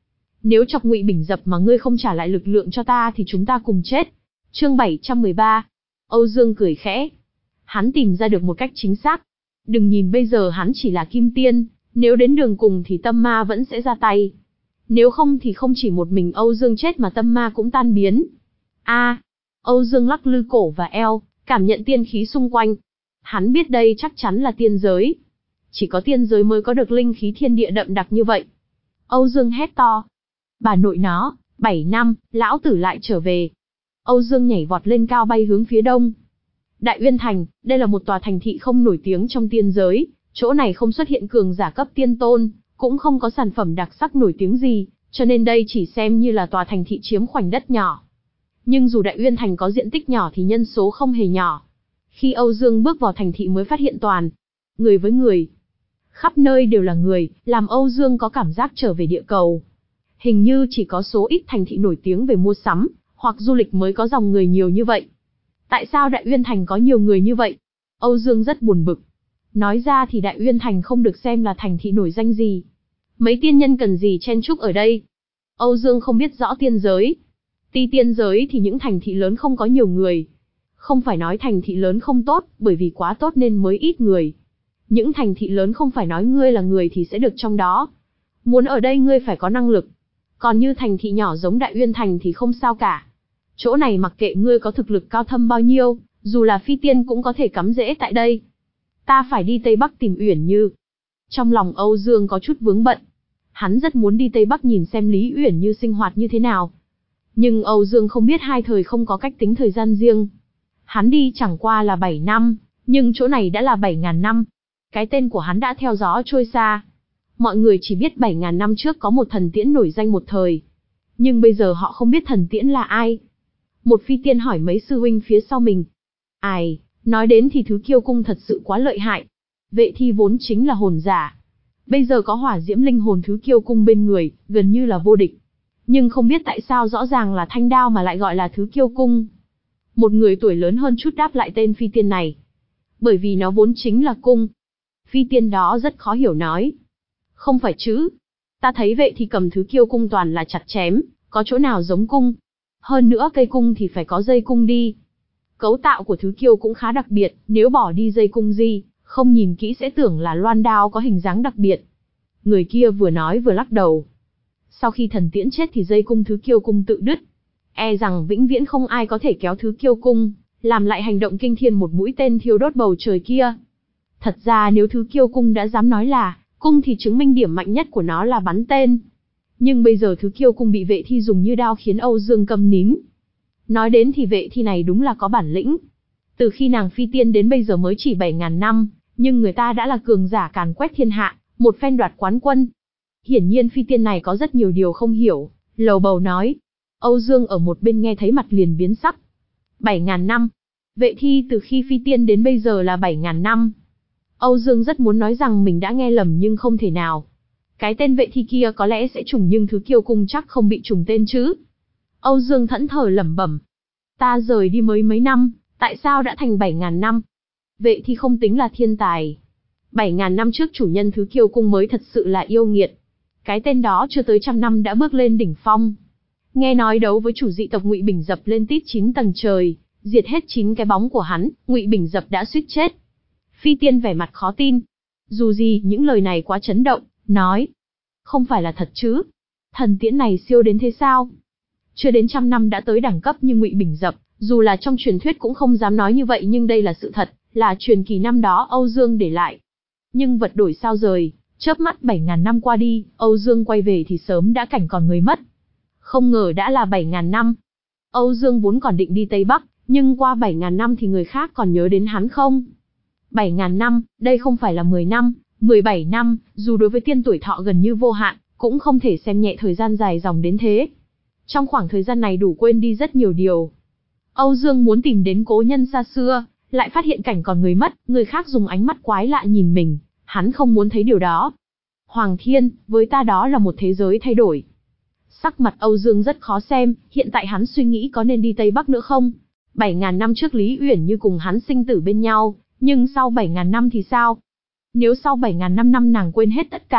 Nếu chọc Ngụy Bình Dập mà ngươi không trả lại lực lượng cho ta thì chúng ta cùng chết. Chương bảy trăm mười ba. Âu Dương cười khẽ. Hắn tìm ra được một cách chính xác. Đừng nhìn bây giờ hắn chỉ là kim tiên, nếu đến đường cùng thì tâm ma vẫn sẽ ra tay. Nếu không thì không chỉ một mình Âu Dương chết mà tâm ma cũng tan biến. A, Âu Dương lắc lư cổ và eo, cảm nhận tiên khí xung quanh. Hắn biết đây chắc chắn là tiên giới. Chỉ có tiên giới mới có được linh khí thiên địa đậm đặc như vậy. Âu Dương hét to. Bà nội nó, bảy năm, lão tử lại trở về. Âu Dương nhảy vọt lên cao bay hướng phía đông. Đại Uyên Thành, đây là một tòa thành thị không nổi tiếng trong tiên giới, chỗ này không xuất hiện cường giả cấp tiên tôn, cũng không có sản phẩm đặc sắc nổi tiếng gì, cho nên đây chỉ xem như là tòa thành thị chiếm khoảnh đất nhỏ. Nhưng dù Đại Uyên Thành có diện tích nhỏ thì nhân số không hề nhỏ. Khi Âu Dương bước vào thành thị mới phát hiện toàn người với người. Khắp nơi đều là người, làm Âu Dương có cảm giác trở về địa cầu. Hình như chỉ có số ít thành thị nổi tiếng về mua sắm, hoặc du lịch mới có dòng người nhiều như vậy. Tại sao Đại Uyên Thành có nhiều người như vậy? Âu Dương rất buồn bực. Nói ra thì Đại Uyên Thành không được xem là thành thị nổi danh gì. Mấy tiên nhân cần gì chen chúc ở đây? Âu Dương không biết rõ tiên giới. Ti tiên giới thì những thành thị lớn không có nhiều người. Không phải nói thành thị lớn không tốt, bởi vì quá tốt nên mới ít người. Những thành thị lớn không phải nói ngươi là người thì sẽ được trong đó. Muốn ở đây ngươi phải có năng lực. Còn như thành thị nhỏ giống Đại Uyên Thành thì không sao cả. Chỗ này mặc kệ ngươi có thực lực cao thâm bao nhiêu, dù là phi tiên cũng có thể cắm rễ tại đây. Ta phải đi Tây Bắc tìm Uyển Như. Trong lòng Âu Dương có chút vướng bận. Hắn rất muốn đi Tây Bắc nhìn xem Lý Uyển Như sinh hoạt như thế nào. Nhưng Âu Dương không biết hai thời không có cách tính thời gian riêng. Hắn đi chẳng qua là bảy năm, nhưng chỗ này đã là bảy ngàn năm. Cái tên của hắn đã theo gió trôi xa. Mọi người chỉ biết bảy ngàn năm trước có một thần tiễn nổi danh một thời. Nhưng bây giờ họ không biết thần tiễn là ai. Một phi tiên hỏi mấy sư huynh phía sau mình. Ai, nói đến thì thứ Kiêu Cung thật sự quá lợi hại. Vệ Thi vốn chính là hồn giả. Bây giờ có hỏa diễm linh hồn thứ Kiêu Cung bên người, gần như là vô địch. Nhưng không biết tại sao rõ ràng là thanh đao mà lại gọi là thứ Kiêu Cung. Một người tuổi lớn hơn chút đáp lại tên phi tiên này. Bởi vì nó vốn chính là cung. Phi tiên đó rất khó hiểu nói. Không phải chứ. Ta thấy Vệ Thi cầm thứ Kiêu Cung toàn là chặt chém, có chỗ nào giống cung. Hơn nữa cây cung thì phải có dây cung đi. Cấu tạo của thứ Kiêu cũng khá đặc biệt, nếu bỏ đi dây cung di, không nhìn kỹ sẽ tưởng là loan đao có hình dáng đặc biệt. Người kia vừa nói vừa lắc đầu. Sau khi thần tiễn chết thì dây cung thứ Kiêu Cung tự đứt. E rằng vĩnh viễn không ai có thể kéo thứ Kiêu Cung, làm lại hành động kinh thiên một mũi tên thiêu đốt bầu trời kia. Thật ra nếu thứ Kiêu Cung đã dám nói là cung thì chứng minh điểm mạnh nhất của nó là bắn tên. Nhưng bây giờ thứ Kiêu Cung bị Vệ Thi dùng như đao khiến Âu Dương câm nín. Nói đến thì Vệ Thi này đúng là có bản lĩnh. Từ khi nàng phi tiên đến bây giờ mới chỉ bảy ngàn năm, nhưng người ta đã là cường giả càn quét thiên hạ, một phen đoạt quán quân. Hiển nhiên phi tiên này có rất nhiều điều không hiểu, lầu bầu nói. Âu Dương ở một bên nghe thấy mặt liền biến sắc. bảy ngàn năm. Vệ Thi từ khi phi tiên đến bây giờ là bảy ngàn năm. Âu Dương rất muốn nói rằng mình đã nghe lầm nhưng không thể nào. Cái tên Vệ Thi kia có lẽ sẽ trùng nhưng thứ Kiêu Cung chắc không bị trùng tên chứ. Âu Dương thẫn thờ lẩm bẩm. Ta rời đi mới mấy năm, tại sao đã thành bảy ngàn năm? Vệ Thi không tính là thiên tài. bảy ngàn năm trước chủ nhân thứ Kiêu Cung mới thật sự là yêu nghiệt. Cái tên đó chưa tới trăm năm đã bước lên đỉnh phong. Nghe nói đấu với chủ dị tộc Ngụy Bình Dập lên tít chín tầng trời, diệt hết chín cái bóng của hắn, Ngụy Bình Dập đã suýt chết. Phi tiên vẻ mặt khó tin. Dù gì, những lời này quá chấn động, nói. Không phải là thật chứ? Thần tiễn này siêu đến thế sao? Chưa đến trăm năm đã tới đẳng cấp như Ngụy Bình Dập, dù là trong truyền thuyết cũng không dám nói như vậy nhưng đây là sự thật, là truyền kỳ năm đó Âu Dương để lại. Nhưng vật đổi sao rời, chớp mắt bảy ngàn năm qua đi, Âu Dương quay về thì sớm đã cảnh còn người mất. Không ngờ đã là bảy ngàn năm. Âu Dương vốn còn định đi Tây Bắc, nhưng qua bảy ngàn năm thì người khác còn nhớ đến hắn không? bảy ngàn năm, đây không phải là mười năm, mười bảy năm, dù đối với tiên tuổi thọ gần như vô hạn, cũng không thể xem nhẹ thời gian dài dòng đến thế. Trong khoảng thời gian này đủ quên đi rất nhiều điều. Âu Dương muốn tìm đến cố nhân xa xưa, lại phát hiện cảnh còn người mất, người khác dùng ánh mắt quái lạ nhìn mình, hắn không muốn thấy điều đó. Hoàng Thiên, với ta đó là một thế giới thay đổi. Sắc mặt Âu Dương rất khó xem, hiện tại hắn suy nghĩ có nên đi Tây Bắc nữa không? bảy ngàn năm trước Lý Uyển Như cùng hắn sinh tử bên nhau, nhưng sau bảy ngàn năm thì sao? Nếu sau bảy ngàn năm năm nàng quên hết tất cả,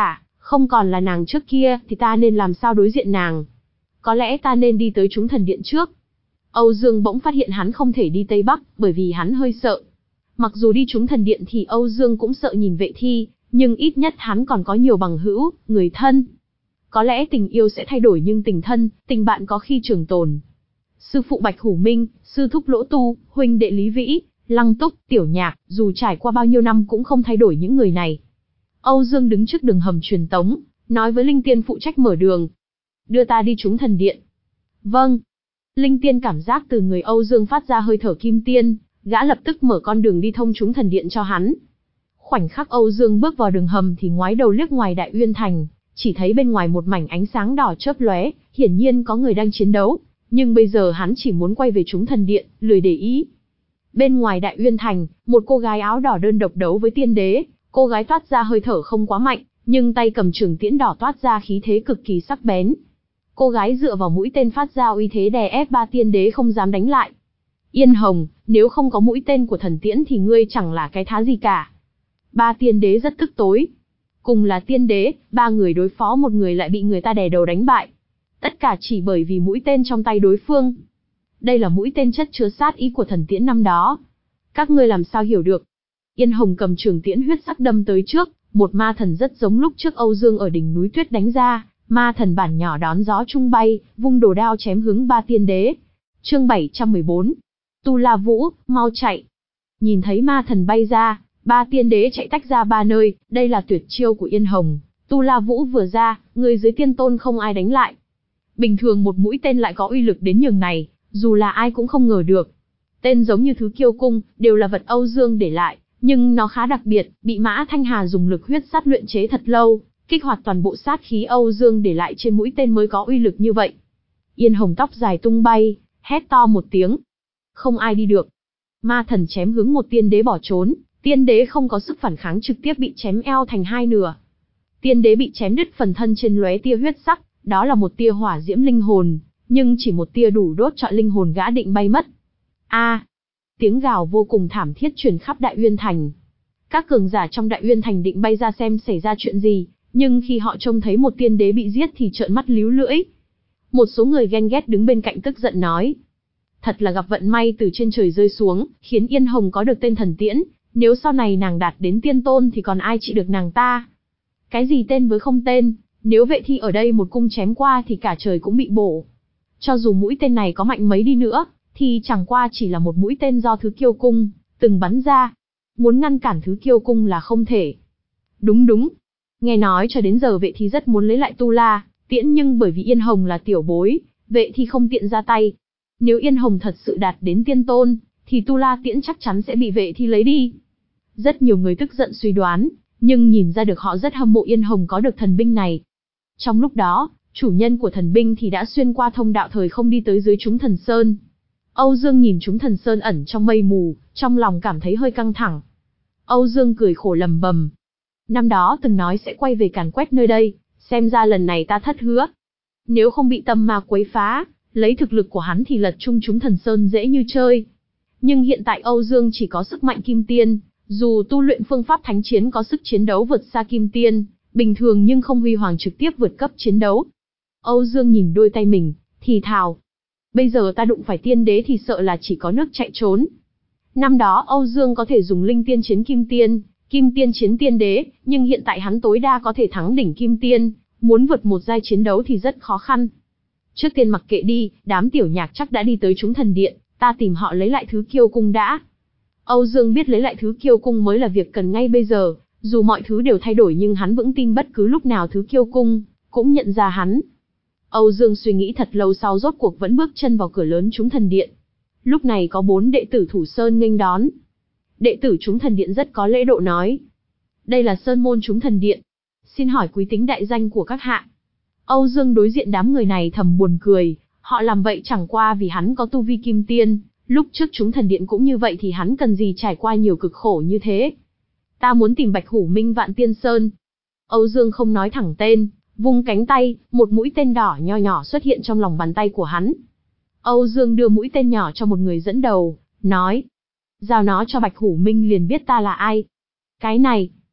Không còn là nàng trước kia, thì ta nên làm sao đối diện nàng? Có lẽ ta nên đi tới chúng thần điện trước. Âu Dương bỗng phát hiện hắn không thể đi Tây Bắc, bởi vì hắn hơi sợ. Mặc dù đi chúng thần điện thì Âu Dương cũng sợ nhìn Vệ Thi, nhưng ít nhất hắn còn có nhiều bằng hữu, người thân. Có lẽ tình yêu sẽ thay đổi nhưng tình thân, tình bạn có khi trường tồn. Sư phụ Bạch Hủ Minh, sư thúc Lỗ Tu, huynh đệ Lý Vĩ, Lăng Túc, Tiểu Nhạc, dù trải qua bao nhiêu năm cũng không thay đổi những người này. Âu Dương đứng trước đường hầm truyền tống, nói với Linh Tiên phụ trách mở đường. Đưa ta đi chúng thần điện. Vâng. Linh Tiên cảm giác từ người Âu Dương phát ra hơi thở kim tiên, gã lập tức mở con đường đi thông chúng thần điện cho hắn. Khoảnh khắc Âu Dương bước vào đường hầm thì ngoái đầu liếc ngoài Đại Uyên Thành, chỉ thấy bên ngoài một mảnh ánh sáng đỏ chớp lóe, hiển nhiên có người đang chiến đấu, nhưng bây giờ hắn chỉ muốn quay về chúng thần điện, lười để ý. Bên ngoài Đại Uyên Thành, một cô gái áo đỏ đơn độc đấu với tiên đế, cô gái toát ra hơi thở không quá mạnh, nhưng tay cầm trường tiễn đỏ toát ra khí thế cực kỳ sắc bén. Cô gái dựa vào mũi tên phát ra uy thế đè ép ba tiên đế không dám đánh lại. Yên Hồng, nếu không có mũi tên của thần tiễn thì ngươi chẳng là cái thá gì cả. Ba tiên đế rất tức tối. Cùng là tiên đế, ba người đối phó một người lại bị người ta đè đầu đánh bại. Tất cả chỉ bởi vì mũi tên trong tay đối phương. Đây là mũi tên chất chứa sát ý của thần tiễn năm đó. Các ngươi làm sao hiểu được? Yên Hồng cầm trường tiễn huyết sắc đâm tới trước, một ma thần rất giống lúc trước Âu Dương ở đỉnh núi tuyết đánh ra, ma thần bản nhỏ đón gió trung bay, vung đồ đao chém hướng ba tiên đế. Chương bảy trăm mười bốn. Tu La Vũ, mau chạy. Nhìn thấy ma thần bay ra, ba tiên đế chạy tách ra ba nơi, đây là tuyệt chiêu của Yên Hồng. Tu La Vũ vừa ra, người dưới tiên tôn không ai đánh lại. Bình thường một mũi tên lại có uy lực đến nhường này, dù là ai cũng không ngờ được. Tên giống như thứ kiêu cung, đều là vật Âu Dương để lại, nhưng nó khá đặc biệt, bị Mã Thanh Hà dùng lực huyết sát luyện chế thật lâu, kích hoạt toàn bộ sát khí Âu Dương để lại trên mũi tên mới có uy lực như vậy. Yên Hồng tóc dài tung bay, hét to một tiếng. Không ai đi được. Ma thần chém hướng một tiên đế bỏ trốn, tiên đế không có sức phản kháng trực tiếp bị chém eo thành hai nửa. Tiên đế bị chém đứt phần thân trên lóe tia huyết sắc, đó là một tia hỏa diễm linh hồn, nhưng chỉ một tia đủ đốt trọi linh hồn gã định bay mất. A! Tiếng gào vô cùng thảm thiết truyền khắp Đại Uyên Thành. Các cường giả trong Đại Uyên Thành định bay ra xem xảy ra chuyện gì, nhưng khi họ trông thấy một tiên đế bị giết thì trợn mắt líu lưỡi. Một số người ghen ghét đứng bên cạnh tức giận nói. Thật là gặp vận may từ trên trời rơi xuống, khiến Yên Hồng có được tên thần tiễn, nếu sau này nàng đạt đến tiên tôn thì còn ai trị được nàng ta. Cái gì tên với không tên, nếu Vệ Thi ở đây một cung chém qua thì cả trời cũng bị bổ. Cho dù mũi tên này có mạnh mấy đi nữa, thì chẳng qua chỉ là một mũi tên do thứ kiêu cung từng bắn ra. Muốn ngăn cản thứ kiêu cung là không thể. Đúng đúng. Nghe nói cho đến giờ Vệ Thi rất muốn lấy lại Tu La Tiễn, nhưng bởi vì Yên Hồng là tiểu bối, Vệ Thi không tiện ra tay. Nếu Yên Hồng thật sự đạt đến tiên tôn, thì Tu La Tiễn chắc chắn sẽ bị Vệ Thi lấy đi. Rất nhiều người tức giận suy đoán, nhưng nhìn ra được họ rất hâm mộ Yên Hồng có được thần binh này. Trong lúc đó, chủ nhân của thần binh thì đã xuyên qua thông đạo thời không đi tới dưới chúng thần sơn. Âu Dương nhìn chúng thần sơn ẩn trong mây mù, trong lòng cảm thấy hơi căng thẳng. Âu Dương cười khổ lầm bầm. Năm đó từng nói sẽ quay về càn quét nơi đây, xem ra lần này ta thất hứa. Nếu không bị tâm ma quấy phá, lấy thực lực của hắn thì lật chung chúng thần sơn dễ như chơi. Nhưng hiện tại Âu Dương chỉ có sức mạnh kim tiên, dù tu luyện phương pháp thánh chiến có sức chiến đấu vượt xa kim tiên, bình thường nhưng không huy hoàng trực tiếp vượt cấp chiến đấu. Âu Dương nhìn đôi tay mình, thì thào. Bây giờ ta đụng phải tiên đế thì sợ là chỉ có nước chạy trốn. Năm đó Âu Dương có thể dùng linh tiên chiến kim tiên, kim tiên chiến tiên đế, nhưng hiện tại hắn tối đa có thể thắng đỉnh kim tiên, muốn vượt một giai chiến đấu thì rất khó khăn. Trước tiên mặc kệ đi, đám Tiểu Nhạc chắc đã đi tới chúng thần điện, ta tìm họ lấy lại thứ kiêu cung đã. Âu Dương biết lấy lại thứ kiêu cung mới là việc cần ngay bây giờ, dù mọi thứ đều thay đổi nhưng hắn vững tin bất cứ lúc nào thứ kiêu cung cũng nhận ra hắn. Âu Dương suy nghĩ thật lâu sau rốt cuộc vẫn bước chân vào cửa lớn chúng thần điện. Lúc này có bốn đệ tử Thủ Sơn nghênh đón. Đệ tử chúng thần điện rất có lễ độ nói. Đây là Sơn môn chúng thần điện. Xin hỏi quý tính đại danh của các hạ. Âu Dương đối diện đám người này thầm buồn cười, họ làm vậy chẳng qua vì hắn có tu vi kim tiên, lúc trước chúng thần điện cũng như vậy thì hắn cần gì trải qua nhiều cực khổ như thế. Ta muốn tìm Bạch Hủ Minh Vạn Tiên Sơn. Âu Dương không nói thẳng tên, vung cánh tay, một mũi tên đỏ nho nhỏ xuất hiện trong lòng bàn tay của hắn. Âu Dương đưa mũi tên nhỏ cho một người dẫn đầu, nói. Giao nó cho Bạch Hủ Minh liền biết ta là ai. Cái này.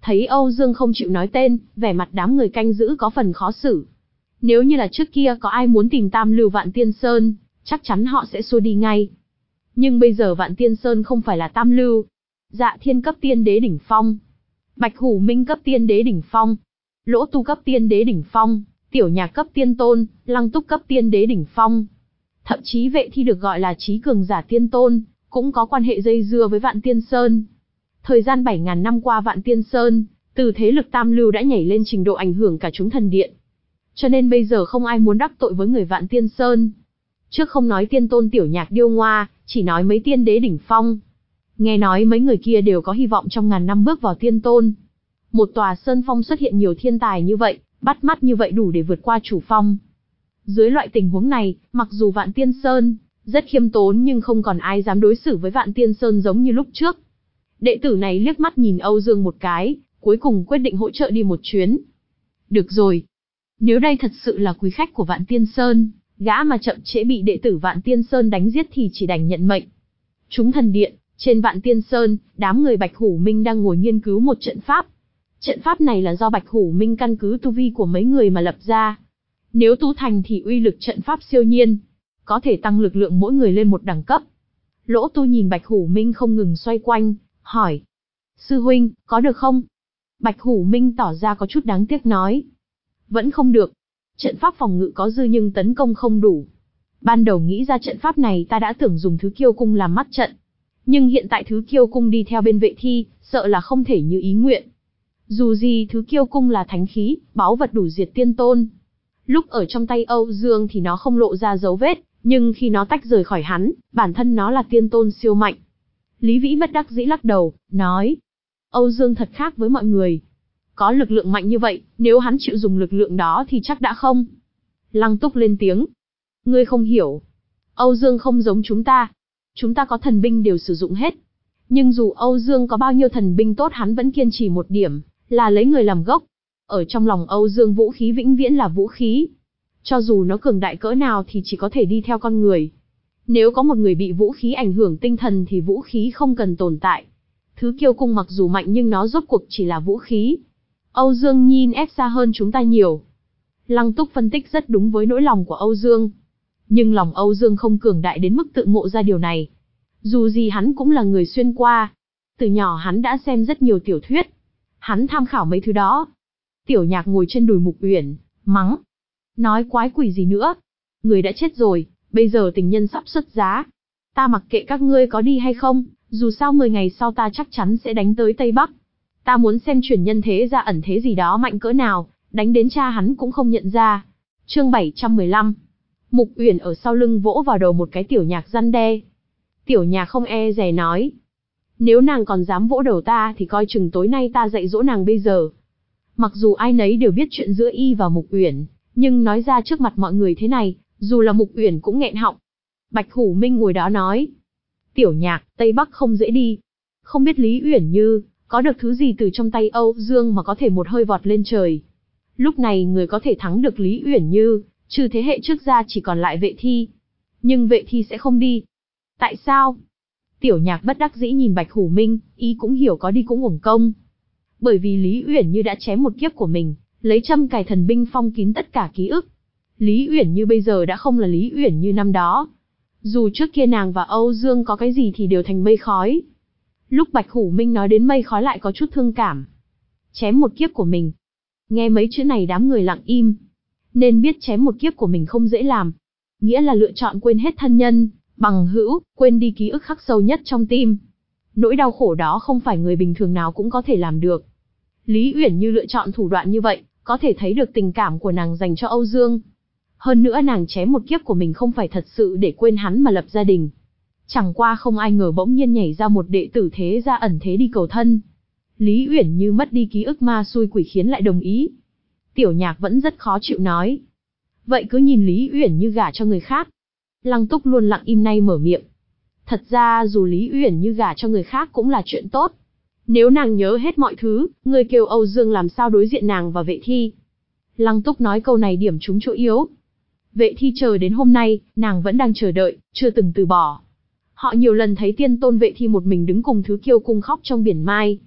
Thấy Âu Dương không chịu nói tên, vẻ mặt đám người canh giữ có phần khó xử. Nếu như là trước kia có ai muốn tìm Tam Lưu Vạn Tiên Sơn, chắc chắn họ sẽ xua đi ngay. Nhưng bây giờ Vạn Tiên Sơn không phải là Tam Lưu. Dạ Thiên cấp tiên đế đỉnh phong, Bạch Hủ Minh cấp tiên đế đỉnh phong, Lỗ Tu cấp tiên đế đỉnh phong, Tiểu Nhạc cấp tiên tôn, Lăng Túc cấp tiên đế đỉnh phong. Thậm chí Vệ Thi được gọi là trí cường giả tiên tôn, cũng có quan hệ dây dưa với Vạn Tiên Sơn. Thời gian bảy ngàn năm qua, Vạn Tiên Sơn, từ thế lực Tam Lưu đã nhảy lên trình độ ảnh hưởng cả chúng thần điện. Cho nên bây giờ không ai muốn đắc tội với người Vạn Tiên Sơn. Trước không nói tiên tôn Tiểu Nhạc điêu ngoa, chỉ nói mấy tiên đế đỉnh phong. Nghe nói mấy người kia đều có hy vọng trong ngàn năm bước vào tiên tôn. Một tòa sơn phong xuất hiện nhiều thiên tài như vậy, bắt mắt như vậy đủ để vượt qua chủ phong. Dưới loại tình huống này, mặc dù Vạn Tiên Sơn rất khiêm tốn nhưng không còn ai dám đối xử với Vạn Tiên Sơn giống như lúc trước. Đệ tử này liếc mắt nhìn Âu Dương một cái, cuối cùng quyết định hỗ trợ đi một chuyến. Được rồi. Nếu đây thật sự là quý khách của Vạn Tiên Sơn, gã mà chậm trễ bị đệ tử Vạn Tiên Sơn đánh giết thì chỉ đành nhận mệnh. Chúng thần điện, trên Vạn Tiên Sơn, đám người Bạch Hủ Minh đang ngồi nghiên cứu một trận pháp. Trận pháp này là do Bạch Hủ Minh căn cứ tu vi của mấy người mà lập ra. Nếu tu thành thì uy lực trận pháp siêu nhiên, có thể tăng lực lượng mỗi người lên một đẳng cấp. Lỗ Tu nhìn Bạch Hủ Minh không ngừng xoay quanh, hỏi: Sư huynh, có được không? Bạch Hủ Minh tỏ ra có chút đáng tiếc nói: Vẫn không được. Trận pháp phòng ngự có dư nhưng tấn công không đủ. Ban đầu nghĩ ra trận pháp này ta đã tưởng dùng Thứ Kiêu Cung làm mắt trận. Nhưng hiện tại Thứ Kiêu Cung đi theo bên Vệ Thi, sợ là không thể như ý nguyện. Dù gì Thứ Kiêu Cung là thánh khí, báu vật đủ diệt tiên tôn. Lúc ở trong tay Âu Dương thì nó không lộ ra dấu vết, nhưng khi nó tách rời khỏi hắn, bản thân nó là tiên tôn siêu mạnh. Lý Vĩ bất đắc dĩ lắc đầu, nói: Âu Dương thật khác với mọi người. Có lực lượng mạnh như vậy, nếu hắn chịu dùng lực lượng đó thì chắc đã không. Lăng Túc lên tiếng: Ngươi không hiểu. Âu Dương không giống chúng ta. Chúng ta có thần binh đều sử dụng hết. Nhưng dù Âu Dương có bao nhiêu thần binh tốt, hắn vẫn kiên trì một điểm, là lấy người làm gốc. Ở trong lòng Âu Dương, vũ khí vĩnh viễn là vũ khí. Cho dù nó cường đại cỡ nào thì chỉ có thể đi theo con người. Nếu có một người bị vũ khí ảnh hưởng tinh thần thì vũ khí không cần tồn tại. Thứ Kiêu Cung mặc dù mạnh nhưng nó rốt cuộc chỉ là vũ khí. Âu Dương nhìn ép xa hơn chúng ta nhiều. Lăng Túc phân tích rất đúng với nỗi lòng của Âu Dương. Nhưng lòng Âu Dương không cường đại đến mức tự ngộ ra điều này. Dù gì hắn cũng là người xuyên qua. Từ nhỏ hắn đã xem rất nhiều tiểu thuyết. Hắn tham khảo mấy thứ đó. Tiểu Nhạc ngồi trên đùi Mục Uyển, mắng: Nói quái quỷ gì nữa? Người đã chết rồi, bây giờ tình nhân sắp xuất giá. Ta mặc kệ các ngươi có đi hay không, dù sao mười ngày sau ta chắc chắn sẽ đánh tới Tây Bắc. Ta muốn xem chuyển nhân thế ra ẩn thế gì đó mạnh cỡ nào, đánh đến cha hắn cũng không nhận ra. Chương bảy trăm mười lăm. Mục Uyển ở sau lưng vỗ vào đầu một cái Tiểu Nhạc răn đe. Tiểu Nhạc không e dè nói: Nếu nàng còn dám vỗ đầu ta thì coi chừng tối nay ta dạy dỗ nàng bây giờ. Mặc dù ai nấy đều biết chuyện giữa y và Mục Uyển, nhưng nói ra trước mặt mọi người thế này, dù là Mục Uyển cũng nghẹn họng. Bạch Hủ Minh ngồi đó nói: Tiểu Nhạc, Tây Bắc không dễ đi. Không biết Lý Uyển Như có được thứ gì từ trong tay Âu Dương mà có thể một hơi vọt lên trời. Lúc này người có thể thắng được Lý Uyển Như, trừ thế hệ trước ra chỉ còn lại Vệ Thi. Nhưng Vệ Thi sẽ không đi. Tại sao? Tiểu Nhạc bất đắc dĩ nhìn Bạch Hủ Minh, ý cũng hiểu có đi cũng uổng công. Bởi vì Lý Uyển Như đã chém một kiếp của mình, lấy châm cài thần binh phong kín tất cả ký ức. Lý Uyển Như bây giờ đã không là Lý Uyển Như năm đó. Dù trước kia nàng và Âu Dương có cái gì thì đều thành mây khói. Lúc Bạch Hủ Minh nói đến mây khói lại có chút thương cảm. Chém một kiếp của mình. Nghe mấy chữ này đám người lặng im. Nên biết chém một kiếp của mình không dễ làm. Nghĩa là lựa chọn quên hết thân nhân, bằng hữu, quên đi ký ức khắc sâu nhất trong tim. Nỗi đau khổ đó không phải người bình thường nào cũng có thể làm được. Lý Uyển Như lựa chọn thủ đoạn như vậy, có thể thấy được tình cảm của nàng dành cho Âu Dương. Hơn nữa nàng chém một kiếp của mình không phải thật sự để quên hắn mà lập gia đình. Chẳng qua không ai ngờ bỗng nhiên nhảy ra một đệ tử thế gia ẩn thế đi cầu thân. Lý Uyển Như mất đi ký ức ma xui quỷ khiến lại đồng ý. Tiểu Nhạc vẫn rất khó chịu nói: Vậy cứ nhìn Lý Uyển Như gả cho người khác. Lăng Túc luôn lặng im nay mở miệng. Thật ra dù Lý Uyển Như gả cho người khác cũng là chuyện tốt. Nếu nàng nhớ hết mọi thứ, người kêu Âu Dương làm sao đối diện nàng và Vệ Thi. Lăng Túc nói câu này điểm trúng chỗ yếu. Vệ Thi chờ đến hôm nay, nàng vẫn đang chờ đợi, chưa từng từ bỏ. Họ nhiều lần thấy tiên tôn Vệ Thi một mình đứng cùng Thứ Kiêu Cung khóc trong biển mai.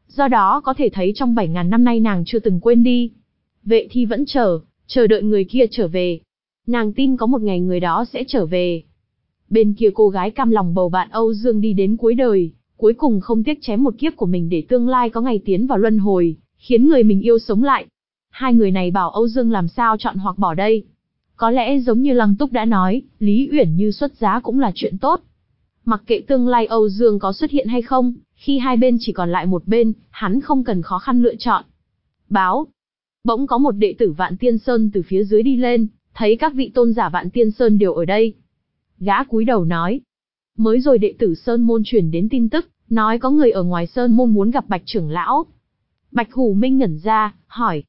Do đó có thể thấy trong bảy ngàn năm nay nàng chưa từng quên đi. Vệ Thi vẫn chờ, chờ đợi người kia trở về. Nàng tin có một ngày người đó sẽ trở về. Bên kia cô gái cam lòng bầu bạn Âu Dương đi đến cuối đời, cuối cùng không tiếc chém một kiếp của mình để tương lai có ngày tiến vào luân hồi, khiến người mình yêu sống lại. Hai người này bảo Âu Dương làm sao chọn hoặc bỏ đây. Có lẽ giống như Lăng Túc đã nói, Lý Uyển Như xuất giá cũng là chuyện tốt. Mặc kệ tương lai Âu Dương có xuất hiện hay không, khi hai bên chỉ còn lại một bên, hắn không cần khó khăn lựa chọn. Báo. Bỗng có một đệ tử Vạn Tiên Sơn từ phía dưới đi lên, thấy các vị tôn giả Vạn Tiên Sơn đều ở đây. Gã cúi đầu nói. Mới rồi đệ tử Sơn Môn truyền đến tin tức, nói có người ở ngoài Sơn Môn muốn gặp Bạch trưởng lão. Bạch Hủ Minh ngẩn ra, hỏi.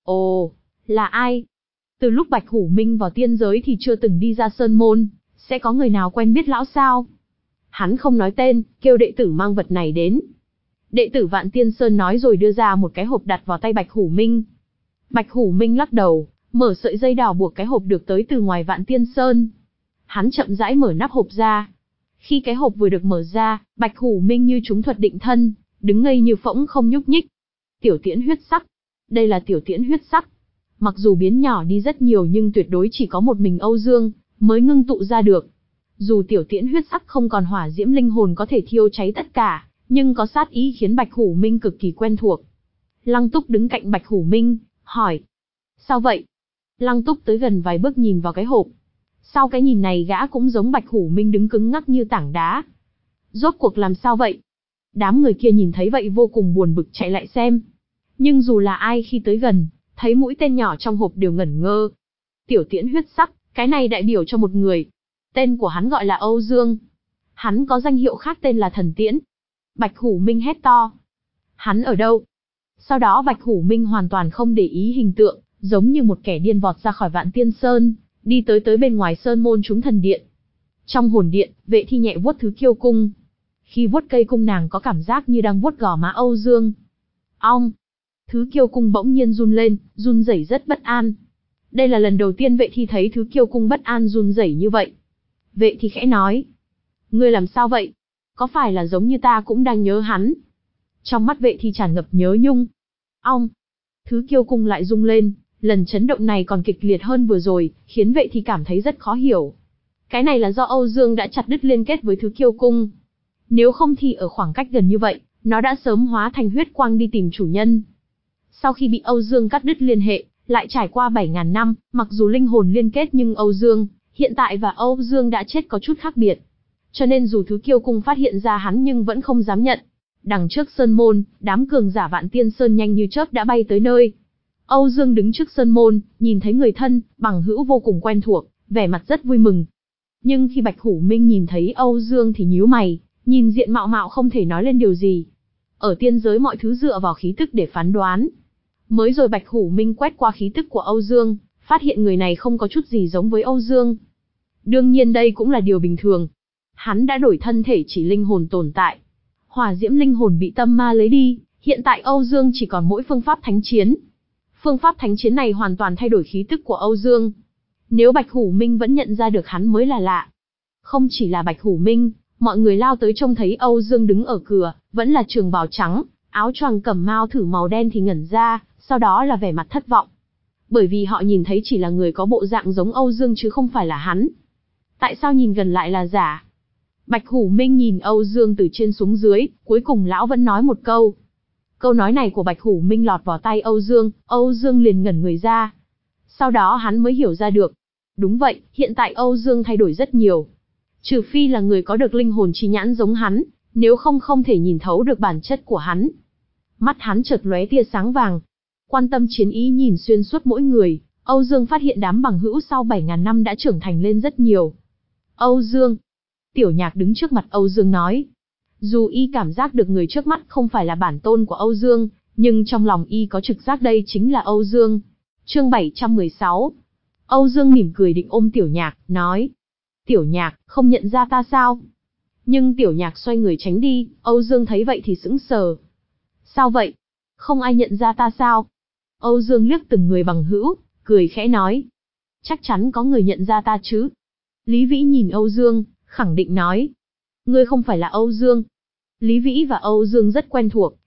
Ồ, là ai? Từ lúc Bạch Hủ Minh vào tiên giới thì chưa từng đi ra Sơn Môn, sẽ có người nào quen biết lão sao? Hắn không nói tên, kêu đệ tử mang vật này đến. Đệ tử Vạn Tiên Sơn nói rồi đưa ra một cái hộp đặt vào tay Bạch Hủ Minh. Bạch Hủ Minh lắc đầu, mở sợi dây đào buộc cái hộp được tới từ ngoài Vạn Tiên Sơn. Hắn chậm rãi mở nắp hộp ra. Khi cái hộp vừa được mở ra, Bạch Hủ Minh như trúng thuật định thân, đứng ngây như phỗng không nhúc nhích. Tiểu tiễn huyết sắc. Đây là tiểu tiễn huyết sắc. Mặc dù biến nhỏ đi rất nhiều nhưng tuyệt đối chỉ có một mình Âu Dương mới ngưng tụ ra được. Dù tiểu tiễn huyết sắc không còn hỏa diễm linh hồn có thể thiêu cháy tất cả, nhưng có sát ý khiến Bạch Hủ Minh cực kỳ quen thuộc. Lăng Túc đứng cạnh Bạch Hủ Minh, hỏi. Sao vậy? Lăng Túc tới gần vài bước nhìn vào cái hộp. Sau cái nhìn này gã cũng giống Bạch Hủ Minh đứng cứng ngắc như tảng đá. Rốt cuộc làm sao vậy? Đám người kia nhìn thấy vậy vô cùng buồn bực chạy lại xem. Nhưng dù là ai khi tới gần, thấy mũi tên nhỏ trong hộp đều ngẩn ngơ. Tiểu tiễn huyết sắc, cái này đại biểu cho một người. Tên của hắn gọi là Âu Dương. Hắn có danh hiệu khác tên là Thần Tiễn. Bạch Hủ Minh hét to. Hắn ở đâu? Sau đó Bạch Hủ Minh hoàn toàn không để ý hình tượng, giống như một kẻ điên vọt ra khỏi Vạn Tiên Sơn, đi tới tới bên ngoài Sơn Môn Chúng Thần Điện. Trong hồn điện, Vệ Thi nhẹ vuốt thứ kiêu cung. Khi vuốt cây cung nàng có cảm giác như đang vuốt gò má Âu Dương. Ong! Thứ kiêu cung bỗng nhiên run lên, run rẩy rất bất an. Đây là lần đầu tiên Vệ Thi thấy thứ kiêu cung bất an run rẩy như vậy. Vệ Thi khẽ nói. Ngươi làm sao vậy? Có phải là giống như ta cũng đang nhớ hắn? Trong mắt Vệ Thi tràn ngập nhớ nhung. Ong! Thứ kiêu cung lại rung lên, lần chấn động này còn kịch liệt hơn vừa rồi, khiến Vệ Thi cảm thấy rất khó hiểu. Cái này là do Âu Dương đã chặt đứt liên kết với thứ kiêu cung. Nếu không thì ở khoảng cách gần như vậy, nó đã sớm hóa thành huyết quang đi tìm chủ nhân. Sau khi bị Âu Dương cắt đứt liên hệ, lại trải qua bảy ngàn năm, mặc dù linh hồn liên kết nhưng Âu Dương, hiện tại và Âu Dương đã chết có chút khác biệt. Cho nên dù thứ kiêu cung phát hiện ra hắn nhưng vẫn không dám nhận. Đằng trước Sơn Môn, đám cường giả Vạn Tiên Sơn nhanh như chớp đã bay tới nơi. Âu Dương đứng trước Sơn Môn, nhìn thấy người thân, bằng hữu vô cùng quen thuộc, vẻ mặt rất vui mừng. Nhưng khi Bạch Hủ Minh nhìn thấy Âu Dương thì nhíu mày, nhìn diện mạo mạo không thể nói lên điều gì. Ở tiên giới mọi thứ dựa vào khí tức để phán đoán. Mới rồi Bạch Hủ Minh quét qua khí tức của Âu Dương, phát hiện người này không có chút gì giống với Âu Dương. Đương nhiên đây cũng là điều bình thường. Hắn đã đổi thân thể chỉ linh hồn tồn tại. Hỏa diễm linh hồn bị tâm ma lấy đi, hiện tại Âu Dương chỉ còn mỗi phương pháp thánh chiến. Phương pháp thánh chiến này hoàn toàn thay đổi khí tức của Âu Dương. Nếu Bạch Hủ Minh vẫn nhận ra được hắn mới là lạ. Không chỉ là Bạch Hủ Minh, mọi người lao tới trông thấy Âu Dương đứng ở cửa, vẫn là trường bào trắng, áo choàng cẩm mao thử màu đen thì ngẩn ra, sau đó là vẻ mặt thất vọng. Bởi vì họ nhìn thấy chỉ là người có bộ dạng giống Âu Dương chứ không phải là hắn. Tại sao nhìn gần lại là giả? Bạch Hủ Minh nhìn Âu Dương từ trên xuống dưới, cuối cùng lão vẫn nói một câu. Câu nói này của Bạch Hủ Minh lọt vào tai Âu Dương, Âu Dương liền ngẩn người ra. Sau đó hắn mới hiểu ra được. Đúng vậy, hiện tại Âu Dương thay đổi rất nhiều. Trừ phi là người có được linh hồn chi nhãn giống hắn, nếu không không thể nhìn thấu được bản chất của hắn. Mắt hắn chợt lóe tia sáng vàng. Quan tâm chiến ý nhìn xuyên suốt mỗi người, Âu Dương phát hiện đám bằng hữu sau bảy ngàn năm đã trưởng thành lên rất nhiều. Âu Dương. Tiểu Nhạc đứng trước mặt Âu Dương nói. Dù y cảm giác được người trước mắt không phải là bản tôn của Âu Dương, nhưng trong lòng y có trực giác đây chính là Âu Dương. Chương bảy trăm mười sáu. Âu Dương mỉm cười định ôm Tiểu Nhạc, nói. Tiểu Nhạc, không nhận ra ta sao? Nhưng Tiểu Nhạc xoay người tránh đi, Âu Dương thấy vậy thì sững sờ. Sao vậy? Không ai nhận ra ta sao? Âu Dương liếc từng người bằng hữu, cười khẽ nói. Chắc chắn có người nhận ra ta chứ? Lý Vĩ nhìn Âu Dương, khẳng định nói. Ngươi không phải là Âu Dương. Lý Vĩ và Âu Dương rất quen thuộc,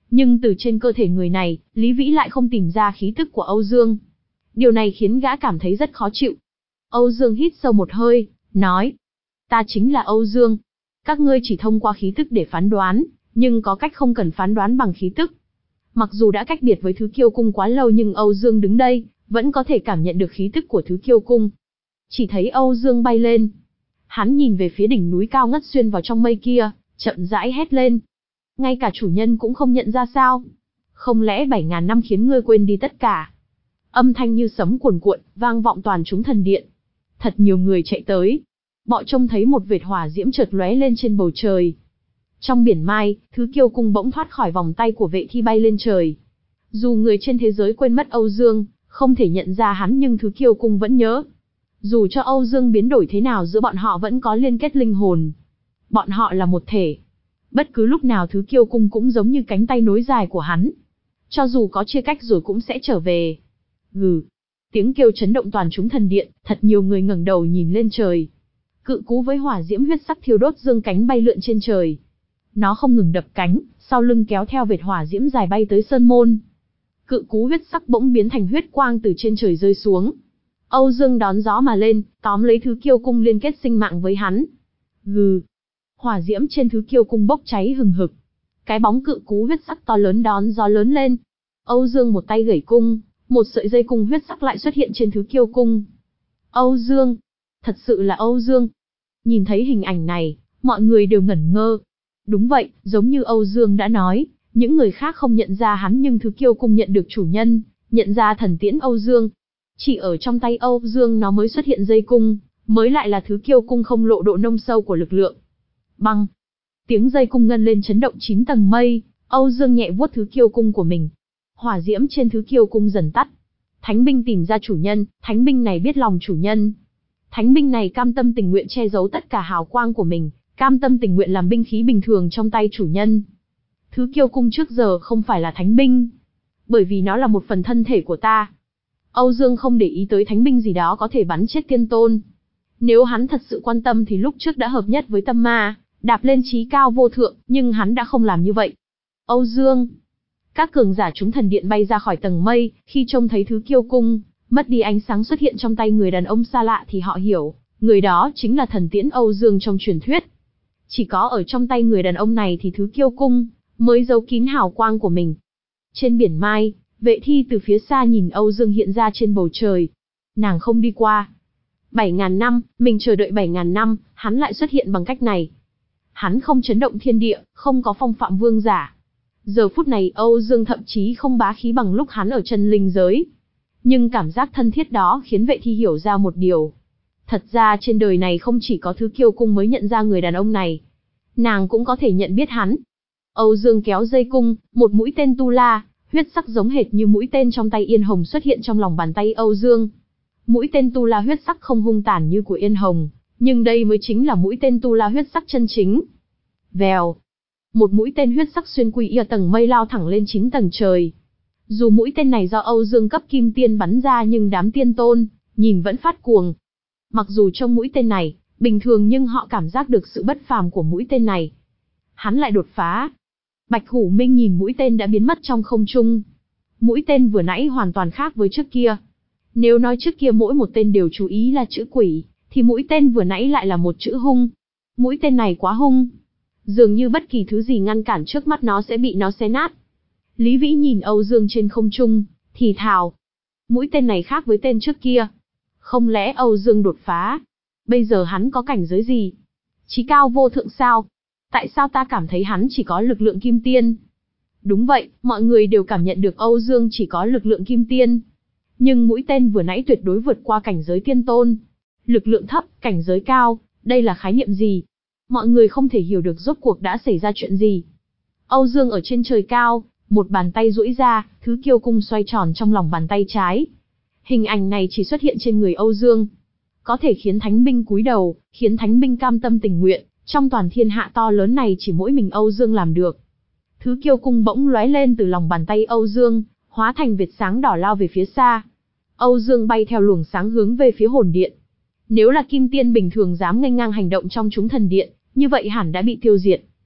Nhưng từ trên cơ thể người này, Lý Vĩ lại không tìm ra khí tức của Âu Dương. Điều này khiến gã cảm thấy rất khó chịu. Âu Dương hít sâu một hơi, nói. Ta chính là Âu Dương. Các ngươi chỉ thông qua khí tức để phán đoán, nhưng có cách không cần phán đoán bằng khí tức. Mặc dù đã cách biệt với Thứ Kiêu Cung quá lâu nhưng Âu Dương đứng đây, vẫn có thể cảm nhận được khí tức của Thứ Kiêu Cung. Chỉ thấy Âu Dương bay lên. Hắn nhìn về phía đỉnh núi cao ngất xuyên vào trong mây kia, chậm rãi hét lên. Ngay cả chủ nhân cũng không nhận ra sao? Không lẽ bảy ngàn năm khiến ngươi quên đi tất cả? Âm thanh như sấm cuồn cuộn, vang vọng toàn chúng thần điện. Thật nhiều người chạy tới. Bọn trông thấy một vệt hỏa diễm chợt lóe lên trên bầu trời. Trong biển mai, Thứ Kiêu Cung bỗng thoát khỏi vòng tay của vệ thi bay lên trời. Dù người trên thế giới quên mất Âu Dương, không thể nhận ra hắn nhưng Thứ Kiêu Cung vẫn nhớ. Dù cho Âu Dương biến đổi thế nào giữa bọn họ vẫn có liên kết linh hồn. Bọn họ là một thể. Bất cứ lúc nào Thứ Kiêu Cung cũng giống như cánh tay nối dài của hắn. Cho dù có chia cách rồi cũng sẽ trở về. Gừ. Tiếng kêu chấn động toàn chúng thần điện, thật nhiều người ngẩng đầu nhìn lên trời. Cự cú với hỏa diễm huyết sắc thiêu đốt dương cánh bay lượn trên trời. Nó không ngừng đập cánh, sau lưng kéo theo vệt hỏa diễm dài bay tới sơn môn. Cự cú huyết sắc bỗng biến thành huyết quang từ trên trời rơi xuống. Âu Dương đón gió mà lên, tóm lấy Thứ Kiêu Cung liên kết sinh mạng với hắn. Gừ. Hỏa diễm trên Thứ Kiêu Cung bốc cháy hừng hực. Cái bóng cự cú huyết sắc to lớn đón gió lớn lên. Âu Dương một tay gẩy cung, một sợi dây cung huyết sắc lại xuất hiện trên Thứ Kiêu Cung. Âu Dương, thật sự là Âu Dương. Nhìn thấy hình ảnh này, mọi người đều ngẩn ngơ. Đúng vậy, giống như Âu Dương đã nói, những người khác không nhận ra hắn nhưng Thứ Kiêu Cung nhận được chủ nhân, nhận ra thần tiễn Âu Dương. Chỉ ở trong tay Âu Dương nó mới xuất hiện dây cung, mới lại là Thứ Kiêu Cung không lộ độ nông sâu của lực lượng. Băng. Tiếng dây cung ngân lên chấn động chín tầng mây, Âu Dương nhẹ vuốt Thứ Kiêu Cung của mình. Hỏa diễm trên Thứ Kiêu Cung dần tắt. Thánh binh tìm ra chủ nhân, thánh binh này biết lòng chủ nhân. Thánh binh này cam tâm tình nguyện che giấu tất cả hào quang của mình, cam tâm tình nguyện làm binh khí bình thường trong tay chủ nhân. Thứ Kiêu Cung trước giờ không phải là thánh binh, bởi vì nó là một phần thân thể của ta. Âu Dương không để ý tới thánh binh gì đó có thể bắn chết tiên tôn. Nếu hắn thật sự quan tâm thì lúc trước đã hợp nhất với tâm ma, đạp lên chí cao vô thượng, nhưng hắn đã không làm như vậy. Âu Dương. Các cường giả chúng thần điện bay ra khỏi tầng mây, khi trông thấy Thứ Kiêu Cung mất đi ánh sáng xuất hiện trong tay người đàn ông xa lạ thì họ hiểu, người đó chính là thần tiễn Âu Dương trong truyền thuyết. Chỉ có ở trong tay người đàn ông này thì Thứ Kiêu Cung mới giấu kín hào quang của mình. Trên biển mai, vệ thi từ phía xa nhìn Âu Dương hiện ra trên bầu trời. Nàng không đi qua. Bảy ngàn năm, mình chờ đợi bảy ngàn năm, hắn lại xuất hiện bằng cách này. Hắn không chấn động thiên địa, không có phong phạm vương giả. Giờ phút này Âu Dương thậm chí không bá khí bằng lúc hắn ở chân linh giới. Nhưng cảm giác thân thiết đó khiến vệ thi hiểu ra một điều. Thật ra trên đời này không chỉ có Thứ Kiêu Cung mới nhận ra người đàn ông này. Nàng cũng có thể nhận biết hắn. Âu Dương kéo dây cung, một mũi tên tu la, huyết sắc giống hệt như mũi tên trong tay Yên Hồng xuất hiện trong lòng bàn tay Âu Dương. Mũi tên tu la huyết sắc không hung tàn như của Yên Hồng, nhưng đây mới chính là mũi tên tu la huyết sắc chân chính. Vèo. Một mũi tên huyết sắc xuyên quy ở tầng mây lao thẳng lên chín tầng trời. Dù mũi tên này do Âu Dương cấp kim tiên bắn ra nhưng đám tiên tôn nhìn vẫn phát cuồng. Mặc dù trong mũi tên này bình thường nhưng họ cảm giác được sự bất phàm của mũi tên này. Hắn lại đột phá. Bạch Hủ Minh nhìn mũi tên đã biến mất trong không trung. Mũi tên vừa nãy hoàn toàn khác với trước kia. Nếu nói trước kia mỗi một tên đều chú ý là chữ quỷ, thì mũi tên vừa nãy lại là một chữ hung. Mũi tên này quá hung. Dường như bất kỳ thứ gì ngăn cản trước mắt nó sẽ bị nó xé nát. Lý Vĩ nhìn Âu Dương trên không trung, thì thào. Mũi tên này khác với tên trước kia. Không lẽ Âu Dương đột phá? Bây giờ hắn có cảnh giới gì? Chí cao vô thượng sao? Tại sao ta cảm thấy hắn chỉ có lực lượng kim tiên? Đúng vậy, mọi người đều cảm nhận được Âu Dương chỉ có lực lượng kim tiên. Nhưng mũi tên vừa nãy tuyệt đối vượt qua cảnh giới tiên tôn. Lực lượng thấp, cảnh giới cao, đây là khái niệm gì? Mọi người không thể hiểu được rốt cuộc đã xảy ra chuyện gì. Âu Dương ở trên trời cao, một bàn tay duỗi ra, Thứ Kiêu Cung xoay tròn trong lòng bàn tay trái. Hình ảnh này chỉ xuất hiện trên người Âu Dương. Có thể khiến thánh binh cúi đầu, khiến thánh binh cam tâm tình nguyện, trong toàn thiên hạ to lớn này chỉ mỗi mình Âu Dương làm được. Thứ Kiêu Cung bỗng lóe lên từ lòng bàn tay Âu Dương, hóa thành vệt sáng đỏ lao về phía xa. Âu Dương bay theo luồng sáng hướng về phía hồn điện. Nếu là kim tiên bình thường dám nghênh ngang hành động trong chúng thần điện, như vậy hẳn đã bị tiêu diệt.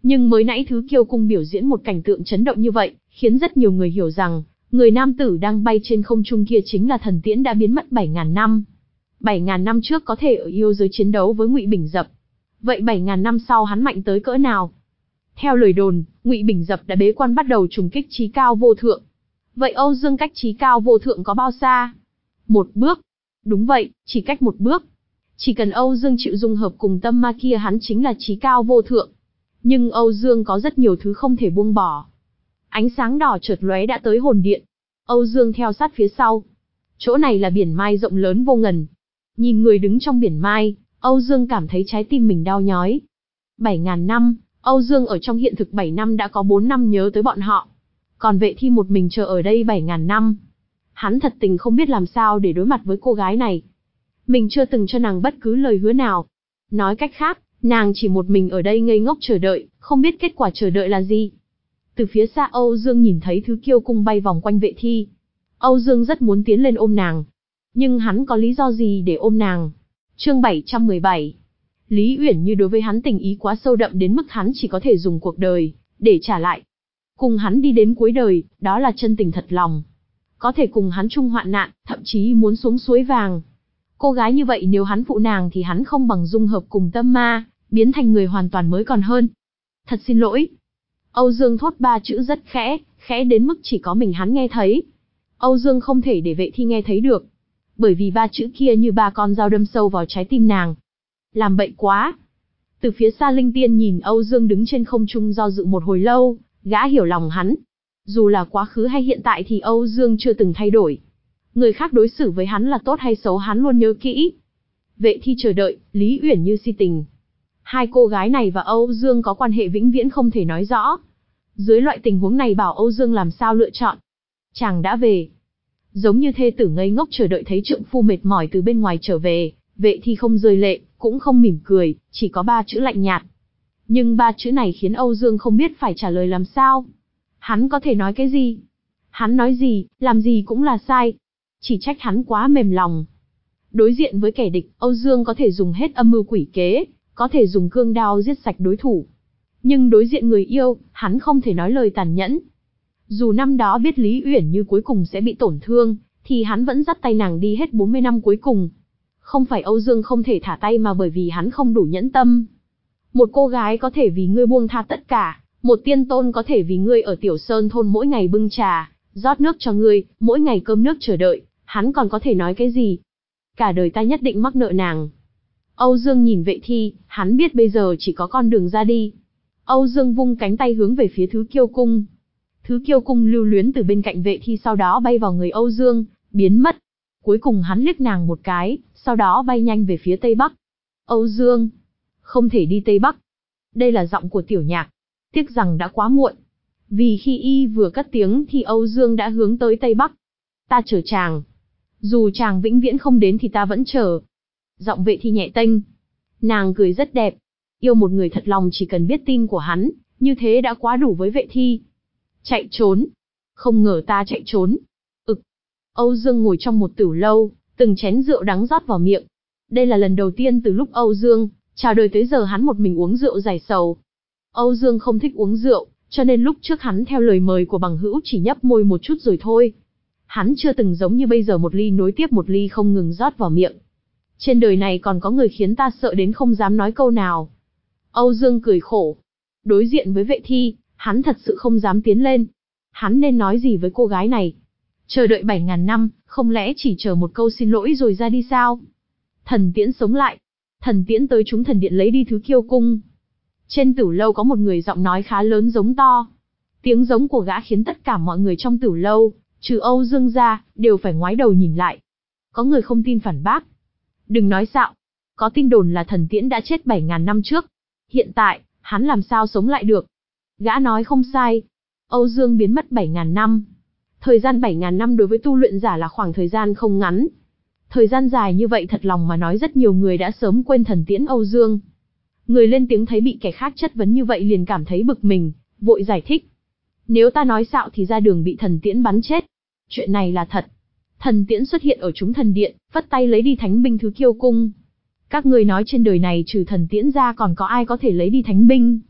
Nhưng mới nãy Thứ Kiêu Cung biểu diễn một cảnh tượng chấn động như vậy, khiến rất nhiều người hiểu rằng, người nam tử đang bay trên không trung kia chính là Thần Tiễn đã biến mất bảy ngàn năm. bảy ngàn năm trước có thể ở yêu giới chiến đấu với Ngụy Bình Dập. Vậy bảy ngàn năm sau hắn mạnh tới cỡ nào? Theo lời đồn, Ngụy Bình Dập đã bế quan bắt đầu trùng kích chí cao vô thượng. Vậy Âu Dương cách chí cao vô thượng có bao xa? Một bước. Đúng vậy, chỉ cách một bước. Chỉ cần Âu Dương chịu dung hợp cùng tâm ma kia hắn chính là chí cao vô thượng. Nhưng Âu Dương có rất nhiều thứ không thể buông bỏ. Ánh sáng đỏ chợt lóe đã tới hồn điện. Âu Dương theo sát phía sau. Chỗ này là biển mai rộng lớn vô ngần. Nhìn người đứng trong biển mai, Âu Dương cảm thấy trái tim mình đau nhói. Bảy ngàn năm, Âu Dương ở trong hiện thực bảy năm đã có bốn năm nhớ tới bọn họ. Còn Vệ Thi một mình chờ ở đây bảy ngàn năm. Hắn thật tình không biết làm sao để đối mặt với cô gái này. Mình chưa từng cho nàng bất cứ lời hứa nào. Nói cách khác, nàng chỉ một mình ở đây ngây ngốc chờ đợi, không biết kết quả chờ đợi là gì. Từ phía xa Âu Dương nhìn thấy Thứ Kiêu Cung bay vòng quanh Vệ Thi. Âu Dương rất muốn tiến lên ôm nàng. Nhưng hắn có lý do gì để ôm nàng? Chương bảy trăm mười bảy. Lý Uyển Như đối với hắn tình ý quá sâu đậm đến mức hắn chỉ có thể dùng cuộc đời để trả lại. Cùng hắn đi đến cuối đời, đó là chân tình thật lòng. Có thể cùng hắn chung hoạn nạn, thậm chí muốn xuống suối vàng. Cô gái như vậy nếu hắn phụ nàng thì hắn không bằng dung hợp cùng tâm ma, biến thành người hoàn toàn mới còn hơn. Thật xin lỗi. Âu Dương thốt ba chữ rất khẽ, khẽ đến mức chỉ có mình hắn nghe thấy. Âu Dương không thể để Vệ Thi nghe thấy được. Bởi vì ba chữ kia như ba con dao đâm sâu vào trái tim nàng. Làm bậy quá. Từ phía xa Linh Tiên nhìn Âu Dương đứng trên không trung do dự một hồi lâu, gã hiểu lòng hắn. Dù là quá khứ hay hiện tại thì Âu Dương chưa từng thay đổi. Người khác đối xử với hắn là tốt hay xấu hắn luôn nhớ kỹ. Vệ Thi chờ đợi, Lý Uyển Như si tình. Hai cô gái này và Âu Dương có quan hệ vĩnh viễn không thể nói rõ. Dưới loại tình huống này bảo Âu Dương làm sao lựa chọn. Chàng đã về. Giống như thê tử ngây ngốc chờ đợi thấy trượng phu mệt mỏi từ bên ngoài trở về, Vệ Thi không rơi lệ, cũng không mỉm cười, chỉ có ba chữ lạnh nhạt. Nhưng ba chữ này khiến Âu Dương không biết phải trả lời làm sao. Hắn có thể nói cái gì? Hắn nói gì, làm gì cũng là sai. Chỉ trách hắn quá mềm lòng. Đối diện với kẻ địch, Âu Dương có thể dùng hết âm mưu quỷ kế, có thể dùng cương đao giết sạch đối thủ. Nhưng đối diện người yêu, hắn không thể nói lời tàn nhẫn. Dù năm đó biết Lý Uyển Như cuối cùng sẽ bị tổn thương, thì hắn vẫn dắt tay nàng đi hết bốn mươi năm cuối cùng. Không phải Âu Dương không thể thả tay mà bởi vì hắn không đủ nhẫn tâm. Một cô gái có thể vì ngươi buông tha tất cả, một tiên tôn có thể vì ngươi ở Tiểu Sơn thôn mỗi ngày bưng trà, rót nước cho ngươi, mỗi ngày cơm nước chờ đợi, hắn còn có thể nói cái gì? Cả đời ta nhất định mắc nợ nàng. Âu Dương nhìn Vệ Thi, hắn biết bây giờ chỉ có con đường ra đi. Âu Dương vung cánh tay hướng về phía Thứ Kiêu Cung. Thứ Kiêu Cung lưu luyến từ bên cạnh Vệ Thi sau đó bay vào người Âu Dương, biến mất. Cuối cùng hắn liếc nàng một cái, sau đó bay nhanh về phía Tây Bắc. Âu Dương, không thể đi Tây Bắc. Đây là giọng của Tiểu Nhạc. Tiếc rằng đã quá muộn. Vì khi y vừa cất tiếng thì Âu Dương đã hướng tới Tây Bắc. Ta chờ chàng. Dù chàng vĩnh viễn không đến thì ta vẫn chờ. Giọng Vệ Thi nhẹ tênh. Nàng cười rất đẹp. Yêu một người thật lòng chỉ cần biết tin của hắn, như thế đã quá đủ với Vệ Thi. Chạy trốn. Không ngờ ta chạy trốn. Ực. Âu Dương ngồi trong một tửu lâu, từng chén rượu đắng rót vào miệng. Đây là lần đầu tiên từ lúc Âu Dương chào đời tới giờ hắn một mình uống rượu giải sầu. Âu Dương không thích uống rượu, cho nên lúc trước hắn theo lời mời của bằng hữu chỉ nhấp môi một chút rồi thôi. Hắn chưa từng giống như bây giờ một ly nối tiếp một ly không ngừng rót vào miệng. Trên đời này còn có người khiến ta sợ đến không dám nói câu nào. Âu Dương cười khổ. Đối diện với Vệ Thi, hắn thật sự không dám tiến lên. Hắn nên nói gì với cô gái này? Chờ đợi bảy ngàn năm, không lẽ chỉ chờ một câu xin lỗi rồi ra đi sao? Thần Tiễn sống lại. Thần Tiễn tới chúng thần điện lấy đi Thứ Kiêu Cung. Trên tửu lâu có một người giọng nói khá lớn giống to. Tiếng giống của gã khiến tất cả mọi người trong tửu lâu, trừ Âu Dương ra, đều phải ngoái đầu nhìn lại. Có người không tin phản bác. Đừng nói xạo. Có tin đồn là Thần Tiễn đã chết bảy ngàn năm trước. Hiện tại, hắn làm sao sống lại được? Gã nói không sai. Âu Dương biến mất bảy ngàn năm. Thời gian bảy ngàn năm đối với tu luyện giả là khoảng thời gian không ngắn. Thời gian dài như vậy thật lòng mà nói rất nhiều người đã sớm quên Thần Tiễn Âu Dương. Người lên tiếng thấy bị kẻ khác chất vấn như vậy liền cảm thấy bực mình, vội giải thích. Nếu ta nói xạo thì ra đường bị Thần Tiễn bắn chết. Chuyện này là thật. Thần Tiễn xuất hiện ở chúng thần điện, phất tay lấy đi thánh binh Thứ Kiêu Cung. Các người nói trên đời này trừ Thần Tiễn ra còn có ai có thể lấy đi thánh binh?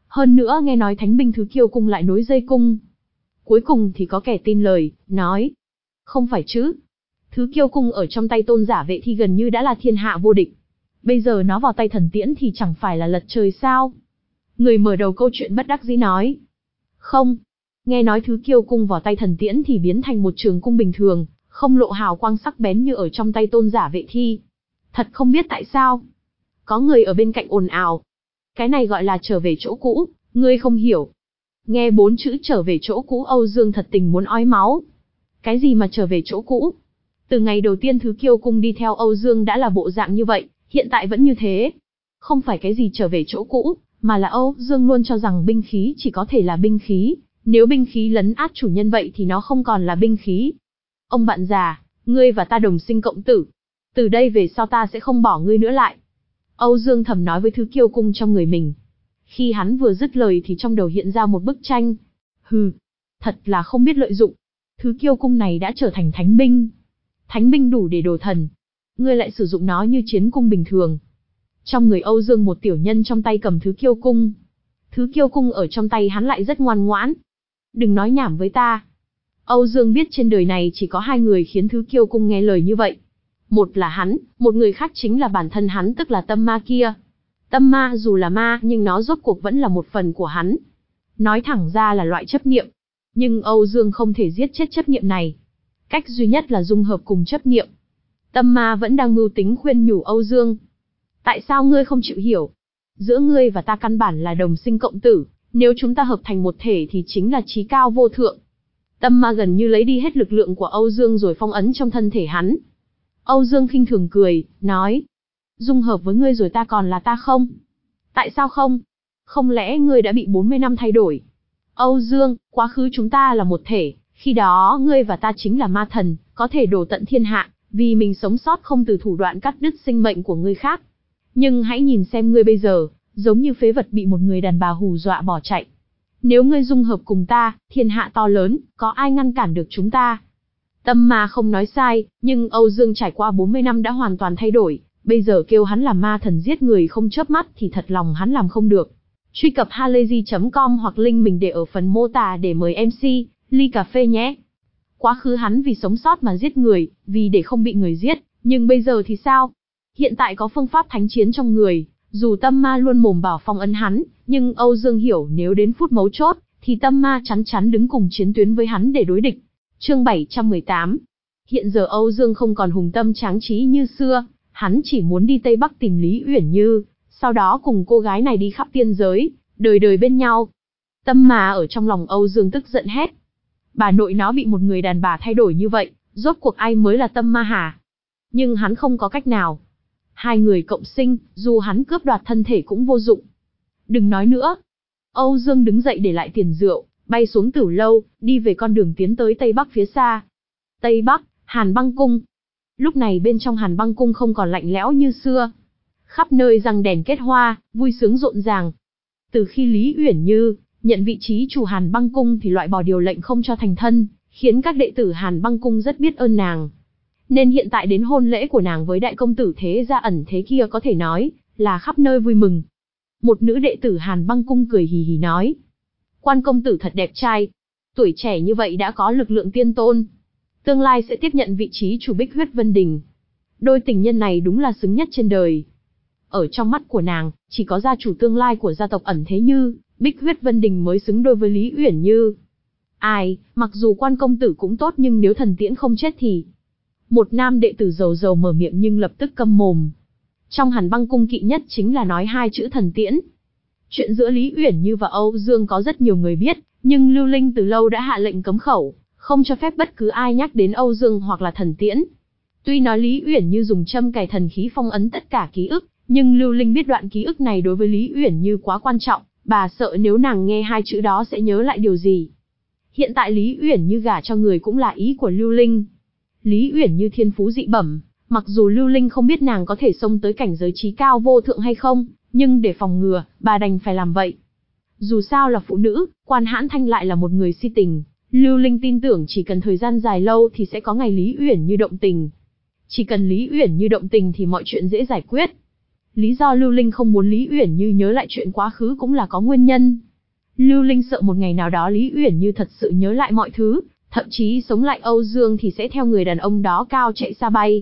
Hơn nữa nghe nói thánh binh Thứ Kiêu Cung lại nối dây cung. Cuối cùng thì có kẻ tin lời, nói. Không phải chứ. Thứ Kiêu Cung ở trong tay Tôn Giả Vệ Thi gần như đã là thiên hạ vô địch. Bây giờ nó vào tay Thần Tiễn thì chẳng phải là lật trời sao? Người mở đầu câu chuyện bất đắc dĩ nói. Không. Nghe nói Thứ Kiêu Cung vào tay Thần Tiễn thì biến thành một trường cung bình thường, không lộ hào quang sắc bén như ở trong tay Tôn Giả Vệ Thi. Thật không biết tại sao. Có người ở bên cạnh ồn ào. Cái này gọi là trở về chỗ cũ, ngươi không hiểu. Nghe bốn chữ trở về chỗ cũ, Âu Dương thật tình muốn ói máu. Cái gì mà trở về chỗ cũ? Từ ngày đầu tiên Thứ Kiêu Cung đi theo Âu Dương đã là bộ dạng như vậy, hiện tại vẫn như thế. Không phải cái gì trở về chỗ cũ, mà là Âu Dương luôn cho rằng binh khí chỉ có thể là binh khí. Nếu binh khí lấn át chủ nhân vậy thì nó không còn là binh khí. Ông bạn già, ngươi và ta đồng sinh cộng tử. Từ đây về sau ta sẽ không bỏ ngươi nữa lại. Âu Dương thầm nói với Thứ Kiêu Cung trong người mình. Khi hắn vừa dứt lời thì trong đầu hiện ra một bức tranh. Hừ, thật là không biết lợi dụng. Thứ Kiêu Cung này đã trở thành thánh binh. Thánh binh đủ để đồ thần. Ngươi lại sử dụng nó như chiến cung bình thường. Trong người Âu Dương một tiểu nhân trong tay cầm Thứ Kiêu Cung. Thứ Kiêu Cung ở trong tay hắn lại rất ngoan ngoãn. Đừng nói nhảm với ta. Âu Dương biết trên đời này chỉ có hai người khiến Thứ Kiêu Cung nghe lời như vậy. Một là hắn, một người khác chính là bản thân hắn, tức là tâm ma kia. Tâm ma dù là ma nhưng nó rốt cuộc vẫn là một phần của hắn. Nói thẳng ra là loại chấp niệm. Nhưng Âu Dương không thể giết chết chấp niệm này. Cách duy nhất là dung hợp cùng chấp niệm. Tâm ma vẫn đang mưu tính khuyên nhủ Âu Dương. Tại sao ngươi không chịu hiểu? Giữa ngươi và ta căn bản là đồng sinh cộng tử. Nếu chúng ta hợp thành một thể thì chính là trí cao vô thượng. Tâm ma gần như lấy đi hết lực lượng của Âu Dương rồi phong ấn trong thân thể hắn. Âu Dương khinh thường cười, nói. Dung hợp với ngươi rồi ta còn là ta không? Tại sao không? Không lẽ ngươi đã bị bốn mươi năm thay đổi? Âu Dương, quá khứ chúng ta là một thể, khi đó ngươi và ta chính là ma thần, có thể đổ tận thiên hạ, vì mình sống sót không từ thủ đoạn cắt đứt sinh mệnh của người khác. Nhưng hãy nhìn xem ngươi bây giờ, giống như phế vật bị một người đàn bà hù dọa bỏ chạy. Nếu ngươi dung hợp cùng ta, thiên hạ to lớn, có ai ngăn cản được chúng ta? Tâm ma không nói sai, nhưng Âu Dương trải qua bốn mươi năm đã hoàn toàn thay đổi, bây giờ kêu hắn là ma thần giết người không chớp mắt thì thật lòng hắn làm không được. Truy cập halayzi chấm com hoặc link mình để ở phần mô tả để mời em xê, ly cà phê nhé. Quá khứ hắn vì sống sót mà giết người, vì để không bị người giết, nhưng bây giờ thì sao? Hiện tại có phương pháp thánh chiến trong người, dù tâm ma luôn mồm bảo phong ấn hắn, nhưng Âu Dương hiểu nếu đến phút mấu chốt, thì tâm ma chắn chắn đứng cùng chiến tuyến với hắn để đối địch. Chương bảy trăm mười tám. Hiện giờ Âu Dương không còn hùng tâm tráng trí như xưa, hắn chỉ muốn đi Tây Bắc tìm Lý Uyển Như, sau đó cùng cô gái này đi khắp tiên giới, đời đời bên nhau. Tâm ma ở trong lòng Âu Dương tức giận hét. Bà nội nó bị một người đàn bà thay đổi như vậy, rốt cuộc ai mới là tâm ma hả? Nhưng hắn không có cách nào. Hai người cộng sinh, dù hắn cướp đoạt thân thể cũng vô dụng. Đừng nói nữa. Âu Dương đứng dậy để lại tiền rượu, bay xuống Tử Lâu, đi về con đường tiến tới Tây Bắc phía xa. Tây Bắc, Hàn Băng Cung. Lúc này bên trong Hàn Băng Cung không còn lạnh lẽo như xưa. Khắp nơi răng đèn kết hoa, vui sướng rộn ràng. Từ khi Lý Uyển Như nhận vị trí chủ Hàn Băng Cung thì loại bỏ điều lệnh không cho thành thân, khiến các đệ tử Hàn Băng Cung rất biết ơn nàng. Nên hiện tại đến hôn lễ của nàng với đại công tử thế gia ẩn thế kia có thể nói là khắp nơi vui mừng. Một nữ đệ tử Hàn Băng Cung cười hì hì nói. Quan công tử thật đẹp trai. Tuổi trẻ như vậy đã có lực lượng tiên tôn. Tương lai sẽ tiếp nhận vị trí chủ Bích Huyết Vân Đình. Đôi tình nhân này đúng là xứng nhất trên đời. Ở trong mắt của nàng, chỉ có gia chủ tương lai của gia tộc ẩn thế Như, Bích Huyết Vân Đình mới xứng đôi với Lý Uyển Như. Ai, mặc dù quan công tử cũng tốt nhưng nếu Thần Tiễn không chết thì... Một nam đệ tử dầu dầu mở miệng nhưng lập tức câm mồm. Trong Hàn Băng Cung kỵ nhất chính là nói hai chữ Thần Tiễn. Chuyện giữa Lý Uyển Như và Âu Dương có rất nhiều người biết, nhưng Lưu Linh từ lâu đã hạ lệnh cấm khẩu, không cho phép bất cứ ai nhắc đến Âu Dương hoặc là Thần Tiễn. Tuy nói Lý Uyển Như dùng châm cài thần khí phong ấn tất cả ký ức, nhưng Lưu Linh biết đoạn ký ức này đối với Lý Uyển Như quá quan trọng, bà sợ nếu nàng nghe hai chữ đó sẽ nhớ lại điều gì. Hiện tại Lý Uyển Như gả cho người cũng là ý của Lưu Linh. Lý Uyển Như thiên phú dị bẩm, mặc dù Lưu Linh không biết nàng có thể xông tới cảnh giới trí cao vô thượng hay không, nhưng để phòng ngừa, bà đành phải làm vậy. Dù sao là phụ nữ, Quan Hãn Thanh lại là một người si tình, Lưu Linh tin tưởng chỉ cần thời gian dài lâu thì sẽ có ngày Lý Uyển Như động tình. Chỉ cần Lý Uyển Như động tình thì mọi chuyện dễ giải quyết. Lý do Lưu Linh không muốn Lý Uyển Như nhớ lại chuyện quá khứ cũng là có nguyên nhân. Lưu Linh sợ một ngày nào đó Lý Uyển Như thật sự nhớ lại mọi thứ, thậm chí sống lại Âu Dương thì sẽ theo người đàn ông đó cao chạy xa bay.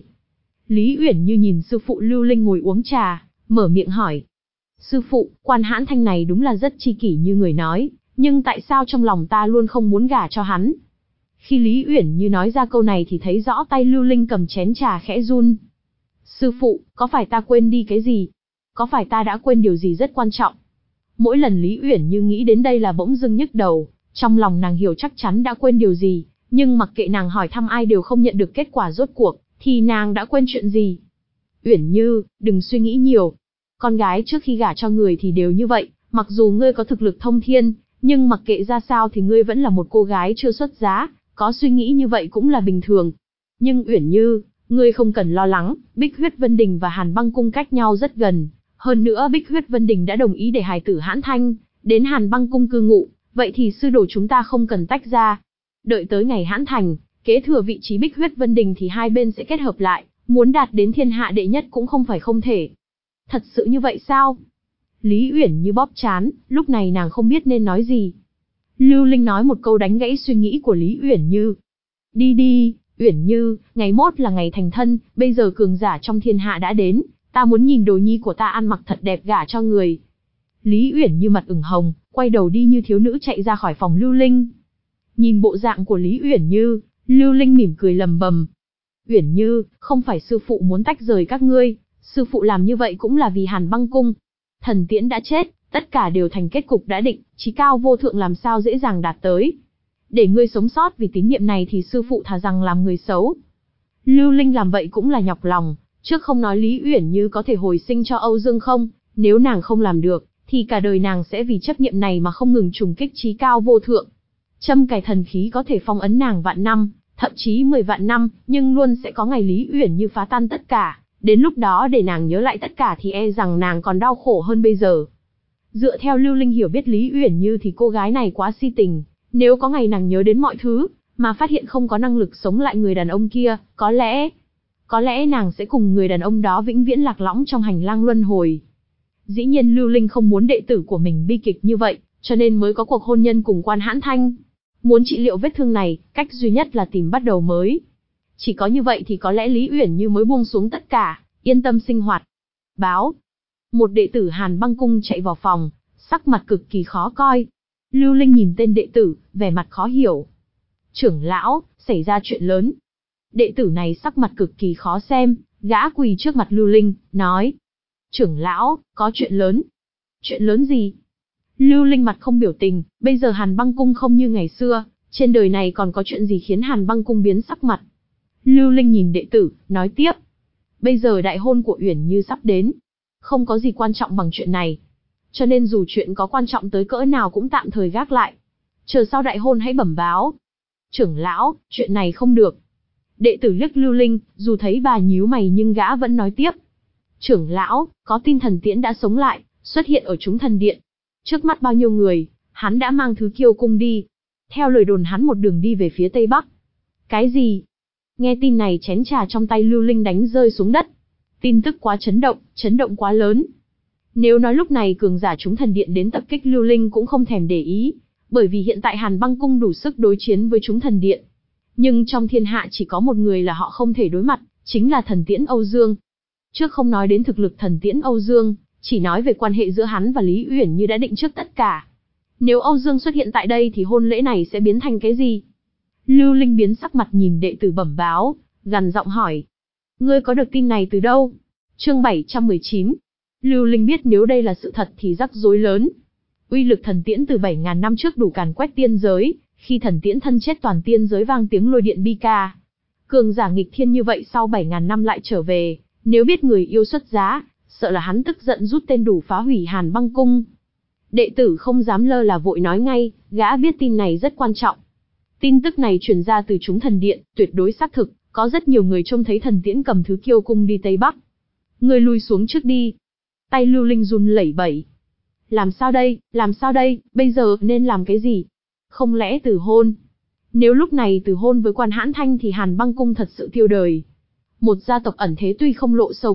Lý Uyển Như nhìn sư phụ Lưu Linh ngồi uống trà, mở miệng hỏi. Sư phụ, Quan Hãn Thanh này đúng là rất tri kỷ như người nói, nhưng tại sao trong lòng ta luôn không muốn gả cho hắn? Khi Lý Uyển Như nói ra câu này thì thấy rõ tay Lưu Linh cầm chén trà khẽ run. Sư phụ, có phải ta quên đi cái gì? Có phải ta đã quên điều gì rất quan trọng? Mỗi lần Lý Uyển Như nghĩ đến đây là bỗng dưng nhức đầu, trong lòng nàng hiểu chắc chắn đã quên điều gì, nhưng mặc kệ nàng hỏi thăm ai đều không nhận được kết quả rốt cuộc, thì nàng đã quên chuyện gì? Uyển Như, đừng suy nghĩ nhiều. Con gái trước khi gả cho người thì đều như vậy, mặc dù ngươi có thực lực thông thiên, nhưng mặc kệ ra sao thì ngươi vẫn là một cô gái chưa xuất giá, có suy nghĩ như vậy cũng là bình thường. Nhưng Uyển Như, ngươi không cần lo lắng, Bích Huyết Vân Đình và Hàn Băng Cung cách nhau rất gần. Hơn nữa Bích Huyết Vân Đình đã đồng ý để hài tử Hãn Thanh đến Hàn Băng Cung cư ngụ, vậy thì sư đồ chúng ta không cần tách ra. Đợi tới ngày Hãn Thành, kế thừa vị trí Bích Huyết Vân Đình thì hai bên sẽ kết hợp lại, muốn đạt đến thiên hạ đệ nhất cũng không phải không thể. Thật sự như vậy sao? Lý Uyển Như bóp trán, lúc này nàng không biết nên nói gì. Lưu Linh nói một câu đánh gãy suy nghĩ của Lý Uyển Như. Đi đi, Uyển Như, ngày mốt là ngày thành thân, bây giờ cường giả trong thiên hạ đã đến, ta muốn nhìn đồ nhi của ta ăn mặc thật đẹp gả cho người. Lý Uyển Như mặt ửng hồng, quay đầu đi như thiếu nữ chạy ra khỏi phòng Lưu Linh. Nhìn bộ dạng của Lý Uyển Như, Lưu Linh mỉm cười lầm bầm. Uyển Như, không phải sư phụ muốn tách rời các ngươi, sư phụ làm như vậy cũng là vì Hàn Băng Cung. Thần Tiễn đã chết, tất cả đều thành kết cục đã định, chí cao vô thượng làm sao dễ dàng đạt tới. Để ngươi sống sót vì tín niệm này thì sư phụ thà rằng làm người xấu. Lưu Linh làm vậy cũng là nhọc lòng, trước không nói Lý Uyển Như có thể hồi sinh cho Âu Dương không, nếu nàng không làm được, thì cả đời nàng sẽ vì chấp niệm này mà không ngừng trùng kích chí cao vô thượng. Châm cài thần khí có thể phong ấn nàng vạn năm, thậm chí mười vạn năm, nhưng luôn sẽ có ngày Lý Uyển Như phá tan tất cả, đến lúc đó để nàng nhớ lại tất cả thì e rằng nàng còn đau khổ hơn bây giờ. Dựa theo Lưu Linh hiểu biết Lý Uyển Như thì cô gái này quá si tình, nếu có ngày nàng nhớ đến mọi thứ, mà phát hiện không có năng lực sống lại người đàn ông kia, có lẽ, có lẽ nàng sẽ cùng người đàn ông đó vĩnh viễn lạc lõng trong hành lang luân hồi. Dĩ nhiên Lưu Linh không muốn đệ tử của mình bi kịch như vậy, cho nên mới có cuộc hôn nhân cùng Quan Hãn Thanh. Muốn trị liệu vết thương này, cách duy nhất là tìm bắt đầu mới. Chỉ có như vậy thì có lẽ Lý Uyển Như mới buông xuống tất cả, yên tâm sinh hoạt. Báo. Một đệ tử Hàn Băng Cung chạy vào phòng, sắc mặt cực kỳ khó coi. Lưu Linh nhìn tên đệ tử, vẻ mặt khó hiểu. Trưởng lão, xảy ra chuyện lớn. Đệ tử này sắc mặt cực kỳ khó xem, gã quỳ trước mặt Lưu Linh, nói. Trưởng lão, có chuyện lớn. Chuyện lớn gì? Lưu Linh mặt không biểu tình, bây giờ Hàn Băng Cung không như ngày xưa, trên đời này còn có chuyện gì khiến Hàn Băng Cung biến sắc mặt. Lưu Linh nhìn đệ tử, nói tiếp. Bây giờ đại hôn của Uyển Như sắp đến. Không có gì quan trọng bằng chuyện này. Cho nên dù chuyện có quan trọng tới cỡ nào cũng tạm thời gác lại. Chờ sau đại hôn hãy bẩm báo. Trưởng lão, chuyện này không được. Đệ tử liếc Lưu Linh, dù thấy bà nhíu mày nhưng gã vẫn nói tiếp. Trưởng lão, có tin Thần Tiễn đã sống lại, xuất hiện ở chúng thần điện. Trước mắt bao nhiêu người, hắn đã mang thứ kiêu cung đi. Theo lời đồn hắn một đường đi về phía tây bắc. Cái gì? Nghe tin này chén trà trong tay Lưu Linh đánh rơi xuống đất. Tin tức quá chấn động, chấn động quá lớn. Nếu nói lúc này cường giả chúng thần điện đến tập kích Lưu Linh cũng không thèm để ý, bởi vì hiện tại Hàn Băng Cung đủ sức đối chiến với chúng thần điện. Nhưng trong thiên hạ chỉ có một người là họ không thể đối mặt, chính là Thần Tiễn Âu Dương. Trước không nói đến thực lực Thần Tiễn Âu Dương, chỉ nói về quan hệ giữa hắn và Lý Uyển Như đã định trước tất cả. Nếu Âu Dương xuất hiện tại đây thì hôn lễ này sẽ biến thành cái gì? Lưu Linh biến sắc mặt nhìn đệ tử bẩm báo, gằn giọng hỏi. Ngươi có được tin này từ đâu? Chương bảy trăm mười chín. Lưu Linh biết nếu đây là sự thật thì rắc rối lớn. Uy lực Thần Tiễn từ bảy ngàn năm trước đủ càn quét tiên giới, khi Thần Tiễn thân chết toàn tiên giới vang tiếng lôi điện bi ca. Cường giả nghịch thiên như vậy sau bảy ngàn năm lại trở về, nếu biết người yêu xuất giá, sợ là hắn tức giận rút tên đủ phá hủy Hàn Băng Cung. Đệ tử không dám lơ là vội nói ngay, gã biết tin này rất quan trọng. Tin tức này truyền ra từ chúng thần điện, tuyệt đối xác thực, có rất nhiều người trông thấy Thần Tiễn cầm thứ kiêu cung đi Tây Bắc. Người lui xuống trước đi. Tay Lưu Linh run lẩy bẩy. Làm sao đây, làm sao đây, bây giờ nên làm cái gì? Không lẽ từ hôn? Nếu lúc này từ hôn với Quan Hãn Thanh thì Hàn Băng Cung thật sự tiêu đời. Một gia tộc ẩn thế tuy không lộ sâu cạn,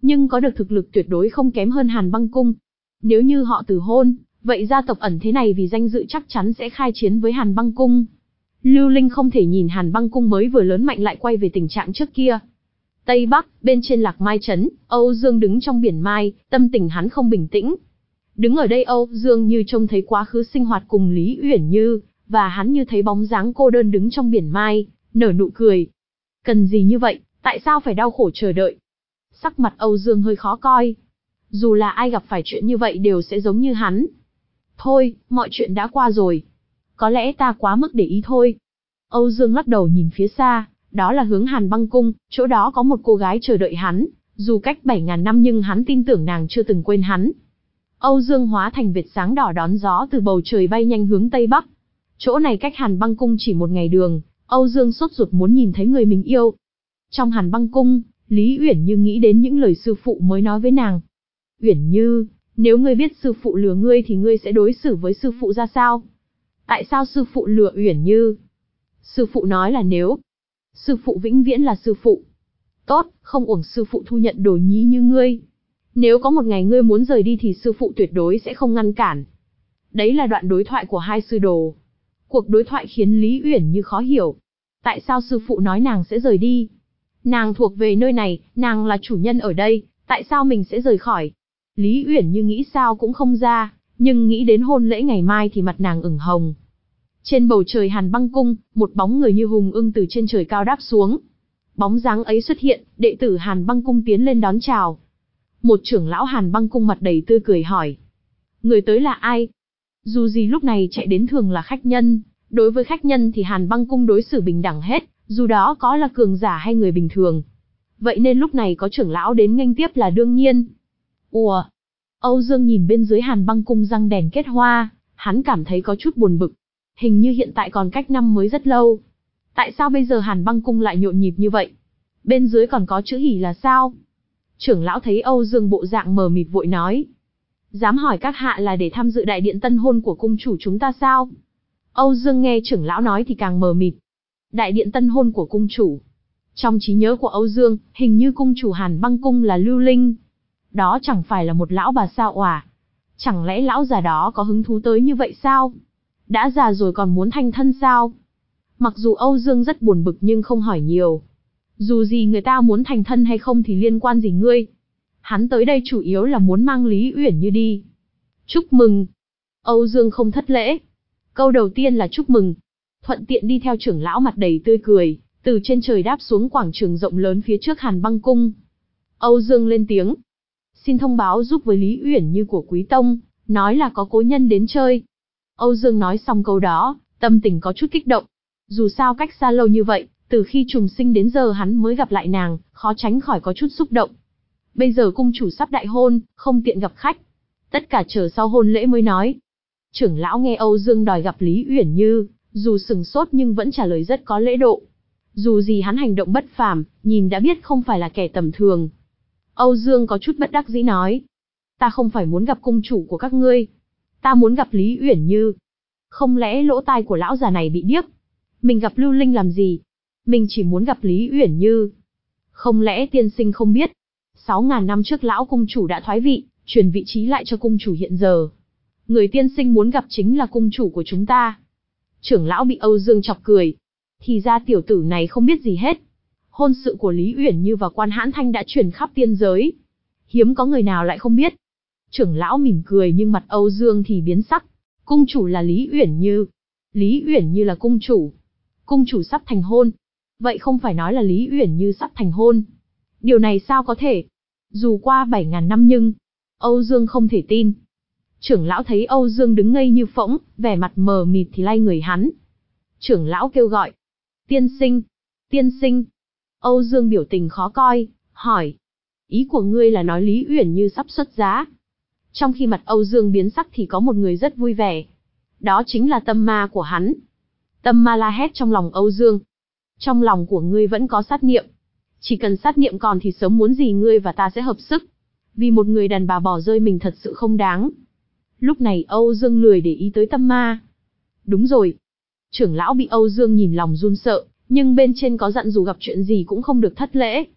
nhưng có được thực lực tuyệt đối không kém hơn Hàn Băng Cung. Nếu như họ từ hôn, vậy gia tộc ẩn thế này vì danh dự chắc chắn sẽ khai chiến với Hàn Băng Cung. Lưu Linh không thể nhìn Hàn Băng Cung mới vừa lớn mạnh lại quay về tình trạng trước kia. Tây Bắc, bên trên Lạc Mai Trấn, Âu Dương đứng trong biển Mai, tâm tình hắn không bình tĩnh. Đứng ở đây Âu Dương như trông thấy quá khứ sinh hoạt cùng Lý Uyển Như, và hắn như thấy bóng dáng cô đơn đứng trong biển Mai, nở nụ cười. Cần gì như vậy, tại sao phải đau khổ chờ đợi? Sắc mặt Âu Dương hơi khó coi. Dù là ai gặp phải chuyện như vậy đều sẽ giống như hắn. Thôi, mọi chuyện đã qua rồi. Có lẽ ta quá mức để ý thôi. Âu Dương lắc đầu nhìn phía xa, đó là hướng Hàn Băng Cung, chỗ đó có một cô gái chờ đợi hắn, dù cách bảy ngàn năm nhưng hắn tin tưởng nàng chưa từng quên hắn. Âu Dương hóa thành vệt sáng đỏ đón gió từ bầu trời bay nhanh hướng Tây Bắc. Chỗ này cách Hàn Băng Cung chỉ một ngày đường, Âu Dương sốt ruột muốn nhìn thấy người mình yêu. Trong Hàn Băng Cung, Lý Uyển Như nghĩ đến những lời sư phụ mới nói với nàng. Uyển Như, nếu ngươi biết sư phụ lừa ngươi thì ngươi sẽ đối xử với sư phụ ra sao? Tại sao sư phụ lừa Uyển Như? Sư phụ nói là nếu. Sư phụ vĩnh viễn là sư phụ. Tốt, không uổng sư phụ thu nhận đồ nhi như ngươi. Nếu có một ngày ngươi muốn rời đi thì sư phụ tuyệt đối sẽ không ngăn cản. Đấy là đoạn đối thoại của hai sư đồ. Cuộc đối thoại khiến Lý Uyển Như khó hiểu. Tại sao sư phụ nói nàng sẽ rời đi? Nàng thuộc về nơi này, nàng là chủ nhân ở đây, tại sao mình sẽ rời khỏi? Lý Uyển Như nghĩ sao cũng không ra, nhưng nghĩ đến hôn lễ ngày mai thì mặt nàng ửng hồng. Trên bầu trời Hàn Băng Cung, một bóng người như hùng ưng từ trên trời cao đáp xuống. Bóng dáng ấy xuất hiện, đệ tử Hàn Băng Cung tiến lên đón chào. Một trưởng lão Hàn Băng Cung mặt đầy tươi cười hỏi. Người tới là ai? Dù gì lúc này chạy đến thường là khách nhân, đối với khách nhân thì Hàn Băng Cung đối xử bình đẳng hết, dù đó có là cường giả hay người bình thường. Vậy nên lúc này có trưởng lão đến nghênh tiếp là đương nhiên. Ủa? Âu Dương nhìn bên dưới Hàn Băng Cung răng đèn kết hoa, hắn cảm thấy có chút buồn bực. Hình như hiện tại còn cách năm mới rất lâu. Tại sao bây giờ Hàn Băng Cung lại nhộn nhịp như vậy? Bên dưới còn có chữ hỉ là sao? Trưởng lão thấy Âu Dương bộ dạng mờ mịt vội nói. Dám hỏi các hạ là để tham dự đại điện tân hôn của cung chủ chúng ta sao? Âu Dương nghe trưởng lão nói thì càng mờ mịt. Đại điện tân hôn của cung chủ. Trong trí nhớ của Âu Dương, hình như cung chủ Hàn Băng Cung là Lưu Linh. Đó chẳng phải là một lão bà sao òa. Chẳng lẽ lão già đó có hứng thú tới như vậy sao? Đã già rồi còn muốn thành thân sao? Mặc dù Âu Dương rất buồn bực nhưng không hỏi nhiều. Dù gì người ta muốn thành thân hay không thì liên quan gì ngươi? Hắn tới đây chủ yếu là muốn mang Lý Uyển Như đi. Chúc mừng. Âu Dương không thất lễ. Câu đầu tiên là chúc mừng. Thuận tiện đi theo trưởng lão mặt đầy tươi cười, từ trên trời đáp xuống quảng trường rộng lớn phía trước Hàn Băng Cung. Âu Dương lên tiếng. Xin thông báo giúp với Lý Uyển Như của Quý Tông, nói là có cố nhân đến chơi. Âu Dương nói xong câu đó, tâm tình có chút kích động. Dù sao cách xa lâu như vậy, từ khi trùng sinh đến giờ hắn mới gặp lại nàng, khó tránh khỏi có chút xúc động. Bây giờ cung chủ sắp đại hôn, không tiện gặp khách. Tất cả chờ sau hôn lễ mới nói. Trưởng lão nghe Âu Dương đòi gặp Lý Uyển Như, dù sừng sốt nhưng vẫn trả lời rất có lễ độ. Dù gì hắn hành động bất phàm, nhìn đã biết không phải là kẻ tầm thường. Âu Dương có chút bất đắc dĩ nói. Ta không phải muốn gặp cung chủ của các ngươi. Ta muốn gặp Lý Uyển Như. Không lẽ lỗ tai của lão già này bị điếc? Mình gặp Lưu Linh làm gì? Mình chỉ muốn gặp Lý Uyển Như. Không lẽ tiên sinh không biết? Sáu ngàn năm trước lão cung chủ đã thoái vị, truyền vị trí lại cho cung chủ hiện giờ. Người tiên sinh muốn gặp chính là cung chủ của chúng ta. Trưởng lão bị Âu Dương chọc cười. Thì ra tiểu tử này không biết gì hết. Hôn sự của Lý Uyển Như và Quan Hãn Thanh đã truyền khắp tiên giới. Hiếm có người nào lại không biết. Trưởng lão mỉm cười nhưng mặt Âu Dương thì biến sắc. Cung chủ là Lý Uyển Như. Lý Uyển Như là cung chủ. Cung chủ sắp thành hôn. Vậy không phải nói là Lý Uyển Như sắp thành hôn. Điều này sao có thể? Dù qua bảy ngàn năm nhưng... Âu Dương không thể tin. Trưởng lão thấy Âu Dương đứng ngây như phỗng, vẻ mặt mờ mịt thì lay người hắn. Trưởng lão kêu gọi. Tiên sinh. Tiên sinh. Âu Dương biểu tình khó coi, hỏi. Ý của ngươi là nói Lý Uyển Như sắp xuất giá. Trong khi mặt Âu Dương biến sắc thì có một người rất vui vẻ. Đó chính là tâm ma của hắn. Tâm ma la hét trong lòng Âu Dương. Trong lòng của ngươi vẫn có sát niệm. Chỉ cần sát niệm còn thì sớm muốn gì ngươi và ta sẽ hợp sức. Vì một người đàn bà bỏ rơi mình thật sự không đáng. Lúc này Âu Dương lười để ý tới tâm ma. Đúng rồi. Trưởng lão bị Âu Dương nhìn lòng run sợ, nhưng bên trên có dặn dù gặp chuyện gì cũng không được thất lễ.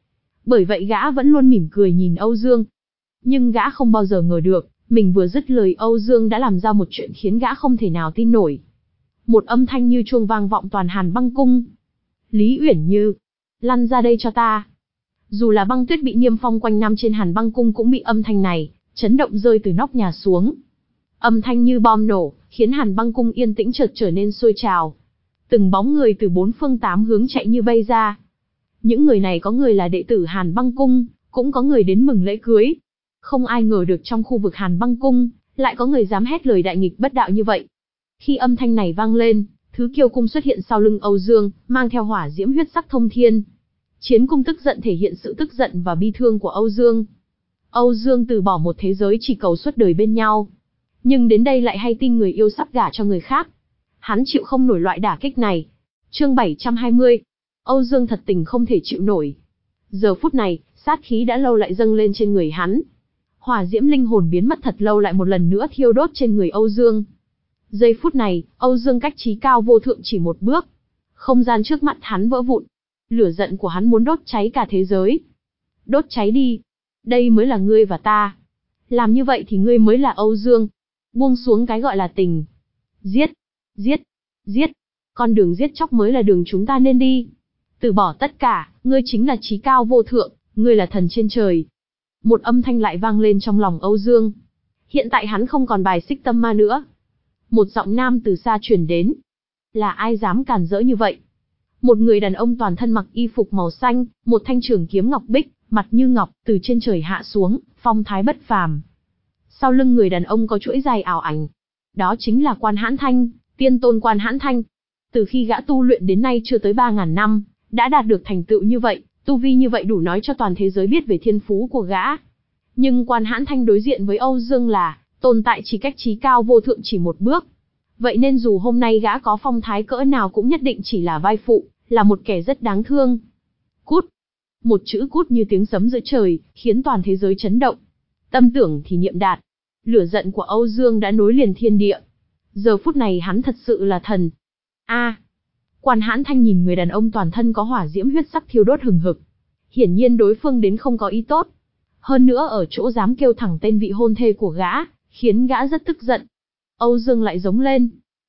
Bởi vậy gã vẫn luôn mỉm cười nhìn Âu Dương. Nhưng gã không bao giờ ngờ được, mình vừa dứt lời Âu Dương đã làm ra một chuyện khiến gã không thể nào tin nổi. Một âm thanh như chuông vang vọng toàn Hàn Băng Cung. Lý Uyển Như, lăn ra đây cho ta. Dù là băng tuyết bị niêm phong quanh năm trên Hàn Băng Cung cũng bị âm thanh này chấn động, rơi từ nóc nhà xuống. Âm thanh như bom nổ, khiến Hàn Băng Cung yên tĩnh chợt trở nên sôi trào. Từng bóng người từ bốn phương tám hướng chạy như bay ra. Những người này có người là đệ tử Hàn Băng Cung, cũng có người đến mừng lễ cưới. Không ai ngờ được trong khu vực Hàn Băng Cung lại có người dám hét lời đại nghịch bất đạo như vậy. Khi âm thanh này vang lên, Thứ Kiêu Cung xuất hiện sau lưng Âu Dương, mang theo hỏa diễm huyết sắc thông thiên. Chiến Cung tức giận thể hiện sự tức giận và bi thương của Âu Dương. Âu Dương từ bỏ một thế giới chỉ cầu suốt đời bên nhau, nhưng đến đây lại hay tin người yêu sắp gả cho người khác. Hắn chịu không nổi loại đả kích này. Chương bảy trăm hai mươi. Âu Dương thật tình không thể chịu nổi. Giờ phút này, sát khí đã lâu lại dâng lên trên người hắn. Hỏa diễm linh hồn biến mất thật lâu lại một lần nữa thiêu đốt trên người Âu Dương. Giây phút này, Âu Dương cách chí cao vô thượng chỉ một bước. Không gian trước mặt hắn vỡ vụn. Lửa giận của hắn muốn đốt cháy cả thế giới. Đốt cháy đi. Đây mới là ngươi và ta. Làm như vậy thì ngươi mới là Âu Dương. Buông xuống cái gọi là tình. Giết, giết, giết. Con đường giết chóc mới là đường chúng ta nên đi. Từ bỏ tất cả, ngươi chính là chí cao vô thượng, ngươi là thần trên trời. Một âm thanh lại vang lên trong lòng Âu Dương. Hiện tại hắn không còn bài xích tâm ma nữa. Một giọng nam từ xa truyền đến. Là ai dám cản rỡ như vậy? Một người đàn ông toàn thân mặc y phục màu xanh, một thanh trường kiếm ngọc bích, mặt như ngọc, từ trên trời hạ xuống, phong thái bất phàm. Sau lưng người đàn ông có chuỗi dài ảo ảnh. Đó chính là Quan Hãn Thanh, tiên tôn Quan Hãn Thanh. Từ khi gã tu luyện đến nay chưa tới ba ngàn năm, đã đạt được thành tựu như vậy, tu vi như vậy đủ nói cho toàn thế giới biết về thiên phú của gã. Nhưng Quan Hãn Thanh đối diện với Âu Dương là tồn tại chỉ cách chí cao vô thượng chỉ một bước. Vậy nên dù hôm nay gã có phong thái cỡ nào cũng nhất định chỉ là vai phụ, là một kẻ rất đáng thương. Cút. Một chữ cút như tiếng sấm giữa trời, khiến toàn thế giới chấn động. Tâm tưởng thì niệm đạt. Lửa giận của Âu Dương đã nối liền thiên địa. Giờ phút này hắn thật sự là thần. A. À, Quan Hãn Thanh nhìn người đàn ông toàn thân có hỏa diễm huyết sắc thiêu đốt hừng hực. Hiển nhiên đối phương đến không có ý tốt. Hơn nữa ở chỗ dám kêu thẳng tên vị hôn thê của gã, khiến gã rất tức giận. Âu Dương lại giống lên.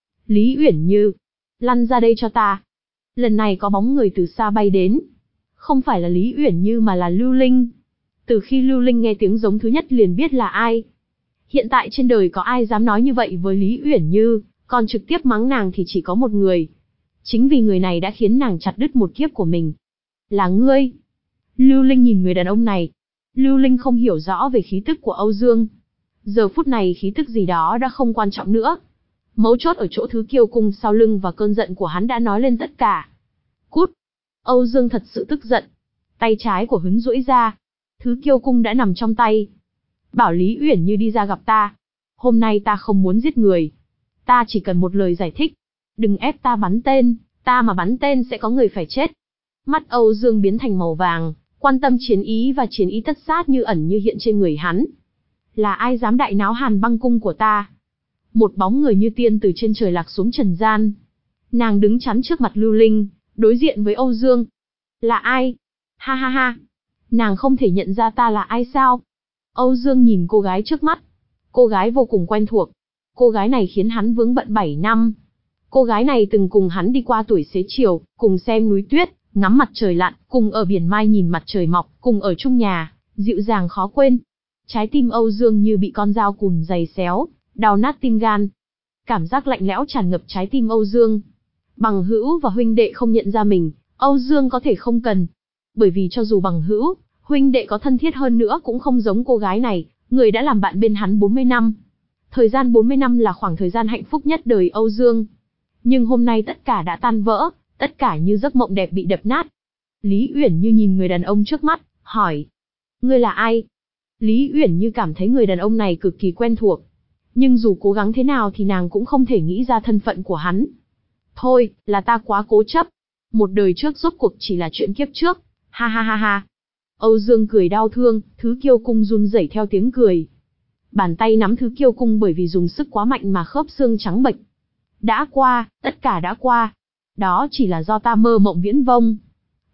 Lý Uyển Như, lăn ra đây cho ta. Lần này có bóng người từ xa bay đến. Không phải là Lý Uyển Như mà là Lưu Linh. Từ khi Lưu Linh nghe tiếng giống thứ nhất liền biết là ai. Hiện tại trên đời có ai dám nói như vậy với Lý Uyển Như, còn trực tiếp mắng nàng thì chỉ có một người. Chính vì người này đã khiến nàng chặt đứt một kiếp của mình. Là ngươi. Lưu Linh nhìn người đàn ông này. Lưu Linh không hiểu rõ về khí tức của Âu Dương. Giờ phút này khí tức gì đó đã không quan trọng nữa. Mấu chốt ở chỗ Thứ Kiêu Cung sau lưng và cơn giận của hắn đã nói lên tất cả. Cút. Âu Dương thật sự tức giận. Tay trái của hắn duỗi ra. Thứ Kiêu Cung đã nằm trong tay. Bảo Lý Uyển Như đi ra gặp ta. Hôm nay ta không muốn giết người. Ta chỉ cần một lời giải thích. Đừng ép ta bắn tên, ta mà bắn tên sẽ có người phải chết. Mắt Âu Dương biến thành màu vàng, quan tâm chiến ý và chiến ý tất sát như ẩn như hiện trên người hắn. Là ai dám đại náo Hàn Băng Cung của ta? Một bóng người như tiên từ trên trời lạc xuống trần gian. Nàng đứng chắn trước mặt Lưu Linh, đối diện với Âu Dương. Là ai? Ha ha ha. Nàng không thể nhận ra ta là ai sao? Âu Dương nhìn cô gái trước mắt. Cô gái vô cùng quen thuộc. Cô gái này khiến hắn vướng bận bảy năm. Cô gái này từng cùng hắn đi qua tuổi xế chiều, cùng xem núi tuyết, ngắm mặt trời lặn, cùng ở biển mai nhìn mặt trời mọc, cùng ở chung nhà, dịu dàng khó quên. Trái tim Âu Dương như bị con dao cùn dày xéo, đau nát tim gan. Cảm giác lạnh lẽo tràn ngập trái tim Âu Dương. Bằng hữu và huynh đệ không nhận ra mình, Âu Dương có thể không cần. Bởi vì cho dù bằng hữu, huynh đệ có thân thiết hơn nữa cũng không giống cô gái này, người đã làm bạn bên hắn bốn mươi năm. Thời gian bốn mươi năm là khoảng thời gian hạnh phúc nhất đời Âu Dương. Nhưng hôm nay tất cả đã tan vỡ, tất cả như giấc mộng đẹp bị đập nát. Lý Uyển Như nhìn người đàn ông trước mắt, hỏi. Ngươi là ai? Lý Uyển Như cảm thấy người đàn ông này cực kỳ quen thuộc. Nhưng dù cố gắng thế nào thì nàng cũng không thể nghĩ ra thân phận của hắn. Thôi, là ta quá cố chấp. Một đời trước rốt cuộc chỉ là chuyện kiếp trước. Ha ha ha ha. Âu Dương cười đau thương, Thứ Kiêu Cung run rẩy theo tiếng cười. Bàn tay nắm Thứ Kiêu Cung bởi vì dùng sức quá mạnh mà khớp xương trắng bệch. Đã qua, tất cả đã qua. Đó chỉ là do ta mơ mộng viễn vông.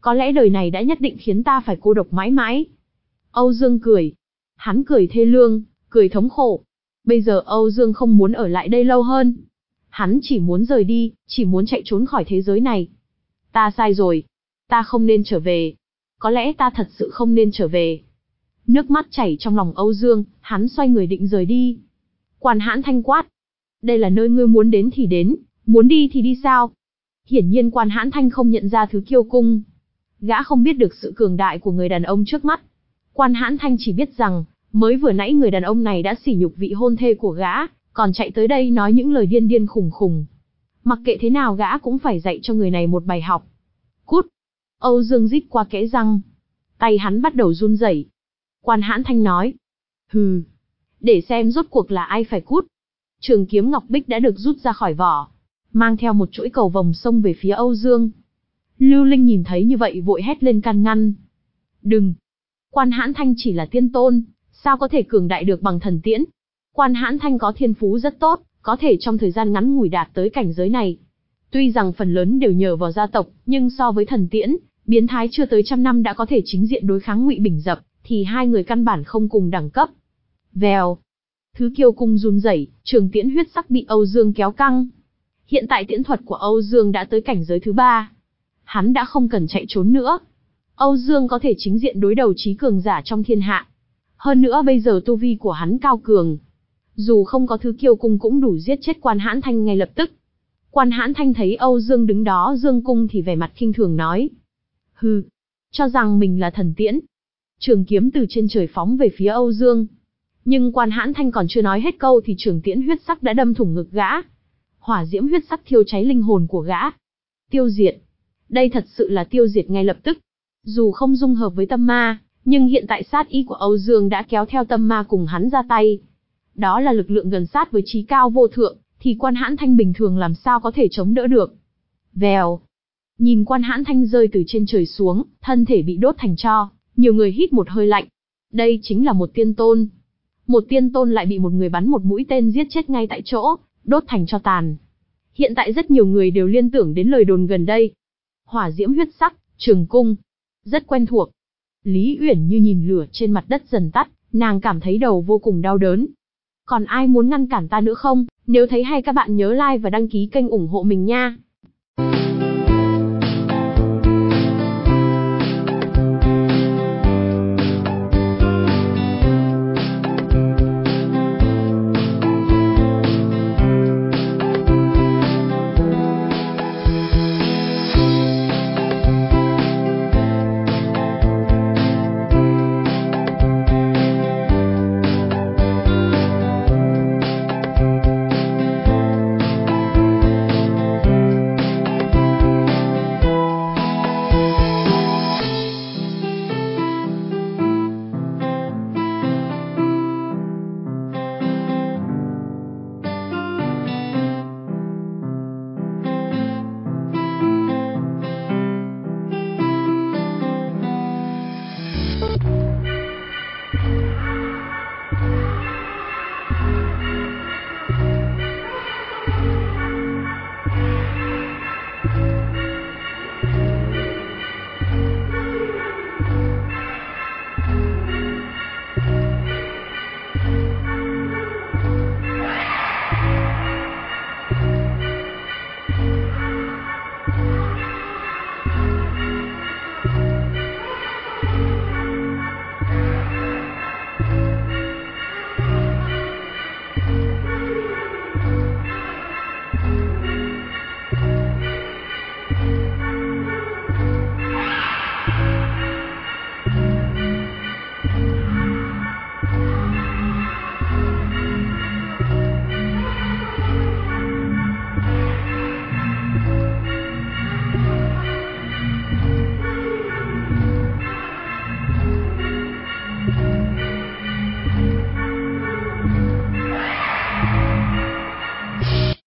Có lẽ đời này đã nhất định khiến ta phải cô độc mãi mãi. Âu Dương cười. Hắn cười thê lương, cười thống khổ. Bây giờ Âu Dương không muốn ở lại đây lâu hơn. Hắn chỉ muốn rời đi, chỉ muốn chạy trốn khỏi thế giới này. Ta sai rồi. Ta không nên trở về. Có lẽ ta thật sự không nên trở về. Nước mắt chảy trong lòng Âu Dương, hắn xoay người định rời đi. Quan Hãn Thanh quát. Đây là nơi ngươi muốn đến thì đến, muốn đi thì đi sao? Hiển nhiên Quan Hãn Thanh không nhận ra thứ kiêu cung. Gã không biết được sự cường đại của người đàn ông trước mắt. Quan Hãn Thanh chỉ biết rằng, mới vừa nãy người đàn ông này đã sỉ nhục vị hôn thê của gã, còn chạy tới đây nói những lời điên điên khùng khùng. Mặc kệ thế nào gã cũng phải dạy cho người này một bài học. Cút! Âu Dương rít qua kẽ răng. Tay hắn bắt đầu run rẩy. Quan Hãn Thanh nói. Hừ! Để xem rốt cuộc là ai phải cút. Trường kiếm Ngọc Bích đã được rút ra khỏi vỏ, mang theo một chuỗi cầu vồng xông về phía Âu Dương. Lưu Linh nhìn thấy như vậy vội hét lên can ngăn. Đừng! Quan Hãn Thanh chỉ là tiên tôn, sao có thể cường đại được bằng thần tiễn? Quan Hãn Thanh có thiên phú rất tốt, có thể trong thời gian ngắn ngủi đạt tới cảnh giới này. Tuy rằng phần lớn đều nhờ vào gia tộc, nhưng so với thần tiễn, biến thái chưa tới trăm năm đã có thể chính diện đối kháng Ngụy Bình Dập, thì hai người căn bản không cùng đẳng cấp. Vèo! Thứ kiêu cung run rẩy, trường tiễn huyết sắc bị Âu Dương kéo căng. Hiện tại tiễn thuật của Âu Dương đã tới cảnh giới thứ ba. Hắn đã không cần chạy trốn nữa. Âu Dương có thể chính diện đối đầu chí cường giả trong thiên hạ. Hơn nữa bây giờ tu vi của hắn cao cường. Dù không có thứ kiêu cung cũng đủ giết chết Quan Hãn Thanh ngay lập tức. Quan Hãn Thanh thấy Âu Dương đứng đó dương cung thì vẻ mặt khinh thường nói. Hừ, cho rằng mình là thần tiễn. Trường kiếm từ trên trời phóng về phía Âu Dương. Nhưng Quan Hãn Thanh còn chưa nói hết câu thì trường tiễn huyết sắc đã đâm thủng ngực gã. Hỏa diễm huyết sắc thiêu cháy linh hồn của gã. Tiêu diệt. Đây thật sự là tiêu diệt ngay lập tức. Dù không dung hợp với tâm ma, nhưng hiện tại sát ý của Âu Dương đã kéo theo tâm ma cùng hắn ra tay. Đó là lực lượng gần sát với chí cao vô thượng, thì Quan Hãn Thanh bình thường làm sao có thể chống đỡ được. Vèo. Nhìn Quan Hãn Thanh rơi từ trên trời xuống, thân thể bị đốt thành tro, nhiều người hít một hơi lạnh. Đây chính là một tiên tôn. Một tiên tôn lại bị một người bắn một mũi tên giết chết ngay tại chỗ, đốt thành tro tàn. Hiện tại rất nhiều người đều liên tưởng đến lời đồn gần đây. Hỏa diễm huyết sắc, trường cung. Rất quen thuộc. Lý Uyển Như nhìn lửa trên mặt đất dần tắt, nàng cảm thấy đầu vô cùng đau đớn. Còn ai muốn ngăn cản ta nữa không? Nếu thấy hay các bạn nhớ like và đăng ký kênh ủng hộ mình nha.